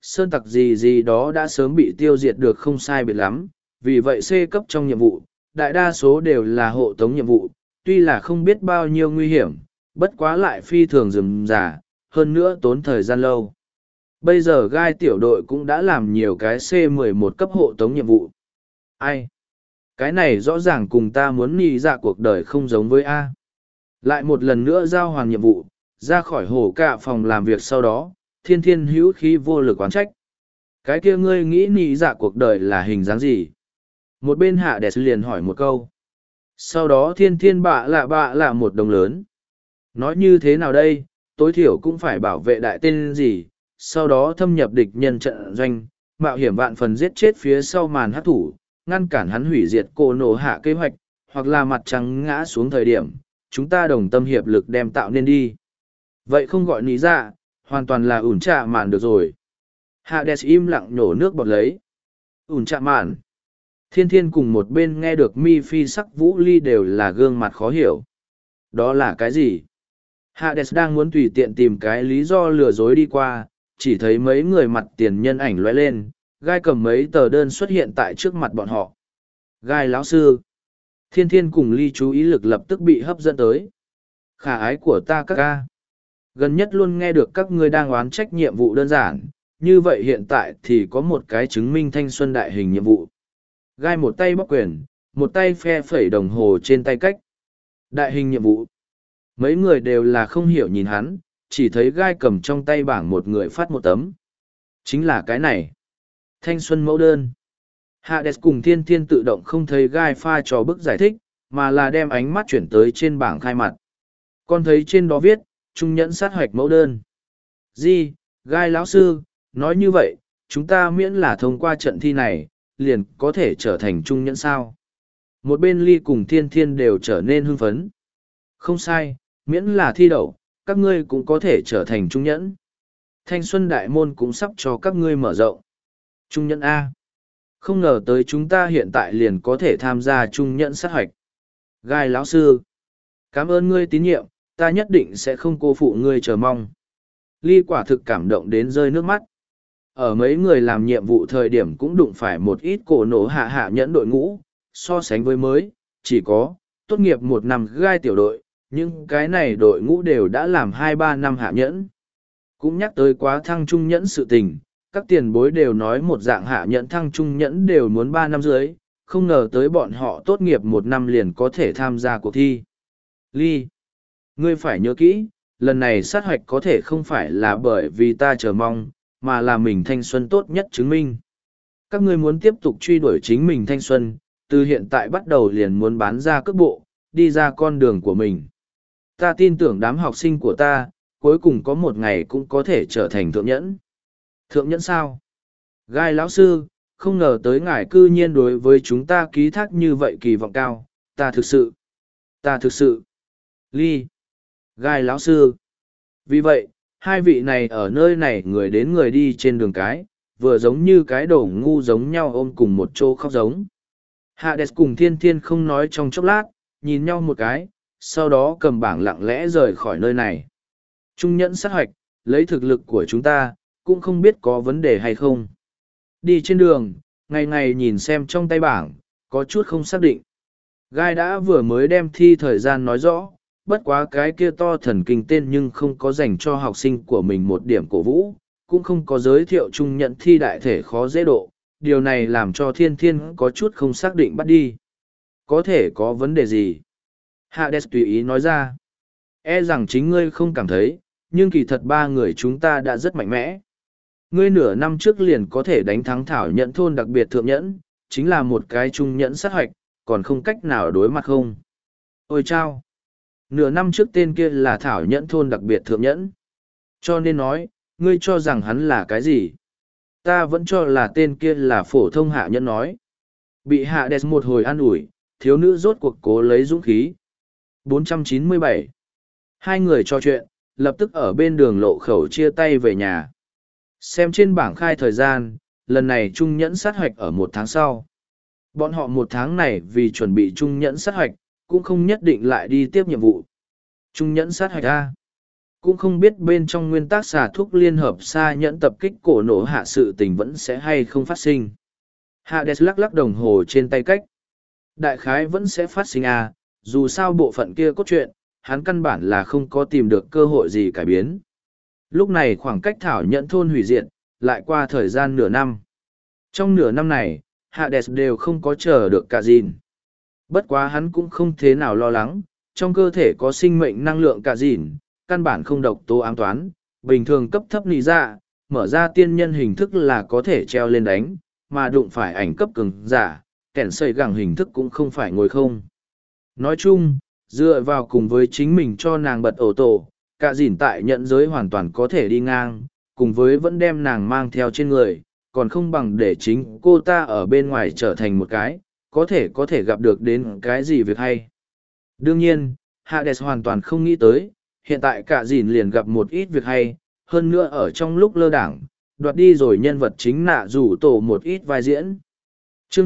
sơn tặc gì gì đó đã sớm bị tiêu diệt được không sai biệt lắm, vì vậy C cấp trong nhiệm vụ, đại đa số đều là hộ tống nhiệm vụ, tuy là không biết bao nhiêu nguy hiểm, bất quá lại phi thường rườm rà, hơn nữa tốn thời gian lâu. Bây giờ gai tiểu đội cũng đã làm nhiều cái C11 cấp hộ tống nhiệm vụ. Ai? Cái này rõ ràng cùng ta muốn nghĩ dạ cuộc đời không giống với A. Lại một lần nữa giao hoàn nhiệm vụ, ra khỏi hồ cạ phòng làm việc sau đó, thiên thiên hữu khí vô lực oán trách. Cái kia ngươi nghĩ nghĩ dạ cuộc đời là hình dáng gì? Một bên hạ đẹp liền hỏi một câu. Sau đó thiên thiên bạ lạ một đồng lớn. Nói như thế nào đây, tối thiểu cũng phải bảo vệ đại tên gì, sau đó thâm nhập địch nhân trận doanh, mạo hiểm vạn phần giết chết phía sau màn hát thủ, ngăn cản hắn hủy diệt cô nổ hạ kế hoạch, hoặc là mặt trắng ngã xuống thời điểm, chúng ta đồng tâm hiệp lực đem tạo nên đi. Vậy không gọi lý ra, hoàn toàn là ủn trạ màn được rồi. Hades im lặng nhổ nước bọt lấy. Ủn trạ màn. Thiên thiên cùng một bên nghe được mi phi sắc vũ ly đều là gương mặt khó hiểu. Đó là cái gì? Hades đang muốn tùy tiện tìm cái lý do lừa dối đi qua, chỉ thấy mấy người mặt tiền nhân ảnh lóe lên, gai cầm mấy tờ đơn xuất hiện tại trước mặt bọn họ. Gai lão sư. Thiên thiên cùng ly chú ý lực lập tức bị hấp dẫn tới. Khả ái của ta các ca. Gần nhất luôn nghe được các ngươi đang oán trách nhiệm vụ đơn giản, như vậy hiện tại thì có một cái chứng minh thanh xuân đại hình nhiệm vụ. Gai một tay bóc quyền, một tay phe phẩy đồng hồ trên tay cách. Đại hình nhiệm vụ. Mấy người đều là không hiểu nhìn hắn, chỉ thấy gai cầm trong tay bảng một người phát một tấm. Chính là cái này. Thanh xuân mẫu đơn. Hades cùng thiên thiên tự động không thấy gai pha trò bức giải thích, mà là đem ánh mắt chuyển tới trên bảng khai mặt. Con thấy trên đó viết, trung nhẫn sát hoạch mẫu đơn. Di, gai lão sư, nói như vậy, chúng ta miễn là thông qua trận thi này, liền có thể trở thành trung nhẫn sao. Một bên ly cùng thiên thiên đều trở nên hưng phấn. Không sai, miễn là thi đậu, các ngươi cũng có thể trở thành trung nhẫn. Thanh xuân đại môn cũng sắp cho các ngươi mở rộng. Trung nhẫn A. Không ngờ tới chúng ta hiện tại liền có thể tham gia trung nhẫn sát hoạch. Gai lão sư. Cảm ơn ngươi tín nhiệm, ta nhất định sẽ không cô phụ ngươi chờ mong. Ly quả thực cảm động đến rơi nước mắt. Ở mấy người làm nhiệm vụ thời điểm cũng đụng phải một ít cổ nổ hạ nhẫn đội ngũ, so sánh với mới, chỉ có, tốt nghiệp một năm gai tiểu đội, nhưng cái này đội ngũ đều đã làm 2-3 năm hạ nhẫn. Cũng nhắc tới quá thăng trung nhẫn sự tình, các tiền bối đều nói một dạng hạ nhẫn thăng trung nhẫn đều muốn 3 năm dưới, không ngờ tới bọn họ tốt nghiệp một năm liền có thể tham gia cuộc thi. Ly, ngươi phải nhớ kỹ, lần này sát hoạch có thể không phải là bởi vì ta chờ mong, mà là mình thanh xuân tốt nhất chứng minh. Các ngươi muốn tiếp tục truy đuổi chính mình thanh xuân, từ hiện tại bắt đầu liền muốn bán ra cước bộ, đi ra con đường của mình. Ta tin tưởng đám học sinh của ta, cuối cùng có một ngày cũng có thể trở thành thượng nhẫn. Thượng nhẫn sao? Gai lão sư, không ngờ tới ngài cư nhiên đối với chúng ta ký thác như vậy kỳ vọng cao, ta thực sự. Ly. Gai lão sư. Vì vậy, hai vị này ở nơi này người đến người đi trên đường cái, vừa giống như cái đồ ngu giống nhau ôm cùng một chỗ khóc giống. Hades cùng thiên thiên không nói trong chốc lát, nhìn nhau một cái, sau đó cầm bảng lặng lẽ rời khỏi nơi này. Trung nhẫn sát hoạch, lấy thực lực của chúng ta, cũng không biết có vấn đề hay không. Đi trên đường, ngày ngày nhìn xem trong tay bảng, có chút không xác định. Gai đã vừa mới đem thi thời gian nói rõ, bất quá cái kia to thần kinh tên nhưng không có dành cho học sinh của mình một điểm cổ vũ, cũng không có giới thiệu trung nhận thi đại thể khó dễ độ. Điều này làm cho thiên thiên có chút không xác định bắt đi. Có thể có vấn đề gì? Hades tùy ý nói ra. E rằng chính ngươi không cảm thấy, nhưng kỳ thật ba người chúng ta đã rất mạnh mẽ. Ngươi nửa năm trước liền có thể đánh thắng thảo nhẫn thôn đặc biệt thượng nhẫn, chính là một cái trung nhẫn sát hoạch, còn không cách nào đối mặt không. Ôi chao! Nửa năm trước tên kia là thảo nhẫn thôn đặc biệt thượng nhẫn. Cho nên nói, ngươi cho rằng hắn là cái gì? Ta vẫn cho là tên kia là phổ thông hạ nhẫn nói. Bị hạ đẹp một hồi an ủi, thiếu nữ rốt cuộc cố lấy dũng khí. 497. Hai người trò chuyện, lập tức ở bên đường lộ khẩu chia tay về nhà. Xem trên bảng khai thời gian, lần này trung nhẫn sát hoạch ở 1 tháng sau. Bọn họ 1 tháng này vì chuẩn bị trung nhẫn sát hoạch, cũng không nhất định lại đi tiếp nhiệm vụ. Trung nhẫn sát hoạch A. Cũng không biết bên trong nguyên tắc xà thúc liên hợp xa nhẫn tập kích cổ nổ hạ sự tình vẫn sẽ hay không phát sinh. Hades lắc lắc đồng hồ trên tay cách. Đại khái vẫn sẽ phát sinh à, dù sao bộ phận kia cốt truyện, hắn căn bản là không có tìm được cơ hội gì cải biến. Lúc này khoảng cách thảo nhẫn thôn hủy diệt, lại qua thời gian nửa năm. Trong nửa năm này, Hades đều không có chờ được cả gìn. Bất quá hắn cũng không thế nào lo lắng, trong cơ thể có sinh mệnh năng lượng cả gìn, căn bản không độc tố ám toán, bình thường cấp thấp nì ra, mở ra tiên nhân hình thức là có thể treo lên đánh, mà đụng phải ảnh cấp cường giả, kẻn xây gẳng hình thức cũng không phải ngồi không. Nói chung, dựa vào cùng với chính mình cho nàng bật ổ tổ, cả dìn tại nhận giới hoàn toàn có thể đi ngang, cùng với vẫn đem nàng mang theo trên người, còn không bằng để chính cô ta ở bên ngoài trở thành một cái, có thể gặp được đến cái gì việc hay. Đương nhiên, Hades hoàn toàn không nghĩ tới, hiện tại cả dìn liền gặp một ít việc hay, hơn nữa ở trong lúc lơ đảng, đoạt đi rồi nhân vật chính nạ rủ tổ một ít vai diễn. Chương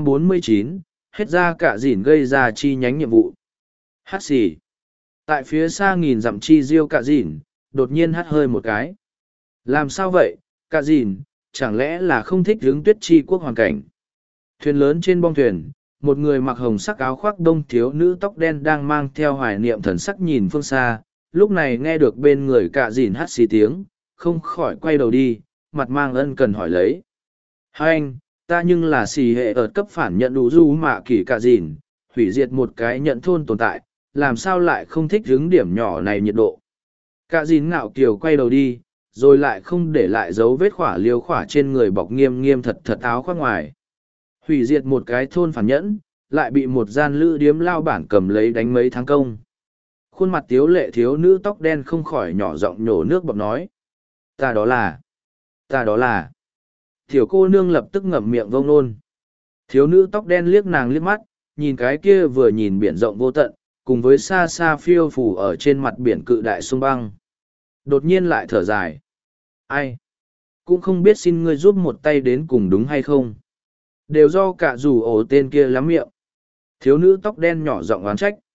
249, hết ra cả dìn gây ra chi nhánh nhiệm vụ. Hát xì. Tại phía xa nghìn dặm chi diêu cả dìn, đột nhiên hát hơi một cái. Làm sao vậy, cả dìn, chẳng lẽ là không thích hướng tuyết chi quốc hoàn cảnh? Thuyền lớn trên bong thuyền, một người mặc hồng sắc áo khoác đông thiếu nữ tóc đen đang mang theo hoài niệm thần sắc nhìn phương xa, lúc này nghe được bên người cả dìn hát xì tiếng, không khỏi quay đầu đi, mặt mang ân cần hỏi lấy. Hai anh, ta nhưng là xì hệ ở cấp phản nhận đủ du mạ kỷ cả dìn, hủy diệt một cái nhận thôn tồn tại, làm sao lại không thích hứng điểm nhỏ này nhiệt độ. Cả dìn ngạo kiều quay đầu đi, rồi lại không để lại dấu vết khỏa liêu khỏa trên người bọc nghiêm nghiêm thật thật áo khoác ngoài. Hủy diệt một cái thôn phản nhẫn, lại bị một gian lữ điếm lao bản cầm lấy đánh mấy tháng công. Khuôn mặt tiếu lệ thiếu nữ tóc đen không khỏi nhỏ giọng nhổ nước bọt nói. Ta đó là. Tiểu cô nương lập tức ngậm miệng vông nôn. Thiếu nữ tóc đen liếc nàng liếc mắt, nhìn cái kia vừa nhìn biển rộng vô tận, cùng với xa xa phiêu phủ ở trên mặt biển cự đại sông băng. Đột nhiên lại thở dài. Ai? Cũng không biết xin ngươi giúp một tay đến cùng đúng hay không. Đều do cả rủ ổ tên kia lắm miệng. Thiếu nữ tóc đen nhỏ giọng oán trách.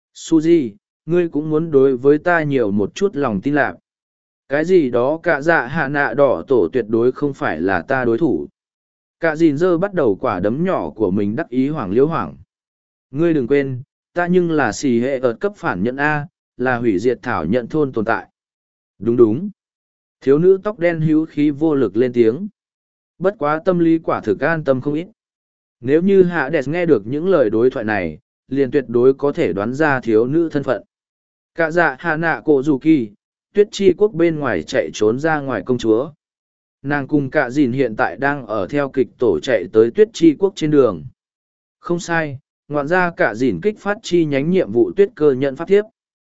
Suzy, ngươi cũng muốn đối với ta nhiều một chút lòng tin lạc. Cái gì đó cả dạ hạ nạ đỏ tổ tuyệt đối không phải là ta đối thủ. Cả dìn dơ bắt đầu quả đấm nhỏ của mình đắc ý hoảng liễu hoảng. Ngươi đừng quên, ta nhưng là xì hệ ở cấp phản nhận A, là hủy diệt thảo nhận thôn tồn tại. Đúng đúng. Thiếu nữ tóc đen hữu khí vô lực lên tiếng. Bất quá tâm lý quả thực an tâm không ít. Nếu như Hạ Đẹp nghe được những lời đối thoại này, liền tuyệt đối có thể đoán ra thiếu nữ thân phận. Cả dạ hạ nạ cổ dù kỳ, tuyết chi quốc bên ngoài chạy trốn ra ngoài công chúa. Nàng cùng cả dìn hiện tại đang ở theo kịch tổ chạy tới tuyết chi quốc trên đường. Không sai, ngoạn ra cả dìn kích phát chi nhánh nhiệm vụ tuyết cơ nhận pháp thiếp.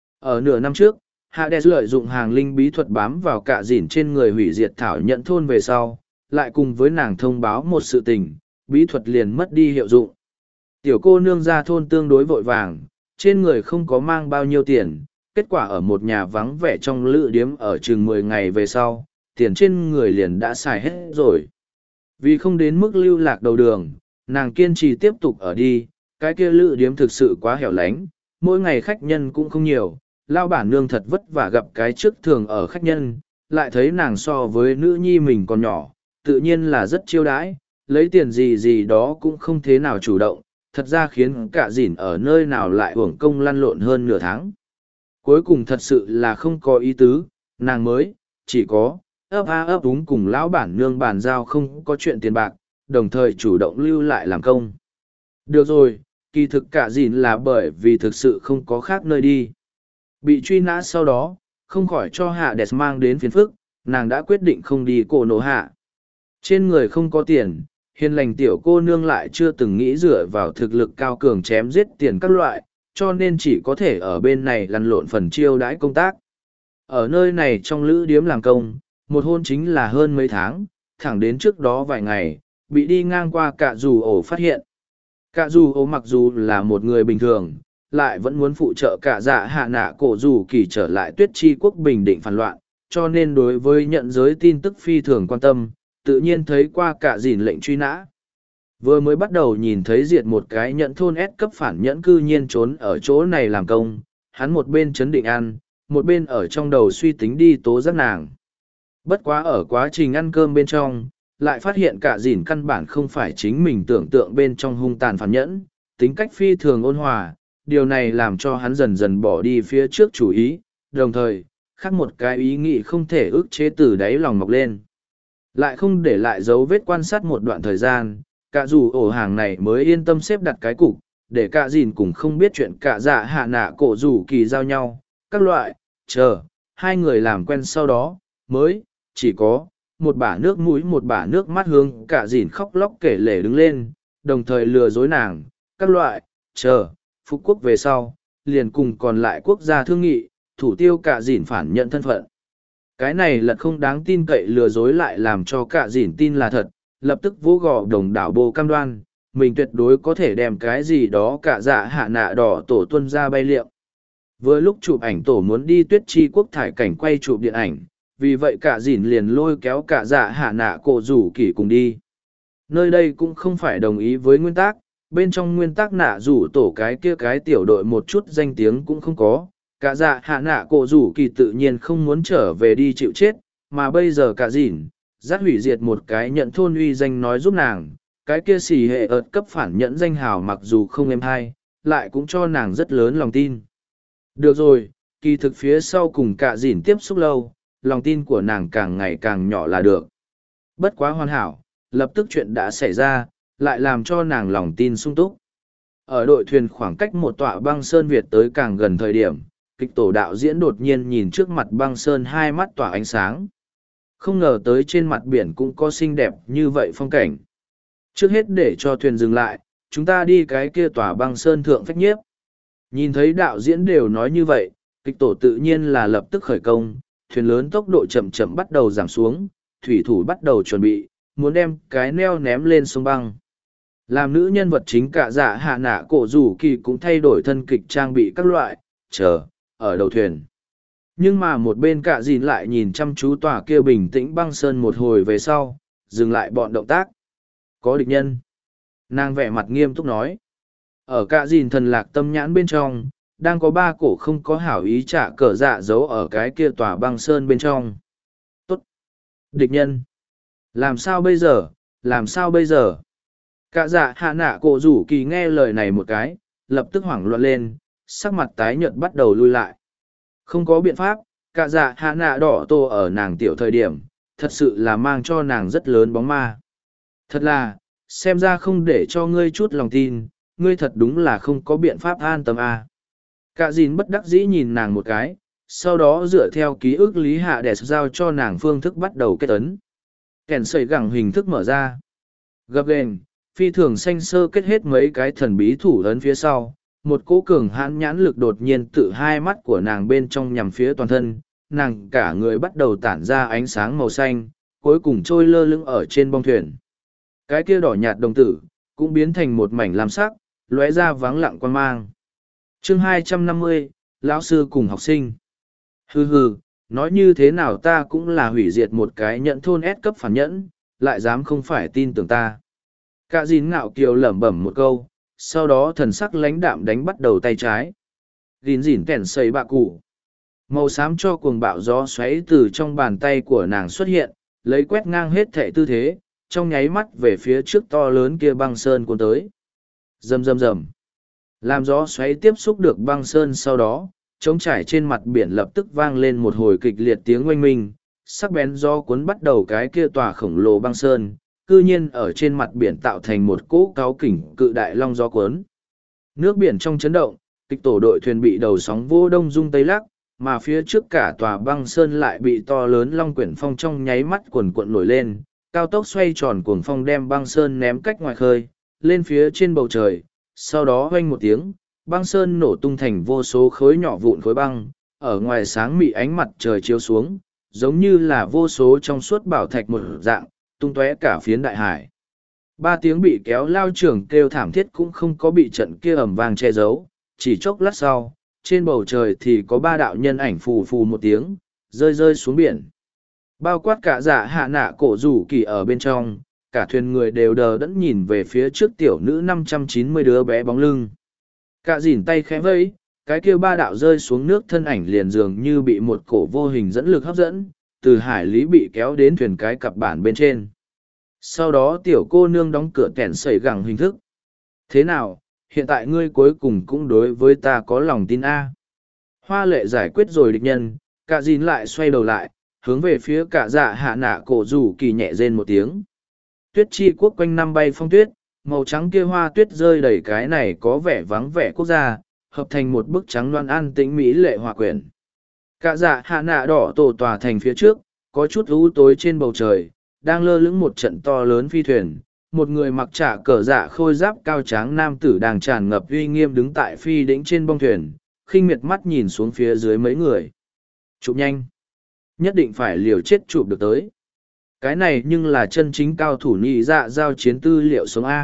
Ở nửa năm trước, Hades lợi dụng hàng linh bí thuật bám vào cả dìn trên người hủy diệt thảo nhận thôn về sau, lại cùng với nàng thông báo một sự tình, bí thuật liền mất đi hiệu dụng. Tiểu cô nương ra thôn tương đối vội vàng, trên người không có mang bao nhiêu tiền, kết quả ở một nhà vắng vẻ trong lữ điếm ở chừng 10 ngày về sau, tiền trên người liền đã xài hết rồi. Vì không đến mức lưu lạc đầu đường, nàng kiên trì tiếp tục ở đi, cái kia lữ điếm thực sự quá hẻo lánh, mỗi ngày khách nhân cũng không nhiều, lao bản nương thật vất vả gặp cái trước thường ở khách nhân, lại thấy nàng so với nữ nhi mình còn nhỏ, tự nhiên là rất chiêu đãi, lấy tiền gì gì đó cũng không thế nào chủ động, thật ra khiến cả dìn ở nơi nào lại uổng công lăn lộn hơn nửa tháng. Cuối cùng thật sự là không có ý tứ, nàng mới, chỉ có, ấp úng cùng lão bản nương bàn giao không có chuyện tiền bạc, đồng thời chủ động lưu lại làm công. Được rồi, kỳ thực cả dìn là bởi vì thực sự không có khác nơi đi. Bị truy nã sau đó, không khỏi cho Hạ Đẹp mang đến phiền phức, nàng đã quyết định không đi cổ nổ hạ. Trên người không có tiền, hiền lành tiểu cô nương lại chưa từng nghĩ dựa vào thực lực cao cường chém giết tiền các loại, cho nên chỉ có thể ở bên này lăn lộn phần chiêu đãi công tác. Ở nơi này trong lữ điếm làm công, một hôn chính là hơn mấy tháng, thẳng đến trước đó vài ngày, bị đi ngang qua cả dù ổ phát hiện. Cả dù ổ mặc dù là một người bình thường, lại vẫn muốn phụ trợ cả dạ hạ nạ cổ dù kỳ trở lại tuyết chi quốc bình định phản loạn, cho nên đối với nhận giới tin tức phi thường quan tâm, tự nhiên thấy qua cả dìn lệnh truy nã. Vừa mới bắt đầu nhìn thấy diệt một cái nhận thôn S cấp phản nhẫn cư nhiên trốn ở chỗ này làm công, hắn một bên chấn định ăn, một bên ở trong đầu suy tính đi tố giác nàng. Bất quá ở quá trình ăn cơm bên trong, lại phát hiện cả dìn căn bản không phải chính mình tưởng tượng bên trong hung tàn phản nhẫn, tính cách phi thường ôn hòa, điều này làm cho hắn dần dần bỏ đi phía trước chủ ý, đồng thời, khác một cái ý nghĩ không thể ức chế từ đáy lòng mọc lên. Lại không để lại dấu vết quan sát một đoạn thời gian, cả dù ổ hàng này mới yên tâm xếp đặt cái cục, để cả dìn cũng không biết chuyện cả dạ hạ nạ cổ rủ kỳ giao nhau, các loại, chờ, hai người làm quen sau đó, mới, chỉ có, một bả nước mũi một bả nước mắt hướng cả dìn khóc lóc kể lể đứng lên, đồng thời lừa dối nàng, các loại, chờ, phú quốc về sau, liền cùng còn lại quốc gia thương nghị, thủ tiêu cả dìn phản nhận thân phận. Cái này lật không đáng tin cậy lừa dối lại làm cho cả dìn tin là thật, lập tức vỗ gò đồng đảo bồ cam đoan, mình tuyệt đối có thể đem cái gì đó cả dạ hạ nạ đỏ tổ tuân ra bay liệm. Vừa lúc chụp ảnh tổ muốn đi tuyết chi quốc thải cảnh quay chụp điện ảnh, vì vậy cả dìn liền lôi kéo cả dạ hạ nạ cổ rủ kỳ cùng đi. Nơi đây cũng không phải đồng ý với nguyên tắc, bên trong nguyên tắc nạ rủ tổ cái kia cái tiểu đội một chút danh tiếng cũng không có. Cả dạ hạ nạ cổ rủ kỳ tự nhiên không muốn trở về đi chịu chết, mà bây giờ cả dìn, dắt hủy diệt một cái nhận thôn uy danh nói giúp nàng, cái kia xỉ hệ ợt cấp phản nhẫn danh hào mặc dù không êm hay, lại cũng cho nàng rất lớn lòng tin. Được rồi, kỳ thực phía sau cùng cả dìn tiếp xúc lâu, lòng tin của nàng càng ngày càng nhỏ là được. Bất quá hoàn hảo, lập tức chuyện đã xảy ra, lại làm cho nàng lòng tin sung túc. Ở đội thuyền khoảng cách một tọa băng sơn Việt tới càng gần thời điểm, kịch tổ đạo diễn đột nhiên nhìn trước mặt băng sơn hai mắt tỏa ánh sáng. Không ngờ tới trên mặt biển cũng có xinh đẹp như vậy phong cảnh. Trước hết để cho thuyền dừng lại, chúng ta đi cái kia tỏa băng sơn thượng phách nhiếp. Nhìn thấy đạo diễn đều nói như vậy, kịch tổ tự nhiên là lập tức khởi công, thuyền lớn tốc độ chậm chậm bắt đầu giảm xuống, thủy thủ bắt đầu chuẩn bị, muốn đem cái neo ném lên sông băng. Làm nữ nhân vật chính cả dạ hạ nạ cổ rủ kỳ cũng thay đổi thân kịch trang bị các loại, chờ, ở đầu thuyền. Nhưng mà một bên cả dìn lại nhìn chăm chú tòa kia bình tĩnh băng sơn một hồi về sau, dừng lại bọn động tác. Có địch nhân. Nàng vẻ mặt nghiêm túc nói. Ở cả dìn thần lạc tâm nhãn bên trong, đang có ba cổ không có hảo ý trả cờ dạ giấu ở cái kia tòa băng sơn bên trong. Tốt. Địch nhân. Làm sao bây giờ, làm sao bây giờ? Cả dạ hạ nạ cổ rủ kỳ nghe lời này một cái, lập tức hoảng loạn lên, sắc mặt tái nhợt bắt đầu lui lại. Không có biện pháp, cả dạ hạ nạ đỏ tô ở nàng tiểu thời điểm, thật sự là mang cho nàng rất lớn bóng ma. Thật là, xem ra không để cho ngươi chút lòng tin, ngươi thật đúng là không có biện pháp an tâm à. Cả dìn bất đắc dĩ nhìn nàng một cái, sau đó dựa theo ký ức lý hạ để giao cho nàng phương thức bắt đầu kết ấn. Kèn sợi gẳng hình thức mở ra. Gập ghềnh, phi thường xanh sơ kết hết mấy cái thần bí thủ ấn phía sau. Một cỗ cường hãn nhãn lực đột nhiên tự hai mắt của nàng bên trong nhằm phía toàn thân, nàng cả người bắt đầu tản ra ánh sáng màu xanh, cuối cùng trôi lơ lửng ở trên bong thuyền. Cái kia đỏ nhạt đồng tử, cũng biến thành một mảnh lam sắc, lóe ra vắng lặng quan mang. Chương 250, lão sư cùng học sinh. Hừ hừ, nói như thế nào ta cũng là hủy diệt một cái nhận thôn S cấp phản nhẫn, lại dám không phải tin tưởng ta. Cả dìn ngạo kiều lẩm bẩm một câu, sau đó thần sắc lãnh đạm đánh bắt đầu tay trái. Gìn dìn kèn xây bạ cụ. Màu xám cho cuồng bạo gió xoáy từ trong bàn tay của nàng xuất hiện, lấy quét ngang hết thệ tư thế, trong nháy mắt về phía trước to lớn kia băng sơn cuốn tới. Rầm rầm rầm. Làm gió xoáy tiếp xúc được băng sơn sau đó, trống trải trên mặt biển lập tức vang lên một hồi kịch liệt tiếng oanh minh, sắc bén gió cuốn bắt đầu cái kia tòa khổng lồ băng sơn, cư nhiên ở trên mặt biển tạo thành một cỗ cáu kỉnh cự đại long gió cuốn. Nước biển trong chấn động, kịch tổ đội thuyền bị đầu sóng vô đông dung tây lắc, mà phía trước cả tòa băng sơn lại bị to lớn long quyển phong trong nháy mắt cuồn cuộn nổi lên, cao tốc xoay tròn cuồng phong đem băng sơn ném cách ngoài khơi, lên phía trên bầu trời, sau đó hoanh một tiếng, băng sơn nổ tung thành vô số khối nhỏ vụn khối băng, ở ngoài sáng mị ánh mặt trời chiếu xuống, giống như là vô số trong suốt bảo thạch một dạng, tung tóe cả phiến đại hải. Ba tiếng bị kéo lao trưởng kêu thảm thiết cũng không có bị trận kia ầm vang che giấu, chỉ chốc lát sau, trên bầu trời thì có ba đạo nhân ảnh phù phù một tiếng, rơi rơi xuống biển. Bao quát cả dạ hạ nạ cổ rủ kỳ ở bên trong, cả thuyền người đều đờ đẫn nhìn về phía trước tiểu nữ 590 đứa bé bóng lưng. Cả dìn tay khẽ vẫy, Cái kia ba đạo rơi xuống nước thân ảnh liền dường như bị một cổ vô hình dẫn lực hấp dẫn, từ hải lý bị kéo đến thuyền cái cặp bản bên trên. Sau đó tiểu cô nương đóng cửa kẻn sẩy gẳng hình thức. Thế nào, hiện tại ngươi cuối cùng cũng đối với ta có lòng tin A. Hoa lệ giải quyết rồi địch nhân, cả dìn lại xoay đầu lại, hướng về phía cả dạ hạ nạ cổ rủ kỳ nhẹ rên một tiếng. Tuyết chi quốc quanh năm bay phong tuyết, màu trắng kia hoa tuyết rơi đầy cái này có vẻ vắng vẻ quốc gia, hợp thành một bức trắng loan an tĩnh mỹ lệ hòa quyển. Cả dạ hạ nạ đỏ tổ tòa thành phía trước, có chút u tối trên bầu trời, đang lơ lửng một trận to lớn phi thuyền. Một người mặc trả cờ dạ khôi giáp cao tráng nam tử đang tràn ngập uy nghiêm đứng tại phi đỉnh trên bông thuyền, khinh miệt mắt nhìn xuống phía dưới mấy người. Chụp nhanh. Nhất định phải liều chết chụp được tới. Cái này nhưng là chân chính cao thủ nhị dạ giao chiến tư liệu sống A.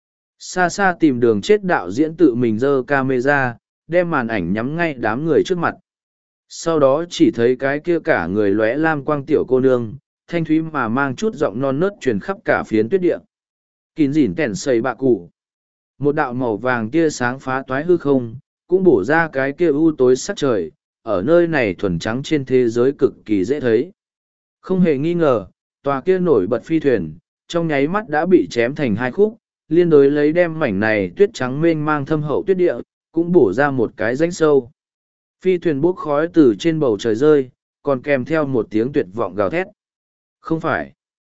Xa xa tìm đường chết đạo diễn tự mình giơ camera, đem màn ảnh nhắm ngay đám người trước mặt. Sau đó chỉ thấy cái kia cả người lóe lam quang tiểu cô nương, thanh thúy mà mang chút giọng non nớt truyền khắp cả phiến tuyết địa. Kín dỉn kẻn xây bạ cụ. Một đạo màu vàng tia sáng phá toái hư không, cũng bổ ra cái kia u tối sắc trời, ở nơi này thuần trắng trên thế giới cực kỳ dễ thấy. Không hề nghi ngờ, tòa kia nổi bật phi thuyền, trong nháy mắt đã bị chém thành hai khúc, liên đối lấy đem mảnh này tuyết trắng mênh mang thâm hậu tuyết địa, cũng bổ ra một cái rãnh sâu. Phi thuyền bốc khói từ trên bầu trời rơi, còn kèm theo một tiếng tuyệt vọng gào thét. Không phải.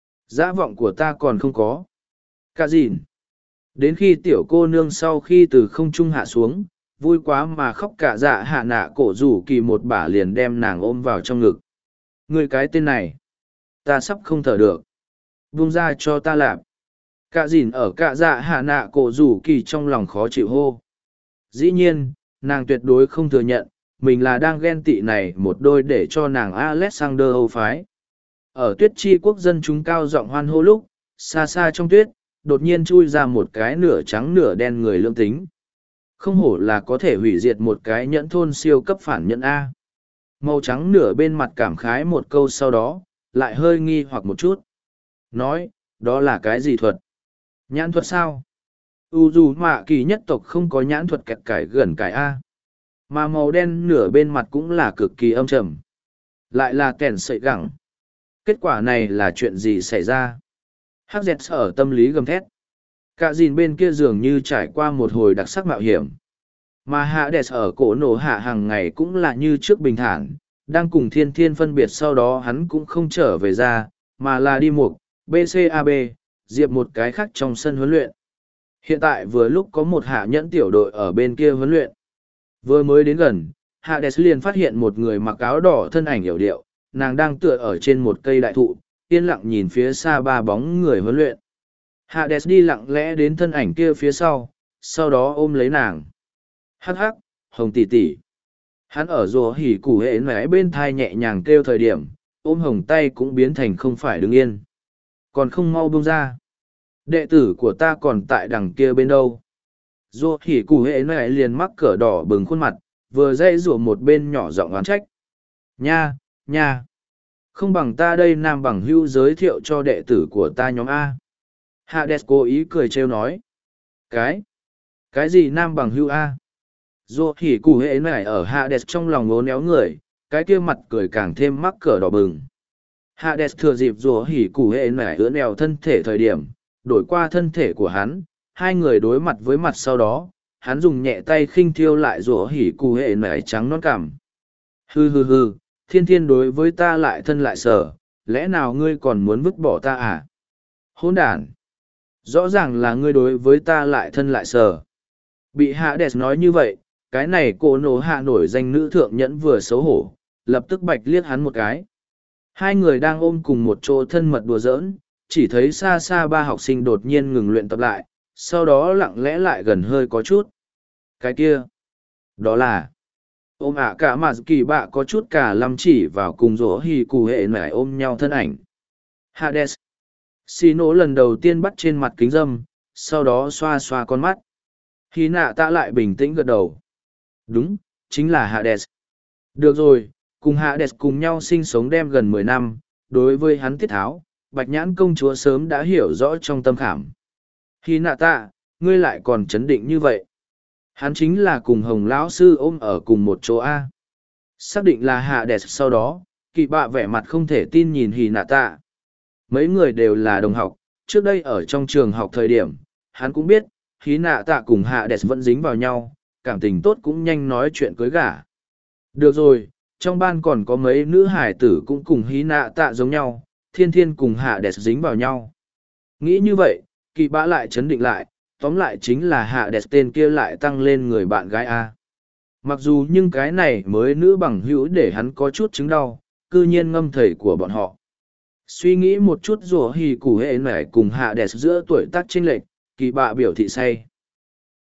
Dã vọng của ta còn không có. Cả dìn. Đến khi tiểu cô nương sau khi từ không trung hạ xuống, vui quá mà khóc cả dạ hạ nạ cổ rủ kỳ một bả liền đem nàng ôm vào trong ngực. Người cái tên này. Ta sắp không thở được. Buông ra cho ta làm. Cả dìn ở cả dạ hạ nạ cổ rủ kỳ trong lòng khó chịu hô. Dĩ nhiên, nàng tuyệt đối không thừa nhận, mình là đang ghen tị này một đôi để cho nàng Alexander Âu phái. Ở tuyết chi quốc dân chúng cao giọng hoan hô lúc, xa xa trong tuyết, đột nhiên chui ra một cái nửa trắng nửa đen người lương tính. Không hổ là có thể hủy diệt một cái nhẫn thôn siêu cấp phản nhẫn A. Màu trắng nửa bên mặt cảm khái một câu sau đó, lại hơi nghi hoặc một chút. Nói, đó là cái gì thuật? Nhãn thuật sao? Dù mạ kỳ nhất tộc không có nhãn thuật kẹt cải gần cải A. Mà màu đen nửa bên mặt cũng là cực kỳ âm trầm. Lại là kèn sợi gẳng. Kết quả này là chuyện gì xảy ra? Hắc dẹt ở tâm lý gầm thét. Cả dìn bên kia dường như trải qua một hồi đặc sắc mạo hiểm. Mà hạ đẹp ở cổ nổ hạ hàng ngày cũng là như trước bình thản, đang cùng thiên thiên phân biệt sau đó hắn cũng không trở về ra, mà là đi một BCAB, diệp một cái khác trong sân huấn luyện. Hiện tại vừa lúc có một hạ nhẫn tiểu đội ở bên kia huấn luyện. Vừa mới đến gần, hạ đẹp liền phát hiện một người mặc áo đỏ thân ảnh hiểu điệu, nàng đang tựa ở trên một cây đại thụ, yên lặng nhìn phía xa ba bóng người huấn luyện. Hades đi lặng lẽ đến thân ảnh kia phía sau đó ôm lấy nàng. Hắc hắc, hồng tỷ tỷ. Hắn ở rùa hỉ củ hệ nẻ bên thai nhẹ nhàng kêu thời điểm, ôm hồng tay cũng biến thành không phải đứng yên. Còn không mau buông ra. Đệ tử của ta còn tại đằng kia bên đâu. Rùa hỉ củ hệ nẻ liền mắc cỡ đỏ bừng khuôn mặt, vừa dây rùa một bên nhỏ giọng oán trách. Nha, nha. Không bằng ta đây nam bằng hưu giới thiệu cho đệ tử của ta nhóm A. Hades cố ý cười trêu nói. Cái gì nam bằng hưu A? Dù hỉ cụ hệ này ở Hades trong lòng ngố néo người, cái kia mặt cười càng thêm mắc cỡ đỏ bừng. Hades thừa dịp dù hỉ cụ hệ này ưỡn eo thân thể thời điểm, đổi qua thân thể của hắn, hai người đối mặt với mặt sau đó, hắn dùng nhẹ tay khinh thiêu lại dù hỉ cụ hệ này trắng non cảm. Hừ, thiên thiên đối với ta lại thân lại sở, lẽ nào ngươi còn muốn vứt bỏ ta à? Hỗn đản! Rõ ràng là ngươi đối với ta lại thân lại sở. Bị Hades nói như vậy, cái này cô nổ hạ nổi danh nữ thượng nhẫn vừa xấu hổ, lập tức bạch liếc hắn một cái. Hai người đang ôm cùng một chỗ thân mật đùa giỡn, chỉ thấy xa xa ba học sinh đột nhiên ngừng luyện tập lại, sau đó lặng lẽ lại gần hơi có chút. Cái kia, đó là ôm cả mà kỳ bạ có chút cả lăm chỉ vào cùng rỗ hì cù hệ nải ôm nhau thân ảnh. Hades. Xì nổ lần đầu tiên bắt trên mặt kính dâm, sau đó xoa xoa con mắt. Hy nạ tạ lại bình tĩnh gật đầu. Đúng, chính là Hades. Được rồi, cùng Hades cùng nhau sinh sống đem gần 10 năm, đối với hắn tiết tháo, bạch nhãn công chúa sớm đã hiểu rõ trong tâm khảm. Hy nạ tạ, ngươi lại còn chấn định như vậy. Hắn chính là cùng Hồng lão sư ôm ở cùng một chỗ A. Xác định là hạ đẹp sau đó, kỳ bạ vẻ mặt không thể tin nhìn hì nạ tạ. Mấy người đều là đồng học, trước đây ở trong trường học thời điểm, hắn cũng biết, hí nạ tạ cùng hạ đẹp vẫn dính vào nhau, cảm tình tốt cũng nhanh nói chuyện cưới gả. Được rồi, trong ban còn có mấy nữ hải tử cũng cùng hí nạ tạ giống nhau, thiên thiên cùng hạ đẹp dính vào nhau. Nghĩ như vậy, kỳ bạ lại chấn định lại, tóm lại chính là hạ đẹp tên kia lại tăng lên người bạn gái A. Mặc dù nhưng cái này mới nữ bằng hữu để hắn có chút chứng đau, cư nhiên ngâm thầy của bọn họ. Suy nghĩ một chút rủa hì củ hệ nải cùng hạ đẹp giữa tuổi tác chênh lệch, kỳ bạ biểu thị say.